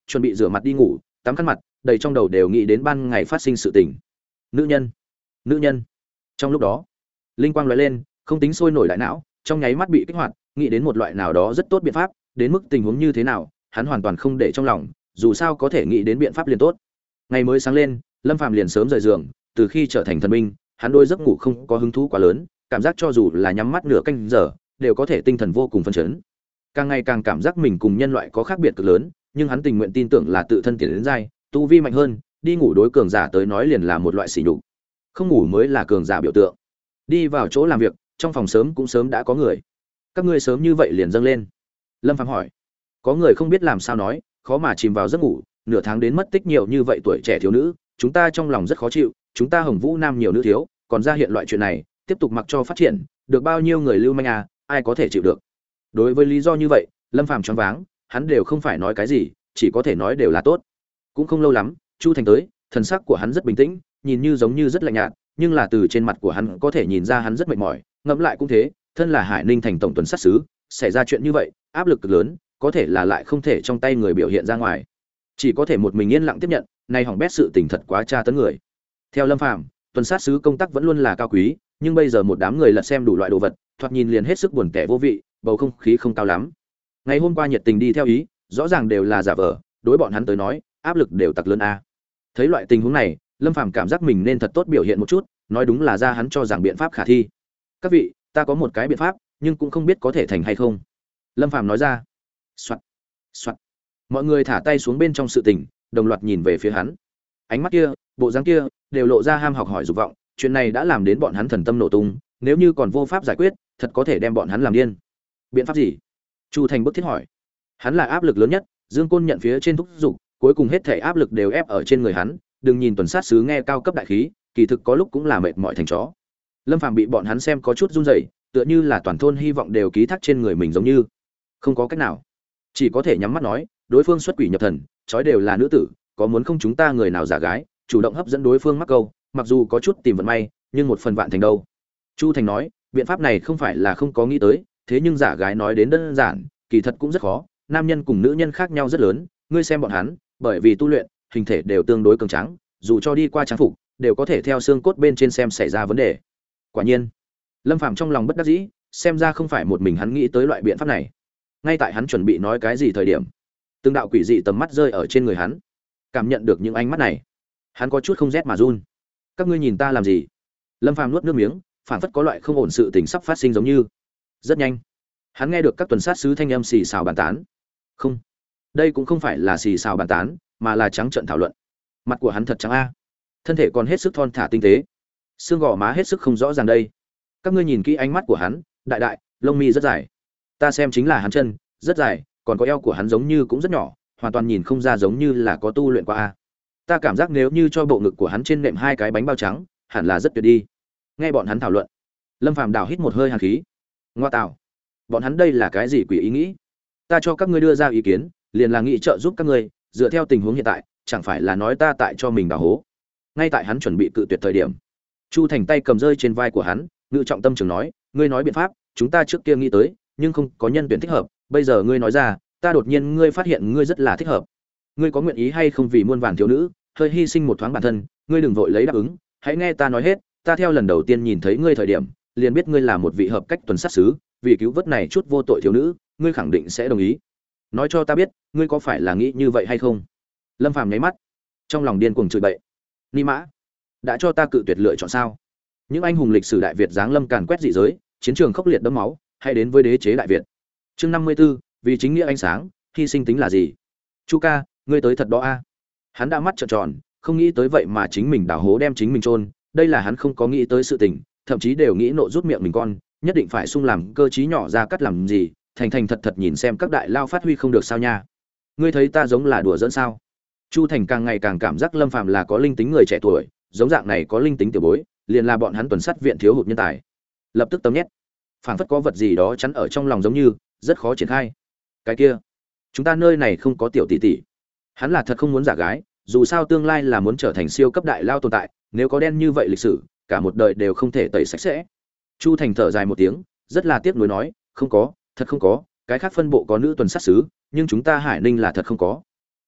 S1: chuẩn bị rửa mặt đi ngủ, tắm khăn mặt, đầy trong đầu đều nghĩ đến ban ngày phát sinh sự tình. Nữ nhân, nữ nhân. Trong lúc đó, linh quang lóe lên, không tính sôi nổi đại não, trong nháy mắt bị kích hoạt, nghĩ đến một loại nào đó rất tốt biện pháp, đến mức tình huống như thế nào, hắn hoàn toàn không để trong lòng, dù sao có thể nghĩ đến biện pháp liền tốt. Ngày mới sáng lên, Lâm Phàm liền sớm rời giường, từ khi trở thành thần binh, hắn đôi giấc ngủ không có hứng thú quá lớn, cảm giác cho dù là nhắm mắt nửa canh giờ, đều có thể tinh thần vô cùng phấn chấn. Càng ngày càng cảm giác mình cùng nhân loại có khác biệt cực lớn, nhưng hắn tình nguyện tin tưởng là tự thân tiến đến giai, tu vi mạnh hơn, đi ngủ đối cường giả tới nói liền là một loại sỉ nhục. Không ngủ mới là cường giả biểu tượng. Đi vào chỗ làm việc, trong phòng sớm cũng sớm đã có người. Các ngươi sớm như vậy liền dâng lên? Lâm Phàm hỏi. Có người không biết làm sao nói, khó mà chìm vào giấc ngủ, nửa tháng đến mất tích nhiều như vậy tuổi trẻ thiếu nữ, chúng ta trong lòng rất khó chịu, chúng ta Hồng Vũ Nam nhiều nữ thiếu, còn ra hiện loại chuyện này, tiếp tục mặc cho phát triển, được bao nhiêu người lưu manh à, ai có thể chịu được. Đối với lý do như vậy, Lâm Phàm choáng váng, hắn đều không phải nói cái gì, chỉ có thể nói đều là tốt. Cũng không lâu lắm, Chu Thành tới, thần sắc của hắn rất bình tĩnh, nhìn như giống như rất lạnh nhạt, nhưng là từ trên mặt của hắn có thể nhìn ra hắn rất mệt mỏi, ngẫm lại cũng thế, thân là Hải Ninh thành tổng tuần sát sứ, xảy ra chuyện như vậy, áp lực cực lớn, có thể là lại không thể trong tay người biểu hiện ra ngoài. Chỉ có thể một mình yên lặng tiếp nhận, này hỏng bét sự tình thật quá tra tấn người. Theo Lâm Phàm, tuần sát sứ công tác vẫn luôn là cao quý, nhưng bây giờ một đám người lật xem đủ loại đồ vật, thoạt nhìn liền hết sức buồn tẻ vô vị, bầu không khí không cao lắm. Ngày hôm qua nhiệt tình đi theo ý, rõ ràng đều là giả vờ, đối bọn hắn tới nói, áp lực đều tặc lớn a. Thấy loại tình huống này, Lâm Phàm cảm giác mình nên thật tốt biểu hiện một chút, nói đúng là ra hắn cho rằng biện pháp khả thi. Các vị, ta có một cái biện pháp, nhưng cũng không biết có thể thành hay không. Lâm Phàm nói ra. Soạt, soạt. Mọi người thả tay xuống bên trong sự tình, đồng loạt nhìn về phía hắn. Ánh mắt kia, bộ dáng kia, đều lộ ra ham học hỏi dục vọng, chuyện này đã làm đến bọn hắn thần tâm nổ tung, nếu như còn vô pháp giải quyết, thật có thể đem bọn hắn làm điên. Biện pháp gì? Chu Thành bức thiết hỏi. Hắn là áp lực lớn nhất, Dương Côn nhận phía trên thúc dục, cuối cùng hết thể áp lực đều ép ở trên người hắn, đừng nhìn tuần sát sứ nghe cao cấp đại khí, kỳ thực có lúc cũng là mệt mỏi thành chó. Lâm Phàm bị bọn hắn xem có chút run rẩy, tựa như là toàn thôn hy vọng đều ký thác trên người mình giống như. Không có cách nào, chỉ có thể nhắm mắt nói, đối phương xuất quỷ nhập thần, chói đều là nữ tử, có muốn không chúng ta người nào giả gái, chủ động hấp dẫn đối phương mắc câu, mặc dù có chút tìm vận may, nhưng một phần vạn thành đâu. Chu Thành nói, biện pháp này không phải là không có nghĩ tới, thế nhưng giả gái nói đến đơn giản, kỳ thật cũng rất khó, nam nhân cùng nữ nhân khác nhau rất lớn, ngươi xem bọn hắn, bởi vì tu luyện, hình thể đều tương đối cường tráng, dù cho đi qua trang phục, đều có thể theo xương cốt bên trên xem xảy ra vấn đề. Quả nhiên, Lâm Phàm trong lòng bất đắc dĩ, xem ra không phải một mình hắn nghĩ tới loại biện pháp này. Ngay tại hắn chuẩn bị nói cái gì thời điểm, từng đạo quỷ dị tầm mắt rơi ở trên người hắn. Cảm nhận được những ánh mắt này, hắn có chút không rét mà run. Các ngươi nhìn ta làm gì? Lâm Phàm nuốt nước miếng, phản phất có loại không ổn sự tình sắp phát sinh giống như. Rất nhanh, hắn nghe được các tuần sát sứ thanh âm xì xào bàn tán. Không, đây cũng không phải là xì xào bàn tán, mà là trắng trợn thảo luận. Mặt của hắn thật trắng a, thân thể còn hết sức thon thả tinh tế, xương gò má hết sức không rõ ràng đây. Các ngươi nhìn kỹ ánh mắt của hắn, đại đại, lông mi rất dài. Ta xem chính là hắn chân, rất dài, còn có eo của hắn giống như cũng rất nhỏ, hoàn toàn nhìn không ra giống như là có tu luyện qua a. Ta cảm giác nếu như cho bộ ngực của hắn trên nệm hai cái bánh bao trắng, hẳn là rất tuyệt đi. Nghe bọn hắn thảo luận, Lâm Phàm đào hít một hơi hàn khí. Ngoa tạo, bọn hắn đây là cái gì quỷ ý nghĩ? Ta cho các ngươi đưa ra ý kiến, liền là nghị trợ giúp các ngươi, dựa theo tình huống hiện tại, chẳng phải là nói ta tại cho mình đào hố. Ngay tại hắn chuẩn bị cự tuyệt thời điểm, Chu Thành tay cầm rơi trên vai của hắn, ngự trọng tâm trường nói, ngươi nói biện pháp, chúng ta trước kia nghĩ tới, nhưng không có nhân tuyển thích hợp, bây giờ ngươi nói ra, ta đột nhiên ngươi phát hiện ngươi rất là thích hợp. Ngươi có nguyện ý hay không vì muôn vàn thiếu nữ, hơi hy sinh một thoáng bản thân, ngươi đừng vội lấy đáp ứng, hãy nghe ta nói hết, ta theo lần đầu tiên nhìn thấy ngươi thời điểm, liền biết ngươi là một vị hợp cách tuần sát sứ, vì cứu vớt này chút vô tội thiếu nữ, ngươi khẳng định sẽ đồng ý. Nói cho ta biết, ngươi có phải là nghĩ như vậy hay không? Lâm Phàm nháy mắt, trong lòng điên cuồng chửi bậy. Ni mã, đã cho ta cự tuyệt lựa chọn sao? Những anh hùng lịch sử đại Việt giáng lâm càn quét dị giới, chiến trường khốc liệt đẫm máu, hay đến với đế chế đại Việt. Chương 54, vì chính nghĩa ánh sáng, hy sinh tính là gì? Chu ca, ngươi tới thật đó a. Hắn đã mắt trợn tròn, không nghĩ tới vậy mà chính mình đào hố đem chính mình chôn, đây là hắn không có nghĩ tới sự tình, thậm chí đều nghĩ nộ rút miệng mình con, nhất định phải sung làm cơ trí nhỏ ra cắt làm gì, thành thành thật thật nhìn xem các đại lao phát huy không được sao nha. Ngươi thấy ta giống là đùa giỡn sao? Chu Thành càng ngày càng cảm giác Lâm Phàm là có linh tính người trẻ tuổi, giống dạng này có linh tính tiểu bối, liền là bọn hắn tuần sát viện thiếu hụt nhân tài. Lập tức tâm nhét, phảng phất có vật gì đó chắn ở trong lòng giống như, rất khó triển khai. Cái kia, chúng ta nơi này không có tiểu tỷ tỷ. Hắn là thật không muốn giả gái, dù sao tương lai là muốn trở thành siêu cấp đại lao tồn tại, nếu có đen như vậy lịch sử, cả một đời đều không thể tẩy sạch sẽ. Chu Thành thở dài một tiếng, rất là tiếc nuối nói, không có, thật không có, cái khác phân bộ có nữ tuần sát sứ, nhưng chúng ta Hải Ninh là thật không có.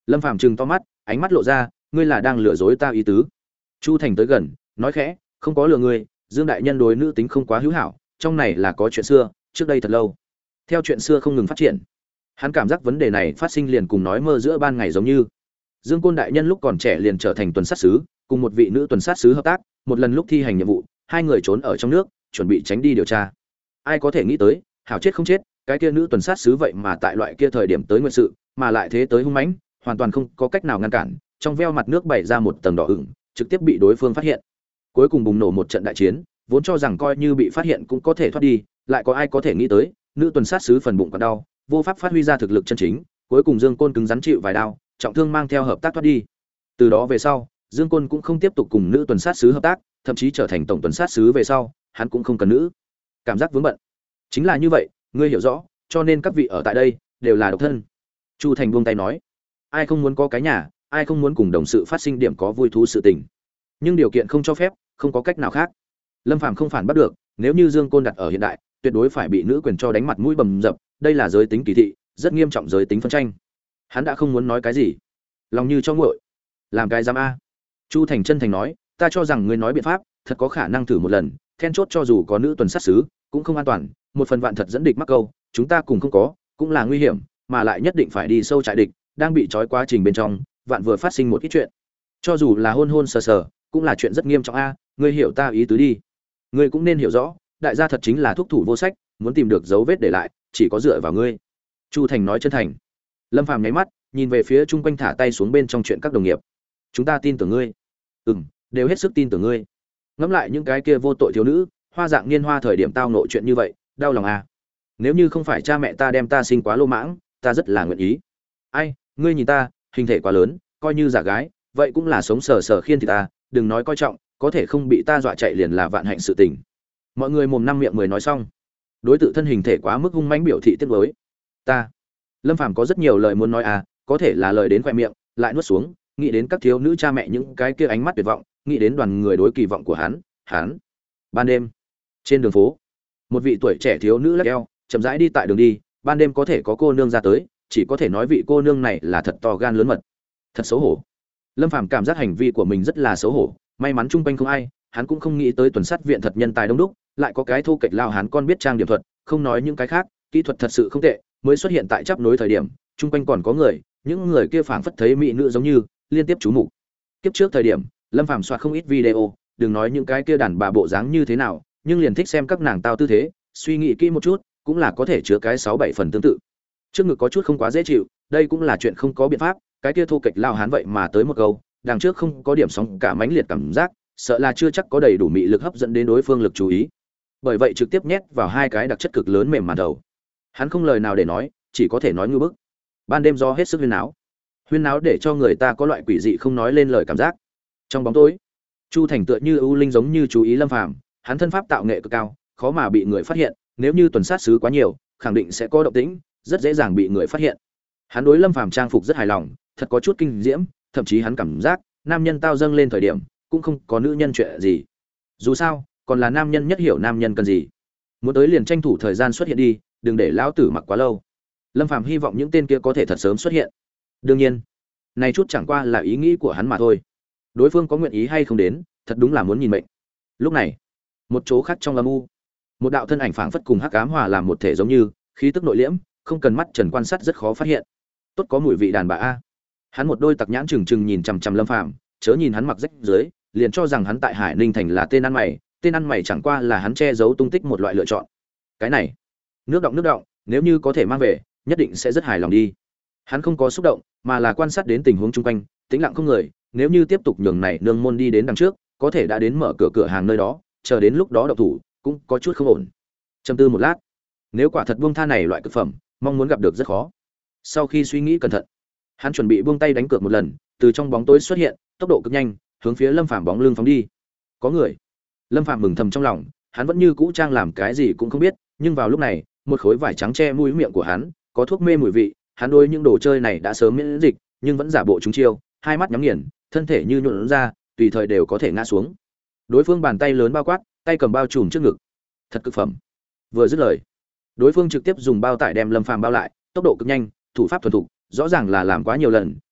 S1: Lâm Phàm trừng to mắt, ánh mắt lộ ra, ngươi là đang lừa dối ta ý tứ. Chu Thành tới gần, nói khẽ, không có lừa ngươi, Dương đại nhân đối nữ tính không quá hữu hảo, trong này là có chuyện xưa, trước đây thật lâu. Theo chuyện xưa không ngừng phát triển, hắn cảm giác vấn đề này phát sinh liền cùng nói mơ giữa ban ngày giống như. Dương Côn đại nhân lúc còn trẻ liền trở thành tuần sát sứ, cùng một vị nữ tuần sát sứ hợp tác, một lần lúc thi hành nhiệm vụ, hai người trốn ở trong nước, chuẩn bị tránh đi điều tra. Ai có thể nghĩ tới, hảo chết không chết, cái kia nữ tuần sát sứ vậy mà tại loại kia thời điểm tới nguyện sự, mà lại thế tới hung mãnh, hoàn toàn không có cách nào ngăn cản, trong veo mặt nước bày ra một tầng đỏ ửng, trực tiếp bị đối phương phát hiện. Cuối cùng bùng nổ một trận đại chiến, vốn cho rằng coi như bị phát hiện cũng có thể thoát đi, lại có ai có thể nghĩ tới, nữ tuần sát sứ phần bụng còn đau, vô pháp phát huy ra thực lực chân chính, cuối cùng Dương Côn cứng rắn chịu vài đao, trọng thương mang theo hợp tác thoát đi. Từ đó về sau, Dương Côn cũng không tiếp tục cùng nữ tuần sát sứ hợp tác, thậm chí trở thành tổng tuần sát sứ về sau, hắn cũng không cần nữ. Cảm giác vướng bận. Chính là như vậy, ngươi hiểu rõ, cho nên các vị ở tại đây đều là độc thân. Chu Thành buông tay nói, ai không muốn có cái nhà, ai không muốn cùng đồng sự phát sinh điểm có vui thú sự tình. Nhưng điều kiện không cho phép, không có cách nào khác. Lâm Phàm không phản bắt được, nếu như Dương Côn đặt ở hiện đại, tuyệt đối phải bị nữ quyền cho đánh mặt mũi bầm dập, đây là giới tính kỳ thị, rất nghiêm trọng giới tính phân tranh. Hắn đã không muốn nói cái gì, lòng như cho nguội. Làm cái giám a? Chu Thành chân thành nói, ta cho rằng ngươi nói biện pháp, thật có khả năng thử một lần, then chốt cho dù có nữ tuần sát sứ, cũng không an toàn, một phần vạn thật dẫn địch mắc câu, chúng ta cùng không có, cũng là nguy hiểm, mà lại nhất định phải đi sâu trại địch, đang bị trói quá trình bên trong, vạn vừa phát sinh một ít chuyện. Cho dù là hôn hôn sờ sờ, cũng là chuyện rất nghiêm trọng a, ngươi hiểu ta ý tứ đi. Ngươi cũng nên hiểu rõ, đại gia thật chính là thuốc thủ vô sách, muốn tìm được dấu vết để lại, chỉ có dựa vào ngươi. Chu Thành nói chân thành. Lâm Phàm nháy mắt, nhìn về phía chung quanh thả tay xuống bên trong chuyện các đồng nghiệp. Chúng ta tin tưởng ngươi. Đều hết sức tin tưởng ngươi. Ngẫm lại những cái kia vô tội thiếu nữ, hoa dạng niên hoa thời điểm tao nội chuyện như vậy, đau lòng à. Nếu như không phải cha mẹ ta đem ta sinh quá lô mãng, ta rất là nguyện ý. Ai, ngươi nhìn ta, hình thể quá lớn, coi như giả gái, vậy cũng là sống sờ sờ khiên thì ta, đừng nói coi trọng, có thể không bị ta dọa chạy liền là vạn hạnh sự tình. Mọi người mồm năm miệng mười nói xong. Đối tự thân hình thể quá mức hung mãnh biểu thị tiếc nuối. Ta, Lâm Phàm có rất nhiều lời muốn nói à, có thể là lời đến khoe miệng, lại nuốt xuống, nghĩ đến các thiếu nữ cha mẹ những cái kia ánh mắt tuyệt vọng, nghĩ đến đoàn người đối kỳ vọng của hắn. Ban đêm, trên đường phố, một vị tuổi trẻ thiếu nữ lắc eo, chậm rãi đi tại đường đi, ban đêm có thể có cô nương ra tới, chỉ có thể nói vị cô nương này là thật to gan lớn mật. Thật xấu hổ. Lâm Phàm cảm giác hành vi của mình rất là xấu hổ, may mắn chung quanh không ai, hắn cũng không nghĩ tới tuần sát viện thật nhân tài đông đúc, lại có cái thô kệch lao hắn con biết trang điểm thuật, không nói những cái khác, kỹ thuật thật sự không tệ, mới xuất hiện tại chấp nối thời điểm, chung quanh còn có người, những người kia phảng phất thấy mỹ nữ giống như, liên tiếp chú mục. Kiếp trước thời điểm, Lâm Phàm soát không ít video, đừng nói những cái kia đàn bà bộ dáng như thế nào, nhưng liền thích xem các nàng tao tư thế, suy nghĩ kỹ một chút, cũng là có thể chứa cái 6-7 phần tương tự. Trước ngực có chút không quá dễ chịu, đây cũng là chuyện không có biện pháp, cái kia thô kệch lao hán vậy mà tới một câu, đằng trước không có điểm sóng cả mãnh liệt cảm giác, sợ là chưa chắc có đầy đủ mị lực hấp dẫn đến đối phương lực chú ý. Bởi vậy trực tiếp nhét vào hai cái đặc chất cực lớn mềm màn đầu. Hắn không lời nào để nói, chỉ có thể nói ngư bức. Ban đêm do hết sức huyên náo để cho người ta có loại quỷ dị không nói lên lời cảm giác. Trong bóng tối, Chu Thành tựa như ưu linh giống như chú ý Lâm Phàm, hắn thân pháp tạo nghệ cực cao, khó mà bị người phát hiện, nếu như tuần sát sứ quá nhiều, khẳng định sẽ có động tĩnh, rất dễ dàng bị người phát hiện. Hắn đối Lâm Phàm trang phục rất hài lòng, thật có chút kinh diễm, thậm chí hắn cảm giác, nam nhân tao dâng lên thời điểm, cũng không có nữ nhân chuyện gì. Dù sao, còn là nam nhân nhất hiểu nam nhân cần gì. Muốn tới liền tranh thủ thời gian xuất hiện đi, đừng để lão tử mặc quá lâu. Lâm Phàm hy vọng những tên kia có thể thật sớm xuất hiện. Đương nhiên, này chút chẳng qua là ý nghĩ của hắn mà thôi. Đối phương có nguyện ý hay không đến, thật đúng là muốn nhìn mệnh. Lúc này, một chỗ khác trong âm u, một đạo thân ảnh phảng phất cùng hắc ám hòa làm một thể giống như, khí tức nội liễm, không cần mắt trần quan sát rất khó phát hiện. Tốt có mùi vị đàn bà a. Hắn một đôi tặc nhãn trừng trừng nhìn chằm chằm Lâm Phàm, chớ nhìn hắn mặc rách dưới, liền cho rằng hắn tại Hải Ninh thành là tên ăn mày chẳng qua là hắn che giấu tung tích một loại lựa chọn. Cái này, nước động, nếu như có thể mang về, nhất định sẽ rất hài lòng đi. Hắn không có xúc động, mà là quan sát đến tình huống chung quanh, tĩnh lặng không người, nếu như tiếp tục nhường này nương môn đi đến đằng trước, có thể đã đến mở cửa hàng nơi đó, chờ đến lúc đó động thủ, cũng có chút không ổn. Trầm tư một lát, nếu quả thật buông tha này loại cực phẩm, mong muốn gặp được rất khó. Sau khi suy nghĩ cẩn thận, hắn chuẩn bị buông tay đánh cược một lần, từ trong bóng tối xuất hiện, tốc độ cực nhanh, hướng phía Lâm Phàm bóng lưng phóng đi. Có người. Lâm Phàm mừng thầm trong lòng, hắn vẫn như cũ trang làm cái gì cũng không biết, nhưng vào lúc này, một khối vải trắng che mũi miệng của hắn, có thuốc mê mùi vị, hắn đối những đồ chơi này đã sớm miễn dịch, nhưng vẫn giả bộ chúng chiêu, hai mắt nhắm nghiền, thân thể như nhũn ra, tùy thời đều có thể ngã xuống. Đối phương bàn tay lớn bao quát, tay cầm bao trùm trước ngực. Thật cực phẩm. Vừa dứt lời, đối phương trực tiếp dùng bao tải đem Lâm Phàm bao lại, tốc độ cực nhanh, thủ pháp thuần thục, rõ ràng là làm quá nhiều lần,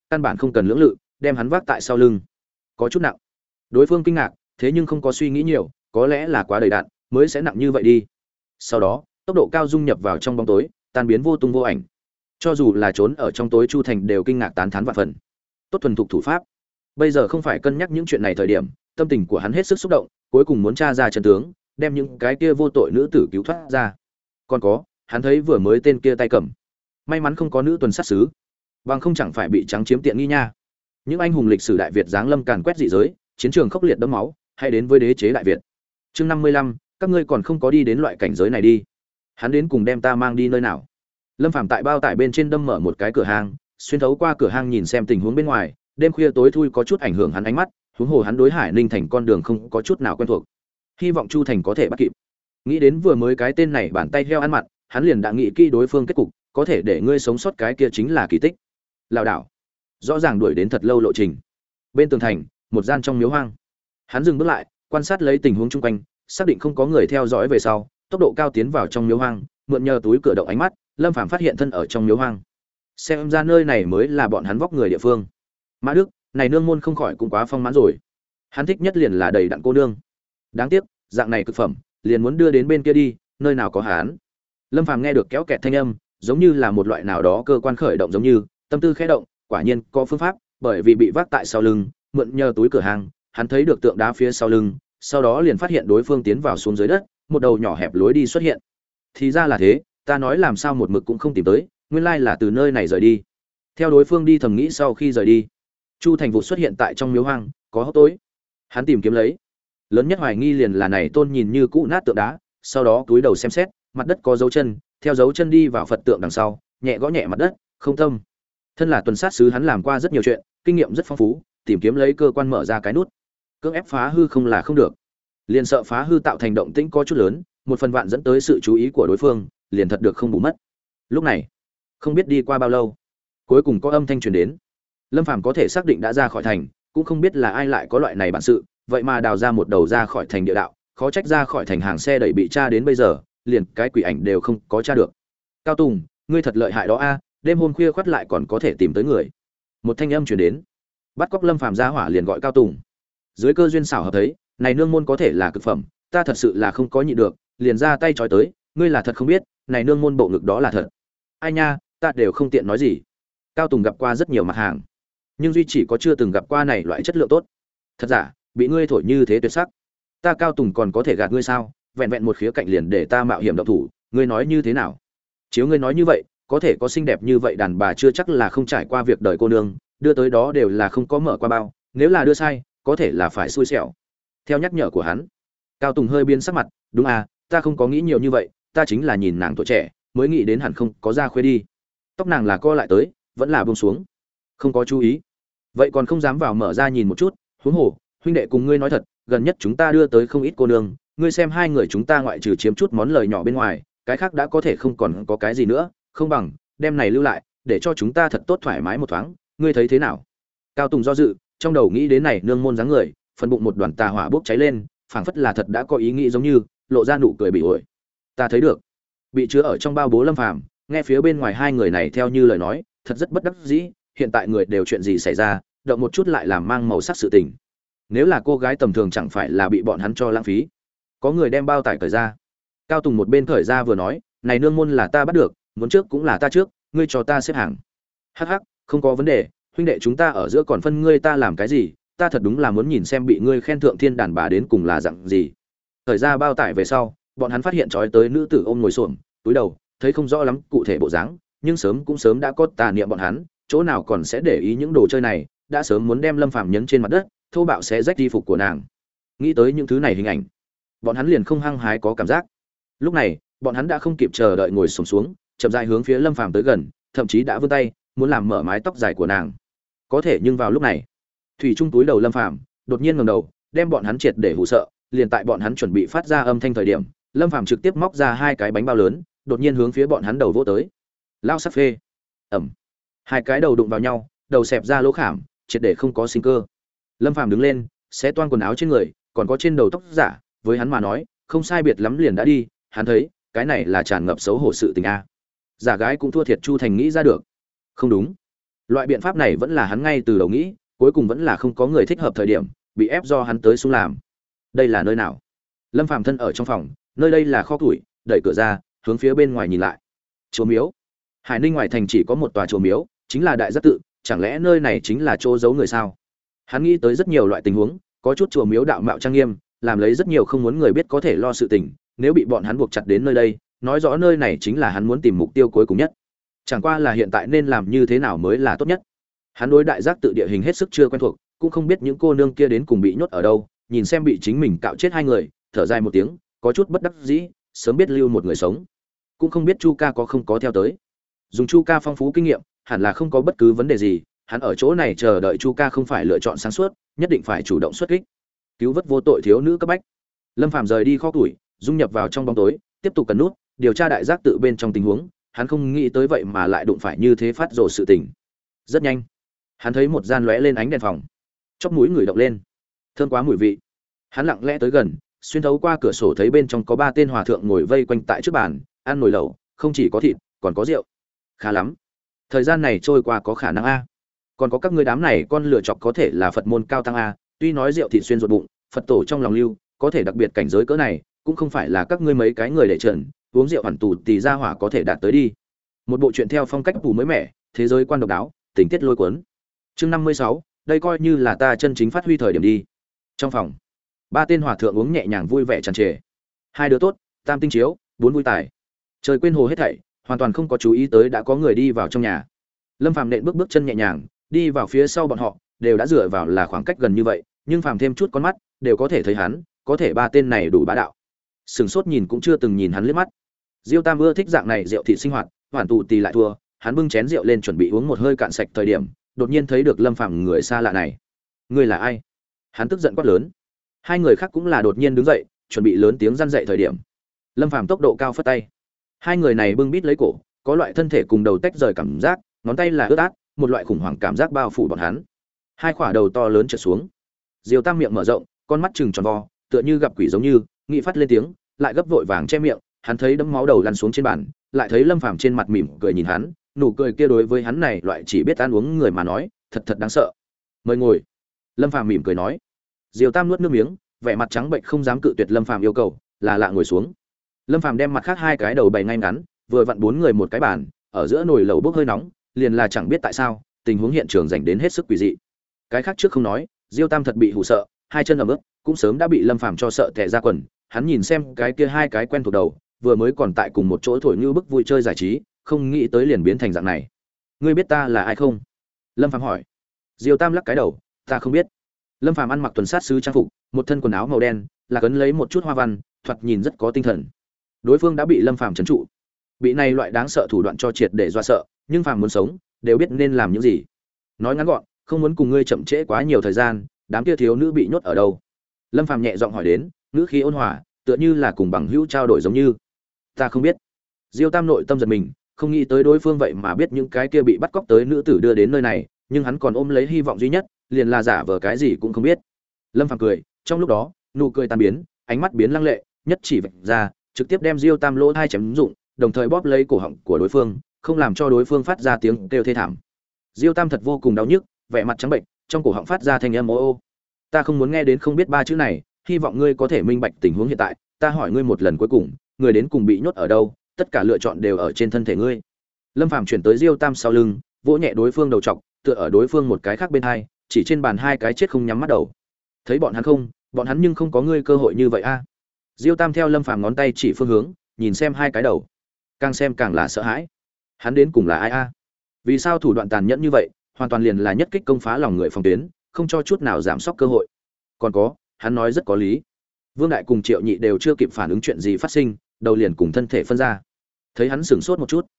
S1: căn bản không cần lưỡng lự, đem hắn vác tại sau lưng. Có chút nặng. Đối phương kinh ngạc, thế nhưng không có suy nghĩ nhiều, có lẽ là quá đầy đặn, mới sẽ nặng như vậy đi. Sau đó, tốc độ cao dung nhập vào trong bóng tối, tan biến vô tung vô ảnh. Cho dù là trốn ở trong tối Chu Thành đều kinh ngạc tán thán vạn phần. Tốt thuần thục thủ pháp. Bây giờ không phải cân nhắc những chuyện này thời điểm, tâm tình của hắn hết sức xúc động, cuối cùng muốn tra ra chân tướng, đem những cái kia vô tội nữ tử cứu thoát ra. Còn có, hắn thấy vừa mới tên kia tay cầm, may mắn không có nữ tuần sát sứ, bằng không chẳng phải bị trắng chiếm tiện nghi nha. Những anh hùng lịch sử đại Việt giáng lâm càn quét dị giới, chiến trường khốc liệt đẫm máu, hay đến với đế chế đại Việt. Chương 55, các ngươi còn không có đi đến loại cảnh giới này đi. Hắn đến cùng đem ta mang đi nơi nào? Lâm Phàm tại bao tải bên trên đâm mở một cái cửa hàng, xuyên thấu qua cửa hàng nhìn xem tình huống bên ngoài, đêm khuya tối thui có chút ảnh hưởng hắn ánh mắt, huống hồ hắn đối Hải Ninh thành con đường không có chút nào quen thuộc. Hy vọng Chu Thành có thể bắt kịp. Nghĩ đến vừa mới cái tên này bàn tay heo ăn mặt, hắn liền đã nghĩ kỹ đối phương kết cục, có thể để ngươi sống sót cái kia chính là kỳ tích. Lảo đảo, rõ ràng đuổi đến thật lâu lộ trình. Bên tường thành, một gian trong miếu hoang. Hắn dừng bước lại, quan sát lấy tình huống chung quanh, xác định không có người theo dõi về sau, tốc độ cao tiến vào trong miếu hoang, mượn nhờ túi cửa động ánh mắt, Lâm Phàm phát hiện thân ở trong miếu hoang. Xem ra nơi này mới là bọn hắn vóc người địa phương. Mã Đức, này nương môn không khỏi cũng quá phong mãn rồi. Hắn thích nhất liền là đầy đặn cô nương. Đáng tiếc, dạng này cực phẩm, liền muốn đưa đến bên kia đi, nơi nào có hắn. Lâm Phàm nghe được kéo kẹt thanh âm, giống như là một loại nào đó cơ quan khởi động giống như, tâm tư khẽ động, quả nhiên có phương pháp, bởi vì bị vác tại sau lưng, mượn nhờ túi cửa hàng, hắn thấy được tượng đá phía sau lưng, sau đó liền phát hiện đối phương tiến vào xuống dưới đất, một đầu nhỏ hẹp lối đi xuất hiện. Thì ra là thế, ta nói làm sao một mực cũng không tìm tới, nguyên lai là từ nơi này rời đi. Theo đối phương đi thầm nghĩ sau khi rời đi, Chu Thành Vũ xuất hiện tại trong miếu hoang, có hốc tối. Hắn tìm kiếm lấy. Lớn nhất hoài nghi liền là này tôn nhìn như cũ nát tượng đá, sau đó cúi đầu xem xét, mặt đất có dấu chân, theo dấu chân đi vào Phật tượng đằng sau, nhẹ gõ nhẹ mặt đất, không tâm. Thân là tuần sát sứ hắn làm qua rất nhiều chuyện, kinh nghiệm rất phong phú, tìm kiếm lấy cơ quan mở ra cái nút. Cưỡng ép phá hư không là không được. Liền sợ phá hư tạo thành động tĩnh có chút lớn, một phần vạn dẫn tới sự chú ý của đối phương, liền thật được không bù mất. Lúc này, không biết đi qua bao lâu, cuối cùng có âm thanh truyền đến. Lâm Phàm có thể xác định đã ra khỏi thành, cũng không biết là ai lại có loại này bản sự, vậy mà đào ra một đầu ra khỏi thành địa đạo, khó trách ra khỏi thành hàng xe đẩy bị tra đến bây giờ, liền cái quỷ ảnh đều không có tra được. Cao Tùng, ngươi thật lợi hại đó a, đêm hôm khuya khoắt lại còn có thể tìm tới người. Một thanh âm truyền đến. Bắt cóc Lâm Phàm ra hỏa liền gọi Cao Tùng. Dưới cơ duyên xảo hợp thấy, này nương môn có thể là cực phẩm, ta thật sự là không có nhịn được, liền ra tay chói tới, ngươi là thật không biết, này nương môn bộ ngực đó là thật. Ai nha, ta đều không tiện nói gì. Cao Tùng gặp qua rất nhiều mặt hàng, nhưng duy chỉ có chưa từng gặp qua này loại chất lượng tốt. Thật giả, bị ngươi thổi như thế tuyệt sắc. Ta Cao Tùng còn có thể gạt ngươi sao? Vẹn vẹn một khía cạnh liền để ta mạo hiểm động thủ, ngươi nói như thế nào? Chiếu ngươi nói như vậy, có thể có xinh đẹp như vậy đàn bà chưa chắc là không trải qua việc đời cô nương, đưa tới đó đều là không có mở qua bao, nếu là đưa sai, có thể là phải xui xẻo. Theo nhắc nhở của hắn, Cao Tùng hơi biến sắc mặt, đúng à, ta không có nghĩ nhiều như vậy, ta chính là nhìn nàng tuổi trẻ, mới nghĩ đến hẳn không có ra khuê đi. Tóc nàng là co lại tới, vẫn là buông xuống, không có chú ý. Vậy còn không dám vào mở ra nhìn một chút, huống hồ, huynh đệ cùng ngươi nói thật, gần nhất chúng ta đưa tới không ít cô nương, ngươi xem hai người chúng ta ngoại trừ chiếm chút món lời nhỏ bên ngoài, cái khác đã có thể không còn có cái gì nữa, không bằng đem này lưu lại, để cho chúng ta thật tốt thoải mái một thoáng, ngươi thấy thế nào? Cao Tùng do dự, trong đầu nghĩ đến này nương môn dáng người, phần bụng một đoàn tà hỏa bốc cháy lên, phảng phất là thật đã có ý nghĩ giống như, lộ ra nụ cười bị ổi. Ta thấy được. Bị chứa ở trong bao bố Lâm Phàm, nghe phía bên ngoài hai người này theo như lời nói, thật rất bất đắc dĩ, hiện tại người đều chuyện gì xảy ra, động một chút lại làm mang màu sắc sự tình. Nếu là cô gái tầm thường chẳng phải là bị bọn hắn cho lãng phí. Có người đem bao tải cởi ra. Cao Tùng một bên cởi ra vừa nói, này nương môn là ta bắt được, muốn trước cũng là ta trước, ngươi cho ta xếp hàng. Hắc hắc, không có vấn đề, huynh đệ chúng ta ở giữa còn phân ngươi ta làm cái gì, ta thật đúng là muốn nhìn xem bị ngươi khen thượng thiên đàn bà đến cùng là dạng gì. Thời ra bao tải về sau, bọn hắn phát hiện trói tới nữ tử ôm ngồi xổm, túi đầu, thấy không rõ lắm cụ thể bộ dáng, nhưng sớm đã có tà niệm bọn hắn, chỗ nào còn sẽ để ý những đồ chơi này, đã sớm muốn đem Lâm Phàm nhấn trên mặt đất, thô bạo sẽ rách y phục của nàng. Nghĩ tới những thứ này hình ảnh, bọn hắn liền không hăng hái có cảm giác. Lúc này, bọn hắn đã không kịp chờ đợi ngồi xổm xuống, chậm rãi hướng phía Lâm Phàm tới gần, thậm chí đã vươn tay, muốn làm mở mái tóc dài của nàng. Có thể nhưng vào lúc này, thủy trung túi đầu Lâm Phàm đột nhiên ngẩng đầu, đem bọn hắn triệt để hù sợ, liền tại bọn hắn chuẩn bị phát ra âm thanh thời điểm, Lâm Phàm trực tiếp móc ra hai cái bánh bao lớn, đột nhiên hướng phía bọn hắn đầu vỗ tới. Lao sắc phê. Ầm. Hai cái đầu đụng vào nhau, đầu xẹp ra lỗ khảm, triệt để không có sinh cơ. Lâm Phàm đứng lên, xé toang quần áo trên người, còn có trên đầu tóc giả, với hắn mà nói, không sai biệt lắm liền đã đi, hắn thấy, cái này là tràn ngập xấu hổ sự tình a. Giả gái cũng thua thiệt Chu Thành nghĩ ra được. Không đúng. Loại biện pháp này vẫn là hắn ngay từ đầu nghĩ, cuối cùng vẫn là không có người thích hợp thời điểm, bị ép do hắn tới xuống làm. Đây là nơi nào? Lâm Phàm thân ở trong phòng, nơi đây là kho củi, đẩy cửa ra, hướng phía bên ngoài nhìn lại. Chùa miếu. Hải Ninh ngoài thành chỉ có một tòa chùa miếu, chính là Đại Giác tự, chẳng lẽ nơi này chính là chỗ giấu người sao? Hắn nghĩ tới rất nhiều loại tình huống, có chút chùa miếu đạo mạo trang nghiêm, làm lấy rất nhiều không muốn người biết có thể lo sự tình, nếu bị bọn hắn buộc chặt đến nơi đây, nói rõ nơi này chính là hắn muốn tìm mục tiêu cuối cùng nhất. Chẳng qua là hiện tại nên làm như thế nào mới là tốt nhất. Hắn đối Đại Giác tự địa hình hết sức chưa quen thuộc, cũng không biết những cô nương kia đến cùng bị nhốt ở đâu, nhìn xem bị chính mình cạo chết hai người, thở dài một tiếng, có chút bất đắc dĩ, sớm biết lưu một người sống, cũng không biết Chu Ca có không có theo tới. Dùng Chu Ca phong phú kinh nghiệm, hẳn là không có bất cứ vấn đề gì, hắn ở chỗ này chờ đợi Chu Ca không phải lựa chọn sáng suốt, nhất định phải chủ động xuất kích, cứu vớt vô tội thiếu nữ cấp bách. Lâm Phàm rời đi kho củi, dung nhập vào trong bóng tối, tiếp tục cần nút, điều tra Đại Giác tự bên trong tình huống, hắn không nghĩ tới vậy mà lại đụng phải như thế phát rồ sự tình. Rất nhanh, hắn thấy một gian lóe lên ánh đèn phòng, chóp mũi người động lên, thơm quá mùi vị. Hắn lặng lẽ tới gần, xuyên thấu qua cửa sổ thấy bên trong có ba tên hòa thượng ngồi vây quanh tại trước bàn, ăn nồi lẩu, không chỉ có thịt, còn có rượu. Khá lắm. Thời gian này trôi qua có khả năng a. Còn có các ngươi đám này con lựa chọc có thể là Phật môn cao tăng a, tuy nói rượu thịt xuyên ruột bụng, Phật tổ trong lòng lưu, có thể đặc biệt cảnh giới cỡ này, cũng không phải là các ngươi mấy cái người để trần, uống rượu hẳn tù tì ra hỏa có thể đạt tới đi. Một bộ truyện theo phong cách tù mới mẻ, thế giới quan độc đáo, tình tiết lôi cuốn. Chương 56, đây coi như là ta chân chính phát huy thời điểm đi. Trong phòng, ba tên hòa thượng uống nhẹ nhàng vui vẻ tràn trề. Hai đứa tốt, tam tinh chiếu, bốn vui tài. Trời quên hồ hết thảy, hoàn toàn không có chú ý tới đã có người đi vào trong nhà. Lâm Phàm nện bước bước chân nhẹ nhàng, đi vào phía sau bọn họ, đều đã dựa vào là khoảng cách gần như vậy, nhưng Phàm thêm chút con mắt, đều có thể thấy hắn, có thể ba tên này đủ bá đạo. Sừng sốt nhìn cũng chưa từng nhìn hắn liếc mắt. Diêu Tam ưa thích dạng này rượu thịt sinh hoạt, hoàn tù tì lại thua, hắn bưng chén rượu lên chuẩn bị uống một hơi cạn sạch thời điểm, đột nhiên thấy được Lâm Phàm người xa lạ này. Ngươi là ai? Hắn tức giận quát lớn. Hai người khác cũng là đột nhiên đứng dậy, chuẩn bị lớn tiếng răn dậy thời điểm. Lâm Phàm tốc độ cao phất tay. Hai người này bưng bít lấy cổ, có loại thân thể cùng đầu tách rời cảm giác, ngón tay là ướt át, một loại khủng hoảng cảm giác bao phủ bọn hắn. Hai quả đầu to lớn trượt xuống. Diêu Tam miệng mở rộng, con mắt trừng tròn vo, tựa như gặp quỷ giống như, nghị phát lên tiếng, lại gấp vội vàng che miệng, hắn thấy đấm máu đầu lăn xuống trên bàn, lại thấy Lâm Phàm trên mặt mỉm cười nhìn hắn, nụ cười kia đối với hắn này loại chỉ biết ăn uống người mà nói, thật thật đáng sợ. Mời ngồi. Lâm Phàm mỉm cười nói. Diêu Tam nuốt nước miếng, vẻ mặt trắng bệch không dám cự tuyệt Lâm Phàm yêu cầu, là lạ ngồi xuống. Lâm Phàm đem mặt khác hai cái đầu bày ngay ngắn, vừa vặn bốn người một cái bàn, ở giữa nồi lẩu bốc hơi nóng, liền là chẳng biết tại sao, tình huống hiện trường dành đến hết sức quỷ dị. Cái khác trước không nói, Diêu Tam thật bị hù sợ, hai chân ẩm ướt, cũng sớm đã bị Lâm Phàm cho sợ tè ra quần, hắn nhìn xem cái kia hai cái quen thuộc đầu, vừa mới còn tại cùng một chỗ thổi như bức vui chơi giải trí, không nghĩ tới liền biến thành dạng này. Ngươi biết ta là ai không? Lâm Phàm hỏi. Diêu Tam lắc cái đầu, ta không biết. Lâm Phàm ăn mặc tuần sát sứ trang phục, một thân quần áo màu đen, là cấn lấy một chút hoa văn, thoạt nhìn rất có tinh thần. Đối phương đã bị Lâm Phàm trấn trụ, bị này loại đáng sợ thủ đoạn cho triệt để dọa sợ, nhưng Phàm muốn sống, đều biết nên làm những gì. Nói ngắn gọn, không muốn cùng ngươi chậm trễ quá nhiều thời gian, đám kia thiếu nữ bị nhốt ở đâu? Lâm Phàm nhẹ giọng hỏi đến, ngữ khí ôn hòa, tựa như là cùng bằng hữu trao đổi giống như. Ta không biết. Diêu Tam nội tâm giật mình, không nghĩ tới đối phương vậy mà biết những cái kia bị bắt cóc tới nữ tử đưa đến nơi này, nhưng hắn còn ôm lấy hy vọng duy nhất, liền là giả vờ cái gì cũng không biết. Lâm Phàm cười, trong lúc đó, nụ cười tan biến, ánh mắt biến lăng lệ, nhất chỉ vạch ra, trực tiếp đem Diêu Tam lỗ hai chém dụng, đồng thời bóp lấy cổ họng của đối phương, không làm cho đối phương phát ra tiếng kêu thê thảm. Diêu Tam thật vô cùng đau nhức, vẻ mặt trắng bệnh, trong cổ họng phát ra thanh âm ô ô. Ta không muốn nghe đến không biết ba chữ này, hy vọng ngươi có thể minh bạch tình huống hiện tại, ta hỏi ngươi một lần cuối cùng, người đến cùng bị nhốt ở đâu, tất cả lựa chọn đều ở trên thân thể ngươi. Lâm Phàm chuyển tới Diêu Tam sau lưng, vỗ nhẹ đối phương đầu trọc, tựa ở đối phương một cái khác bên hai, chỉ trên bàn hai cái chết không nhắm mắt đầu. Thấy bọn hắn không, bọn hắn nhưng không có ngươi cơ hội như vậy a. Diêu Tam theo Lâm Phàm ngón tay chỉ phương hướng, nhìn xem hai cái đầu, càng xem càng là sợ hãi. Hắn đến cùng là ai a? Vì sao thủ đoạn tàn nhẫn như vậy, hoàn toàn liền là nhất kích công phá lòng người phòng tuyến, không cho chút nào giảm sóc cơ hội. Còn có, hắn nói rất có lý. Vương Đại cùng Triệu Nhị đều chưa kịp phản ứng chuyện gì phát sinh, đầu liền cùng thân thể phân ra. Thấy hắn sửng sốt một chút,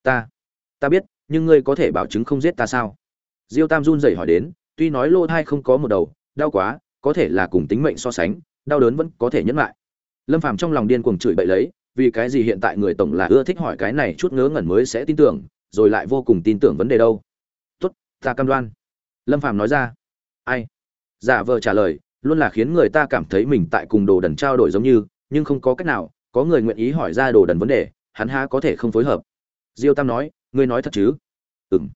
S1: ta biết, nhưng ngươi có thể bảo chứng không giết ta sao? Diêu Tam run rẩy hỏi đến, tuy nói lô thai không có một đầu, đau quá, có thể là cùng tính mệnh so sánh, đau đớn vẫn có thể nhẫn lại. Lâm Phàm trong lòng điên cuồng chửi bậy lấy, vì cái gì hiện tại người tổng là ưa thích hỏi cái này chút ngớ ngẩn mới sẽ tin tưởng, rồi lại vô cùng tin tưởng vấn đề đâu. Tốt, ta cam đoan. Lâm Phàm nói ra. Ai? Giả vờ trả lời, luôn là khiến người ta cảm thấy mình tại cùng đồ đần trao đổi giống như, nhưng không có cách nào, có người nguyện ý hỏi ra đồ đần vấn đề, hắn há có thể không phối hợp. Diêu Tam nói, ngươi nói thật chứ? Ừm.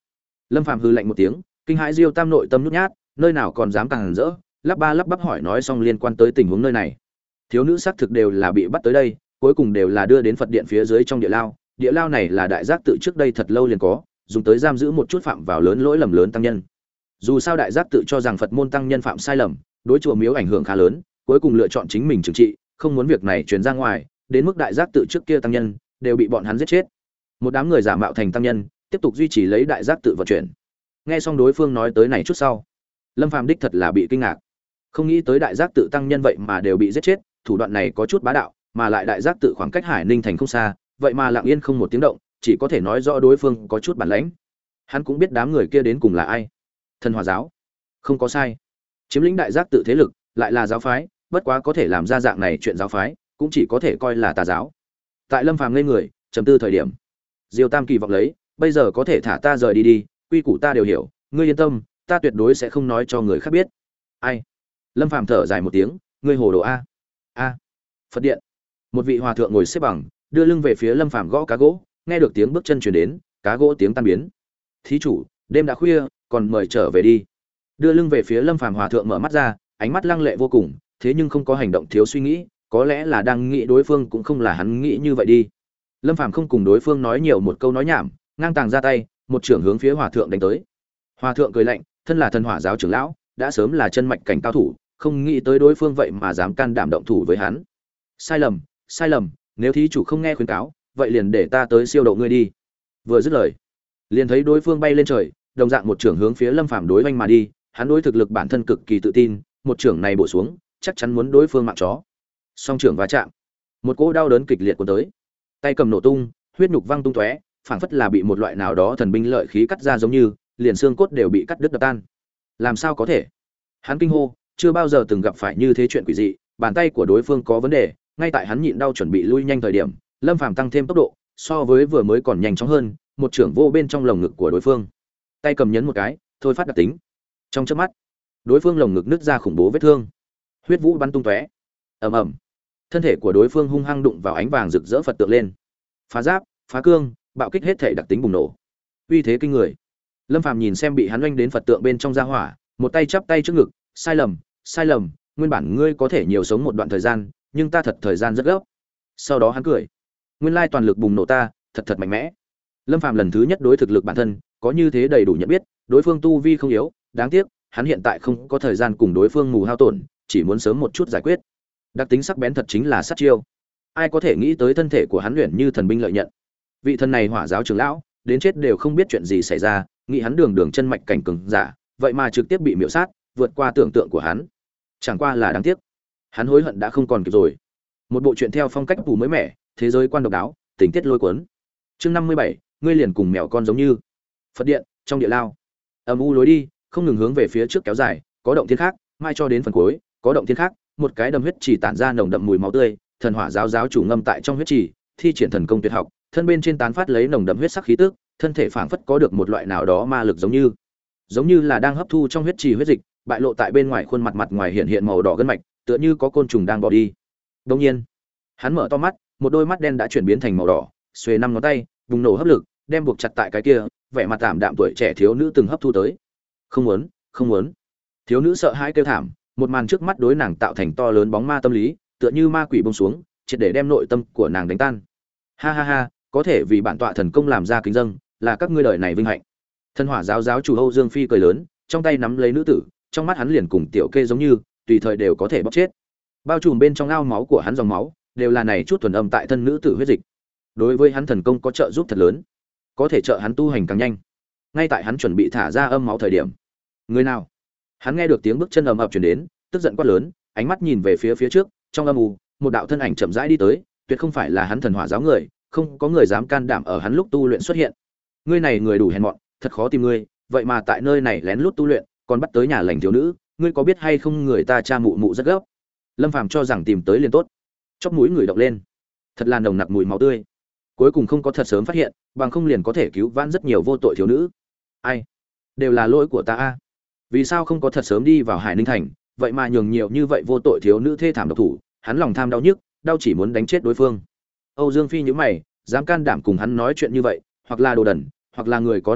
S1: Lâm Phàm hừ lạnh một tiếng, kinh hãi Diêu Tam nội tâm nhút nhát, nơi nào còn dám càng rỡ, lắp ba lắp bắp hỏi nói xong liên quan tới tình huống nơi này. Thiếu nữ xác thực đều là bị bắt tới đây, cuối cùng đều là đưa đến Phật điện phía dưới trong địa lao. Địa lao này là đại giác tự trước đây thật lâu liền có, dùng tới giam giữ một chút phạm vào lớn lỗi lầm lớn tăng nhân. Dù sao đại giác tự cho rằng Phật môn tăng nhân phạm sai lầm, đối chùa miếu ảnh hưởng khá lớn, cuối cùng lựa chọn chính mình trừng trị, không muốn việc này truyền ra ngoài, đến mức đại giác tự trước kia tăng nhân đều bị bọn hắn giết chết. Một đám người giả mạo thành tăng nhân, tiếp tục duy trì lấy đại giác tự vận chuyển. Nghe xong đối phương nói tới này chút sau, Lâm Phàm đích thật là bị kinh ngạc. Không nghĩ tới đại giác tự tăng nhân vậy mà đều bị giết chết, thủ đoạn này có chút bá đạo, mà lại đại giác tự khoảng cách Hải Ninh thành không xa, vậy mà lặng yên không một tiếng động, chỉ có thể nói rõ đối phương có chút bản lãnh. Hắn cũng biết đám người kia đến cùng là ai. Thần Hòa giáo. Không có sai. Chiếm lĩnh đại giác tự thế lực, lại là giáo phái, bất quá có thể làm ra dạng này chuyện giáo phái, cũng chỉ có thể coi là tà giáo. Tại Lâm Phàm ngây người, trầm tư thời điểm, Diêu Tam kỳ vọng lấy, bây giờ có thể thả ta rời đi đi, quy củ ta đều hiểu, ngươi yên tâm, ta tuyệt đối sẽ không nói cho người khác biết. Ai? Lâm Phàm thở dài một tiếng, ngươi hồ đồ a. A. Phật điện. Một vị hòa thượng ngồi xếp bằng, đưa lưng về phía Lâm Phàm gõ cá gỗ, nghe được tiếng bước chân truyền đến, cá gỗ tiếng tan biến. Thí chủ, đêm đã khuya, còn mời trở về đi. Đưa lưng về phía Lâm Phàm hòa thượng mở mắt ra, ánh mắt lăng lệ vô cùng, thế nhưng không có hành động thiếu suy nghĩ, có lẽ là đang nghĩ đối phương cũng không là hắn nghĩ như vậy đi. Lâm Phàm không cùng đối phương nói nhiều một câu nói nhảm, ngang tàng ra tay, một trưởng hướng phía hòa thượng đánh tới. Hòa thượng cười lạnh, thân là Thần Hỏa giáo trưởng lão, đã sớm là chân mạch cảnh cao thủ, không nghĩ tới đối phương vậy mà dám can đảm động thủ với hắn. Sai lầm, sai lầm, nếu thí chủ không nghe khuyên cáo, vậy liền để ta tới siêu độ ngươi đi. Vừa dứt lời, liền thấy đối phương bay lên trời, đồng dạng một trưởng hướng phía Lâm Phàm đối oanh mà đi, hắn đối thực lực bản thân cực kỳ tự tin, một trưởng này bổ xuống, chắc chắn muốn đối phương mạng chó. Song trưởng va chạm, một cỗ đau đớn kịch liệt cuốn tới, tay cầm nổ tung, huyết nhục văng tung tóe, phảng phất là bị một loại nào đó thần binh lợi khí cắt ra giống như, liền xương cốt đều bị cắt đứt đập tan. Làm sao có thể? Hắn kinh hô, chưa bao giờ từng gặp phải như thế chuyện quỷ dị, bàn tay của đối phương có vấn đề, ngay tại hắn nhịn đau chuẩn bị lui nhanh thời điểm, Lâm Phàm tăng thêm tốc độ, so với vừa mới còn nhanh chóng hơn, một trưởng vô bên trong lồng ngực của đối phương. Tay cầm nhấn một cái, thôi phát đặc tính. Trong chớp mắt, đối phương lồng ngực nứt ra khủng bố vết thương, huyết vũ bắn tung tóe. Ầm ầm. Thân thể của đối phương hung hăng đụng vào ánh vàng rực rỡ Phật tượng lên. Phá giáp, phá cương, bạo kích hết thể đặc tính bùng nổ. Uy thế kinh người. Lâm Phàm nhìn xem bị hắn oanh đến Phật tượng bên trong ra hỏa, một tay chắp tay trước ngực, sai lầm, sai lầm, nguyên bản ngươi có thể nhiều sống một đoạn thời gian, nhưng ta thật thời gian rất gấp. Sau đó hắn cười, nguyên lai toàn lực bùng nổ ta, thật thật mạnh mẽ. Lâm Phàm lần thứ nhất đối thực lực bản thân có như thế đầy đủ nhận biết, đối phương tu vi không yếu, đáng tiếc, hắn hiện tại không có thời gian cùng đối phương mù hao tổn, chỉ muốn sớm một chút giải quyết. Đặc tính sắc bén thật chính là sát chiêu. Ai có thể nghĩ tới thân thể của hắn luyện như thần binh lợi nhận. Vị thần này Hỏa giáo trưởng lão, đến chết đều không biết chuyện gì xảy ra, nghĩ hắn đường đường chân mạch cảnh cường giả, vậy mà trực tiếp bị miểu sát, vượt qua tưởng tượng của hắn. Chẳng qua là đáng tiếc, hắn hối hận đã không còn kịp rồi. Một bộ truyện theo phong cách phù mới mẻ, thế giới quan độc đáo, tình tiết lôi cuốn. Chương 57, ngươi liền cùng mèo con giống như. Phật điện, trong địa lao. Âm u lối đi, không ngừng hướng về phía trước kéo dài, có động thiên khác, mai cho đến phần cuối, có động thiên khác, một cái đầm huyết chỉ tản ra nồng đậm mùi máu tươi, thần hỏa giáo giáo chủ ngâm tại trong huyết chỉ, thi triển thần công tuyệt học, thân bên trên tán phát lấy nồng đậm huyết sắc khí tức, thân thể phảng phất có được một loại nào đó ma lực giống như là đang hấp thu trong huyết trì huyết dịch, bại lộ tại bên ngoài khuôn mặt mặt ngoài hiện hiện màu đỏ gân mạch, tựa như có côn trùng đang bò đi. Đương nhiên, hắn mở to mắt, một đôi mắt đen đã chuyển biến thành màu đỏ, xuề năm ngón tay, bùng nổ hấp lực, đem buộc chặt tại cái kia, vẻ mặt tạm đạm tuổi trẻ thiếu nữ từng hấp thu tới. Không muốn, không muốn. Thiếu nữ sợ hãi kêu thảm, một màn trước mắt đối nàng tạo thành to lớn bóng ma tâm lý, tựa như ma quỷ buông xuống, triệt để đem nội tâm của nàng đánh tan. Ha ha ha, có thể vì bản tọa thần công làm ra kính dâng, là các ngươi đời này vinh hạnh. Thần hỏa giáo giáo chủ Âu Dương Phi cười lớn, trong tay nắm lấy nữ tử, trong mắt hắn liền cùng tiểu kê giống như, tùy thời đều có thể bóc chết. Bao trùm bên trong ao máu của hắn dòng máu, đều là này chút thuần âm tại thân nữ tử huyết dịch. Đối với hắn thần công có trợ giúp thật lớn, có thể trợ hắn tu hành càng nhanh. Ngay tại hắn chuẩn bị thả ra âm máu thời điểm, người nào? Hắn nghe được tiếng bước chân ầm ầm truyền đến, tức giận quát lớn, ánh mắt nhìn về phía trước, trong âm u, một đạo thân ảnh chậm rãi đi tới, tuyệt không phải là hắn thần hỏa giáo người, không có người dám can đảm ở hắn lúc tu luyện xuất hiện. Ngươi này người đủ hèn mọn, thật khó tìm ngươi, vậy mà tại nơi này lén lút tu luyện, còn bắt tới nhà lành thiếu nữ, ngươi có biết hay không người ta cha mụ mụ rất gấp. Lâm Phàm cho rằng tìm tới liền tốt, chóp mũi người động lên, thật là nồng nặc mùi máu tươi. Cuối cùng không có thật sớm phát hiện, bằng không liền có thể cứu vãn rất nhiều vô tội thiếu nữ. Ai, đều là lỗi của ta a. Vì sao không có thật sớm đi vào Hải Ninh thành, vậy mà nhường nhiều như vậy vô tội thiếu nữ thê thảm độc thủ, hắn lòng tham đau nhức, đau chỉ muốn đánh chết đối phương. Âu Dương Phi nhíu mày, dám can đảm cùng hắn nói chuyện như vậy, hoặc là đồ đần, hoặc là người có năng lực,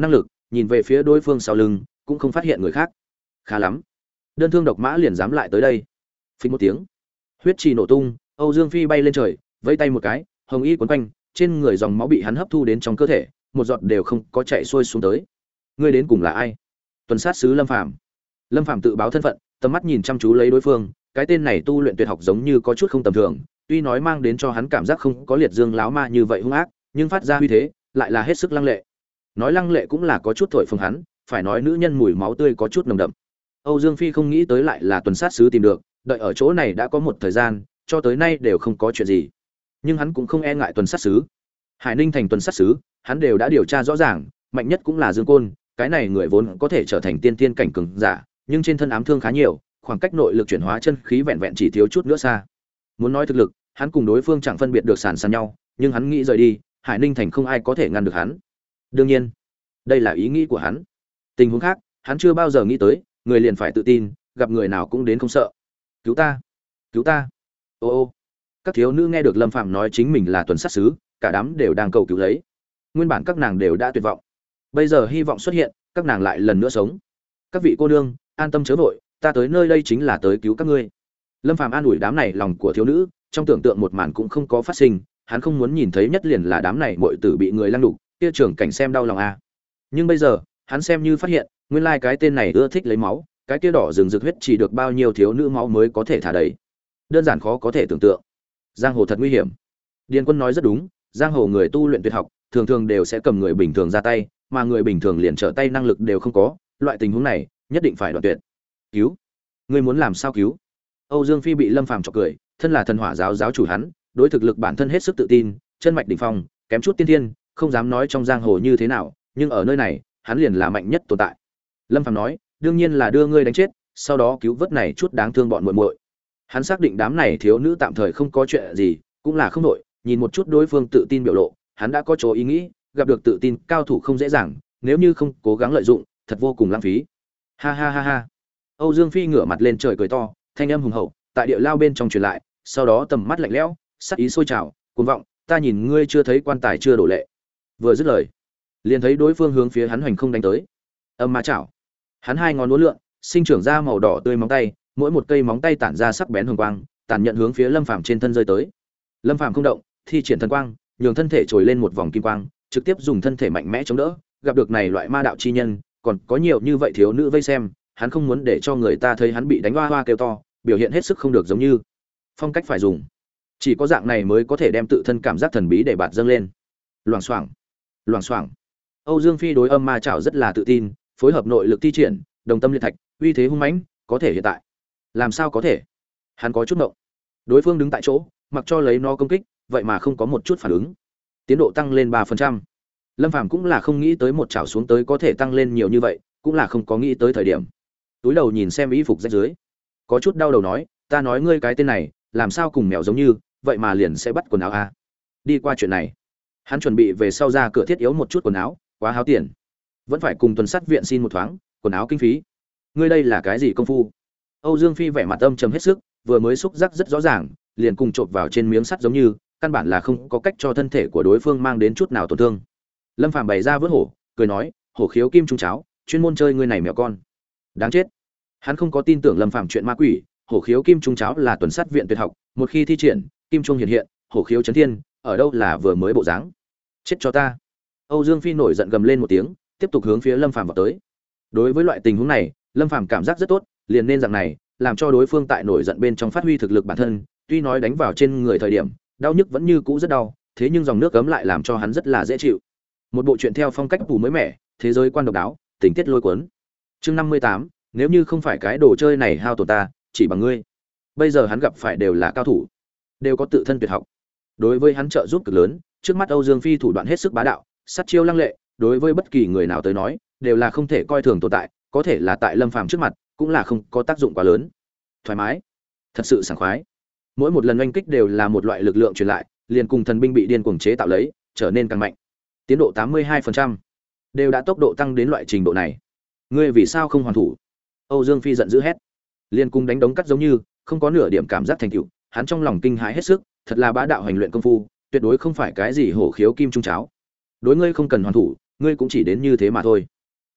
S1: nhìn về phía đối phương sau lưng cũng không phát hiện người khác. Khá lắm, đơn thương độc mã liền dám lại tới đây. Phình một tiếng, huyết trì nổ tung, Âu Dương Phi bay lên trời, vẫy tay một cái, hồng y quấn quanh, trên người dòng máu bị hắn hấp thu đến trong cơ thể, một giọt đều không có chảy xuôi xuống tới. Ngươi đến cùng là ai? Tuần sát sứ Lâm Phàm. Lâm Phàm tự báo thân phận, tầm mắt nhìn chăm chú lấy đối phương, cái tên này tu luyện tuyệt học giống như có chút không tầm thường, tuy nói mang đến cho hắn cảm giác không có liệt dương láo ma như vậy hung ác, nhưng phát ra uy thế lại là hết sức lăng lệ. Nói lăng lệ cũng là có chút thổi phồng hắn, phải nói nữ nhân mùi máu tươi có chút nồng đậm. Âu Dương Phi không nghĩ tới lại là tuần sát sứ tìm được, đợi ở chỗ này đã có một thời gian, cho tới nay đều không có chuyện gì. Nhưng hắn cũng không e ngại tuần sát sứ. Hải Ninh thành tuần sát sứ, hắn đều đã điều tra rõ ràng, mạnh nhất cũng là Dương Côn, cái này người vốn có thể trở thành tiên tiên cảnh cường giả, nhưng trên thân ám thương khá nhiều, khoảng cách nội lực chuyển hóa chân khí vẹn vẹn chỉ thiếu chút nữa xa. Muốn nói thực lực, hắn cùng đối phương chẳng phân biệt được sàn sàn nhau, nhưng hắn nghĩ rời đi, Hải Ninh thành không ai có thể ngăn được hắn. Đương nhiên, đây là ý nghĩ của hắn. Tình huống khác, hắn chưa bao giờ nghĩ tới, người liền phải tự tin, gặp người nào cũng đến không sợ. Cứu ta, cứu ta. Ô ô. Các thiếu nữ nghe được Lâm Phàm nói chính mình là tuần sát sứ, cả đám đều đang cầu cứu lấy. Nguyên bản các nàng đều đã tuyệt vọng, bây giờ hy vọng xuất hiện, các nàng lại lần nữa sống. Các vị cô nương, an tâm chớ vội, ta tới nơi đây chính là tới cứu các ngươi. Lâm Phàm an ủi đám này lòng của thiếu nữ, trong tưởng tượng một màn cũng không có phát sinh, hắn không muốn nhìn thấy nhất liền là đám này muội tử bị người lăng đục, kia trưởng cảnh xem đau lòng a. Nhưng bây giờ, hắn xem như phát hiện, nguyên lai cái tên này ưa thích lấy máu, cái kia đỏ rừng rực huyết chỉ được bao nhiêu thiếu nữ máu mới có thể thả đầy. Đơn giản khó có thể tưởng tượng. Giang hồ thật nguy hiểm. Điền Quân nói rất đúng, giang hồ người tu luyện tuyệt học, thường thường đều sẽ cầm người bình thường ra tay, mà người bình thường liền trở tay năng lực đều không có, loại tình huống này, nhất định phải đoạn tuyệt. Cứu? Ngươi muốn làm sao cứu? Âu Dương Phi bị Lâm Phàm chọc cười, thân là thần hỏa giáo giáo chủ hắn, đối thực lực bản thân hết sức tự tin, chân mạch đỉnh phong, kém chút tiên thiên, không dám nói trong giang hồ như thế nào, nhưng ở nơi này, hắn liền là mạnh nhất tồn tại. Lâm Phàm nói, đương nhiên là đưa ngươi đánh chết, sau đó cứu vớt này chút đáng thương bọn muội muội. Hắn xác định đám này thiếu nữ tạm thời không có chuyện gì, cũng là không đổi, nhìn một chút đối phương tự tin biểu lộ, hắn đã có chỗ ý nghĩ, gặp được tự tin cao thủ không dễ dàng, nếu như không cố gắng lợi dụng, thật vô cùng lãng phí. Ha ha ha ha. Âu Dương Phi ngửa mặt lên trời cười to, thanh âm hùng hậu, tại địa lao bên trong truyền lại, sau đó tầm mắt lạnh lẽo, sắc ý sôi trào, cuồng vọng, ta nhìn ngươi chưa thấy quan tài chưa đổ lệ. Vừa dứt lời, liền thấy đối phương hướng phía hắn hoành không đánh tới. Âm ma chảo. Hắn hai ngón uốn lượn, sinh trưởng ra màu đỏ tươi móng tay, mỗi một cây móng tay tản ra sắc bén hồng quang, tàn nhận hướng phía Lâm Phàm trên thân rơi tới. Lâm Phàm không động, thi triển thần quang, nhường thân thể trồi lên một vòng kim quang, trực tiếp dùng thân thể mạnh mẽ chống đỡ. Gặp được này loại ma đạo chi nhân, còn có nhiều như vậy thiếu nữ vây xem, hắn không muốn để cho người ta thấy hắn bị đánh hoa hoa kêu to, biểu hiện hết sức không được giống như. Phong cách phải dùng, chỉ có dạng này mới có thể đem tự thân cảm giác thần bí để bạt dâng lên. Loảng xoảng, loảng xoảng. Âu Dương Phi đối âm ma chảo rất là tự tin, phối hợp nội lực thi triển, đồng tâm liệt thạch, uy thế hung mãnh, có thể hiện tại. Làm sao có thể? Hắn có chút ngộng. Đối phương đứng tại chỗ, mặc cho lấy nó công kích, vậy mà không có một chút phản ứng. Tiến độ tăng lên 3%. Lâm Phàm cũng là không nghĩ tới một chảo xuống tới có thể tăng lên nhiều như vậy, cũng là không có nghĩ tới thời điểm. Túi đầu nhìn xem y phục rách dưới, có chút đau đầu nói, ta nói ngươi cái tên này, làm sao cùng mèo giống như, vậy mà liền sẽ bắt quần áo a. Đi qua chuyện này, hắn chuẩn bị về sau ra cửa thiết yếu một chút quần áo, quá háo tiền. Vẫn phải cùng tuần sát viện xin một thoáng, quần áo kinh phí. Ngươi đây là cái gì công phu? Âu Dương Phi vẻ mặt âm trầm hết sức, vừa mới xúc giác rất rõ ràng, liền cùng chộp vào trên miếng sắt giống như, căn bản là không có cách cho thân thể của đối phương mang đến chút nào tổn thương. Lâm Phàm bày ra vớt hổ, cười nói, hổ khiếu kim trung cháo, chuyên môn chơi ngươi này mèo con. Đáng chết. Hắn không có tin tưởng Lâm Phàm chuyện ma quỷ, hổ khiếu kim trung cháo là tuần sát viện tuyệt học, một khi thi triển, kim trung hiện hiện, hổ khiếu chấn thiên, ở đâu là vừa mới bộ dáng. Chết cho ta. Âu Dương Phi nổi giận gầm lên một tiếng, tiếp tục hướng phía Lâm Phàm vào tới. Đối với loại tình huống này, Lâm Phàm cảm giác rất tốt, liền nên dạng này, làm cho đối phương tại nổi giận bên trong phát huy thực lực bản thân, tuy nói đánh vào trên người thời điểm, đau nhức vẫn như cũ rất đau, thế nhưng dòng nước cấm lại làm cho hắn rất là dễ chịu. Một bộ truyện theo phong cách phù mới mẻ, thế giới quan độc đáo, tình tiết lôi cuốn. Chương 58, nếu như không phải cái đồ chơi này hao tổn ta, chỉ bằng ngươi. Bây giờ hắn gặp phải đều là cao thủ, đều có tự thân tuyệt học. Đối với hắn trợ giúp cực lớn, trước mắt Âu Dương Phi thủ đoạn hết sức bá đạo, sát chiêu lăng lệ, đối với bất kỳ người nào tới nói, đều là không thể coi thường tồn tại, có thể là tại Lâm Phàm trước mặt, cũng là không có tác dụng quá lớn. Thoải mái, thật sự sảng khoái. Mỗi một lần oanh kích đều là một loại lực lượng truyền lại, liền cùng thần binh bị điên cuồng chế tạo lấy, trở nên càng mạnh. Tiến độ 82%, đều đã tốc độ tăng đến loại trình độ này. Ngươi vì sao không hoàn thủ? Âu Dương Phi giận dữ hét. Liên cung đánh đống cắt giống như, không có nửa điểm cảm giác thành tựu, hắn trong lòng kinh hãi hết sức, thật là bá đạo hành luyện công phu, tuyệt đối không phải cái gì hổ khiếu kim trung cháo. Đối ngươi không cần hoàn thủ, ngươi cũng chỉ đến như thế mà thôi.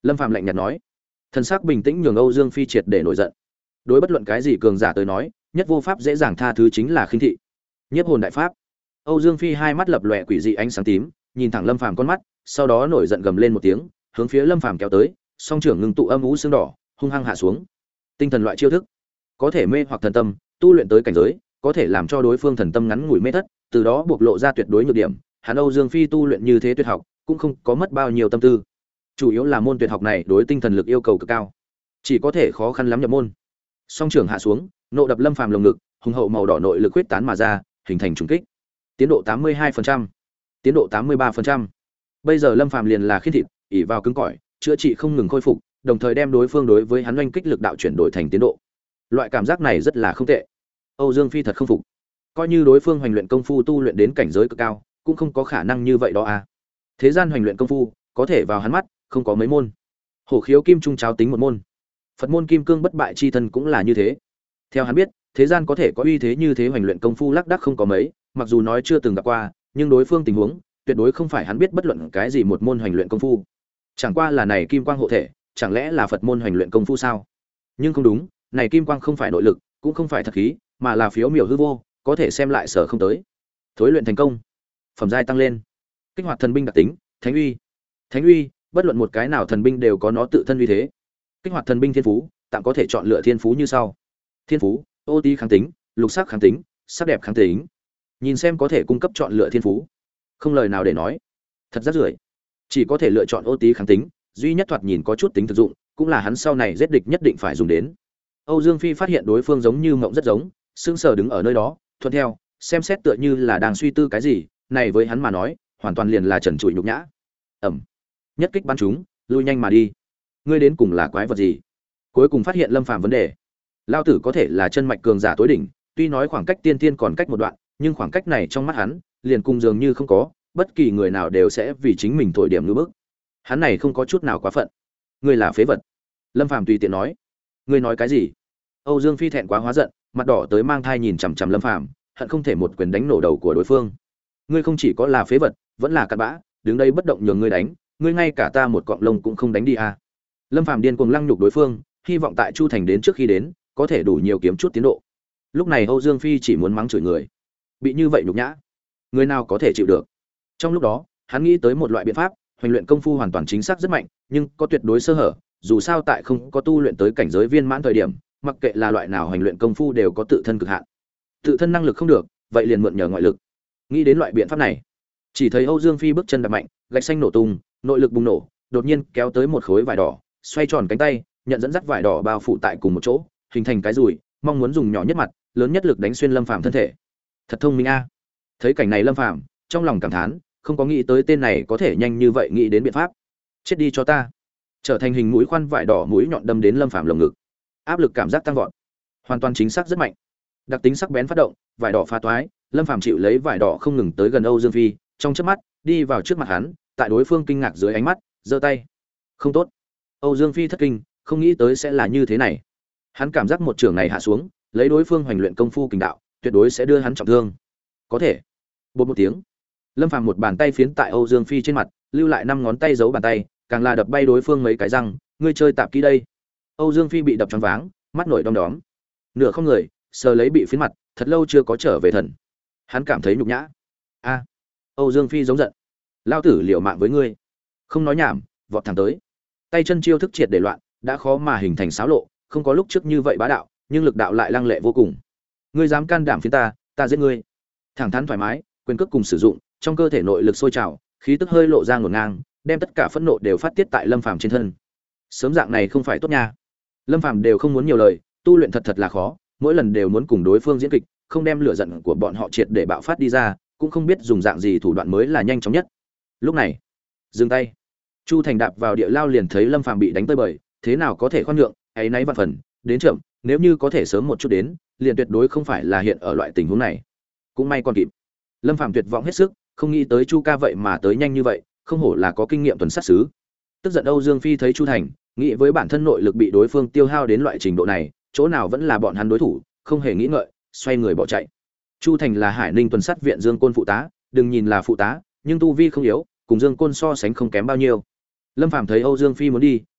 S1: Lâm Phàm lạnh nhạt nói. Thần sắc bình tĩnh nhường Âu Dương Phi triệt để nổi giận. Đối bất luận cái gì cường giả tới nói, nhất vô pháp dễ dàng tha thứ chính là khinh thị. Nhiếp hồn đại pháp. Âu Dương Phi hai mắt lập lòe quỷ dị ánh sáng tím, nhìn thẳng Lâm Phàm con mắt, sau đó nổi giận gầm lên một tiếng, hướng phía Lâm Phàm kéo tới, song trưởng ngưng tụ âm u xương đỏ, hung hăng hạ xuống. Tinh thần loại chiêu thức, có thể mê hoặc thần tâm, tu luyện tới cảnh giới, có thể làm cho đối phương thần tâm ngắn ngủi mê thất, từ đó bộc lộ ra tuyệt đối nhược điểm. Hắn Âu Dương Phi tu luyện như thế tuyệt học, cũng không có mất bao nhiêu tâm tư. Chủ yếu là môn tuyệt học này đối tinh thần lực yêu cầu cực cao, chỉ có thể khó khăn lắm nhập môn. Song trưởng hạ xuống, nộ đập Lâm Phàm lồng ngực, hùng hậu màu đỏ nội lực huyết tán mà ra, hình thành trùng kích. Tiến độ 82%, tiến độ 83%. Bây giờ Lâm Phàm liền là khiên thịt, ỉ vào cứng cỏi, chữa trị không ngừng khôi phục, đồng thời đem đối phương đối với hắn oanh kích lực đạo chuyển đổi thành tiến độ. Loại cảm giác này rất là không tệ. Âu Dương Phi thật không phục. Coi như đối phương hoành luyện công phu tu luyện đến cảnh giới cực cao, cũng không có khả năng như vậy đó à. Thế gian hoành luyện công phu, có thể vào hắn mắt, không có mấy môn. Hổ khiếu kim trung cháo tính một môn. Phật môn kim cương bất bại chi thân cũng là như thế. Theo hắn biết, thế gian có thể có uy thế như thế hoành luyện công phu lác đác không có mấy, mặc dù nói chưa từng gặp qua, nhưng đối phương tình huống, tuyệt đối không phải hắn biết bất luận cái gì một môn hoành luyện công phu. Chẳng qua là này kim quang hộ thể, chẳng lẽ là Phật môn hoành luyện công phu sao? Nhưng không đúng, này kim quang không phải nội lực, cũng không phải thật khí, mà là phiếu miểu hư vô, có thể xem lại sở không tới. Thối luyện thành công, phẩm giai tăng lên, kích hoạt thần binh đặc tính, thánh uy. Thánh uy, bất luận một cái nào thần binh đều có nó tự thân uy thế. Kích hoạt thần binh thiên phú, tạm có thể chọn lựa thiên phú như sau: thiên phú, ô tí kháng tính, lục sắc kháng tính, sắc đẹp kháng tính. Nhìn xem có thể cung cấp chọn lựa thiên phú, không lời nào để nói, thật rất rưởi. Chỉ có thể lựa chọn ô tí kháng tính, duy nhất thoạt nhìn có chút tính thực dụng, cũng là hắn sau này giết địch nhất định phải dùng đến. Âu Dương Phi phát hiện đối phương giống như mộng rất giống, sững sờ đứng ở nơi đó, thuận theo, xem xét tựa như là đang suy tư cái gì, này với hắn mà nói, hoàn toàn liền là trần trụi nhục nhã. Ầm. Nhất kích bắn chúng, lui nhanh mà đi. Ngươi đến cùng là quái vật gì? Cuối cùng phát hiện Lâm Phàm vấn đề. Lao tử có thể là chân mạch cường giả tối đỉnh, tuy nói khoảng cách tiên tiên còn cách một đoạn, nhưng khoảng cách này trong mắt hắn, liền cùng dường như không có, bất kỳ người nào đều sẽ vì chính mình thổi điểm ngữ bức. Hắn này không có chút nào quá phận. Ngươi là phế vật. Lâm Phàm tùy tiện nói. Ngươi nói cái gì? Âu Dương Phi thẹn quá hóa giận, mặt đỏ tới mang thai nhìn chằm chằm Lâm Phàm, hận không thể một quyền đánh nổ đầu của đối phương. Ngươi không chỉ có là phế vật, vẫn là cặn bã, đứng đây bất động nhường ngươi đánh, ngươi ngay cả ta một cọng lông cũng không đánh đi à? Lâm Phàm điên cuồng lăng nhục đối phương, hy vọng tại Chu Thành đến trước khi đến, có thể đủ nhiều kiếm chút tiến độ. Lúc này Âu Dương Phi chỉ muốn mắng chửi người, bị như vậy nhục nhã, người nào có thể chịu được? Trong lúc đó, hắn nghĩ tới một loại biện pháp, hoành luyện công phu hoàn toàn chính xác rất mạnh, nhưng có tuyệt đối sơ hở, dù sao tại không có tu luyện tới cảnh giới viên mãn thời điểm, mặc kệ là loại nào hoành luyện công phu đều có tự thân cực hạn. Tự thân năng lực không được, vậy liền mượn nhờ ngoại lực. Nghĩ đến loại biện pháp này, chỉ thấy Âu Dương Phi bước chân đạp mạnh, gạch xanh nổ tung, nội lực bùng nổ, đột nhiên kéo tới một khối vải đỏ, xoay tròn cánh tay, nhận dẫn dắt vải đỏ bao phủ tại cùng một chỗ, hình thành cái dùi, mong muốn dùng nhỏ nhất mặt, lớn nhất lực đánh xuyên Lâm Phàm thân thể. Thật thông minh a. Thấy cảnh này Lâm Phàm trong lòng cảm thán, không có nghĩ tới tên này có thể nhanh như vậy nghĩ đến biện pháp. Chết đi cho ta. Trở thành hình mũi khoan vải đỏ mũi nhọn đâm đến Lâm Phàm lồng ngực. Áp lực cảm giác tăng vọt. Hoàn toàn chính xác rất mạnh. Đặc tính sắc bén phát động, vải đỏ phá toái, Lâm Phàm chịu lấy vải đỏ không ngừng tới gần Âu Dương Phi, trong chớp mắt, đi vào trước mặt hắn, tại đối phương kinh ngạc dưới ánh mắt, giơ tay. Không tốt. Âu Dương Phi thất kinh, không nghĩ tới sẽ là như thế này. Hắn cảm giác một trường này hạ xuống, lấy đối phương hoành luyện công phu kình đạo, tuyệt đối sẽ đưa hắn trọng thương. Có thể. Bột một tiếng, Lâm Phàm một bàn tay phiến tại Âu Dương Phi trên mặt, lưu lại 5 ngón tay giấu bàn tay, càng là đập bay đối phương mấy cái răng, ngươi chơi tạp kỹ đây. Âu Dương Phi bị đập choáng váng, mắt nổi đom đóm. Nửa không người, sờ lấy bị phiến mặt, thật lâu chưa có trở về thần. Hắn cảm thấy nhục nhã. A. Âu Dương Phi giống giận. Lao tử liều mạng với ngươi. Không nói nhảm, vọt thẳng tới. Tay chân chiêu thức triệt để loạn, đã khó mà hình thành xáo lộ, không có lúc trước như vậy bá đạo, nhưng lực đạo lại lăng lệ vô cùng. Ngươi dám can đảm phiến ta, ta giết ngươi. Thẳng thắn thoải mái, quyền cước cùng sử dụng, trong cơ thể nội lực sôi trào, khí tức hơi lộ ra ngổn ngang, đem tất cả phẫn nộ đều phát tiết tại Lâm Phàm trên thân. Sớm dạng này không phải tốt nha. Lâm Phàm đều không muốn nhiều lời, tu luyện thật thật là khó, mỗi lần đều muốn cùng đối phương diễn kịch, không đem lửa giận của bọn họ triệt để bạo phát đi ra, cũng không biết dùng dạng gì thủ đoạn mới là nhanh chóng nhất. Lúc này, dừng tay. Chu Thành đạp vào địa lao liền thấy Lâm Phàm bị đánh tơi bời, thế nào có thể khoan nhượng, ấy nấy vạn phần, đến chậm, nếu như có thể sớm một chút đến, liền tuyệt đối không phải là hiện ở loại tình huống này. Cũng may còn kịp. Lâm Phàm tuyệt vọng hết sức, không nghĩ tới Chu ca vậy mà tới nhanh như vậy, không hổ là có kinh nghiệm tuần sát sứ. Tức giận Âu Dương Phi thấy Chu Thành, nghĩ với bản thân nội lực bị đối phương tiêu hao đến loại trình độ này, chỗ nào vẫn là bọn hắn đối thủ, không hề nghĩ ngợi, xoay người bỏ chạy. Chu Thành là Hải Ninh tuần sát viện Dương Côn phụ tá, đừng nhìn là phụ tá, nhưng tu vi không yếu, cùng Dương Côn so sánh không kém bao nhiêu. Lâm Phàm thấy Âu Dương Phi muốn đi,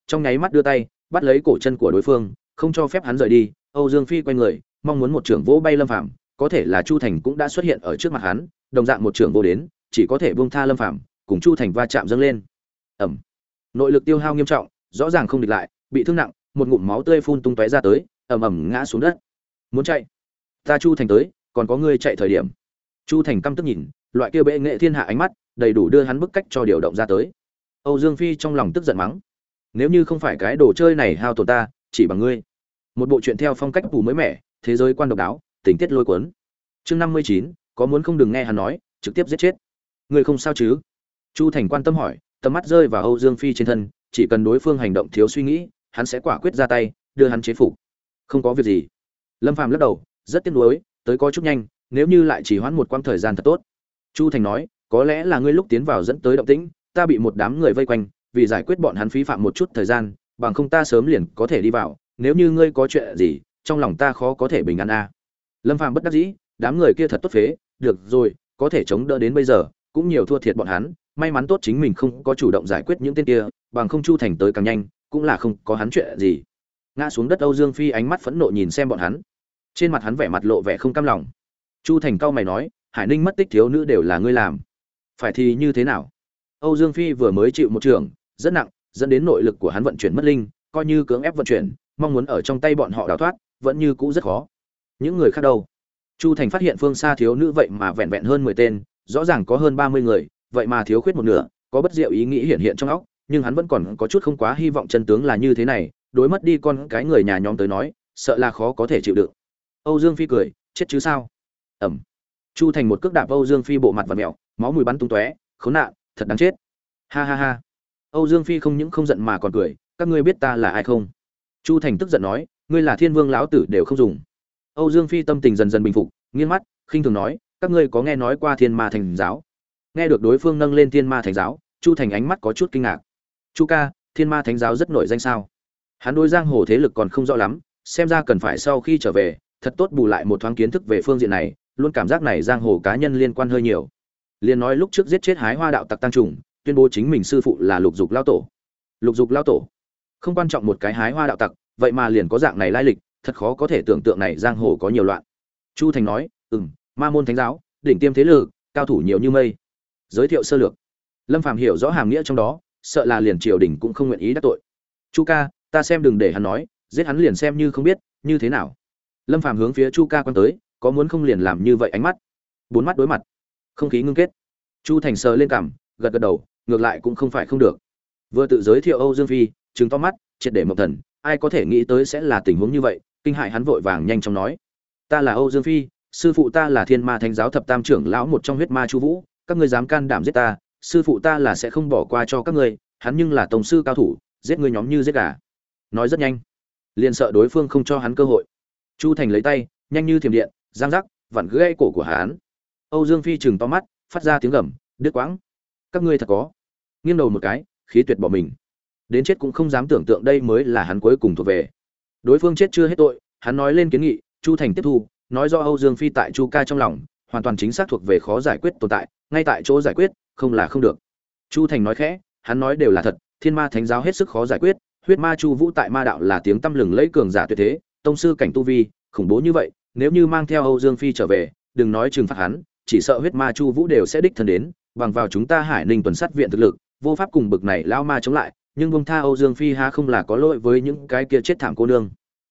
S1: trong nháy mắt đưa tay bắt lấy cổ chân của đối phương, không cho phép hắn rời đi. Âu Dương Phi quay người mong muốn một trưởng vỗ bay Lâm Phàm, có thể là Chu Thành cũng đã xuất hiện ở trước mặt hắn, đồng dạng một trưởng vô đến, chỉ có thể buông tha Lâm Phàm, cùng Chu Thành va chạm dâng lên. Ẩm. Nội lực tiêu hao nghiêm trọng, rõ ràng không địch lại, bị thương nặng, một ngụm máu tươi phun tung tóe ra tới, ầm ầm ngã xuống đất. Muốn chạy? Ta Chu Thành tới, còn có ngươi chạy thời điểm. Chu Thành căm tức nhìn, loại kia bệ nghệ thiên hạ ánh mắt, đầy đủ đưa hắn bức cách cho điều động ra tới. Âu Dương Phi trong lòng tức giận mắng: nếu như không phải cái đồ chơi này hao tổn ta, chỉ bằng ngươi. Một bộ truyện theo phong cách phù mới mẻ, thế giới quan độc đáo, tình tiết lôi cuốn. Chương 59, có muốn không đừng nghe hắn nói, trực tiếp giết chết. Ngươi không sao chứ? Chu Thành quan tâm hỏi, tầm mắt rơi vào Âu Dương Phi trên thân, chỉ cần đối phương hành động thiếu suy nghĩ, hắn sẽ quả quyết ra tay, đưa hắn chế phục. Không có việc gì. Lâm Phàm lắc đầu, rất tiếc nuối, tới có chút nhanh, nếu như lại chỉ hoãn một quãng thời gian thật tốt. Chu Thành nói, có lẽ là ngươi lúc tiến vào dẫn tới động tĩnh, ta bị một đám người vây quanh, vì giải quyết bọn hắn phí phạm một chút thời gian, bằng không ta sớm liền có thể đi vào, nếu như ngươi có chuyện gì, trong lòng ta khó có thể bình an a. Lâm Phàm bất đắc dĩ, đám người kia thật tốt phế, được rồi, có thể chống đỡ đến bây giờ, cũng nhiều thua thiệt bọn hắn, may mắn tốt chính mình không có chủ động giải quyết những tên kia, bằng không Chu Thành tới càng nhanh, cũng là không có hắn chuyện gì. Ngã xuống đất Âu Dương Phi ánh mắt phẫn nộ nhìn xem bọn hắn, trên mặt hắn vẻ mặt lộ vẻ không cam lòng. Chu Thành cau mày nói, Hải Ninh mất tích thiếu nữ đều là ngươi làm, phải thì như thế nào? Âu Dương Phi vừa mới chịu một trường rất nặng, dẫn đến nội lực của hắn vận chuyển mất linh, coi như cưỡng ép vận chuyển, mong muốn ở trong tay bọn họ đào thoát, vẫn như cũ rất khó. Những người khác đâu? Chu Thành phát hiện phương xa thiếu nữ vậy mà vẹn vẹn hơn 10 tên, rõ ràng có hơn 30 người, vậy mà thiếu khuyết một nửa, có bất diệu ý nghĩ hiện hiện trong óc, nhưng hắn vẫn còn có chút không quá hy vọng chân tướng là như thế này, đối mất đi con cái người nhà nhóm tới nói, sợ là khó có thể chịu đựng. Âu Dương Phi cười, chết chứ sao? Ẩm. Chu Thành một cước đạp Âu Dương Phi bộ mặt vặn mèo, máu mùi bắn tung tóe, khốn nạn, thật đáng chết. Ha ha ha. Âu Dương Phi không những không giận mà còn cười, các ngươi biết ta là ai không? Chu Thành tức giận nói, ngươi là Thiên Vương lão tử đều không dùng. Âu Dương Phi tâm tình dần dần bình phục, nghiêng mắt, khinh thường nói, các ngươi có nghe nói qua Thiên Ma Thành giáo? Nghe được đối phương nâng lên Thiên Ma Thành giáo, Chu Thành ánh mắt có chút kinh ngạc. Chu ca, Thiên Ma Thánh giáo rất nổi danh sao? Hắn đối giang hồ thế lực còn không rõ lắm, xem ra cần phải sau khi trở về, thật tốt bù lại một thoáng kiến thức về phương diện này, luôn cảm giác này giang hồ cá nhân liên quan hơi nhiều. Liên nói lúc trước giết chết Hái Hoa đạo tặc Tăng Trùng, tuyên bố chính mình sư phụ là Lục Dục lão tổ. Lục Dục lão tổ, không quan trọng một cái Hái Hoa đạo tặc, vậy mà liền có dạng này lai lịch, thật khó có thể tưởng tượng này giang hồ có nhiều loạn. Chu Thành nói, Ma môn thánh giáo, đỉnh tiêm thế lực, cao thủ nhiều như mây. Giới thiệu sơ lược. Lâm Phàm hiểu rõ hàm nghĩa trong đó, sợ là liền triều đình cũng không nguyện ý đắc tội. Chu ca, ta xem đừng để hắn nói, giết hắn liền xem như không biết, như thế nào? Lâm Phàm hướng phía Chu ca quan tới, có muốn không liền làm như vậy ánh mắt. Bốn mắt đối mặt, không khí ngưng kết. Chu Thành sờ lên cằm, gật gật đầu, ngược lại cũng không phải không được. Vừa tự giới thiệu Âu Dương Phi, trừng to mắt, triệt để mộng thần, ai có thể nghĩ tới sẽ là tình huống như vậy, kinh hại hắn vội vàng nhanh chóng nói: "Ta là Âu Dương Phi, sư phụ ta là Thiên Ma Thánh giáo thập tam trưởng lão một trong huyết ma Chu Vũ, các ngươi dám can đảm giết ta, sư phụ ta là sẽ không bỏ qua cho các ngươi, hắn nhưng là tổng sư cao thủ, giết ngươi nhóm như giết gà." Nói rất nhanh, liền sợ đối phương không cho hắn cơ hội. Chu Thành lấy tay, nhanh như thiểm điện, giang giác, vặn gãy cổ của hắn. Âu Dương Phi trừng to mắt, phát ra tiếng gầm, đứt quãng. Các ngươi thật có. Nghiêng đầu một cái, khí tuyệt bỏ mình. Đến chết cũng không dám tưởng tượng đây mới là hắn cuối cùng thuộc về. Đối phương chết chưa hết tội, hắn nói lên kiến nghị, Chu Thành tiếp thu, nói do Âu Dương Phi tại Chu ca trong lòng, hoàn toàn chính xác thuộc về khó giải quyết tồn tại, ngay tại chỗ giải quyết, không là không được. Chu Thành nói khẽ, hắn nói đều là thật, Thiên Ma Thánh giáo hết sức khó giải quyết, huyết ma Chu Vũ tại ma đạo là tiếng tăm lừng lẫy cường giả tuyệt thế, tông sư cảnh tu vi, khủng bố như vậy, nếu như mang theo Âu Dương Phi trở về, đừng nói trừng phạt hắn, chỉ sợ huyết ma Chu Vũ đều sẽ đích thân đến, bằng vào chúng ta Hải Ninh tuần sát viện thực lực, vô pháp cùng bực này lao ma chống lại, nhưng buông tha Âu Dương Phi ha không là có lỗi với những cái kia chết thảm cô nương.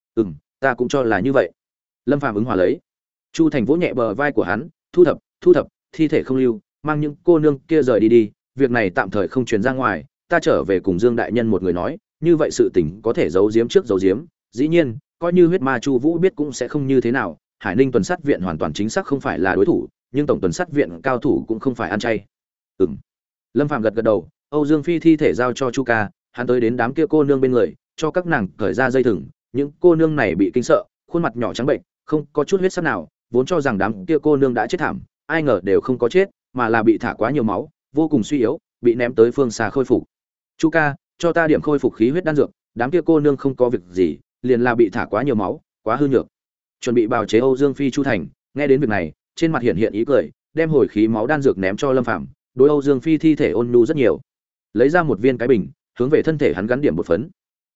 S1: Ta cũng cho là như vậy. Lâm Phàm ứng hòa lấy. Chu Thành vỗ nhẹ bờ vai của hắn, thu thập, thi thể không lưu, mang những cô nương kia rời đi đi, việc này tạm thời không truyền ra ngoài, ta trở về cùng Dương đại nhân một người nói, như vậy sự tình có thể giấu giếm trước giấu giếm, dĩ nhiên, coi như huyết ma Chu Vũ biết cũng sẽ không như thế nào, Hải Ninh tuần sát viện hoàn toàn chính xác không phải là đối thủ, nhưng tổng tuần sát viện cao thủ cũng không phải ăn chay. Lâm Phàm gật gật đầu, Âu Dương Phi thi thể giao cho Chu ca, hắn tới đến đám kia cô nương bên người, cho các nàng cởi ra dây thừng, những cô nương này bị kinh sợ, khuôn mặt nhỏ trắng bệnh, không có chút huyết sắc nào, vốn cho rằng đám kia cô nương đã chết thảm, ai ngờ đều không có chết, mà là bị thả quá nhiều máu, vô cùng suy yếu, bị ném tới phương xa khôi phục. Chu ca, cho ta điểm khôi phục khí huyết đan dược, đám kia cô nương không có việc gì, liền là bị thả quá nhiều máu, quá hư nhược. Chuẩn bị bào chế Âu Dương Phi Chu Thành, nghe đến việc này, trên mặt hiện ý cười, đem hồi khí máu đan dược ném cho Lâm Phàm, đối Âu Dương Phi thi thể ôn nhu rất nhiều. Lấy ra một viên cái bình, hướng về thân thể hắn gắn điểm một phấn.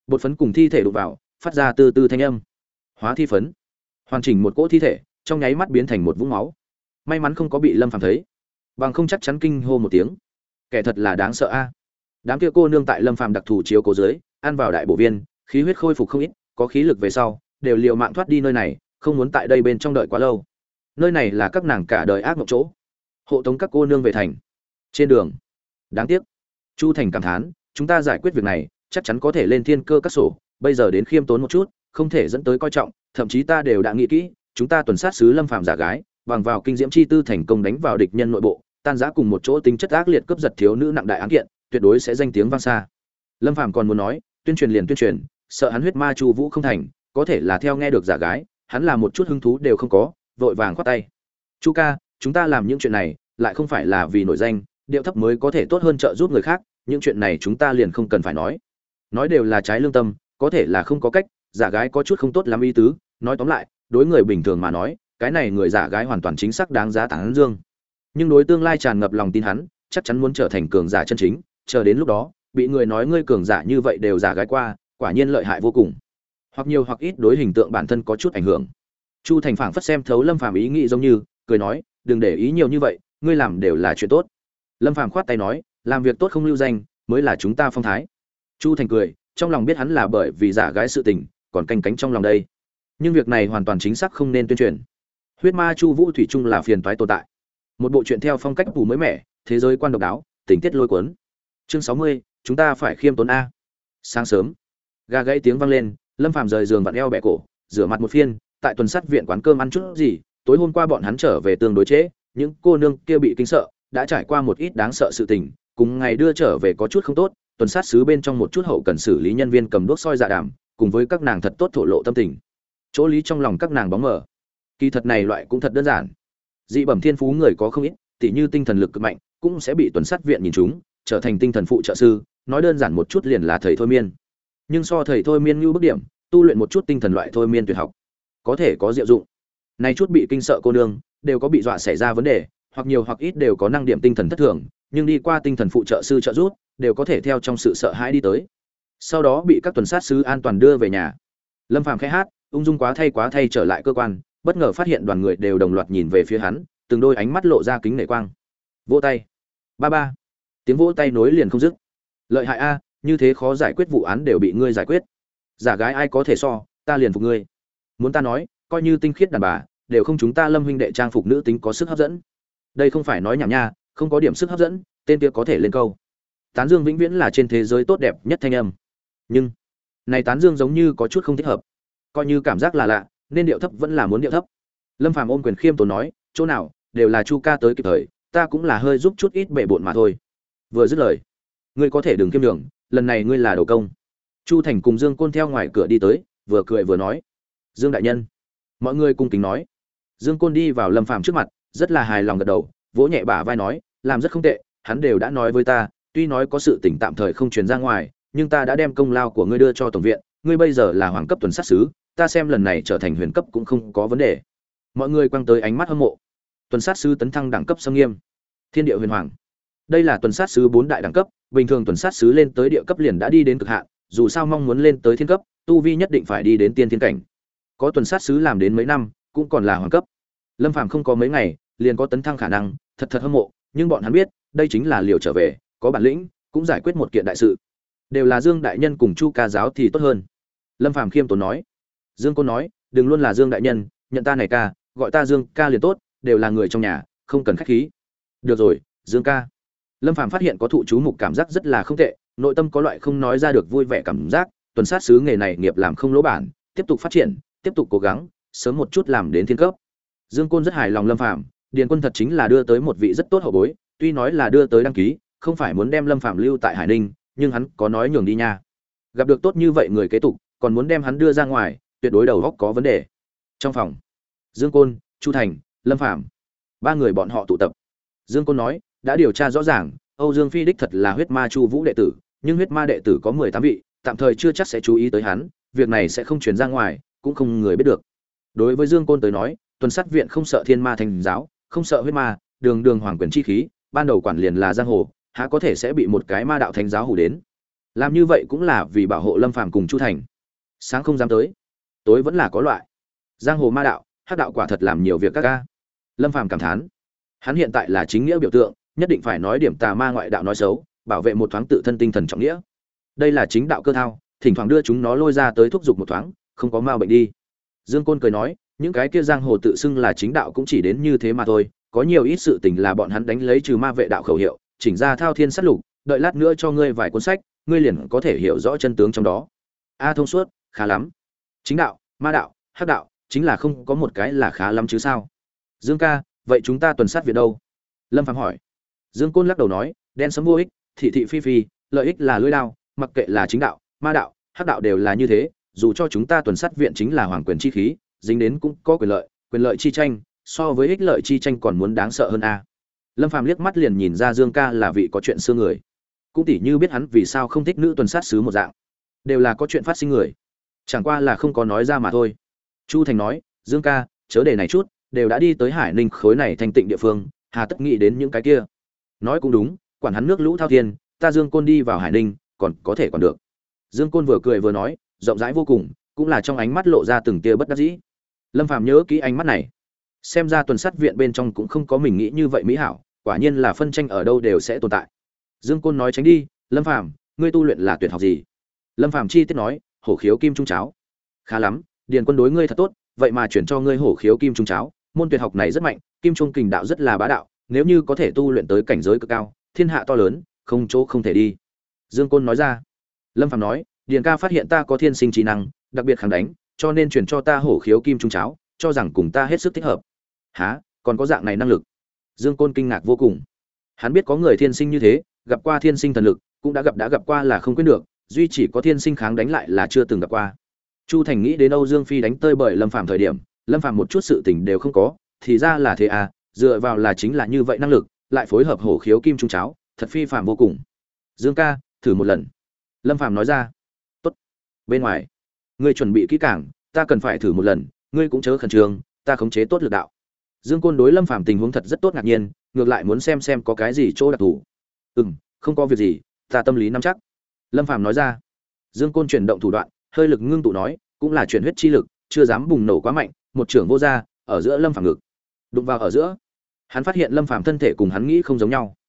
S1: Bột phấn cùng thi thể đụng vào, phát ra từ từ thanh âm. Hóa thi phấn. Hoàn chỉnh một cỗ thi thể, trong nháy mắt biến thành một vũng máu. May mắn không có bị Lâm Phàm thấy, bằng không chắc chắn kinh hô một tiếng. Kẻ thật là đáng sợ a. Đám kia cô nương tại Lâm Phàm đặc thù chiếu cố dưới, ăn vào đại bổ viên, khí huyết khôi phục không ít, có khí lực về sau, đều liều mạng thoát đi nơi này, không muốn tại đây bên trong đợi quá lâu. Nơi này là các nàng cả đời ác mộng chỗ. Hộ tống các cô nương về thành. Trên đường, đáng tiếc. Chu Thành cảm thán, chúng ta giải quyết việc này, chắc chắn có thể lên thiên cơ các sổ, bây giờ đến khiêm tốn một chút, không thể dẫn tới coi trọng, thậm chí ta đều đã nghĩ kỹ, chúng ta tuần sát sứ Lâm Phàm giả gái, bằng vào kinh diễm chi tư thành công đánh vào địch nhân nội bộ, tan rã cùng một chỗ tính chất ác liệt cướp giật thiếu nữ nặng đại án kiện, tuyệt đối sẽ danh tiếng vang xa. Lâm Phàm còn muốn nói, tuyên truyền liền tuyên truyền, sợ hắn huyết ma Chu Vũ không thành, có thể là theo nghe được giả gái, hắn là một chút hứng thú đều không có, vội vàng khoát tay. Chu ca, chúng ta làm những chuyện này, lại không phải là vì nổi danh, điệu thấp mới có thể tốt hơn trợ giúp người khác, những chuyện này chúng ta liền không cần phải nói đều là trái lương tâm, có thể là không có cách, giả gái có chút không tốt lắm ý tứ, nói tóm lại, đối người bình thường mà nói, cái này người giả gái hoàn toàn chính xác đáng giá tán dương. Nhưng đối tương lai tràn ngập lòng tin hắn, chắc chắn muốn trở thành cường giả chân chính, chờ đến lúc đó, bị người nói ngươi cường giả như vậy đều giả gái qua, quả nhiên lợi hại vô cùng. Hoặc nhiều hoặc ít đối hình tượng bản thân có chút ảnh hưởng. Chu Thành phảng phất xem thấu Lâm Phàm ý nghĩ giống như, cười nói, đừng để ý nhiều như vậy, ngươi làm đều là chuyện tốt. Lâm Phàm khoát tay nói, làm việc tốt không lưu danh, mới là chúng ta phong thái. Chu Thành cười, trong lòng biết hắn là bởi vì giả gái sự tình, còn canh cánh trong lòng đây. Nhưng việc này hoàn toàn chính xác không nên tuyên truyền. Huyết ma Chu Vũ thủy chung là phiền toái tồn tại. Một bộ truyện theo phong cách phủ mới mẻ, thế giới quan độc đáo, tình tiết lôi cuốn. Chương 60, chúng ta phải khiêm tốn a. Sáng sớm, gà gãy tiếng vang lên, Lâm Phàm rời giường vặn eo bẻ cổ, rửa mặt một phiên, tại tuần sắt viện quán cơm ăn chút gì, tối hôm qua bọn hắn trở về tương đối trễ, những cô nương kia bị kinh sợ, đã trải qua một ít đáng sợ sự tình, cùng ngày đưa trở về có chút không tốt, tuần sát sứ bên trong một chút hậu cần xử lý nhân viên cầm đuốc soi dạ đàm, cùng với các nàng thật tốt thổ lộ tâm tình. Chỗ lý trong lòng các nàng bóng mờ. Kỳ thật này loại cũng thật đơn giản. Dị bẩm thiên phú người có không ít, tỉ như tinh thần lực cực mạnh, cũng sẽ bị tuần sát viện nhìn trúng, trở thành tinh thần phụ trợ sư, nói đơn giản một chút liền là thầy thôi miên. Nhưng so thầy thôi miên như bức điểm, tu luyện một chút tinh thần loại thôi miên tuyệt học, có thể có diệu dụng. Này chút bị kinh sợ cô nương, đều có bị dọa xảy ra vấn đề, hoặc nhiều hoặc ít đều có năng điểm tinh thần thất thường, nhưng đi qua tinh thần phụ trợ sư trợ giúp, đều có thể theo trong sự sợ hãi đi tới. Sau đó bị các tuần sát sứ an toàn đưa về nhà. Lâm Phàm khẽ hát, ung dung quá thay trở lại cơ quan, bất ngờ phát hiện đoàn người đều đồng loạt nhìn về phía hắn, từng đôi ánh mắt lộ ra kính nể quang. Vỗ tay. Ba ba. Tiếng vỗ tay nối liền không dứt. Lợi hại a, như thế khó giải quyết vụ án đều bị ngươi giải quyết. Giả gái ai có thể so, ta liền phục ngươi. Muốn ta nói, coi như tinh khiết đàn bà, đều không chúng ta Lâm huynh đệ trang phục nữ tính có sức hấp dẫn. Đây không phải nói nhảm nha, không có điểm sức hấp dẫn, tên kia có thể lên câu. Tán dương vĩnh viễn là trên thế giới tốt đẹp nhất thanh âm. Nhưng, này tán dương giống như có chút không thích hợp. Coi như cảm giác là lạ, nên điệu thấp vẫn là muốn điệu thấp. Lâm Phàm ôm quyền khiêm tốn nói, chỗ nào, đều là Chu ca tới kịp thời, ta cũng là hơi giúp chút ít bệ bội mà thôi. Vừa dứt lời, ngươi có thể đừng kiêm đường, lần này ngươi là đầu công. Chu Thành cùng Dương Côn theo ngoài cửa đi tới, vừa cười vừa nói, Dương đại nhân. Mọi người cung kính nói. Dương Côn đi vào Lâm Phàm trước mặt, rất là hài lòng gật đầu, vỗ nhẹ bả vai nói, làm rất không tệ, hắn đều đã nói với ta, tuy nói có sự tình tạm thời không truyền ra ngoài, nhưng ta đã đem công lao của ngươi đưa cho tổng viện, ngươi bây giờ là hoàng cấp tuần sát sứ, ta xem lần này trở thành huyền cấp cũng không có vấn đề. Mọi người quăng tới ánh mắt hâm mộ. Tuần sát sứ tấn thăng đẳng cấp xâm nghiêm, thiên địa huyền hoàng. Đây là tuần sát sứ 4 đại đẳng cấp, bình thường tuần sát sứ lên tới địa cấp liền đã đi đến cực hạn, dù sao mong muốn lên tới thiên cấp, tu vi nhất định phải đi đến tiên thiên cảnh. Có tuần sát sứ làm đến mấy năm, cũng còn là hoàng cấp. Lâm Phàm không có mấy ngày, liền có tấn thăng khả năng, thật hâm mộ, nhưng bọn hắn biết, đây chính là liều trở về, có bản lĩnh, cũng giải quyết một kiện đại sự. Đều là Dương đại nhân cùng Chu ca giáo thì tốt hơn. Lâm Phàm khiêm tốn nói. Dương Côn nói, đừng luôn là Dương đại nhân, nhận ta này ca, gọi ta Dương ca liền tốt, đều là người trong nhà, không cần khách khí. Được rồi, Dương ca. Lâm Phàm phát hiện có thụ chú mục cảm giác rất là không tệ, nội tâm có loại không nói ra được vui vẻ cảm giác, tuần sát sứ nghề này nghiệp làm không lỗ bản, tiếp tục phát triển, tiếp tục cố gắng, sớm một chút làm đến thiên cấp. Dương Côn rất hài lòng Lâm Phàm, Điền Quân thật chính là đưa tới một vị rất tốt hậu bối, tuy nói là đưa tới đăng ký, không phải muốn đem Lâm Phàm lưu tại Hải Ninh, nhưng hắn có nói nhường đi nha. Gặp được tốt như vậy người kế tục, còn muốn đem hắn đưa ra ngoài, tuyệt đối đầu óc có vấn đề. Trong phòng, Dương Côn, Chu Thành, Lâm Phàm, 3 người bọn họ tụ tập. Dương Côn nói, đã điều tra rõ ràng, Âu Dương Phi đích thật là huyết ma Chu Vũ đệ tử, nhưng huyết ma đệ tử có 18 vị, tạm thời chưa chắc sẽ chú ý tới hắn, việc này sẽ không truyền ra ngoài, cũng không người biết được. Đối với Dương Côn tới nói, tuần sát viện không sợ thiên ma thành giáo, không sợ huyết ma, đường hoàng quyền chi khí, ban đầu quản liền là giang hồ, há có thể sẽ bị một cái ma đạo thánh giáo hù đến. Làm như vậy cũng là vì bảo hộ Lâm Phàm cùng Chu Thành. Sáng không dám tới, tối vẫn là có loại. Giang hồ ma đạo, hắc đạo quả thật làm nhiều việc các ca. Lâm Phàm cảm thán. Hắn hiện tại là chính nghĩa biểu tượng, nhất định phải nói điểm tà ma ngoại đạo nói xấu, bảo vệ một thoáng tự thân tinh thần trọng nghĩa. Đây là chính đạo cơ thao, thỉnh thoảng đưa chúng nó lôi ra tới thúc giục một thoáng, không có ma bệnh đi. Dương Côn cười nói, những cái kia giang hồ tự xưng là chính đạo cũng chỉ đến như thế mà thôi, có nhiều ít sự tình là bọn hắn đánh lấy trừ ma vệ đạo khẩu hiệu, chỉnh ra thao thiên sát lục, đợi lát nữa cho ngươi vài cuốn sách, ngươi liền có thể hiểu rõ chân tướng trong đó. A thông suốt, khá lắm. Chính đạo, ma đạo, hắc đạo, chính là không có một cái là khá lắm chứ sao? Dương ca, vậy chúng ta tuần sát viện đâu? Lâm Phàm hỏi. Dương Côn lắc đầu nói, đen sấm vô ích, thị thị phi phi, lợi ích là lưỡi đao, mặc kệ là chính đạo, ma đạo, hắc đạo đều là như thế, dù cho chúng ta tuần sát viện chính là hoàng quyền chi khí, dính đến cũng có quyền lợi chi tranh, so với ích lợi chi tranh còn muốn đáng sợ hơn a. Lâm Phàm liếc mắt liền nhìn ra Dương ca là vị có chuyện xưa người, cũng tỉ như biết hắn vì sao không thích nữ tuần sát sứ một dạng, đều là có chuyện phát sinh người, chẳng qua là không có nói ra mà thôi. Chu Thành nói, Dương ca, chớ để này chút, đều đã đi tới Hải Ninh khối này thanh tịnh địa phương, hà tất nghĩ đến những cái kia. Nói cũng đúng, quản hắn nước lũ thao thiên, ta Dương Côn đi vào Hải Ninh, còn có thể còn được. Dương Côn vừa cười vừa nói, rộng rãi vô cùng, cũng là trong ánh mắt lộ ra từng tia bất đắc dĩ. Lâm Phàm nhớ kỹ ánh mắt này, xem ra tuần sát viện bên trong cũng không có mình nghĩ như vậy mỹ hảo, quả nhiên là phân tranh ở đâu đều sẽ tồn tại. Dương Côn nói, tránh đi, Lâm Phàm, ngươi tu luyện là tuyệt học gì? Lâm Phàm chi tiết nói, hổ khiếu kim trung cháo. Khá lắm, Điền Quân đối ngươi thật tốt, vậy mà chuyển cho ngươi hổ khiếu kim trung cháo, môn tuyệt học này rất mạnh, kim trung kình đạo rất là bá đạo, nếu như có thể tu luyện tới cảnh giới cực cao, thiên hạ to lớn, không chỗ không thể đi. Dương Côn nói ra. Lâm Phàm nói, Điền ca phát hiện ta có thiên sinh trí năng, đặc biệt kháng đánh, cho nên chuyển cho ta hổ khiếu kim trung cháo, cho rằng cùng ta hết sức thích hợp. Hả, còn có dạng này năng lực? Dương Côn kinh ngạc vô cùng. Hắn biết có người thiên sinh như thế, gặp qua thiên sinh thần lực, cũng đã gặp qua là không quên được, duy chỉ có thiên sinh kháng đánh lại là chưa từng gặp qua. Chu Thành nghĩ đến Âu Dương Phi đánh tơi bởi Lâm Phàm thời điểm, Lâm Phàm một chút sự tình đều không có, thì ra là thế à, dựa vào là chính là như vậy năng lực, lại phối hợp hổ khiếu kim trung cháo, thật phi phàm vô cùng. Dương ca, thử một lần. Lâm Phàm nói ra. Tốt. Bên ngoài, ngươi chuẩn bị kỹ càng, ta cần phải thử một lần, ngươi cũng chớ khẩn trương, ta khống chế tốt lực đạo. Dương Côn đối Lâm Phàm tình huống thật rất tốt ngạc nhiên, ngược lại muốn xem có cái gì chỗ đặc thù. Không có việc gì, ta tâm lý nắm chắc. Lâm Phàm nói ra. Dương Côn chuyển động thủ đoạn, hơi lực ngưng tụ nói, cũng là chuyển huyết chi lực, chưa dám bùng nổ quá mạnh, một trưởng vô ra, ở giữa Lâm Phàm ngực. Đụng vào ở giữa, hắn phát hiện Lâm Phàm thân thể cùng hắn nghĩ không giống nhau.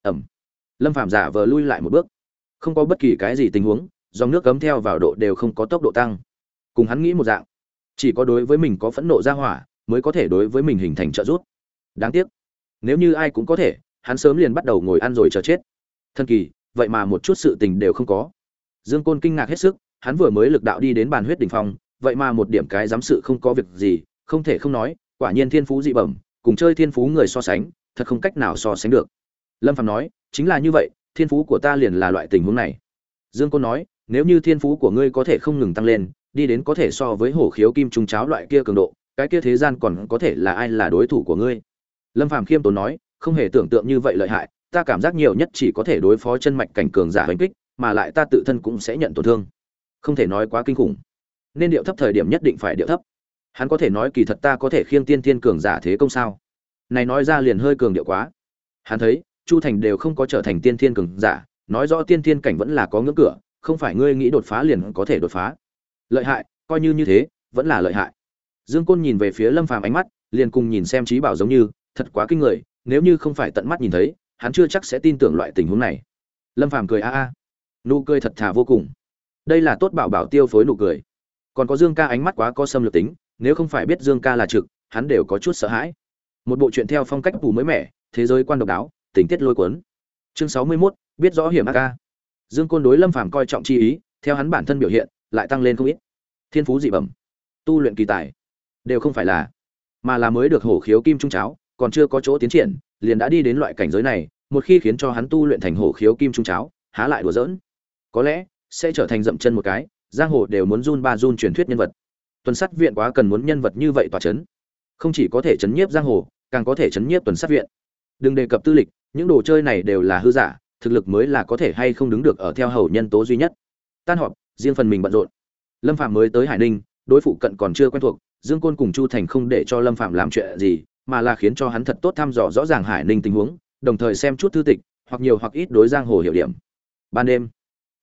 S1: Lâm Phàm giả vờ lui lại một bước, không có bất kỳ cái gì tình huống, dòng nước cấm theo vào độ đều không có tốc độ tăng, cùng hắn nghĩ một dạng, chỉ có đối với mình có phẫn nộ ra hỏa mới có thể đối với mình hình thành trợ giúp. Đáng tiếc, nếu như ai cũng có thể, hắn sớm liền bắt đầu ngồi ăn rồi chờ chết. Thân kỳ, vậy mà một chút sự tình đều không có. Dương Côn kinh ngạc hết sức, hắn vừa mới lực đạo đi đến bàn huyết đỉnh phong, vậy mà một điểm cái giám sự không có việc gì, không thể không nói, quả nhiên thiên phú dị bẩm, cùng chơi thiên phú người so sánh, thật không cách nào so sánh được. Lâm Phàm nói, chính là như vậy, thiên phú của ta liền là loại tình huống này. Dương Côn nói, nếu như thiên phú của ngươi có thể không ngừng tăng lên, đi đến có thể so với hổ khiếu kim trung cháo loại kia cường độ, cái kia thế gian còn có thể là ai là đối thủ của ngươi? Lâm Phàm khiêm tốn nói, không hề tưởng tượng như vậy lợi hại, ta cảm giác nhiều nhất chỉ có thể đối phó chân mạch cảnh cường giả đánh kích, mà lại ta tự thân cũng sẽ nhận tổn thương. Không thể nói quá kinh khủng. Nên điệu thấp thời điểm nhất định phải điệu thấp. Hắn có thể nói kỳ thật ta có thể khiêng tiên thiên cường giả thế công sao? Này nói ra liền hơi cường điệu quá. Hắn thấy, Chu Thành đều không có trở thành tiên thiên cường giả, nói rõ tiên thiên cảnh vẫn là có ngưỡng cửa, không phải ngươi nghĩ đột phá liền có thể đột phá. Lợi hại, coi như thế, vẫn là lợi hại. Dương Côn nhìn về phía Lâm Phàm ánh mắt, liền cùng nhìn xem Chí Bảo giống như, thật quá kinh người, nếu như không phải tận mắt nhìn thấy, hắn chưa chắc sẽ tin tưởng loại tình huống này. Lâm Phàm cười a a, nụ cười thật thà vô cùng. Đây là tốt bảo bảo tiêu phối nụ cười. Còn có Dương ca ánh mắt quá có xâm lược tính, nếu không phải biết Dương ca là trực, hắn đều có chút sợ hãi. Một bộ truyện theo phong cách bù mới mẻ, thế giới quan độc đáo, tình tiết lôi cuốn. Chương 61, biết rõ hiểm ác ca. Dương Côn đối Lâm Phàm coi trọng chi ý, theo hắn bản thân biểu hiện, lại tăng lên không ít. Thiên phú dị bẩm, tu luyện kỳ tài, đều không phải là, mà là mới được hổ khiếu kim trung cháo, còn chưa có chỗ tiến triển, liền đã đi đến loại cảnh giới này, một khi khiến cho hắn tu luyện thành hổ khiếu kim trung cháo, há lại đùa giỡn. Có lẽ sẽ trở thành dậm chân một cái, giang hồ đều muốn run ba run truyền thuyết nhân vật. Tuần sát viện quá cần muốn nhân vật như vậy tỏa chấn. Không chỉ có thể chấn nhiếp giang hồ, càng có thể chấn nhiếp tuần sát viện. Đừng đề cập tư lịch, những đồ chơi này đều là hư giả, thực lực mới là có thể hay không đứng được ở theo hầu nhân tố duy nhất. Tan họp, riêng phần mình bận rộn. Lâm Phạm mới tới Hải Ninh, đối phụ cận còn chưa quen thuộc, Dương Côn cùng Chu Thành không để cho Lâm Phạm làm chuyện gì, mà là khiến cho hắn thật tốt thăm dò rõ ràng Hải Ninh tình huống, đồng thời xem chút thư tịch, hoặc nhiều hoặc ít đối giang hồ hiểu điểm. Ban đêm,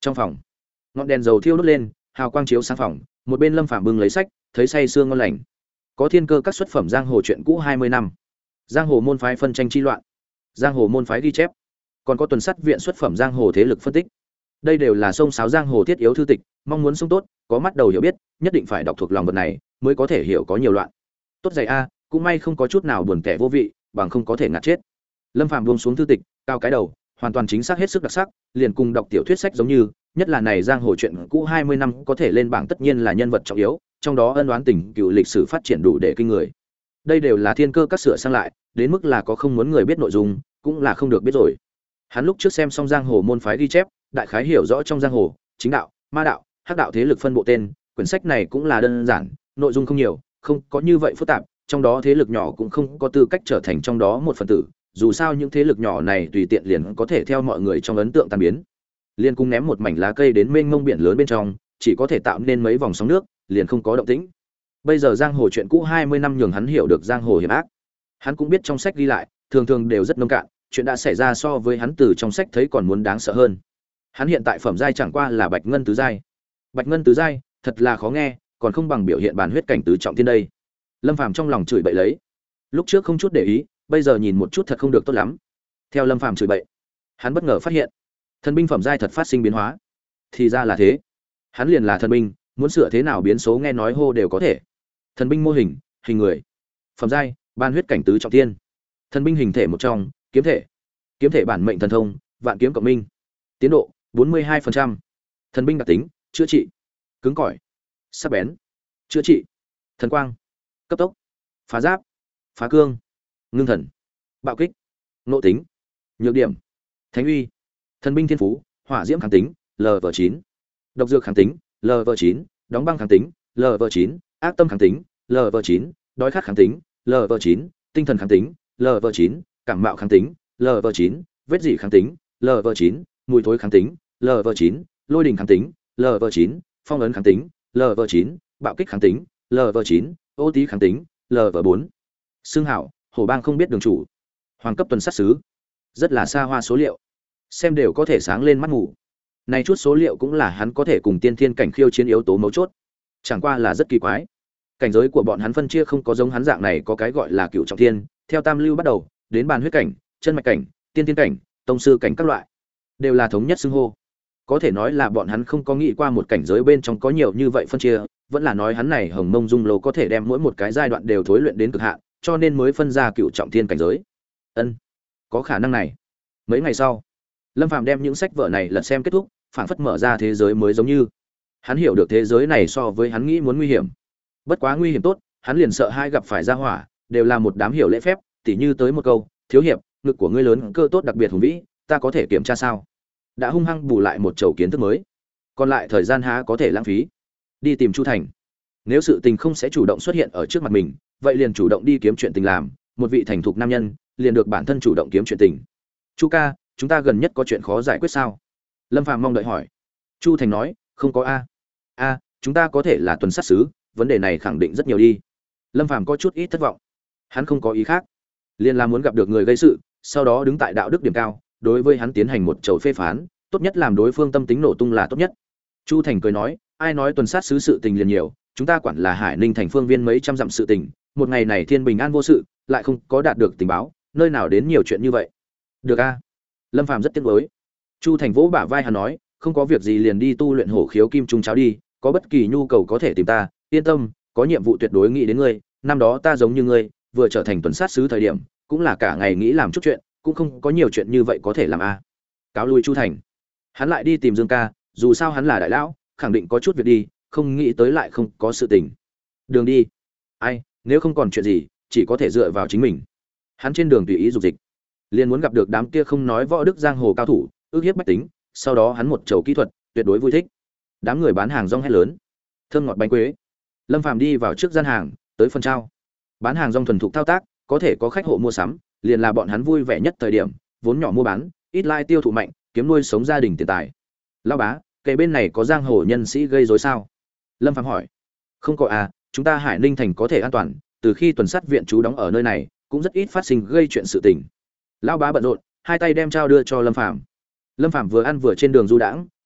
S1: Trong phòng, ngọn đèn dầu thiêu đốt lên, hào quang chiếu sáng phòng, một bên Lâm Phàm bưng lấy sách, thấy say sương ngon lành. Có thiên cơ các xuất phẩm giang hồ chuyện cũ 20 năm, giang hồ môn phái phân tranh chi loạn, giang hồ môn phái ghi chép, còn có tuần sắt viện xuất phẩm giang hồ thế lực phân tích. Đây đều là sông sáo giang hồ thiết yếu thư tịch, mong muốn sông tốt, có mắt đầu hiểu biết, nhất định phải đọc thuộc lòng vật này, mới có thể hiểu có nhiều loạn. Tốt dày a, cũng may không có chút nào buồn tẻ vô vị, bằng không có thể ngạt chết. Lâm Phàm buông xuống thư tịch, cao cái đầu, hoàn toàn chính xác hết sức đặc sắc, liền cùng đọc tiểu thuyết sách giống như, nhất là này giang hồ chuyện cũ 20 năm có thể lên bảng tất nhiên là nhân vật trọng yếu, trong đó ân oán tình cựu lịch sử phát triển đủ để kinh người. Đây đều là thiên cơ các sửa sang lại, đến mức là có không muốn người biết nội dung, cũng là không được biết rồi. Hắn lúc trước xem xong giang hồ môn phái ghi chép, đại khái hiểu rõ trong giang hồ, chính đạo, ma đạo, hắc đạo thế lực phân bộ tên, quyển sách này cũng là đơn giản, nội dung không nhiều, không có như vậy phức tạp, trong đó thế lực nhỏ cũng không có tư cách trở thành trong đó một phần tử, dù sao những thế lực nhỏ này tùy tiện liền có thể theo mọi người trong ấn tượng tan biến. Liên cung ném một mảnh lá cây đến mênh mông biển lớn bên trong, chỉ có thể tạo nên mấy vòng sóng nước, liền không có động tĩnh. Bây giờ giang hồ chuyện cũ 20 năm nhường hắn hiểu được giang hồ hiểm ác. Hắn cũng biết trong sách ghi lại, thường thường đều rất nông cạn, chuyện đã xảy ra so với hắn từ trong sách thấy còn muốn đáng sợ hơn. Hắn hiện tại phẩm giai chẳng qua là bạch ngân tứ giai. Bạch ngân tứ giai, thật là khó nghe, còn không bằng biểu hiện bản huyết cảnh tứ trọng thiên đây. Lâm Phàm trong lòng chửi bậy lấy. Lúc trước không chút để ý, bây giờ nhìn một chút thật không được tốt lắm. Theo Lâm Phàm chửi bậy, hắn bất ngờ phát hiện, thần binh phẩm giai thật phát sinh biến hóa. Thì ra là thế. Hắn liền là thần binh, muốn sửa thế nào biến số nghe nói hô đều có thể. Thần binh mô hình, hình người. Phẩm giai, ban huyết cảnh tứ trọng thiên. Thần binh hình thể một trong, kiếm thể. Kiếm thể bản mệnh thần thông, vạn kiếm cộng minh. Tiến độ 42%. Thần binh đặc tính, chữa trị. Cứng cỏi, sắc bén, chữa trị. Thần quang, cấp tốc, phá giáp, phá cương, ngưng thần, bạo kích, nộ tính. Nhược điểm, thánh uy. Thần binh thiên phú, hỏa diễm kháng tính, Lv9. Độc dược kháng tính, Lv9. Đóng băng kháng tính, Lv9. Ác tâm kháng tính, Lv9. Đói khát kháng tính, Lv9. Tinh thần kháng tính, Lv9. Cảm mạo kháng tính, Lv9. Vết dỉ kháng tính, Lv9. Mùi thối kháng tính, Lv9. Lôi đình kháng tính, Lv9. Phong ấn kháng tính, Lv9. Bạo kích kháng tính, Lv9. Ô tí kháng tính, Lv4. Xương hảo, hổ bang không biết đường chủ. Hoàng cấp tuần sát sứ. Rất là xa hoa số liệu, xem đều có thể sáng lên mắt ngủ. Này chút số liệu cũng là hắn có thể cùng tiên thiên cảnh khiêu chiến yếu tố mấu chốt. Chẳng qua là rất kỳ quái, cảnh giới của bọn hắn phân chia không có giống hắn dạng này có cái gọi là cựu trọng thiên, theo tam lưu bắt đầu, đến bàn huyết cảnh, chân mạch cảnh, tiên thiên cảnh, tông sư cảnh các loại, đều là thống nhất xưng hô. Có thể nói là bọn hắn không có nghĩ qua một cảnh giới bên trong có nhiều như vậy phân chia, vẫn là nói hắn này Hồng Mông Dung Lô có thể đem mỗi một cái giai đoạn đều thối luyện đến cực hạn, cho nên mới phân ra cựu trọng thiên cảnh giới. Ân, có khả năng này. Mấy ngày sau, Lâm Phàm đem những sách vở này lật xem kết thúc, phảng phất mở ra thế giới mới giống như. Hắn hiểu được thế giới này so với hắn nghĩ muốn nguy hiểm. Bất quá nguy hiểm tốt, hắn liền sợ hai gặp phải gia hỏa, đều là một đám hiểu lễ phép, tỉ như tới một câu, "Thiếu hiệp, ngực của ngươi lớn, cơ tốt đặc biệt hùng vĩ, ta có thể kiểm tra sao?" Đã hung hăng bù lại một chầu kiến thức mới. Còn lại thời gian há có thể lãng phí. Đi tìm Chu Thành. Nếu sự tình không sẽ chủ động xuất hiện ở trước mặt mình, vậy liền chủ động đi kiếm chuyện tình làm, một vị thành thục nam nhân, liền được bản thân chủ động kiếm chuyện tình. "Chu ca, chúng ta gần nhất có chuyện khó giải quyết sao?" Lâm Phàm mong đợi hỏi. Chu Thành nói, "Không có a." "A, chúng ta có thể là tuần sát sứ, vấn đề này khẳng định rất nhiều đi." Lâm Phàm có chút ít thất vọng. Hắn không có ý khác, liền là muốn gặp được người gây sự, sau đó đứng tại đạo đức điểm cao, đối với hắn tiến hành một chầu phê phán, tốt nhất làm đối phương tâm tính nổ tung là tốt nhất. Chu Thành cười nói, "Ai nói tuần sát sứ sự tình liền nhiều, chúng ta quản là Hải Ninh thành phương viên mấy trăm dặm sự tình, một ngày này thiên bình an vô sự, lại không có đạt được tình báo, nơi nào đến nhiều chuyện như vậy." "Được a." Lâm Phàm rất tiếc nuối. Chu Thành vỗ bả vai hắn nói, "Không có việc gì liền đi tu luyện hổ khiếu kim trung cháo đi, có bất kỳ nhu cầu có thể tìm ta, yên tâm, có nhiệm vụ tuyệt đối nghĩ đến ngươi, năm đó ta giống như ngươi, vừa trở thành tuần sát sứ thời điểm, cũng là cả ngày nghĩ làm chút chuyện, cũng không có nhiều chuyện như vậy có thể làm a." Cáo lui Chu Thành. Hắn lại đi tìm Dương ca, dù sao hắn là đại lão, khẳng định có chút việc đi, không nghĩ tới lại không có sự tình. Đường đi. Ai, nếu không còn chuyện gì, chỉ có thể dựa vào chính mình. Hắn trên đường tùy ý dục dịch, liền muốn gặp được đám kia không nói võ đức giang hồ cao thủ, ước hiếp bách tính, sau đó hắn một chầu kỹ thuật, tuyệt đối vui thích. Đám người bán hàng rong hét lớn, thơm ngọt bánh quế. Lâm Phàm đi vào trước gian hàng, tới phân trao. Bán hàng rong thuần thục thao tác, có thể có khách hộ mua sắm, liền là bọn hắn vui vẻ nhất thời điểm, vốn nhỏ mua bán, ít lai tiêu thụ mạnh, kiếm nuôi sống gia đình tiền tài. Lão bá, kề bên này có giang hồ nhân sĩ gây rối sao? Lâm Phàm hỏi. Không có à, chúng ta Hải Ninh thành có thể an toàn, từ khi tuần sát viện trú đóng ở nơi này, cũng rất ít phát sinh gây chuyện sự tình. Lão bá bận rộn, hai tay đem trao đưa cho Lâm Phàm. Lâm Phàm vừa ăn vừa trên đường du đãng,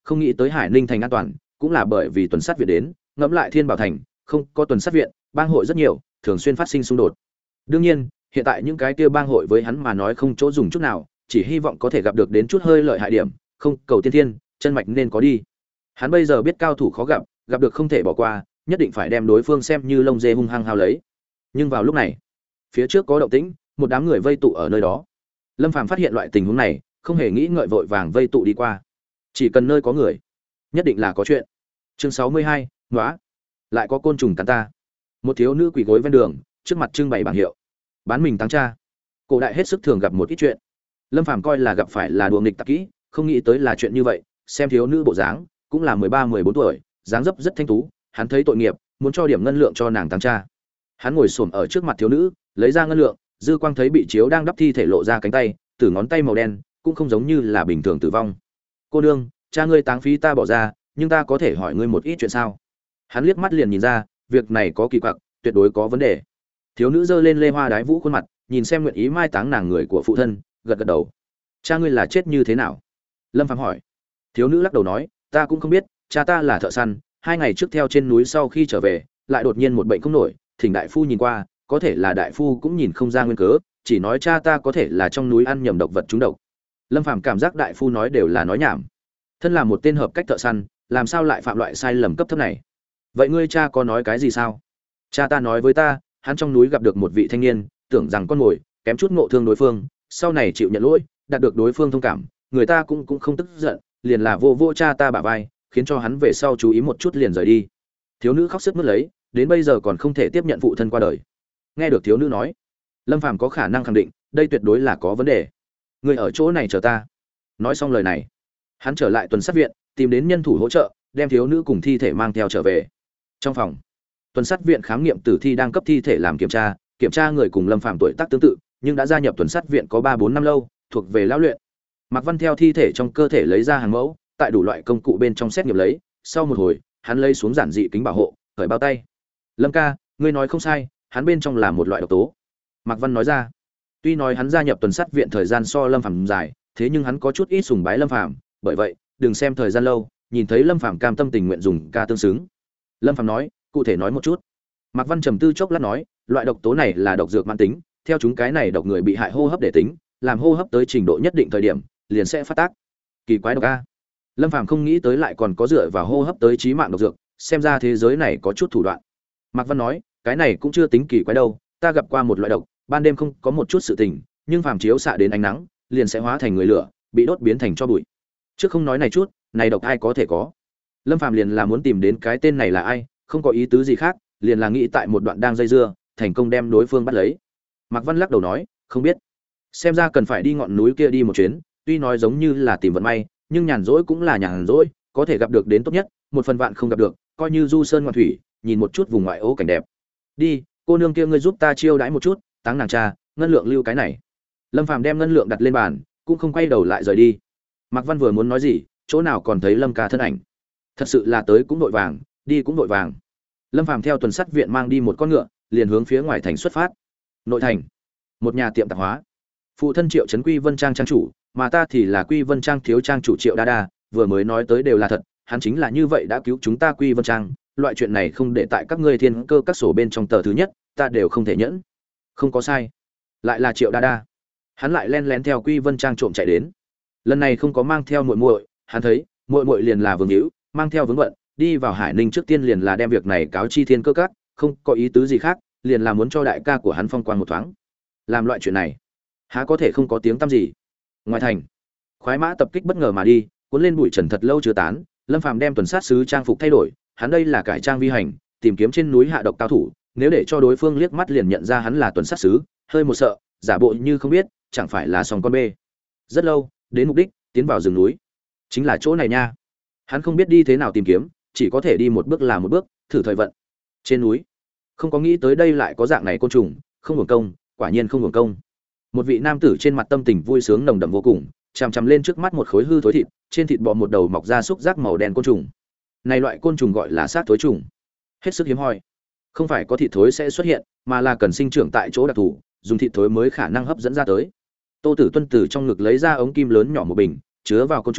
S1: không nghĩ tới Hải Ninh thành an toàn, cũng là bởi vì tuần sát viện đến, ngẫm lại Thiên Bảo thành, không có tuần sát viện, bang hội rất nhiều, thường xuyên phát sinh xung đột. Đương nhiên, hiện tại những cái kia bang hội với hắn mà nói không chỗ dùng chút nào, chỉ hy vọng có thể gặp được đến chút hơi lợi hại điểm, không cầu tiên thiên, chân mạch nên có đi. Hắn bây giờ biết cao thủ khó gặp, gặp được không thể bỏ qua, nhất định phải đem đối phương xem như lông dê hung hăng hao lấy. Nhưng vào lúc này, phía trước có động tĩnh, một đám người vây tụ ở nơi đó. Lâm Phàm phát hiện loại tình huống này, không hề nghĩ ngợi vội vàng vây tụ đi qua. Chỉ cần nơi có người, nhất định là có chuyện. Chương 62, ngóa. Lại có côn trùng cắn ta. Một thiếu nữ quỳ gối ven đường, trước mặt trưng bày bảng hiệu. Bán mình tăng cha. Cổ đại hết sức thường gặp một ít chuyện. Lâm Phàm coi là gặp phải là đùa nghịch tặc kỹ, không nghĩ tới là chuyện như vậy, xem thiếu nữ bộ dáng, cũng là 13-14 tuổi, dáng dấp rất thanh tú, hắn thấy tội nghiệp, muốn cho điểm ngân lượng cho nàng tăng cha. Hắn ngồi xổm ở trước mặt thiếu nữ, lấy ra ngân lượng, dư quang thấy bị chiếu đang đắp thi thể lộ ra cánh tay, từ ngón tay màu đen, cũng không giống như là bình thường tử vong. Cô nương, cha ngươi táng phí ta bỏ ra, nhưng ta có thể hỏi ngươi một ít chuyện sao? Hắn liếc mắt liền nhìn ra, việc này có kỳ quặc, tuyệt đối có vấn đề. Thiếu nữ giơ lên lê hoa đái vũ khuôn mặt, nhìn xem nguyện ý mai táng nàng người của phụ thân, gật gật đầu. Cha ngươi là chết như thế nào? Lâm Phàm hỏi. Thiếu nữ lắc đầu nói, ta cũng không biết, cha ta là thợ săn, 2 ngày trước theo trên núi sau khi trở về, lại đột nhiên một bệnh không nổi, thỉnh đại phu nhìn qua, có thể là đại phu cũng nhìn không ra nguyên cớ, chỉ nói cha ta có thể là trong núi ăn nhầm độc vật trúng độc. Lâm Phàm cảm giác đại phu nói đều là nói nhảm. Thân là một tên hợp cách thợ săn, làm sao lại phạm loại sai lầm cấp thấp này? Vậy ngươi cha có nói cái gì sao? Cha ta nói với ta, hắn trong núi gặp được một vị thanh niên, tưởng rằng con mồi, kém chút ngộ thương đối phương, sau này chịu nhận lỗi, đạt được đối phương thông cảm, người ta cũng không tức giận, liền là vô cha ta bả vai, khiến cho hắn về sau chú ý một chút liền rời đi. Thiếu nữ khóc sướt mướt lấy, đến bây giờ còn không thể tiếp nhận phụ thân qua đời. Nghe được thiếu nữ nói, Lâm Phàm có khả năng khẳng định, đây tuyệt đối là có vấn đề. Người ở chỗ này chờ ta. Nói xong lời này, hắn trở lại tuần sát viện, tìm đến nhân thủ hỗ trợ, đem thiếu nữ cùng thi thể mang theo trở về. Trong phòng, tuần sát viện khám nghiệm tử thi đang cấp thi thể làm kiểm tra người cùng Lâm Phàm tuổi tác tương tự, nhưng đã gia nhập tuần sát viện có 3-4 năm lâu, thuộc về lão luyện. Mạc Văn theo thi thể trong cơ thể lấy ra hàng mẫu, tại đủ loại công cụ bên trong xét nghiệm lấy, sau một hồi, hắn lấy xuống giản dị kính bảo hộ, cởi bao tay. Lâm ca, ngươi nói không sai, hắn bên trong là một loại độc tố. Mạc Văn nói ra. Tuy nói hắn gia nhập tuần sát viện thời gian so Lâm Phàm dài, thế nhưng hắn có chút ít sùng bái Lâm Phàm, bởi vậy, đừng xem thời gian lâu, nhìn thấy Lâm Phàm cam tâm tình nguyện dùng ca tương xứng. Lâm Phàm nói, cụ thể nói một chút. Mạc Văn trầm tư chốc lát nói, loại độc tố này là độc dược mãn tính, theo chúng cái này độc người bị hại hô hấp để tính, làm hô hấp tới trình độ nhất định thời điểm, liền sẽ phát tác. Kỳ quái độc a. Lâm Phàm không nghĩ tới lại còn có dựa vào hô hấp tới chí mạng độc dược, xem ra thế giới này có chút thủ đoạn. Mạc Văn nói, cái này cũng chưa tính kỳ quái đâu, ta gặp qua một loại độc, ban đêm không có một chút sự tình, nhưng phàm chiếu xạ đến ánh nắng, liền sẽ hóa thành người lửa, bị đốt biến thành tro bụi. Trước không nói này chút, này độc ai có thể có? Lâm Phàm liền là muốn tìm đến cái tên này là ai, không có ý tứ gì khác, liền là nghĩ tại một đoạn đang dây dưa, thành công đem đối phương bắt lấy. Mạc Văn lắc đầu nói, không biết. Xem ra cần phải đi ngọn núi kia đi một chuyến, tuy nói giống như là tìm vận may, nhưng nhàn rỗi cũng là nhàn rỗi, có thể gặp được đến tốt nhất, một phần vạn không gặp được, coi như du sơn ngoạn thủy, nhìn một chút vùng ngoại ô cảnh đẹp. Đi, cô nương kia ngươi giúp ta chiêu đãi một chút, táng nàng cha, ngân lượng lưu cái này. Lâm Phàm đem ngân lượng đặt lên bàn, cũng không quay đầu lại rời đi. Mạc Văn vừa muốn nói gì, chỗ nào còn thấy Lâm ca thân ảnh. Thật sự là tới cũng vội vàng, đi cũng vội vàng. Lâm Phàm theo tuần sát viện mang đi một con ngựa, liền hướng phía ngoài thành xuất phát. Nội thành, một nhà tiệm tạp hóa. Phụ thân Triệu Trấn Quy Vân Trang trang chủ, mà ta thì là Quy Vân Trang thiếu trang chủ Triệu Đa Đa, vừa mới nói tới đều là thật, hắn chính là như vậy đã cứu chúng ta Quy Vân Trang, loại chuyện này không để tại các ngươi thiên cơ các sổ bên trong tờ thứ nhất, ta đều không thể nhẫn. Không có sai, lại là Triệu Đa Đa. Hắn lại len lén theo Quy Vân Trang trộm chạy đến. Lần này không có mang theo muội muội, hắn thấy, muội muội liền là Vương Hữu, mang theo vướng bận, đi vào Hải Ninh trước tiên liền là đem việc này cáo chi thiên cơ các, không có ý tứ gì khác, liền là muốn cho đại ca của hắn phong quan một thoáng. Làm loại chuyện này, há có thể không có tiếng tăm gì. Ngoài thành, khoái mã tập kích bất ngờ mà đi, cuốn lên bụi trần thật lâu chưa tán. Lâm Phàm đem tuần sát sứ trang phục thay đổi, hắn đây là cải trang vi hành, tìm kiếm trên núi hạ độc cao thủ, nếu để cho đối phương liếc mắt liền nhận ra hắn là tuần sát sứ, hơi một sợ, giả bộ như không biết, chẳng phải là sòng con bê. Rất lâu, đến mục đích, tiến vào rừng núi. Chính là chỗ này nha. Hắn không biết đi thế nào tìm kiếm, chỉ có thể đi một bước là một bước, thử thời vận. Trên núi, không có nghĩ tới đây lại có dạng này côn trùng, không hưởng công, quả nhiên không hưởng công. Một vị nam tử trên mặt tâm tình vui sướng nồng đậm vô cùng, chằm chằm lên trước mắt một khối hư thối thịt, trên thịt bò một đầu mọc ra xúc giác màu đen côn trùng. Này loại côn trùng gọi là sát thối trùng, hết sức hiếm hoi. Không phải có thịt thối sẽ xuất hiện, mà là cần sinh trưởng tại chỗ đặc thù, dùng thịt thối mới khả năng hấp dẫn ra tới. Tô Tử Tuân từ trong ngực lấy ra ống kim lớn nhỏ một bình, chứa vào côn trùng,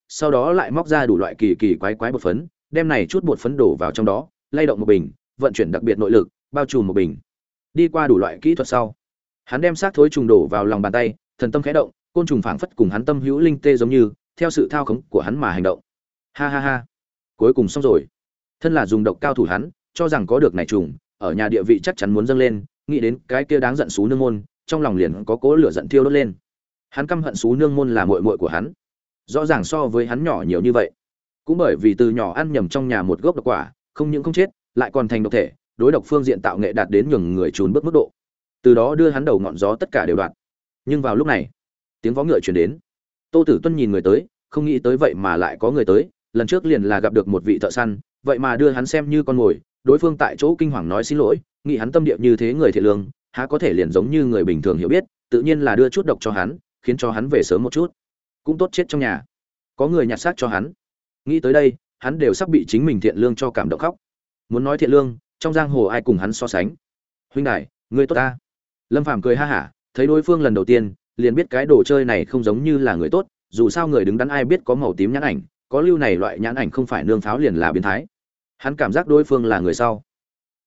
S1: sau đó lại móc ra đủ loại kỳ kỳ quái quái bột phấn, đem này chút bột phấn đổ vào trong đó, lay động một bình, vận chuyển đặc biệt nội lực, bao trùm một bình. Đi qua đủ loại kỹ thuật sau, hắn đem xác thối trùng đổ vào lòng bàn tay, thần tâm khẽ động, côn trùng phảng phất cùng hắn tâm hữu linh tê giống như, theo sự thao khống của hắn mà hành động. Ha ha ha, cuối cùng xong rồi. Thân là dùng độc cao thủ hắn, cho rằng có được này trùng, ở nhà địa vị chắc chắn muốn dâng lên, nghĩ đến cái kia đáng giận xú nương môn, trong lòng liền có cỗ lửa giận thiêu đốt lên. Hắn căm hận xú nương môn là muội muội của hắn, rõ ràng so với hắn nhỏ nhiều như vậy, cũng bởi vì từ nhỏ ăn nhầm trong nhà một gốc độc quả, không những không chết, lại còn thành độc thể, đối độc phương diện tạo nghệ đạt đến nhường người trốn bước mức độ. Từ đó đưa hắn đầu ngọn gió tất cả đều đoạn. Nhưng vào lúc này, tiếng vó ngựa truyền đến. Tô Tử Tuân nhìn người tới, không nghĩ tới vậy mà lại có người tới, lần trước liền là gặp được một vị thợ săn, vậy mà đưa hắn xem như con mồi, đối phương tại chỗ kinh hoàng nói xin lỗi, nghĩ hắn tâm địa như thế người thiện lương, há có thể liền giống như người bình thường hiểu biết, tự nhiên là đưa chút độc cho hắn, khiến cho hắn về sớm một chút. Cũng tốt chết trong nhà. Có người nhặt xác cho hắn. Nghĩ tới đây, hắn đều sắp bị chính mình thiện lương cho cảm động khóc. Muốn nói thiện lương, trong giang hồ ai cùng hắn so sánh. Huynh đài, ngươi tốt ta. Lâm Phàm cười ha hả, thấy đối phương lần đầu tiên, liền biết cái đồ chơi này không giống như là người tốt, dù sao người đứng đắn ai biết có màu tím nhãn ảnh, có lưu này loại nhãn ảnh không phải nương pháo liền là biến thái. Hắn cảm giác đối phương là người sau.